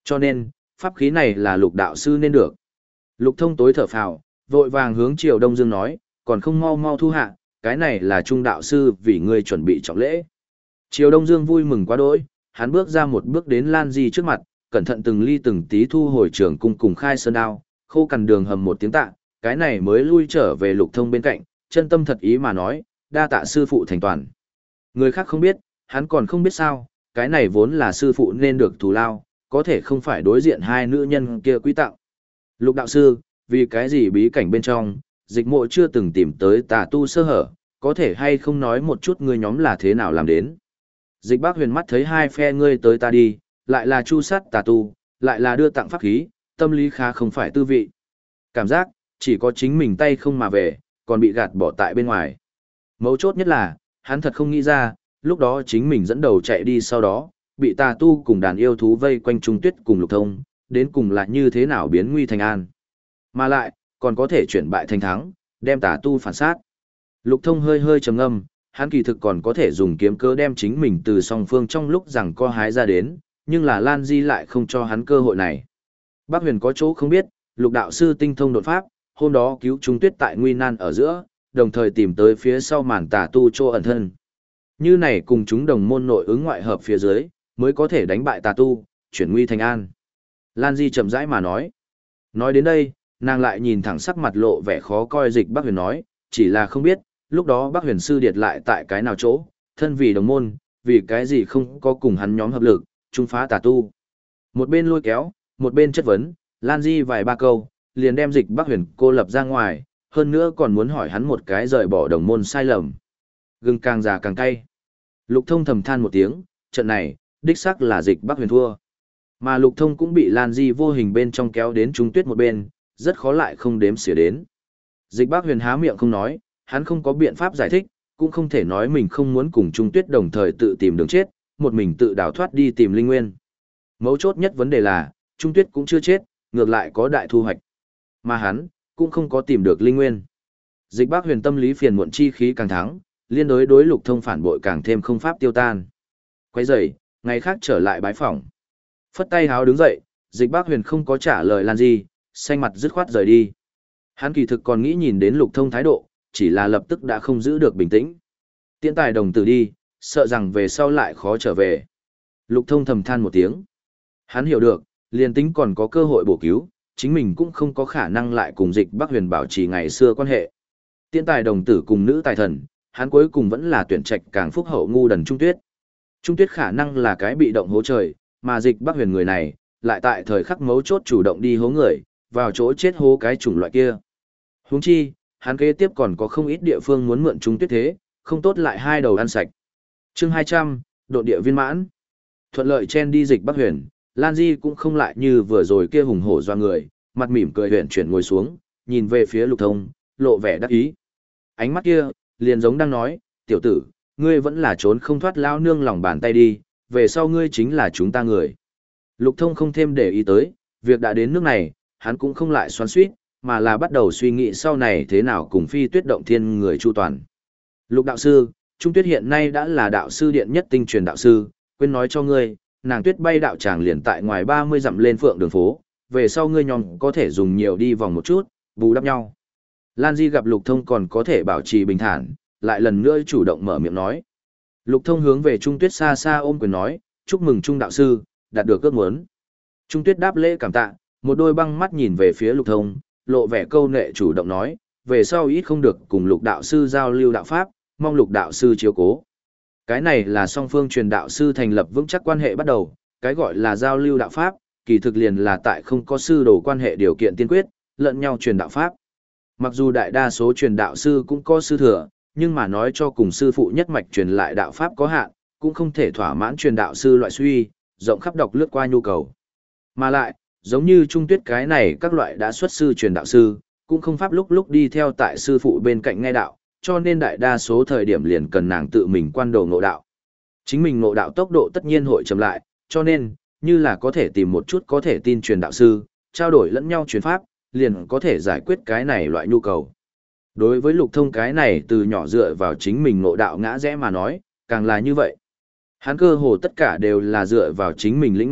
Cho nên, pháp khí này là lục đạo sư nên được. Lục thông tối thở phào, vội vàng hướng Triều Đông Dương nói, còn không mau mau thu hạ, cái này là trung đạo sư vì ngươi chuẩn bị trọng lễ. Triều Đông Dương vui mừng quá đỗi, hắn bước ra một bước đến Lan Di trước mặt, cẩn thận từng ly từng tí thu hồi trường cung cùng khai sơn đao, khô cằn đường hầm một tiếng tạ, cái này mới lui trở về lục thông bên cạnh, chân tâm thật ý mà nói, đa tạ sư phụ thành toàn. Người khác không biết, hắn còn không biết sao, cái này vốn là sư phụ nên được thù lao, có thể không phải đối diện hai nữ nhân kia quý tặng. Lục đạo sư, vì cái gì bí cảnh bên trong, dịch mộ chưa từng tìm tới tà tu sơ hở, có thể hay không nói một chút ngươi nhóm là thế nào làm đến. Dịch bác huyền mắt thấy hai phe ngươi tới ta đi, lại là chu sát tà tu, lại là đưa tặng pháp khí, tâm lý khá không phải tư vị. Cảm giác, chỉ có chính mình tay không mà về, còn bị gạt bỏ tại bên ngoài. Mấu chốt nhất là, hắn thật không nghĩ ra, lúc đó chính mình dẫn đầu chạy đi sau đó, bị tà tu cùng đàn yêu thú vây quanh Trung Tuyết cùng Lục Thông, đến cùng là như thế nào biến nguy thành an. Mà lại, còn có thể chuyển bại thành thắng, đem tà tu phản sát. Lục Thông hơi hơi trầm ngâm, hắn kỳ thực còn có thể dùng kiếm cơ đem chính mình từ song phương trong lúc rằng co hái ra đến, nhưng là Lan Di lại không cho hắn cơ hội này. Bác Huyền có chỗ không biết, Lục đạo sư tinh thông đột pháp, hôm đó cứu Trung Tuyết tại nguy nan ở giữa, đồng thời tìm tới phía sau màn tà tu chỗ ẩn thân. Như này cùng chúng đồng môn nội ứng ngoại hợp phía dưới, mới có thể đánh bại tà tu, chuyển nguy thành an. Lan Di chậm rãi mà nói. Nói đến đây, nàng lại nhìn thẳng sắc mặt lộ vẻ khó coi Dịch Bác Huyền nói, chỉ là không biết, lúc đó Bác Huyền sư điệt lại tại cái nào chỗ, thân vì đồng môn, vì cái gì không có cùng hắn nhóm hợp lực, trung phá tà tu. Một bên lôi kéo, một bên chất vấn, Lan Di vài ba câu, liền đem Dịch Bác Huyền cô lập ra ngoài, hơn nữa còn muốn hỏi hắn một cái rời bỏ đồng môn sai lầm. Gừng càng già càng cay. Lục Thông thầm than một tiếng, trận này, đích xác là Dịch Bác Huyền thua. Mà Lục Thông cũng bị Lan Di vô hình bên trong kéo đến Trung Tuyết một bên, rất khó lại không đếm xỉa đến. Dịch Bác Huyền há miệng không nói, hắn không có biện pháp giải thích, cũng không thể nói mình không muốn cùng Trung Tuyết đồng thời tự tìm đường chết, một mình tự đào thoát đi tìm Linh Nguyên. Mấu chốt nhất vấn đề là, Trung Tuyết cũng chưa chết, ngược lại có đại thu hoạch. Mà hắn, cũng không có tìm được Linh Nguyên. Dịch Bác Huyền tâm lý phiền muộn chi khí càng thắng, liên đối đối Lục Thông phản bội càng thêm không pháp tiêu tan. Quay dậy, ngày khác trở lại bái phỏng. Phất tay háo đứng dậy, Dịch Bác Huyền không có trả lời Lan Di, xanh mặt dứt khoát rời đi. Hắn kỳ thực còn nghĩ nhìn đến Lục Thông thái độ, chỉ là lập tức đã không giữ được bình tĩnh. Tiễn tài đồng tử đi, sợ rằng về sau lại khó trở về. Lục Thông thầm than một tiếng. Hắn hiểu được, liền tính còn có cơ hội bổ cứu, chính mình cũng không có khả năng lại cùng Dịch Bác Huyền bảo trì ngày xưa quan hệ. Tiễn tài đồng tử cùng nữ tài thần, hắn cuối cùng vẫn là tuyển trạch càng phúc hậu ngu đần Trung Tuyết. Trung Tuyết khả năng là cái bị động hố trời, mà Dịch Bác Huyền người này, lại tại thời khắc mấu chốt chủ động đi hố người, vào chỗ chết hố cái chủng loại kia. Huống chi, hắn kế tiếp còn có không ít địa phương muốn mượn Trung Tuyết thế, không tốt lại hai đầu ăn sạch. Chương hai trăm, độn địa viên mãn. Thuận lợi chen đi Dịch Bác Huyền, Lan Di cũng không lại như vừa rồi kia hùng hổ doa người, mặt mỉm cười huyền chuyển ngồi xuống, nhìn về phía Lục Thông, lộ vẻ đắc ý. Ánh mắt kia, liền giống đang nói, tiểu tử, ngươi vẫn là trốn không thoát lao nương lòng bàn tay đi, về sau ngươi chính là chúng ta người. Lục Thông không thêm để ý tới, việc đã đến nước này, hắn cũng không lại xoắn xuýt, mà là bắt đầu suy nghĩ sau này thế nào cùng Phi Tuyết động thiên người chu toàn. Lục đạo sư, Trung Tuyết hiện nay đã là đạo sư điện nhất tinh truyền đạo sư, quên nói cho ngươi, nàng Tuyết bay đạo tràng liền tại ngoài ba mươi dặm lên phượng đường phố, về sau ngươi nhóm có thể dùng nhiều đi vòng một chút, bù đắp nhau. Lan Di gặp Lục Thông còn có thể bảo trì bình thản, lại lần nữa chủ động mở miệng nói. Lục Thông hướng về Trung Tuyết xa xa ôm quyền nói, chúc mừng Trung đạo sư, đạt được ước muốn. Trung Tuyết đáp lễ cảm tạ, một đôi băng mắt nhìn về phía Lục Thông, lộ vẻ câu nệ chủ động nói, về sau ít không được cùng Lục đạo sư giao lưu đạo pháp, mong Lục đạo sư chiếu cố. Cái này là song phương truyền đạo sư thành lập vững chắc quan hệ bắt đầu, cái gọi là giao lưu đạo pháp, kỳ thực liền là tại không có sư đồ quan hệ điều kiện tiên quyết, lẫn nhau truyền đạo pháp. Mặc dù đại đa số truyền đạo sư cũng có sư thừa, nhưng mà nói cho cùng sư phụ nhất mạch truyền lại đạo pháp có hạn, cũng không thể thỏa mãn truyền đạo sư loại suy, rộng khắp đọc lướt qua nhu cầu. Mà lại, giống như Trung Tuyết cái này các loại đã xuất sư truyền đạo sư, cũng không pháp lúc lúc đi theo tại sư phụ bên cạnh nghe đạo, cho nên đại đa số thời điểm liền cần nàng tự mình quan đồ ngộ đạo. Chính mình ngộ đạo tốc độ tất nhiên hội chậm lại, cho nên, như là có thể tìm một chút có thể tin truyền đạo sư, trao đổi lẫn nhau truyền pháp, liền có thể giải quyết cái này loại nhu cầu. Đối với Lục Thông cái này từ nhỏ dựa vào chính mình ngộ đạo ngã rẽ mà nói, càng là như vậy. Hắn cơ hồ tất cả đều là dựa vào chính mình lĩnh ngộ,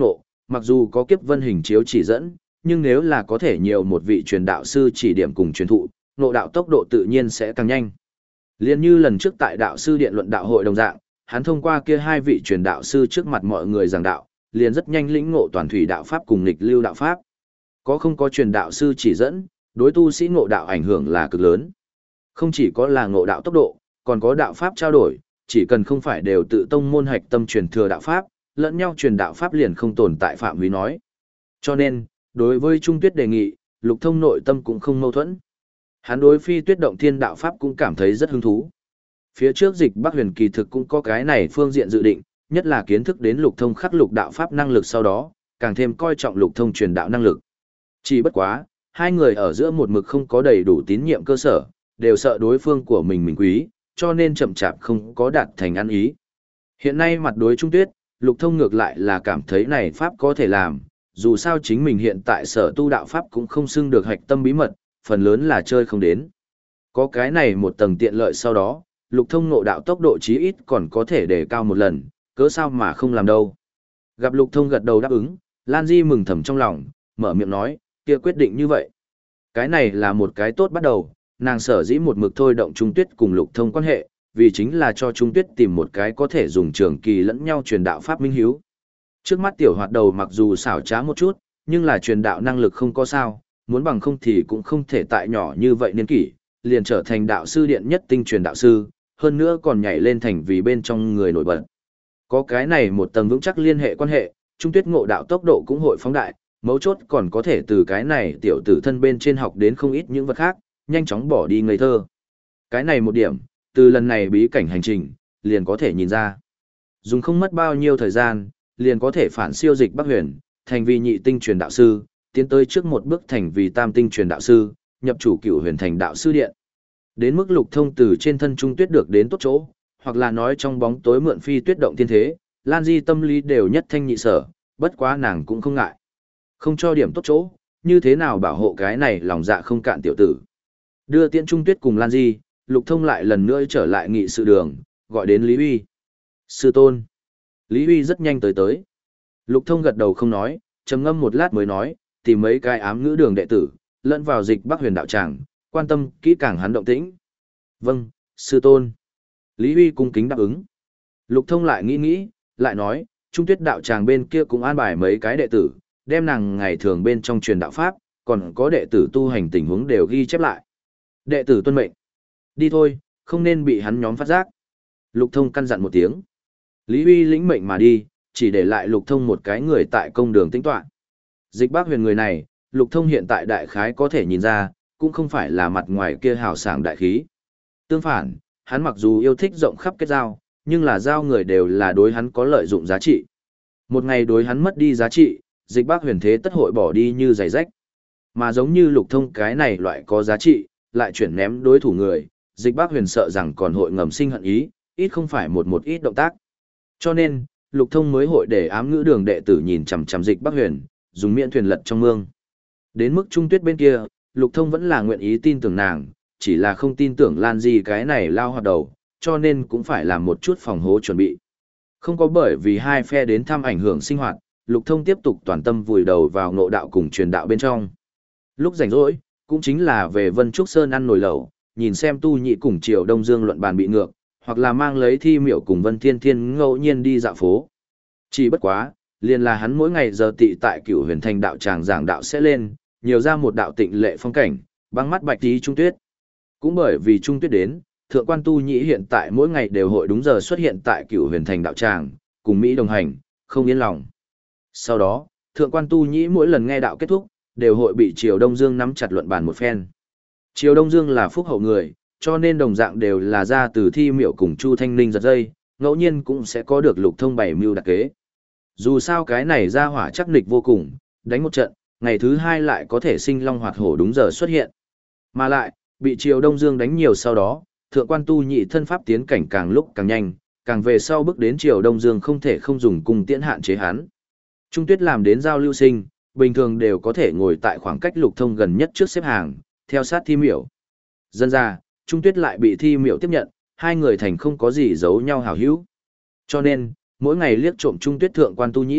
Mặc dù có kiếp vân hình chiếu chỉ dẫn, nhưng nếu là có thể nhiều một vị truyền đạo sư chỉ điểm cùng truyền thụ, ngộ đạo tốc độ tự nhiên sẽ càng nhanh. Liên như lần trước tại đạo sư điện luận đạo hội đồng dạng, hắn thông qua kia hai vị truyền đạo sư trước mặt mọi người giảng đạo, liền rất nhanh lĩnh ngộ toàn thủy đạo pháp cùng nghịch lưu đạo pháp. Có không có truyền đạo sư chỉ dẫn, đối tu sĩ ngộ đạo ảnh hưởng là cực lớn. Không chỉ có là ngộ đạo tốc độ, còn có đạo pháp trao đổi, chỉ cần không phải đều tự tông môn hạch tâm truyền thừa đạo pháp, lẫn nhau truyền đạo pháp liền không tồn tại phạm vi nói. Cho nên, đối với Trung Tuyết đề nghị, Lục Thông nội tâm cũng không mâu thuẫn. Hắn đối phi tuyết động thiên đạo pháp cũng cảm thấy rất hứng thú. Phía trước Dịch Bắc Huyền kỳ thực cũng có cái này phương diện dự định, nhất là kiến thức đến Lục Thông khắc lục đạo pháp năng lực sau đó, càng thêm coi trọng Lục Thông truyền đạo năng lực. Chỉ bất quá, hai người ở giữa một mực không có đầy đủ tín nhiệm cơ sở, đều sợ đối phương của mình mình quý, cho nên chậm chạp không có đạt thành ăn ý. Hiện nay mặt đối Trung Tuyết, Lục Thông ngược lại là cảm thấy này pháp có thể làm, dù sao chính mình hiện tại sở tu đạo pháp cũng không xưng được hạch tâm bí mật, phần lớn là chơi không đến. Có cái này một tầng tiện lợi sau đó, Lục Thông ngộ đạo tốc độ chí ít còn có thể đề cao một lần, cớ sao mà không làm đâu. Gặp Lục Thông gật đầu đáp ứng, Lan Di mừng thầm trong lòng, mở miệng nói, kia quyết định như vậy. Cái này là một cái tốt bắt đầu, nàng sở dĩ một mực thôi động Trung Tuyết cùng Lục Thông quan hệ, vì chính là cho Trung Tuyết tìm một cái có thể dùng trường kỳ lẫn nhau truyền đạo pháp minh hiếu. Trước mắt tiểu hoạt đầu mặc dù xảo trá một chút, nhưng là truyền đạo năng lực không có sao, muốn bằng không thì cũng không thể tại nhỏ như vậy niên kỷ, liền trở thành đạo sư điện nhất tinh truyền đạo sư, hơn nữa còn nhảy lên thành vì bên trong người nổi bật. Có cái này một tầng vững chắc liên hệ quan hệ, Trung Tuyết ngộ đạo tốc độ cũng hội phóng đại, mấu chốt còn có thể từ cái này tiểu tử thân bên trên học đến không ít những vật khác, nhanh chóng bỏ đi ngây thơ. Cái này một điểm, từ lần này bí cảnh hành trình, liền có thể nhìn ra. Dùng không mất bao nhiêu thời gian, liền có thể phản siêu Dịch Bắc Huyền, thành vì nhị tinh truyền đạo sư, tiến tới trước một bước thành vì tam tinh truyền đạo sư, nhập chủ Cửu Huyền Thành đạo sư điện. Đến mức Lục Thông từ trên thân Trung Tuyết được đến tốt chỗ, hoặc là nói trong bóng tối mượn phi tuyết động thiên thế, Lan Di tâm lý đều nhất thanh nhị sở, bất quá nàng cũng không ngại. Không cho điểm tốt chỗ, như thế nào bảo hộ cái này lòng dạ không cạn tiểu tử. Đưa tiễn Trung Tuyết cùng Lan Di, Lục Thông lại lần nữa trở lại nghị sự đường, gọi đến Lý Huy. Sư tôn. Lý Huy rất nhanh tới tới. Lục Thông gật đầu không nói, trầm ngâm một lát mới nói, tìm mấy cái ám ngữ đường đệ tử, lẫn vào Dịch Bắc Huyền đạo tràng, quan tâm kỹ càng hắn động tĩnh. Vâng, sư tôn. Lý Huy cung kính đáp ứng. Lục Thông lại nghĩ nghĩ, lại nói, Trung Tuyết đạo tràng bên kia cũng an bài mấy cái đệ tử, đem nàng ngày thường bên trong truyền đạo pháp, còn có đệ tử tu hành tình huống đều ghi chép lại. Đệ tử tuân mệnh. Đi thôi, không nên bị hắn nhóm phát giác. Lục Thông căn dặn một tiếng. Lý Huy lĩnh mệnh mà đi, chỉ để lại Lục Thông một cái người tại công đường tĩnh tọa. Dịch Bắc Huyền người này, Lục Thông hiện tại đại khái có thể nhìn ra, cũng không phải là mặt ngoài kia hào sảng đại khí. Tương phản, hắn mặc dù yêu thích rộng khắp kết giao, nhưng là giao người đều là đối hắn có lợi dụng giá trị. Một ngày đối hắn mất đi giá trị, Dịch Bắc Huyền thế tất hội bỏ đi như giày rách. Mà giống như Lục Thông cái này loại có giá trị, lại chuyển ném đối thủ người, Dịch Bắc Huyền sợ rằng còn hội ngầm sinh hận ý, ít không phải một một ít động tác. Cho nên, Lục Thông mới hội để ám ngữ đường đệ tử nhìn chằm chằm Dịch Bắc Huyền, dùng miệng thuyền lật trong mương. Đến mức Trung Tuyết bên kia, Lục Thông vẫn là nguyện ý tin tưởng nàng, chỉ là không tin tưởng Lan Di cái này lao hoạt đầu, cho nên cũng phải làm một chút phòng hố chuẩn bị. Không có bởi vì hai phe đến thăm ảnh hưởng sinh hoạt, Lục Thông tiếp tục toàn tâm vùi đầu vào ngộ đạo cùng truyền đạo bên trong. Lúc rảnh rỗi, cũng chính là về Vân Trúc Sơn ăn nồi lẩu, nhìn xem Tu Nhị cùng Triều Đông Dương luận bàn bị ngược, hoặc là mang lấy Thi Miểu cùng Vân Thiên Thiên ngẫu nhiên đi dạo phố. Chỉ bất quá, liền là hắn mỗi ngày giờ tị tại Cửu Huyền Thành đạo tràng giảng đạo sẽ lên, nhiều ra một đạo tịnh lệ phong cảnh, băng mắt bạch tí Trung Tuyết. Cũng bởi vì Trung Tuyết đến, Thượng quan Tu Nhĩ hiện tại mỗi ngày đều hội đúng giờ xuất hiện tại Cửu Huyền Thành đạo tràng, cùng Mỹ đồng hành, không yên lòng. Sau đó, Thượng quan Tu Nhĩ mỗi lần nghe đạo kết thúc, đều hội bị Triều Đông Dương nắm chặt luận bàn một phen. Triều Đông Dương là phúc hậu người, cho nên đồng dạng đều là ra từ Thi Miểu cùng Chu Thanh Ninh giật dây, ngẫu nhiên cũng sẽ có được Lục Thông bày mưu đặc kế. Dù sao cái này ra hỏa chắc nịch vô cùng, đánh một trận, ngày thứ hai lại có thể sinh long hoạt hổ đúng giờ xuất hiện. Mà lại, bị Triều Đông Dương đánh nhiều sau đó, Thượng quan Tu Nhị thân pháp tiến cảnh càng lúc càng nhanh, càng về sau bước đến Triều Đông Dương không thể không dùng cung tiễn hạn chế hắn. Trung Tuyết làm đến giao lưu sinh, bình thường đều có thể ngồi tại khoảng cách Lục Thông gần nhất trước xếp hàng, theo sát Thi Miểu. Dân ra, Trung Tuyết lại bị Thi Miểu tiếp nhận, hai người thành không có gì giấu nhau hảo hữu. Cho nên, mỗi ngày liếc trộm Trung Tuyết thượng quan Tu Nhĩ,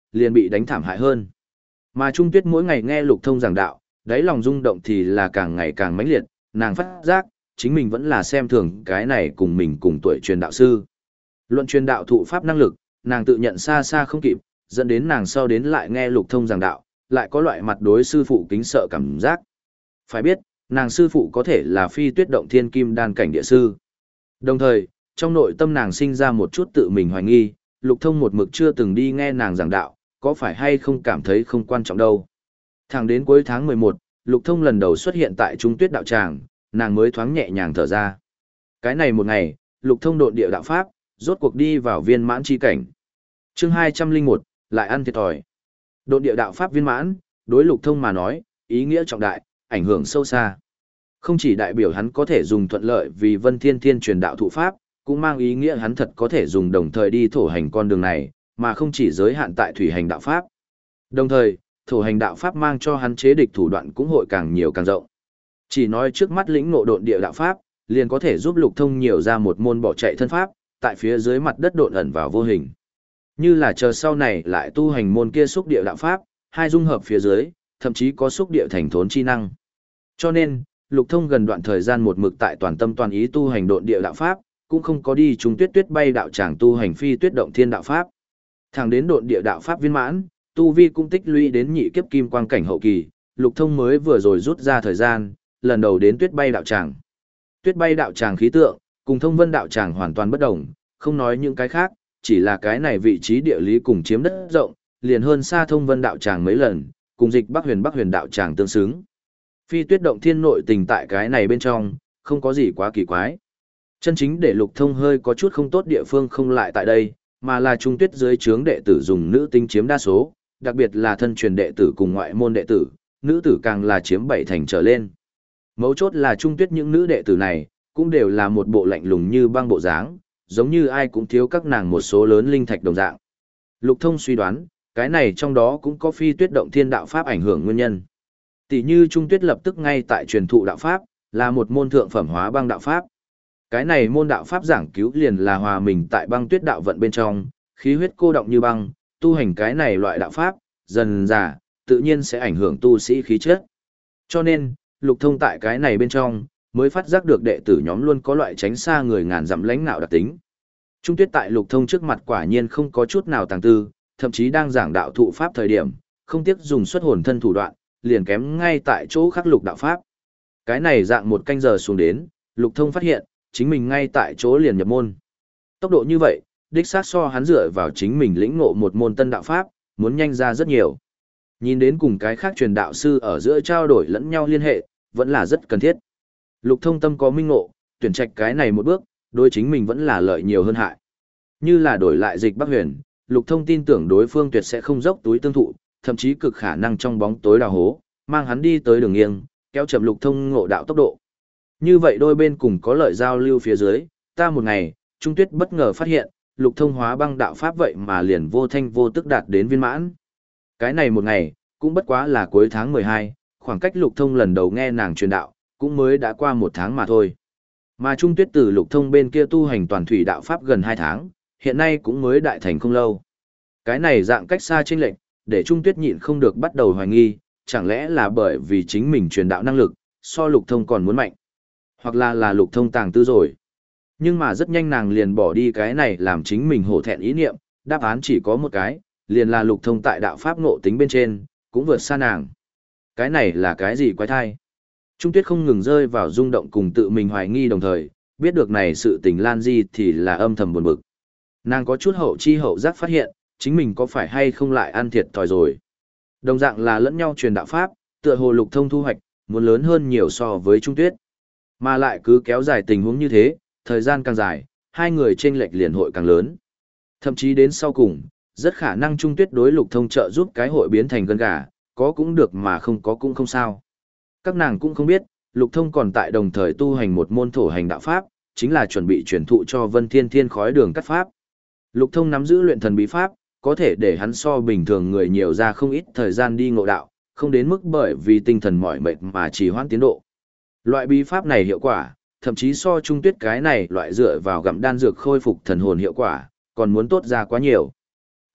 liền bị đánh thảm hại hơn. Mà Trung Tuyết mỗi ngày nghe Lục Thông giảng đạo, đáy lòng rung động thì là càng ngày càng mãnh liệt, nàng phát giác, chính mình vẫn là xem thường cái này cùng mình cùng tuổi truyền đạo sư. Luận truyền đạo thụ pháp năng lực, nàng tự nhận xa xa không kịp, dẫn đến nàng sau đến lại nghe Lục Thông giảng đạo, lại có loại mặt đối sư phụ kính sợ cảm giác. Phải biết, nàng sư phụ có thể là Phi Tuyết Động Thiên Kim Đan cảnh địa sư. Đồng thời, trong nội tâm nàng sinh ra một chút tự mình hoài nghi, Lục Thông một mực chưa từng đi nghe nàng giảng đạo, có phải hay không cảm thấy không quan trọng đâu. Thẳng đến cuối tháng mười một, Lục Thông lần đầu xuất hiện tại Trung Tuyết đạo tràng, nàng mới thoáng nhẹ nhàng thở ra. Cái này một ngày, Lục Thông độn địa đạo pháp, rốt cuộc đi vào viên mãn chi cảnh. Chương hai trăm lẻ một, lại ăn thiệt thòi. Độn địa đạo pháp viên mãn, đối Lục Thông mà nói, ý nghĩa trọng đại, ảnh hưởng sâu xa. Không chỉ đại biểu hắn có thể dùng thuận lợi vì Vân Thiên Thiên truyền đạo thụ pháp, cũng mang ý nghĩa hắn thật có thể dùng đồng thời đi thổ hành con đường này, mà không chỉ giới hạn tại thủy hành đạo pháp. Đồng thời, thổ hành đạo pháp mang cho hắn chế địch thủ đoạn cũng hội càng nhiều càng rộng. Chỉ nói trước mắt lĩnh ngộ độn địa đạo pháp, liền có thể giúp Lục Thông nhiều ra một môn bỏ chạy thân pháp, tại phía dưới mặt đất độn ẩn vào vô hình. Như là chờ sau này lại tu hành môn kia xúc địa đạo pháp, hai dung hợp phía dưới, thậm chí có xúc địa thành thốn chi năng. Cho nên, Lục Thông gần đoạn thời gian một mực tại toàn tâm toàn ý tu hành độn địa đạo pháp, cũng không có đi Trung Tuyết Tuyết bay đạo tràng tu hành Phi Tuyết Động Thiên đạo pháp. Thẳng đến độn địa đạo pháp viên mãn, tu vi cũng tích lũy đến nhị kiếp kim quang cảnh hậu kỳ, Lục Thông mới vừa rồi rút ra thời gian, lần đầu đến Tuyết bay đạo tràng. Tuyết bay đạo tràng khí tượng, cùng Thông Vân đạo tràng hoàn toàn bất đồng, không nói những cái khác, chỉ là cái này vị trí địa lý cùng chiếm đất rộng, liền hơn xa Thông Vân đạo tràng mấy lần, cùng dịch Bắc Huyền Bắc Huyền đạo tràng tương xứng. Phi Tuyết Động Thiên nội tình tại cái này bên trong, không có gì quá kỳ quái. Chân chính để Lục Thông hơi có chút không tốt địa phương không lại tại đây, mà là Trung Tuyết dưới trướng đệ tử dùng nữ tính chiếm đa số, đặc biệt là thân truyền đệ tử cùng ngoại môn đệ tử, nữ tử càng là chiếm bảy thành trở lên. Mấu chốt là Trung Tuyết những nữ đệ tử này, cũng đều là một bộ lạnh lùng như băng bộ dáng, giống như ai cũng thiếu các nàng một số lớn linh thạch đồng dạng. Lục Thông suy đoán, cái này trong đó cũng có Phi Tuyết Động Thiên đạo pháp ảnh hưởng nguyên nhân. Tỷ như Trung Tuyết lập tức ngay tại truyền thụ đạo pháp, là một môn thượng phẩm hóa băng đạo pháp. Cái này môn đạo pháp giảng cứu liền là hòa mình tại băng tuyết đạo vận bên trong, khí huyết cô động như băng, tu hành cái này loại đạo pháp, dần dà, tự nhiên sẽ ảnh hưởng tu sĩ khí chất. Cho nên, Lục Thông tại cái này bên trong, mới phát giác được đệ tử nhóm luôn có loại tránh xa người ngàn dặm lãnh nạo đặc tính. Trung Tuyết tại Lục Thông trước mặt quả nhiên không có chút nào tàng tư, thậm chí đang giảng đạo thụ pháp thời điểm, không tiếc dùng xuất hồn thân thủ đoạn, liền kém ngay tại chỗ khắc lục đạo pháp. Cái này dạng một canh giờ xuống đến, Lục Thông phát hiện, chính mình ngay tại chỗ liền nhập môn. Tốc độ như vậy, đích xác so hắn dựa vào chính mình lĩnh ngộ một môn tân đạo pháp, muốn nhanh ra rất nhiều. Nhìn đến cùng cái khác truyền đạo sư ở giữa trao đổi lẫn nhau liên hệ, vẫn là rất cần thiết. Lục Thông tâm có minh ngộ, tuyển trạch cái này một bước, đối chính mình vẫn là lợi nhiều hơn hại. Như là đổi lại dịch Bắc Huyền, Lục Thông tin tưởng đối phương tuyệt sẽ không dốc túi tương thụ, thậm chí cực khả năng trong bóng tối đào hố, mang hắn đi tới đường nghiêng, kéo chậm Lục Thông ngộ đạo tốc độ. Như vậy đôi bên cùng có lợi giao lưu phía dưới, ta một ngày, Trung Tuyết bất ngờ phát hiện, Lục Thông hóa băng đạo pháp vậy mà liền vô thanh vô tức đạt đến viên mãn. Cái này một ngày, cũng bất quá là cuối tháng mười hai, khoảng cách Lục Thông lần đầu nghe nàng truyền đạo, cũng mới đã qua một tháng mà thôi. Mà Trung Tuyết từ Lục Thông bên kia tu hành toàn thủy đạo pháp gần hai tháng, hiện nay cũng mới đại thành không lâu. Cái này dạng cách xa chênh lệch, để Trung Tuyết nhịn không được bắt đầu hoài nghi, chẳng lẽ là bởi vì chính mình truyền đạo năng lực, so Lục Thông còn muốn mạnh. Hoặc là là Lục Thông tàng tư rồi. Nhưng mà rất nhanh nàng liền bỏ đi cái này làm chính mình hổ thẹn ý niệm, đáp án chỉ có một cái, liền là Lục Thông tại đạo pháp ngộ tính bên trên, cũng vượt xa nàng. Cái này là cái gì quái thai? Trung Tuyết không ngừng rơi vào rung động cùng tự mình hoài nghi đồng thời, biết được này sự tình lan di thì là âm thầm buồn bực. Nàng có chút hậu chi hậu giác phát hiện, chính mình có phải hay không lại ăn thiệt thòi rồi. Đồng dạng là lẫn nhau truyền đạo pháp, tựa hồ Lục Thông thu hoạch, muốn lớn hơn nhiều so với Trung Tuyết. Mà lại cứ kéo dài tình huống như thế, thời gian càng dài, hai người chênh lệch liền hội càng lớn. Thậm chí đến sau cùng, rất khả năng Trung Tuyết đối Lục Thông trợ giúp cái hội biến thành gân gà, có cũng được mà không có cũng không sao. Các nàng cũng không biết, Lục Thông còn tại đồng thời tu hành một môn thổ hành đạo pháp, chính là chuẩn bị truyền thụ cho Vân Thiên Thiên khói đường cắt pháp. Lục Thông nắm giữ luyện thần bí pháp, có thể để hắn so bình thường người nhiều ra không ít thời gian đi ngộ đạo, không đến mức bởi vì tinh thần mỏi mệt mà trì hoãn tiến độ. Loại bí pháp này hiệu quả, thậm chí so Trung Tuyết cái này loại dựa vào gặm đan dược khôi phục thần hồn hiệu quả, còn muốn tốt ra quá nhiều.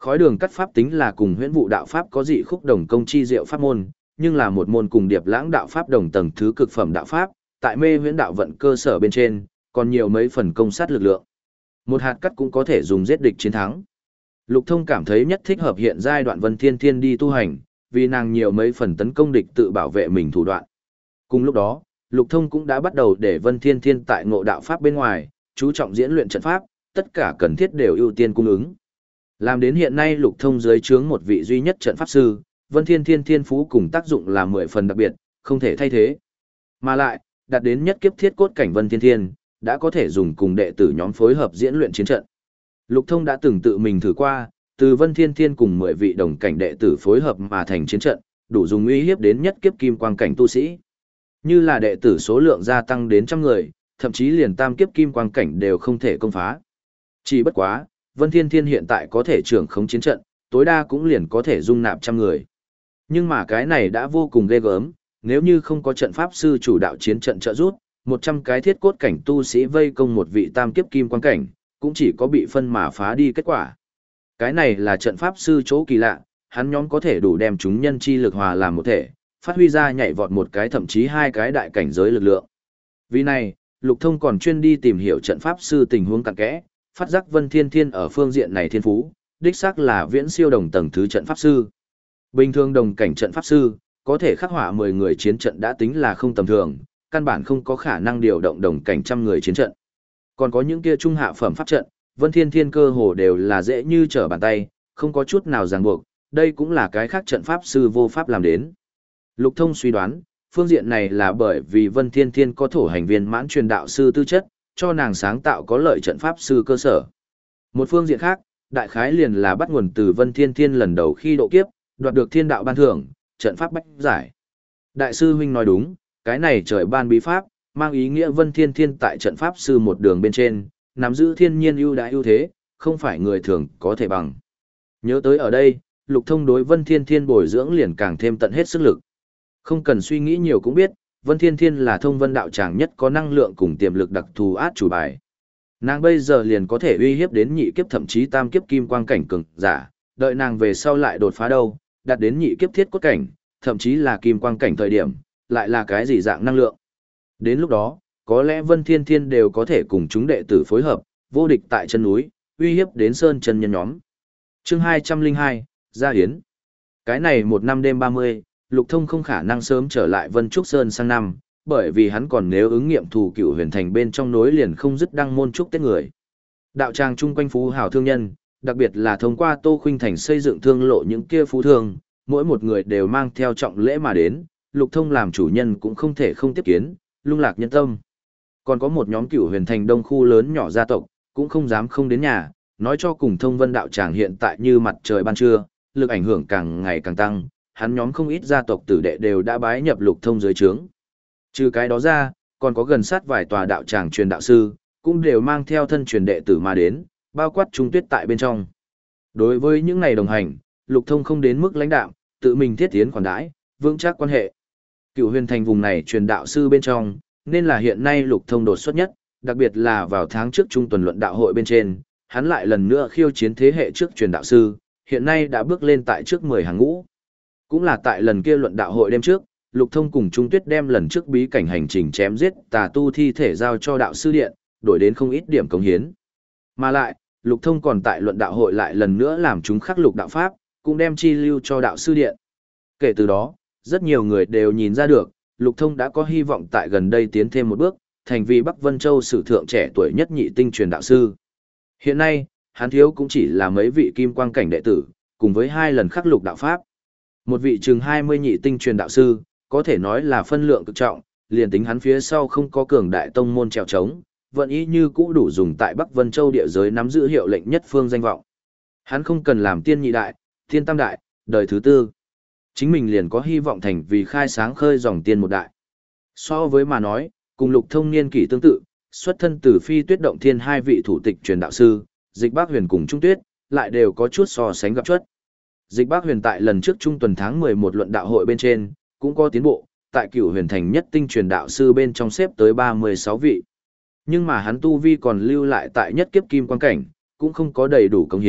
Khói đường cắt pháp tính là cùng huyễn vụ đạo pháp có dị khúc đồng công chi diệu pháp môn, nhưng là một môn cùng điệp lãng đạo pháp đồng tầng thứ cực phẩm đạo pháp, tại mê huyễn đạo vận cơ sở bên trên, còn nhiều mấy phần công sát lực lượng. Một hạt cắt cũng có thể dùng giết địch chiến thắng. Lục Thông cảm thấy nhất thích hợp hiện giai đoạn Vân Thiên Thiên đi tu hành, vì nàng nhiều mấy phần tấn công địch tự bảo vệ mình thủ đoạn. Cùng lúc đó, Lục Thông cũng đã bắt đầu để Vân Thiên Thiên tại ngộ đạo pháp bên ngoài, chú trọng diễn luyện trận pháp, tất cả cần thiết đều ưu tiên cung ứng. Làm đến hiện nay Lục Thông dưới trướng một vị duy nhất trận pháp sư, Vân Thiên Thiên thiên phú cùng tác dụng là mười phần đặc biệt, không thể thay thế. Mà lại, đạt đến nhất kiếp thiết cốt cảnh Vân Thiên Thiên, đã có thể dùng cùng đệ tử nhóm phối hợp diễn luyện chiến trận. Lục Thông đã từng tự mình thử qua, từ Vân Thiên Thiên cùng mười vị đồng cảnh đệ tử phối hợp mà thành chiến trận, đủ dùng uy hiếp đến nhất kiếp kim quang cảnh tu sĩ. Như là đệ tử số lượng gia tăng đến trăm người, thậm chí liền tam kiếp kim quang cảnh đều không thể công phá. Chỉ bất quá, Vân Thiên Thiên hiện tại có thể trưởng khống chiến trận, tối đa cũng liền có thể dung nạp trăm người. Nhưng mà cái này đã vô cùng ghê gớm, nếu như không có trận pháp sư chủ đạo chiến trận trợ giúp, một trăm cái thiết cốt cảnh tu sĩ vây công một vị tam kiếp kim quang cảnh, cũng chỉ có bị phân mà phá đi kết quả. Cái này là trận pháp sư chỗ kỳ lạ, hắn nhóm có thể đủ đem chúng nhân chi lực hòa làm một thể, phát huy ra nhảy vọt một cái thậm chí hai cái đại cảnh giới lực lượng. Vì này, Lục Thông còn chuyên đi tìm hiểu trận pháp sư tình huống cặn kẽ, phát giác Vân Thiên Thiên ở phương diện này thiên phú, đích xác là viễn siêu đồng tầng thứ trận pháp sư. Bình thường đồng cảnh trận pháp sư, có thể khắc họa mười người chiến trận đã tính là không tầm thường, căn bản không có khả năng điều động đồng cảnh trăm người chiến trận. Còn có những kia trung hạ phẩm pháp trận, Vân Thiên Thiên cơ hồ đều là dễ như trở bàn tay, không có chút nào ràng buộc, đây cũng là cái khác trận pháp sư vô pháp làm đến. Lục Thông suy đoán, phương diện này là bởi vì Vân Thiên Thiên có thổ hành viên mãn truyền đạo sư tư chất, cho nàng sáng tạo có lợi trận pháp sư cơ sở. Một phương diện khác, đại khái liền là bắt nguồn từ Vân Thiên Thiên lần đầu khi độ kiếp, đoạt được thiên đạo ban thưởng, trận pháp bách giải. Đại sư huynh nói đúng, cái này trời ban bí pháp, mang ý nghĩa Vân Thiên Thiên tại trận pháp sư một đường bên trên, nắm giữ thiên nhiên ưu đãi ưu thế, không phải người thường có thể bằng. Nhớ tới ở đây, Lục Thông đối Vân Thiên Thiên bồi dưỡng liền càng thêm tận hết sức lực. Không cần suy nghĩ nhiều cũng biết, Vân Thiên Thiên là thông vân đạo tràng nhất có năng lượng cùng tiềm lực đặc thù át chủ bài. Nàng bây giờ liền có thể uy hiếp đến nhị kiếp thậm chí tam kiếp kim quang cảnh cường giả, đợi nàng về sau lại đột phá đâu, đạt đến nhị kiếp thiết cốt cảnh, thậm chí là kim quang cảnh thời điểm, lại là cái gì dạng năng lượng. Đến lúc đó, có lẽ Vân Thiên Thiên đều có thể cùng chúng đệ tử phối hợp, vô địch tại chân núi, uy hiếp đến sơn chân nhân nhóm. Chương hai trăm linh hai, Gia Hiến. Cái này một năm đêm ba mươi, Lục Thông không khả năng sớm trở lại Vân Trúc Sơn sang năm, bởi vì hắn còn nếu ứng nghiệm thủ cựu huyền thành bên trong nối liền không dứt đăng môn trúc Tết người. Đạo tràng chung quanh phú hào thương nhân, đặc biệt là thông qua Tô Khuynh Thành xây dựng thương lộ những kia phú thương, mỗi một người đều mang theo trọng lễ mà đến, Lục Thông làm chủ nhân cũng không thể không tiếp kiến, lung lạc nhân tâm. Còn có một nhóm cựu huyền thành đông khu lớn nhỏ gia tộc, cũng không dám không đến nhà, nói cho cùng thông vân đạo tràng hiện tại như mặt trời ban trưa, lực ảnh hưởng càng ngày càng tăng, hắn nhóm không ít gia tộc tử đệ đều đã bái nhập Lục Thông dưới trướng. Trừ cái đó ra, còn có gần sát vài tòa đạo tràng truyền đạo sư, cũng đều mang theo thân truyền đệ tử mà đến, bao quát Trung Tuyết tại bên trong. Đối với những này đồng hành, Lục Thông không đến mức lãnh đạm, tự mình thiết tiến khoản đãi, vững chắc quan hệ. Cựu huyền thành vùng này truyền đạo sư bên trong, nên là hiện nay Lục Thông đột xuất nhất, đặc biệt là vào tháng trước trung tuần luận đạo hội bên trên, hắn lại lần nữa khiêu chiến thế hệ trước truyền đạo sư, hiện nay đã bước lên tại trước mười hàng ngũ. Cũng là tại lần kia luận đạo hội đêm trước, Lục Thông cùng Trung Tuyết đem lần trước bí cảnh hành trình chém giết tà tu thi thể giao cho đạo sư điện, đổi đến không ít điểm cống hiến. Mà lại, Lục Thông còn tại luận đạo hội lại lần nữa làm chúng khắc lục đạo pháp, cũng đem chi lưu cho đạo sư điện. Kể từ đó, rất nhiều người đều nhìn ra được, Lục Thông đã có hy vọng tại gần đây tiến thêm một bước, thành vì Bắc Vân Châu sử thượng trẻ tuổi nhất nhị tinh truyền đạo sư. Hiện nay, hắn thiếu cũng chỉ là mấy vị kim quang cảnh đệ tử, cùng với hai lần khắc lục đạo pháp. Một vị chừng hai mươi nhị tinh truyền đạo sư, có thể nói là phân lượng cực trọng, liền tính hắn phía sau không có cường đại tông môn trèo trống, vẫn ý như cũ đủ dùng tại Bắc Vân Châu địa giới nắm giữ hiệu lệnh nhất phương danh vọng. Hắn không cần làm tiên nhị đại, thiên tam đại, đời thứ tư. Chính mình liền có hy vọng thành vì khai sáng khơi dòng tiên một đại. So với mà nói, cùng Lục Thông niên kỷ tương tự, xuất thân từ Phi Tuyết Động Thiên hai vị thủ tịch truyền đạo sư, Dịch Bác Huyền cùng Trung Tuyết, lại đều có chút so sánh gặp chuất. Dịch Bác Huyền tại lần trước trung tuần tháng mười một luận đạo hội bên trên, cũng có tiến bộ, tại Cửu Huyền Thành nhất tinh truyền đạo sư bên trong xếp tới ba mươi sáu vị. Nhưng mà hắn tu vi còn lưu lại tại nhất kiếp kim quan cảnh, cũng không có đầy đủ công hiến,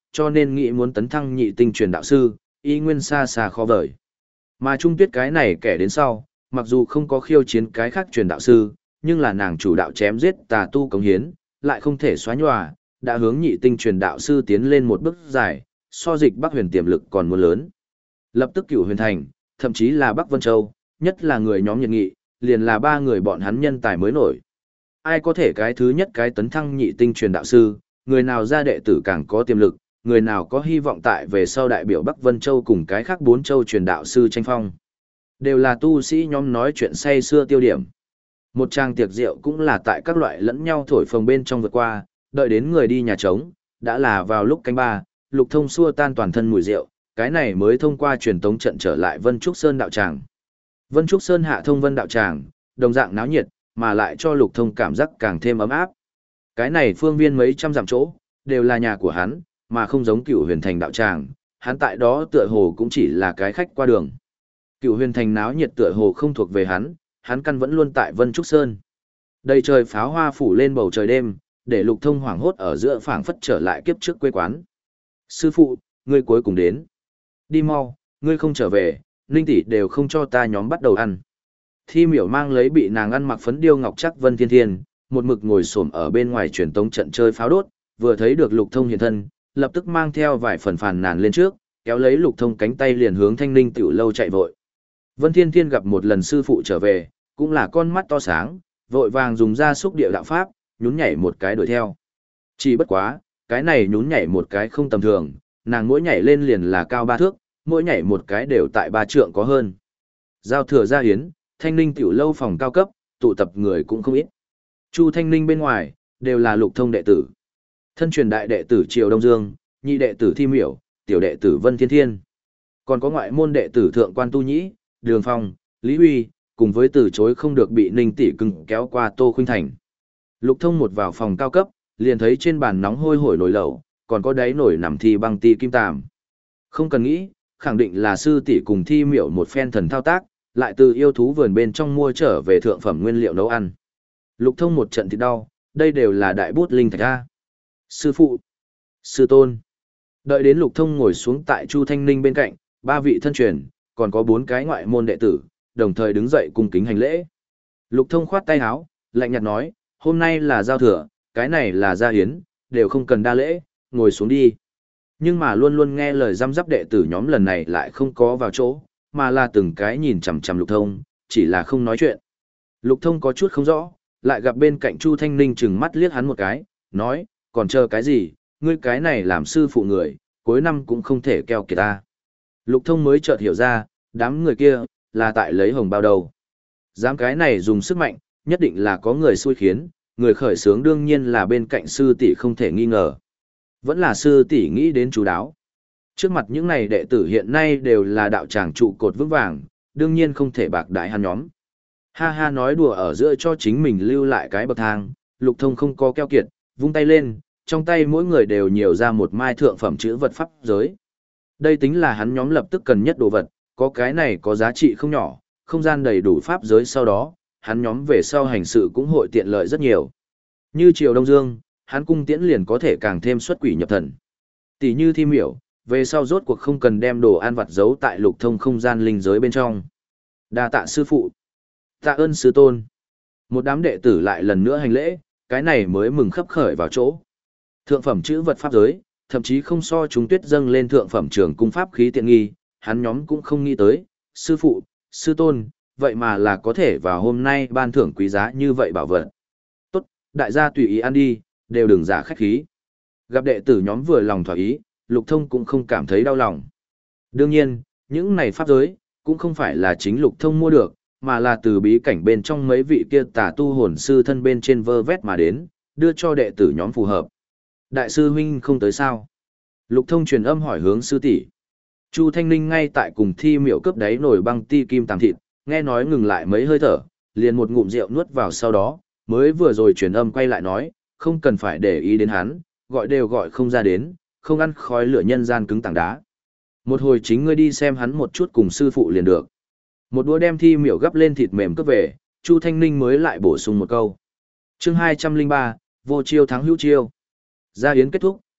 cho nên nghĩ muốn tấn thăng nhị tinh truyền đạo sư, y nguyên xa xa khó vời. Mà Trung Tuyết cái này kẻ đến sau, mặc dù không có khiêu chiến cái khác truyền đạo sư, nhưng là nàng chủ đạo chém giết tà tu cống hiến, lại không thể xóa nhòa, đã hướng nhị tinh truyền đạo sư tiến lên một bước dài, so dịch Bắc Huyền tiềm lực còn muốn lớn. Lập tức Cửu Huyền Thành, thậm chí là Bắc Vân Châu, nhất là người nhóm Nhật Nghị, liền là ba người bọn hắn nhân tài mới nổi. Ai có thể cái thứ nhất cái tấn thăng nhị tinh truyền đạo sư, người nào ra đệ tử càng có tiềm lực, người nào có hy vọng tại về sau đại biểu Bắc Vân Châu cùng cái khác bốn châu truyền đạo sư tranh phong. Đều là tu sĩ nhóm nói chuyện say xưa tiêu điểm. Một trang tiệc rượu cũng là tại các loại lẫn nhau thổi phồng bên trong vượt qua, đợi đến người đi nhà trống, đã là vào lúc canh ba, Lục Thông xua tan toàn thân mùi rượu, cái này mới thông qua truyền tống trận trở lại Vân Trúc Sơn đạo tràng. Vân Trúc Sơn hạ thông Vân đạo tràng, đồng dạng náo nhiệt, mà lại cho Lục Thông cảm giác càng thêm ấm áp. Cái này phương viên mấy trăm dặm chỗ, đều là nhà của hắn, mà không giống Cửu Huyền Thành đạo tràng, hắn tại đó tựa hồ cũng chỉ là cái khách qua đường. Cửu Huyền Thành náo nhiệt tựa hồ không thuộc về hắn, hắn căn vẫn luôn tại Vân Trúc Sơn. Đầy trời pháo hoa phủ lên bầu trời đêm, để Lục Thông hoảng hốt ở giữa phảng phất trở lại kiếp trước quê quán. Sư phụ, ngươi cuối cùng đến. Đi mau, ngươi không trở về, Ninh tỷ đều không cho ta nhóm bắt đầu ăn. Thi miểu mang lấy bị nàng ăn mặc phấn điêu ngọc chắc Vân Thiên Thiên, một mực ngồi xổm ở bên ngoài truyền tống trận chơi pháo đốt, vừa thấy được Lục Thông hiện thân, lập tức mang theo vài phần phàn nàn lên trước, kéo lấy Lục Thông cánh tay liền hướng Thanh Ninh tiểu lâu chạy vội. Vân Thiên Thiên gặp một lần sư phụ trở về, cũng là con mắt to sáng, vội vàng dùng ra xúc địa đạo pháp, nhún nhảy một cái đuổi theo. Chỉ bất quá, cái này nhún nhảy một cái không tầm thường, nàng mỗi nhảy lên liền là cao ba thước, mỗi nhảy một cái đều tại ba trượng có hơn. Giao thừa gia hiến, Thanh Ninh tiểu lâu phòng cao cấp, tụ tập người cũng không ít. Chu Thanh Ninh bên ngoài, đều là Lục Thông đệ tử. Thân truyền đại đệ tử Triều Đông Dương, nhị đệ tử Thi Miểu, tiểu đệ tử Vân Thiên Thiên. Còn có ngoại môn đệ tử Thượng Quan Tu Nhĩ, Đường Phong, Lý Huy, cùng với từ chối không được bị Ninh tỷ cưng kéo qua Tô Khuynh Thành. Lục Thông một vào phòng cao cấp, liền thấy trên bàn nóng hôi hổi nồi lẩu, còn có đáy nồi nằm thi băng ti kim tàm. Không cần nghĩ, khẳng định là sư tỷ cùng Thi Miểu một phen thần thao tác, lại từ yêu thú vườn bên trong mua trở về thượng phẩm nguyên liệu nấu ăn. Lục Thông một trận thì đau, đây đều là đại bút linh thạch a. Sư phụ, sư tôn. Đợi đến Lục Thông ngồi xuống tại Chu Thanh Ninh bên cạnh, ba vị thân truyền, còn có bốn cái ngoại môn đệ tử, đồng thời đứng dậy cung kính hành lễ. Lục Thông khoát tay áo, lạnh nhạt nói, hôm nay là giao thừa, cái này là gia hiến, đều không cần đa lễ, ngồi xuống đi. Nhưng mà luôn luôn nghe lời răm rắp đệ tử nhóm lần này lại không có vào chỗ, mà là từng cái nhìn chằm chằm Lục Thông, chỉ là không nói chuyện. Lục Thông có chút không rõ, lại gặp bên cạnh Chu Thanh Ninh chừng mắt liếc hắn một cái, nói, còn chờ cái gì, ngươi cái này làm sư phụ người, cuối năm cũng không thể keo kiệt ta. Lục Thông mới chợt hiểu ra, đám người kia, là tại lấy hồng bao đầu. Dám cái này dùng sức mạnh, nhất định là có người xui khiến, người khởi sướng đương nhiên là bên cạnh sư tỷ không thể nghi ngờ. Vẫn là sư tỷ nghĩ đến chú đáo. Trước mặt những này đệ tử hiện nay đều là đạo tràng trụ cột vững vàng, đương nhiên không thể bạc đại hắn nhóm. Ha ha nói đùa ở giữa cho chính mình lưu lại cái bậc thang, Lục Thông không có keo kiệt, vung tay lên, trong tay mỗi người đều nhiều ra một mai thượng phẩm chữ vật pháp giới. Đây tính là hắn nhóm lập tức cần nhất đồ vật, có cái này có giá trị không nhỏ, không gian đầy đủ pháp giới sau đó, hắn nhóm về sau hành sự cũng hội tiện lợi rất nhiều. Như Triều Đông Dương, hắn cung tiễn liền có thể càng thêm xuất quỷ nhập thần. Tỷ như Thi Miểu, về sau rốt cuộc không cần đem đồ ăn vặt giấu tại Lục Thông không gian linh giới bên trong. Đa tạ sư phụ. Tạ ơn sư tôn. Một đám đệ tử lại lần nữa hành lễ, cái này mới mừng khấp khởi vào chỗ. Thượng phẩm chữ vật pháp giới, thậm chí không so chúng tuyết dâng lên thượng phẩm trường cung pháp khí tiện nghi, hắn nhóm cũng không nghĩ tới, sư phụ, sư tôn, vậy mà là có thể vào hôm nay ban thưởng quý giá như vậy bảo vật. Tốt, đại gia tùy ý ăn đi, đều đừng giả khách khí. Gặp đệ tử nhóm vừa lòng thỏa ý, Lục Thông cũng không cảm thấy đau lòng. Đương nhiên, những này pháp giới, cũng không phải là chính Lục Thông mua được, mà là từ bí cảnh bên trong mấy vị kia tà tu hồn sư thân bên trên vơ vét mà đến, đưa cho đệ tử nhóm phù hợp. Đại sư huynh không tới sao? Lục Thông truyền âm hỏi hướng sư tỷ. Chu Thanh Ninh ngay tại cùng Thi Miểu cướp đáy nổi băng ti kim tàm thịt, nghe nói ngừng lại mấy hơi thở, liền một ngụm rượu nuốt vào sau đó, mới vừa rồi truyền âm quay lại nói, không cần phải để ý đến hắn, gọi đều gọi không ra đến, không ăn khói lửa nhân gian cứng tảng đá. Một hồi chính ngươi đi xem hắn một chút cùng sư phụ liền được. Một đũa đem Thi Miểu gấp lên thịt mềm cướp về, Chu Thanh Ninh mới lại bổ sung một câu. Chương hai trăm linh ba, vô chiêu thắng hữu chiêu. Gia yến kết thúc,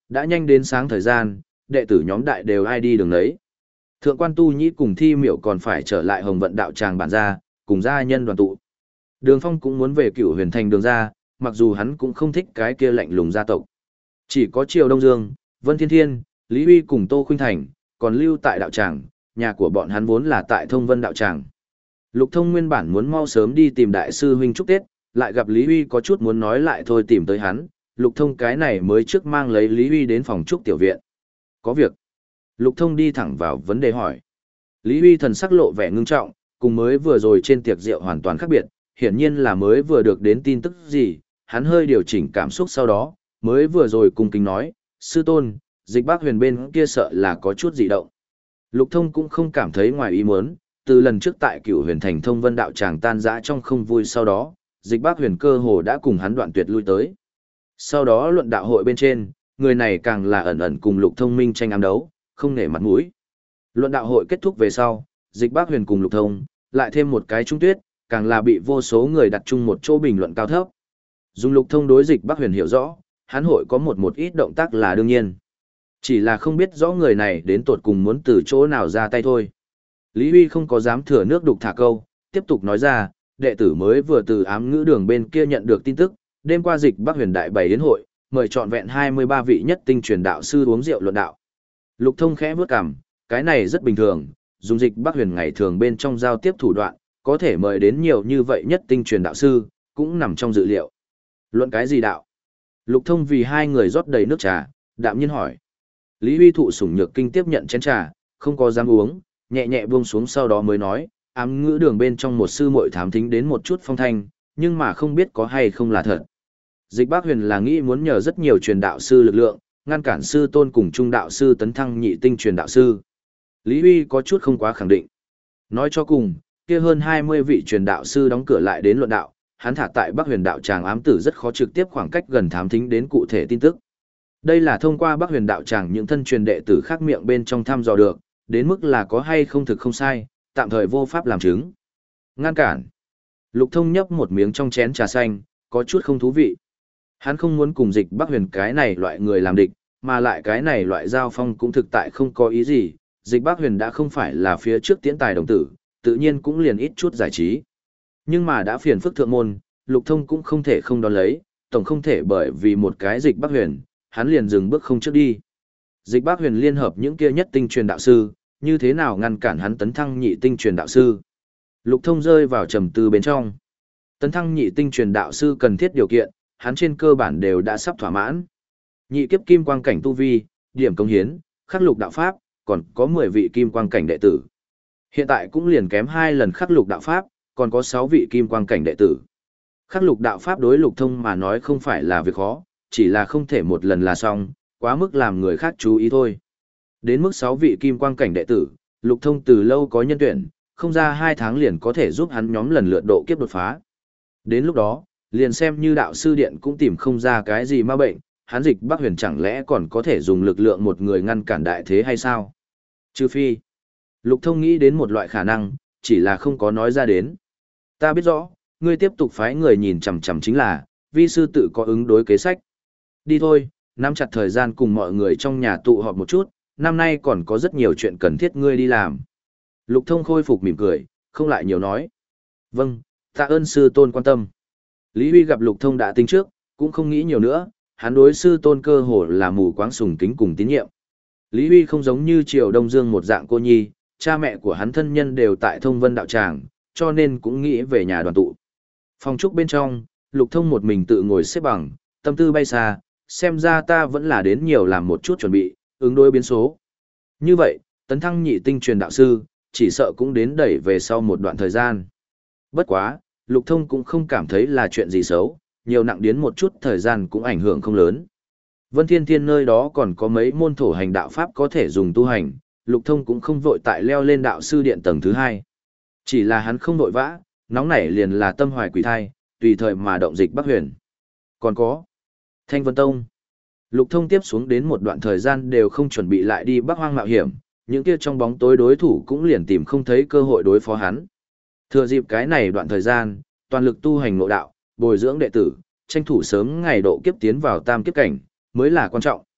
Đã nhanh đến sáng thời gian, đệ tử nhóm đại đều ai đi đường đấy. Thượng quan Tu Nhĩ cùng Thi Miểu còn phải trở lại Hồng Vận đạo tràng bản ra, cùng gia nhân đoàn tụ. Đường Phong cũng muốn về Cửu Huyền Thành đường ra, mặc dù hắn cũng không thích cái kia lạnh lùng gia tộc. Chỉ có Triều Đông Dương, Vân Thiên Thiên, Lý Huy cùng Tô Khuynh Thành, còn lưu tại đạo tràng, nhà của bọn hắn vốn là tại Thông Vân đạo tràng. Lục Thông nguyên bản muốn mau sớm đi tìm đại sư huynh chúc Tết, lại gặp Lý Huy có chút muốn nói lại thôi tìm tới hắn, Lục Thông cái này mới trước mang lấy Lý Huy đến phòng trúc tiểu viện. Có việc. Lục Thông đi thẳng vào vấn đề hỏi. Lý Huy thần sắc lộ vẻ ngưng trọng, cùng mới vừa rồi trên tiệc rượu hoàn toàn khác biệt, hiển nhiên là mới vừa được đến tin tức gì, hắn hơi điều chỉnh cảm xúc sau đó, mới vừa rồi cung kính nói, sư tôn, Dịch Bác Huyền bên kia sợ là có chút dị động. Lục Thông cũng không cảm thấy ngoài ý muốn, từ lần trước tại Cửu Huyền Thành Thông Vân đạo tràng tan rã trong không vui sau đó, Dịch Bác Huyền cơ hồ đã cùng hắn đoạn tuyệt lui tới. Sau đó luận đạo hội bên trên, người này càng là ẩn ẩn cùng Lục Thông minh tranh ám đấu, không nể mặt mũi. Luận đạo hội kết thúc về sau, Dịch Bác Huyền cùng Lục Thông, lại thêm một cái trung tuyết, càng là bị vô số người đặt chung một chỗ bình luận cao thấp. Dùng Lục Thông đối Dịch Bác Huyền hiểu rõ, hắn hội có một một ít động tác là đương nhiên. Chỉ là không biết rõ người này đến tột cùng muốn từ chỗ nào ra tay thôi. Lý Huy không có dám thừa nước đục thả câu, tiếp tục nói ra, đệ tử mới vừa từ ám ngữ đường bên kia nhận được tin tức, đêm qua Dịch Bác Huyền đại bày yến hội, mời trọn vẹn hai mươi ba vị nhất tinh truyền đạo sư uống rượu luận đạo. Lục Thông khẽ bước cằm, cái này rất bình thường, dùng Dịch Bác Huyền ngày thường bên trong giao tiếp thủ đoạn, có thể mời đến nhiều như vậy nhất tinh truyền đạo sư, cũng nằm trong dự liệu. Luận cái gì đạo? Lục Thông vì hai người rót đầy nước trà, đạm nhiên hỏi. Lý Huy thụ sủng nhược kinh tiếp nhận chén trà, không có dám uống, nhẹ nhẹ buông xuống sau đó mới nói, ám ngữ đường bên trong một sư muội thám thính đến một chút phong thanh, nhưng mà không biết có hay không là thật. Dịch Bác Huyền là nghĩ muốn nhờ rất nhiều truyền đạo sư lực lượng, ngăn cản sư tôn cùng trung đạo sư tấn thăng nhị tinh truyền đạo sư. Lý Huy có chút không quá khẳng định. Nói cho cùng, kia hơn hai mươi vị truyền đạo sư đóng cửa lại đến luận đạo, hắn thả tại Bắc Huyền đạo tràng ám tử rất khó trực tiếp khoảng cách gần thám thính đến cụ thể tin tức. Đây là thông qua Bắc Huyền đạo tràng những thân truyền đệ tử khác miệng bên trong thăm dò được, đến mức là có hay không thực không sai, tạm thời vô pháp làm chứng. Ngăn cản. Lục Thông nhấp một miếng trong chén trà xanh, có chút không thú vị. Hắn không muốn cùng Dịch Bác Huyền cái này loại người làm địch, mà lại cái này loại giao phong cũng thực tại không có ý gì. Dịch Bác Huyền đã không phải là phía trước tiễn tài đồng tử, tự nhiên cũng liền ít chút giải trí. Nhưng mà đã phiền phức thượng môn, Lục Thông cũng không thể không đón lấy, tổng không thể bởi vì một cái Dịch Bác Huyền, hắn liền dừng bước không trước đi. Dịch Bác Huyền liên hợp những kia nhất tinh truyền đạo sư, như thế nào ngăn cản hắn tấn thăng nhị tinh truyền đạo sư? Lục Thông rơi vào trầm tư bên trong. Tấn thăng nhị tinh truyền đạo sư cần thiết điều kiện, hắn trên cơ bản đều đã sắp thỏa mãn. Nhị kiếp kim quang cảnh tu vi, điểm công hiến, khắc lục đạo pháp, còn có mười vị kim quang cảnh đệ tử. Hiện tại cũng liền kém hai lần khắc lục đạo pháp, còn có sáu vị kim quang cảnh đệ tử. Khắc lục đạo pháp đối Lục Thông mà nói không phải là việc khó, chỉ là không thể một lần là xong, quá mức làm người khác chú ý thôi. Đến mức sáu vị kim quang cảnh đệ tử, Lục Thông từ lâu có nhân tuyển, không ra hai tháng liền có thể giúp hắn nhóm lần lượt độ kiếp đột phá. Đến lúc đó, liền xem như đạo sư điện cũng tìm không ra cái gì ma bệnh, hắn Dịch Bác Huyền chẳng lẽ còn có thể dùng lực lượng một người ngăn cản đại thế hay sao? Trừ phi. Lục Thông nghĩ đến một loại khả năng, chỉ là không có nói ra đến. Ta biết rõ, ngươi tiếp tục phái người nhìn chằm chằm chính là, vi sư tự có ứng đối kế sách. Đi thôi, nắm chặt thời gian cùng mọi người trong nhà tụ họp một chút, năm nay còn có rất nhiều chuyện cần thiết ngươi đi làm. Lục Thông khôi phục mỉm cười, không lại nhiều nói. Vâng, tạ ơn sư tôn quan tâm. Lý Huy gặp Lục Thông đã tính trước, cũng không nghĩ nhiều nữa, hắn đối sư tôn cơ hồ là mù quáng sùng kính cùng tín nhiệm. Lý Huy không giống như Triều Đông Dương một dạng cô nhi, cha mẹ của hắn thân nhân đều tại Thông Vân đạo tràng, cho nên cũng nghĩ về nhà đoàn tụ. Phòng trúc bên trong, Lục Thông một mình tự ngồi xếp bằng, tâm tư bay xa, xem ra ta vẫn là đến nhiều làm một chút chuẩn bị, ứng đối biến số. Như vậy, tấn thăng nhị tinh truyền đạo sư, chỉ sợ cũng đến đẩy về sau một đoạn thời gian. Bất quá, Lục Thông cũng không cảm thấy là chuyện gì xấu, nhiều nặng đến một chút thời gian cũng ảnh hưởng không lớn. Vân Thiên Thiên nơi đó còn có mấy môn thổ hành đạo pháp có thể dùng tu hành, Lục Thông cũng không vội tại leo lên đạo sư điện tầng thứ hai. Chỉ là hắn không vội vã, nóng nảy liền là tâm hoài quỷ thai, tùy thời mà động Dịch Bắc Huyền. Còn có Thanh Vân Tông. Lục Thông tiếp xuống đến một đoạn thời gian đều không chuẩn bị lại đi Bắc Hoang mạo hiểm, những kia trong bóng tối đối thủ cũng liền tìm không thấy cơ hội đối phó hắn. Thừa dịp cái này đoạn thời gian, toàn lực tu hành ngộ đạo, bồi dưỡng đệ tử, tranh thủ sớm ngày độ kiếp tiến vào tam kiếp cảnh, mới là quan trọng.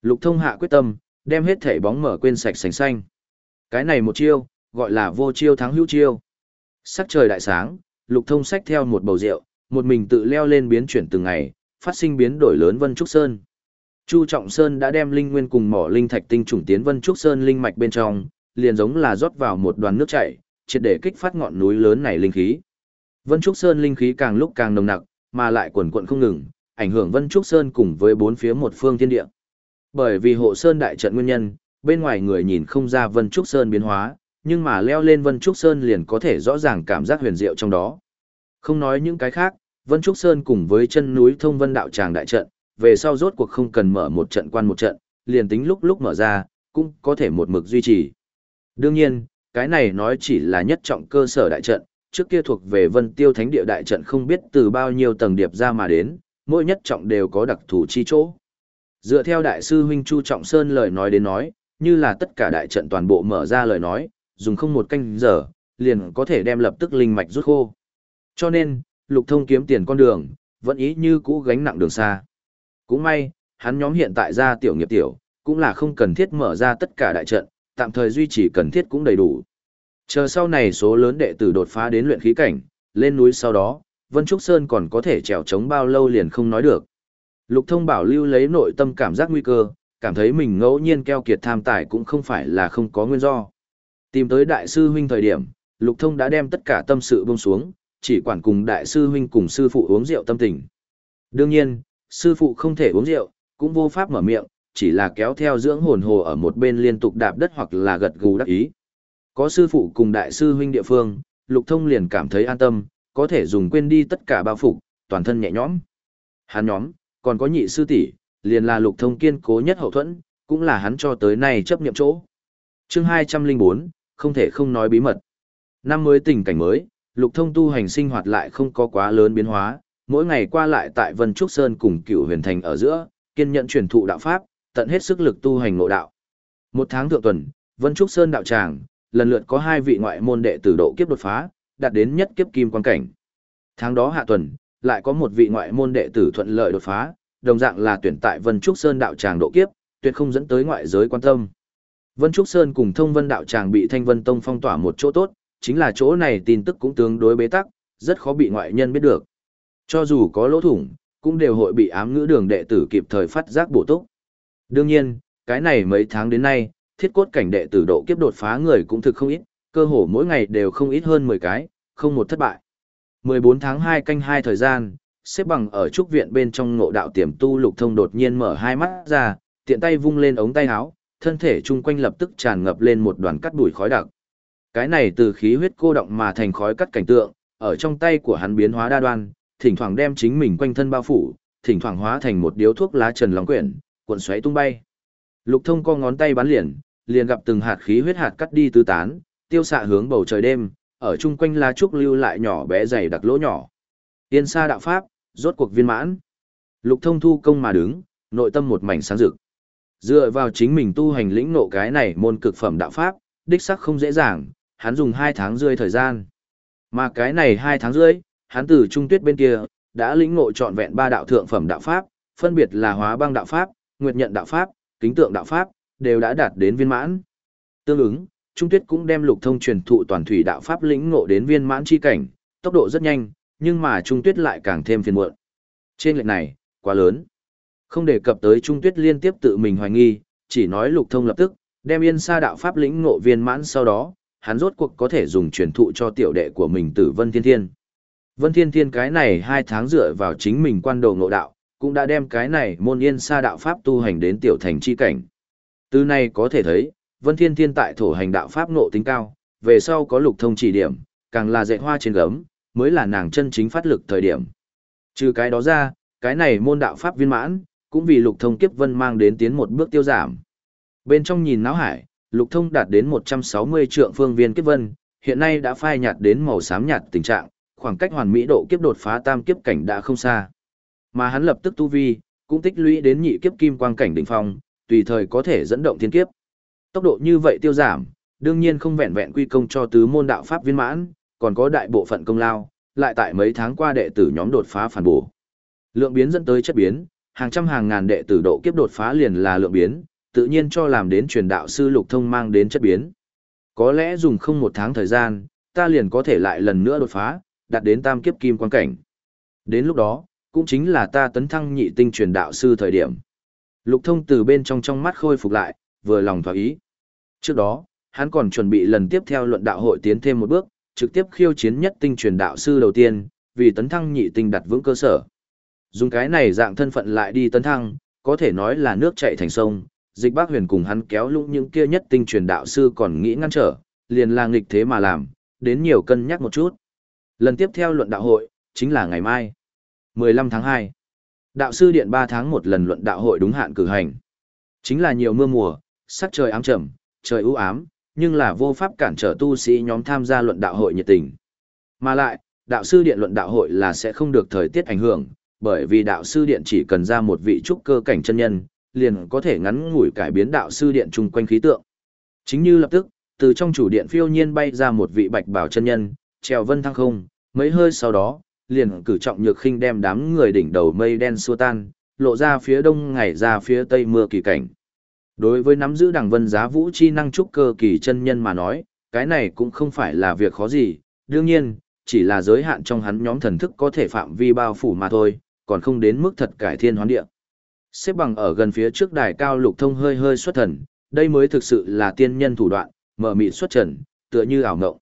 Lục Thông hạ quyết tâm, đem hết thể bóng mở quên sạch sành xanh. Cái này một chiêu, gọi là vô chiêu thắng hữu chiêu. Sắc trời đại sáng, Lục Thông xách theo một bầu rượu, một mình tự leo lên biến chuyển từng ngày, phát sinh biến đổi lớn Vân Trúc Sơn. Chu Trọng Sơn đã đem linh nguyên cùng mỏ linh thạch tinh trùng tiến Vân Trúc Sơn linh mạch bên trong, liền giống là rót vào một đoàn nước chảy, triệt để kích phát ngọn núi lớn này linh khí. Vân Trúc Sơn linh khí càng lúc càng nồng nặc, mà lại quần quần không ngừng, ảnh hưởng Vân Trúc Sơn cùng với bốn phía một phương thiên địa. Bởi vì hộ sơn đại trận nguyên nhân, bên ngoài người nhìn không ra Vân Trúc Sơn biến hóa, nhưng mà leo lên Vân Trúc Sơn liền có thể rõ ràng cảm giác huyền diệu trong đó. Không nói những cái khác, Vân Trúc Sơn cùng với chân núi Thông Vân đạo tràng đại trận, về sau rốt cuộc không cần mở một trận quan một trận, liền tính lúc lúc mở ra, cũng có thể một mực duy trì. Đương nhiên, cái này nói chỉ là nhất trọng cơ sở đại trận, trước kia thuộc về Vân Tiêu Thánh Địa đại trận không biết từ bao nhiêu tầng điệp ra mà đến, mỗi nhất trọng đều có đặc thù chi chỗ. Dựa theo đại sư huynh Chu Trọng Sơn lời nói đến nói, như là tất cả đại trận toàn bộ mở ra lời nói, dùng không một canh giờ, liền có thể đem lập tức linh mạch rút khô. Cho nên, Lục Thông kiếm tiền con đường, vẫn ý như cũ gánh nặng đường xa. Cũng may, hắn nhóm hiện tại ra tiểu nghiệp tiểu, cũng là không cần thiết mở ra tất cả đại trận, tạm thời duy trì cần thiết cũng đầy đủ. Chờ sau này số lớn đệ tử đột phá đến luyện khí cảnh, lên núi sau đó, Vân Trúc Sơn còn có thể trèo trống bao lâu liền không nói được. Lục Thông bảo lưu lấy nội tâm cảm giác nguy cơ, cảm thấy mình ngẫu nhiên keo kiệt tham tài cũng không phải là không có nguyên do. Tìm tới đại sư huynh thời điểm, Lục Thông đã đem tất cả tâm sự buông xuống, chỉ quản cùng đại sư huynh cùng sư phụ uống rượu tâm tình. Đương nhiên, sư phụ không thể uống rượu, cũng vô pháp mở miệng, chỉ là kéo theo dưỡng hồn hồ ở một bên liên tục đạp đất hoặc là gật gù đắc ý. Có sư phụ cùng đại sư huynh địa phương, Lục Thông liền cảm thấy an tâm, có thể dùng quên đi tất cả bao phục, toàn thân nhẹ nhõm. Hắn nhóm, còn có nhị sư tỷ, liền là Lục Thông kiên cố nhất hậu thuẫn, cũng là hắn cho tới nay chấp niệm chỗ. Chương hai trăm lẻ bốn, không thể không nói bí mật. Năm mới tình cảnh mới, Lục Thông tu hành sinh hoạt lại không có quá lớn biến hóa, mỗi ngày qua lại tại Vân Trúc Sơn cùng Cửu Huyền Thành ở giữa, kiên nhẫn truyền thụ đạo pháp, tận hết sức lực tu hành ngộ đạo. Một tháng thượng tuần, Vân Trúc Sơn đạo tràng, lần lượt có hai vị ngoại môn đệ tử độ kiếp đột phá, đạt đến nhất kiếp kim quan cảnh. Tháng đó hạ tuần, lại có một vị ngoại môn đệ tử thuận lợi đột phá, đồng dạng là tuyển tại Vân Trúc Sơn đạo tràng độ kiếp, tuyệt không dẫn tới ngoại giới quan tâm. Vân Trúc Sơn cùng Thông Vân đạo tràng bị Thanh Vân Tông phong tỏa một chỗ tốt, chính là chỗ này tin tức cũng tương đối bế tắc, rất khó bị ngoại nhân biết được. Cho dù có lỗ thủng, cũng đều hội bị ám ngữ đường đệ tử kịp thời phát giác bổ túc. Đương nhiên, cái này mấy tháng đến nay, thiết cốt cảnh đệ tử độ kiếp đột phá người cũng thực không ít, cơ hồ mỗi ngày đều không ít hơn mười cái, không một thất bại. mười bốn tháng hai canh hai thời gian, xếp bằng ở trúc viện bên trong ngộ đạo tiềm tu Lục Thông đột nhiên mở hai mắt ra, tiện tay vung lên ống tay áo, thân thể chung quanh lập tức tràn ngập lên một đoàn cắt bụi khói đặc. Cái này từ khí huyết cô động mà thành khói cắt cảnh tượng, ở trong tay của hắn biến hóa đa đoan, thỉnh thoảng đem chính mình quanh thân bao phủ, thỉnh thoảng hóa thành một điếu thuốc lá trần long quyển, cuộn xoáy tung bay. Lục Thông co ngón tay bắn liền, liền gặp từng hạt khí huyết hạt cắt đi tứ tán, tiêu xạ hướng bầu trời đêm, ở chung quanh lá trúc lưu lại nhỏ bé dày đặc lỗ nhỏ. Tiên sa đạo pháp, rốt cuộc viên mãn. Lục Thông thu công mà đứng, nội tâm một mảnh sáng rực. Dựa vào chính mình tu hành lĩnh ngộ cái này môn cực phẩm đạo pháp, đích sắc không dễ dàng, hắn dùng hai tháng rưỡi thời gian. Mà cái này hai tháng rưỡi, hắn từ Trung Tuyết bên kia, đã lĩnh ngộ trọn vẹn ba đạo thượng phẩm đạo pháp, phân biệt là Hóa Băng đạo pháp, Nguyệt Nhận đạo pháp, Kính Tượng đạo pháp, đều đã đạt đến viên mãn. Tương ứng, Trung Tuyết cũng đem Lục Thông truyền thụ toàn thủy đạo pháp lĩnh ngộ đến viên mãn chi cảnh, tốc độ rất nhanh, nhưng mà Trung Tuyết lại càng thêm phiền muộn. Trên lệch này, quá lớn. Không đề cập tới Trung Tuyết liên tiếp tự mình hoài nghi, chỉ nói Lục Thông lập tức đem Yên Sa đạo pháp lĩnh ngộ viên mãn, sau đó, hắn rốt cuộc có thể dùng truyền thụ cho tiểu đệ của mình Tử Vân Thiên Thiên. Vân Thiên Thiên cái này hai tháng dựa vào chính mình quan đồ ngộ đạo, cũng đã đem cái này môn Yên Sa đạo pháp tu hành đến tiểu thành chi cảnh. Từ này có thể thấy, Vân Thiên Thiên tại thổ hành đạo pháp ngộ tính cao, về sau có Lục Thông chỉ điểm, càng là dạy hoa trên gấm, mới là nàng chân chính phát lực thời điểm. Trừ cái đó ra, cái này môn đạo pháp viên mãn, cũng vì Lục Thông kiếp vân mang đến tiến một bước tiêu giảm. Bên trong nhìn náo hải, Lục Thông đạt đến một trăm sáu mươi trượng phương viên kiếp vân, hiện nay đã phai nhạt đến màu xám nhạt tình trạng, khoảng cách hoàn mỹ độ kiếp đột phá tam kiếp cảnh đã không xa. Mà hắn lập tức tu vi, cũng tích lũy đến nhị kiếp kim quang cảnh đỉnh phong, tùy thời có thể dẫn động thiên kiếp. Tốc độ như vậy tiêu giảm, đương nhiên không vẹn vẹn quy công cho tứ môn đạo pháp viên mãn, còn có đại bộ phận công lao, lại tại mấy tháng qua đệ tử nhóm đột phá phản bổ. Lượng biến dẫn tới chất biến, hàng trăm hàng ngàn đệ tử độ kiếp đột phá liền là lượng biến, tự nhiên cho làm đến truyền đạo sư Lục Thông mang đến chất biến. Có lẽ dùng không một tháng thời gian, ta liền có thể lại lần nữa đột phá, đạt đến tam kiếp kim quan cảnh. Đến lúc đó, cũng chính là ta tấn thăng nhị tinh truyền đạo sư thời điểm. Lục Thông từ bên trong trong mắt khôi phục lại, vừa lòng thỏa ý. Trước đó, hắn còn chuẩn bị lần tiếp theo luận đạo hội tiến thêm một bước, trực tiếp khiêu chiến nhất tinh truyền đạo sư đầu tiên, vì tấn thăng nhị tinh đặt vững cơ sở. Dùng cái này dạng thân phận lại đi tấn thăng, có thể nói là nước chảy thành sông, Dịch Bác Huyền cùng hắn kéo lũng những kia nhất tinh truyền đạo sư còn nghĩ ngăn trở, liền là nghịch thế mà làm, đến nhiều cân nhắc một chút. Lần tiếp theo luận đạo hội, chính là ngày mai, mười lăm tháng hai. Đạo sư điện ba tháng một lần luận đạo hội đúng hạn cử hành. Chính là nhiều mưa mùa, sắc trời ám trầm, trời u ám, nhưng là vô pháp cản trở tu sĩ nhóm tham gia luận đạo hội nhiệt tình. Mà lại, đạo sư điện luận đạo hội là sẽ không được thời tiết ảnh hưởng, bởi vì đạo sư điện chỉ cần ra một vị trúc cơ cảnh chân nhân, liền có thể ngắn ngủi cải biến đạo sư điện chung quanh khí tượng. Chính như lập tức, từ trong chủ điện phiêu nhiên bay ra một vị bạch bảo chân nhân, trèo vân thăng không, mấy hơi sau đó, liền cử trọng nhược khinh đem đám người đỉnh đầu mây đen xua tan, lộ ra phía đông ngày ra phía tây mưa kỳ cảnh. Đối với nắm giữ đẳng vân giá vũ chi năng trúc cơ kỳ chân nhân mà nói, cái này cũng không phải là việc khó gì, đương nhiên, chỉ là giới hạn trong hắn nhóm thần thức có thể phạm vi bao phủ mà thôi, còn không đến mức thật cải thiên hoán địa. Xếp bằng ở gần phía trước đài cao Lục Thông hơi hơi xuất thần, đây mới thực sự là tiên nhân thủ đoạn, mở mịt xuất trần, tựa như ảo ngộng.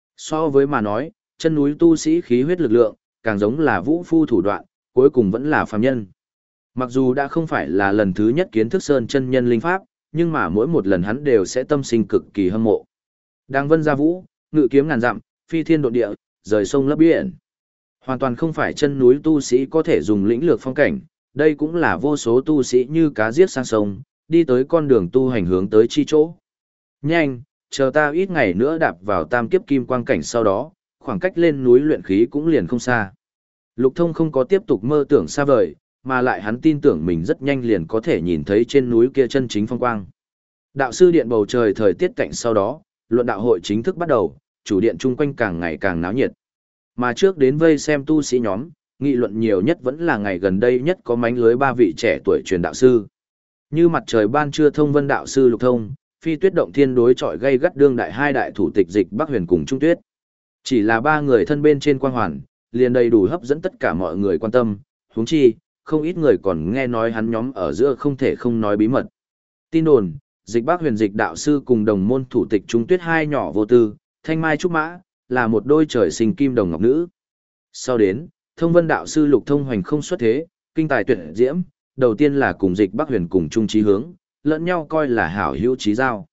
So với mà nói, chân núi tu sĩ khí huyết lực lượng, càng giống là vũ phu thủ đoạn, cuối cùng vẫn là phàm nhân. Mặc dù đã không phải là lần thứ nhất kiến thức sơn chân nhân linh pháp, nhưng mà mỗi một lần hắn đều sẽ tâm sinh cực kỳ hâm mộ. Đang vân ra vũ, ngự kiếm ngàn dặm, phi thiên độ địa, rời sông lấp biển. Hoàn toàn không phải chân núi tu sĩ có thể dùng lĩnh lược phong cảnh, đây cũng là vô số tu sĩ như cá giết sang sông, đi tới con đường tu hành hướng tới chi chỗ. Nhanh, chờ ta ít ngày nữa đạp vào tam kiếp kim quang cảnh sau đó, khoảng cách lên núi luyện khí cũng liền không xa. Lục Thông không có tiếp tục mơ tưởng xa vời, mà lại hắn tin tưởng mình rất nhanh liền có thể nhìn thấy trên núi kia chân chính phong quang. Đạo sư điện bầu trời thời tiết cạnh sau đó, luận đạo hội chính thức bắt đầu, chủ điện chung quanh càng ngày càng náo nhiệt. Mà trước đến vây xem tu sĩ nhóm, nghị luận nhiều nhất vẫn là ngày gần đây nhất có mánh lưới ba vị trẻ tuổi truyền đạo sư. Như mặt trời ban trưa thông vân đạo sư Lục Thông, phi tuyết động thiên đối chọi gây gắt đương đại hai đại thủ tịch Dịch Bắc Huyền cùng Trung Tuyết. Chỉ là ba người thân bên trên quang hoàn, liền đầy đủ hấp dẫn tất cả mọi người quan tâm, huống chi, không ít người còn nghe nói hắn nhóm ở giữa không thể không nói bí mật. Tin đồn, Dịch Bắc Huyền Dịch đạo sư cùng đồng môn thủ tịch Trung Tuyết hai nhỏ vô tư, thanh mai trúc mã, là một đôi trời sinh kim đồng ngọc nữ. Sau đến, thông vân đạo sư Lục Thông hoành không xuất thế, kinh tài tuyệt diễm, đầu tiên là cùng Dịch Bắc Huyền cùng chung chí hướng, lẫn nhau coi là hảo hữu chí giao.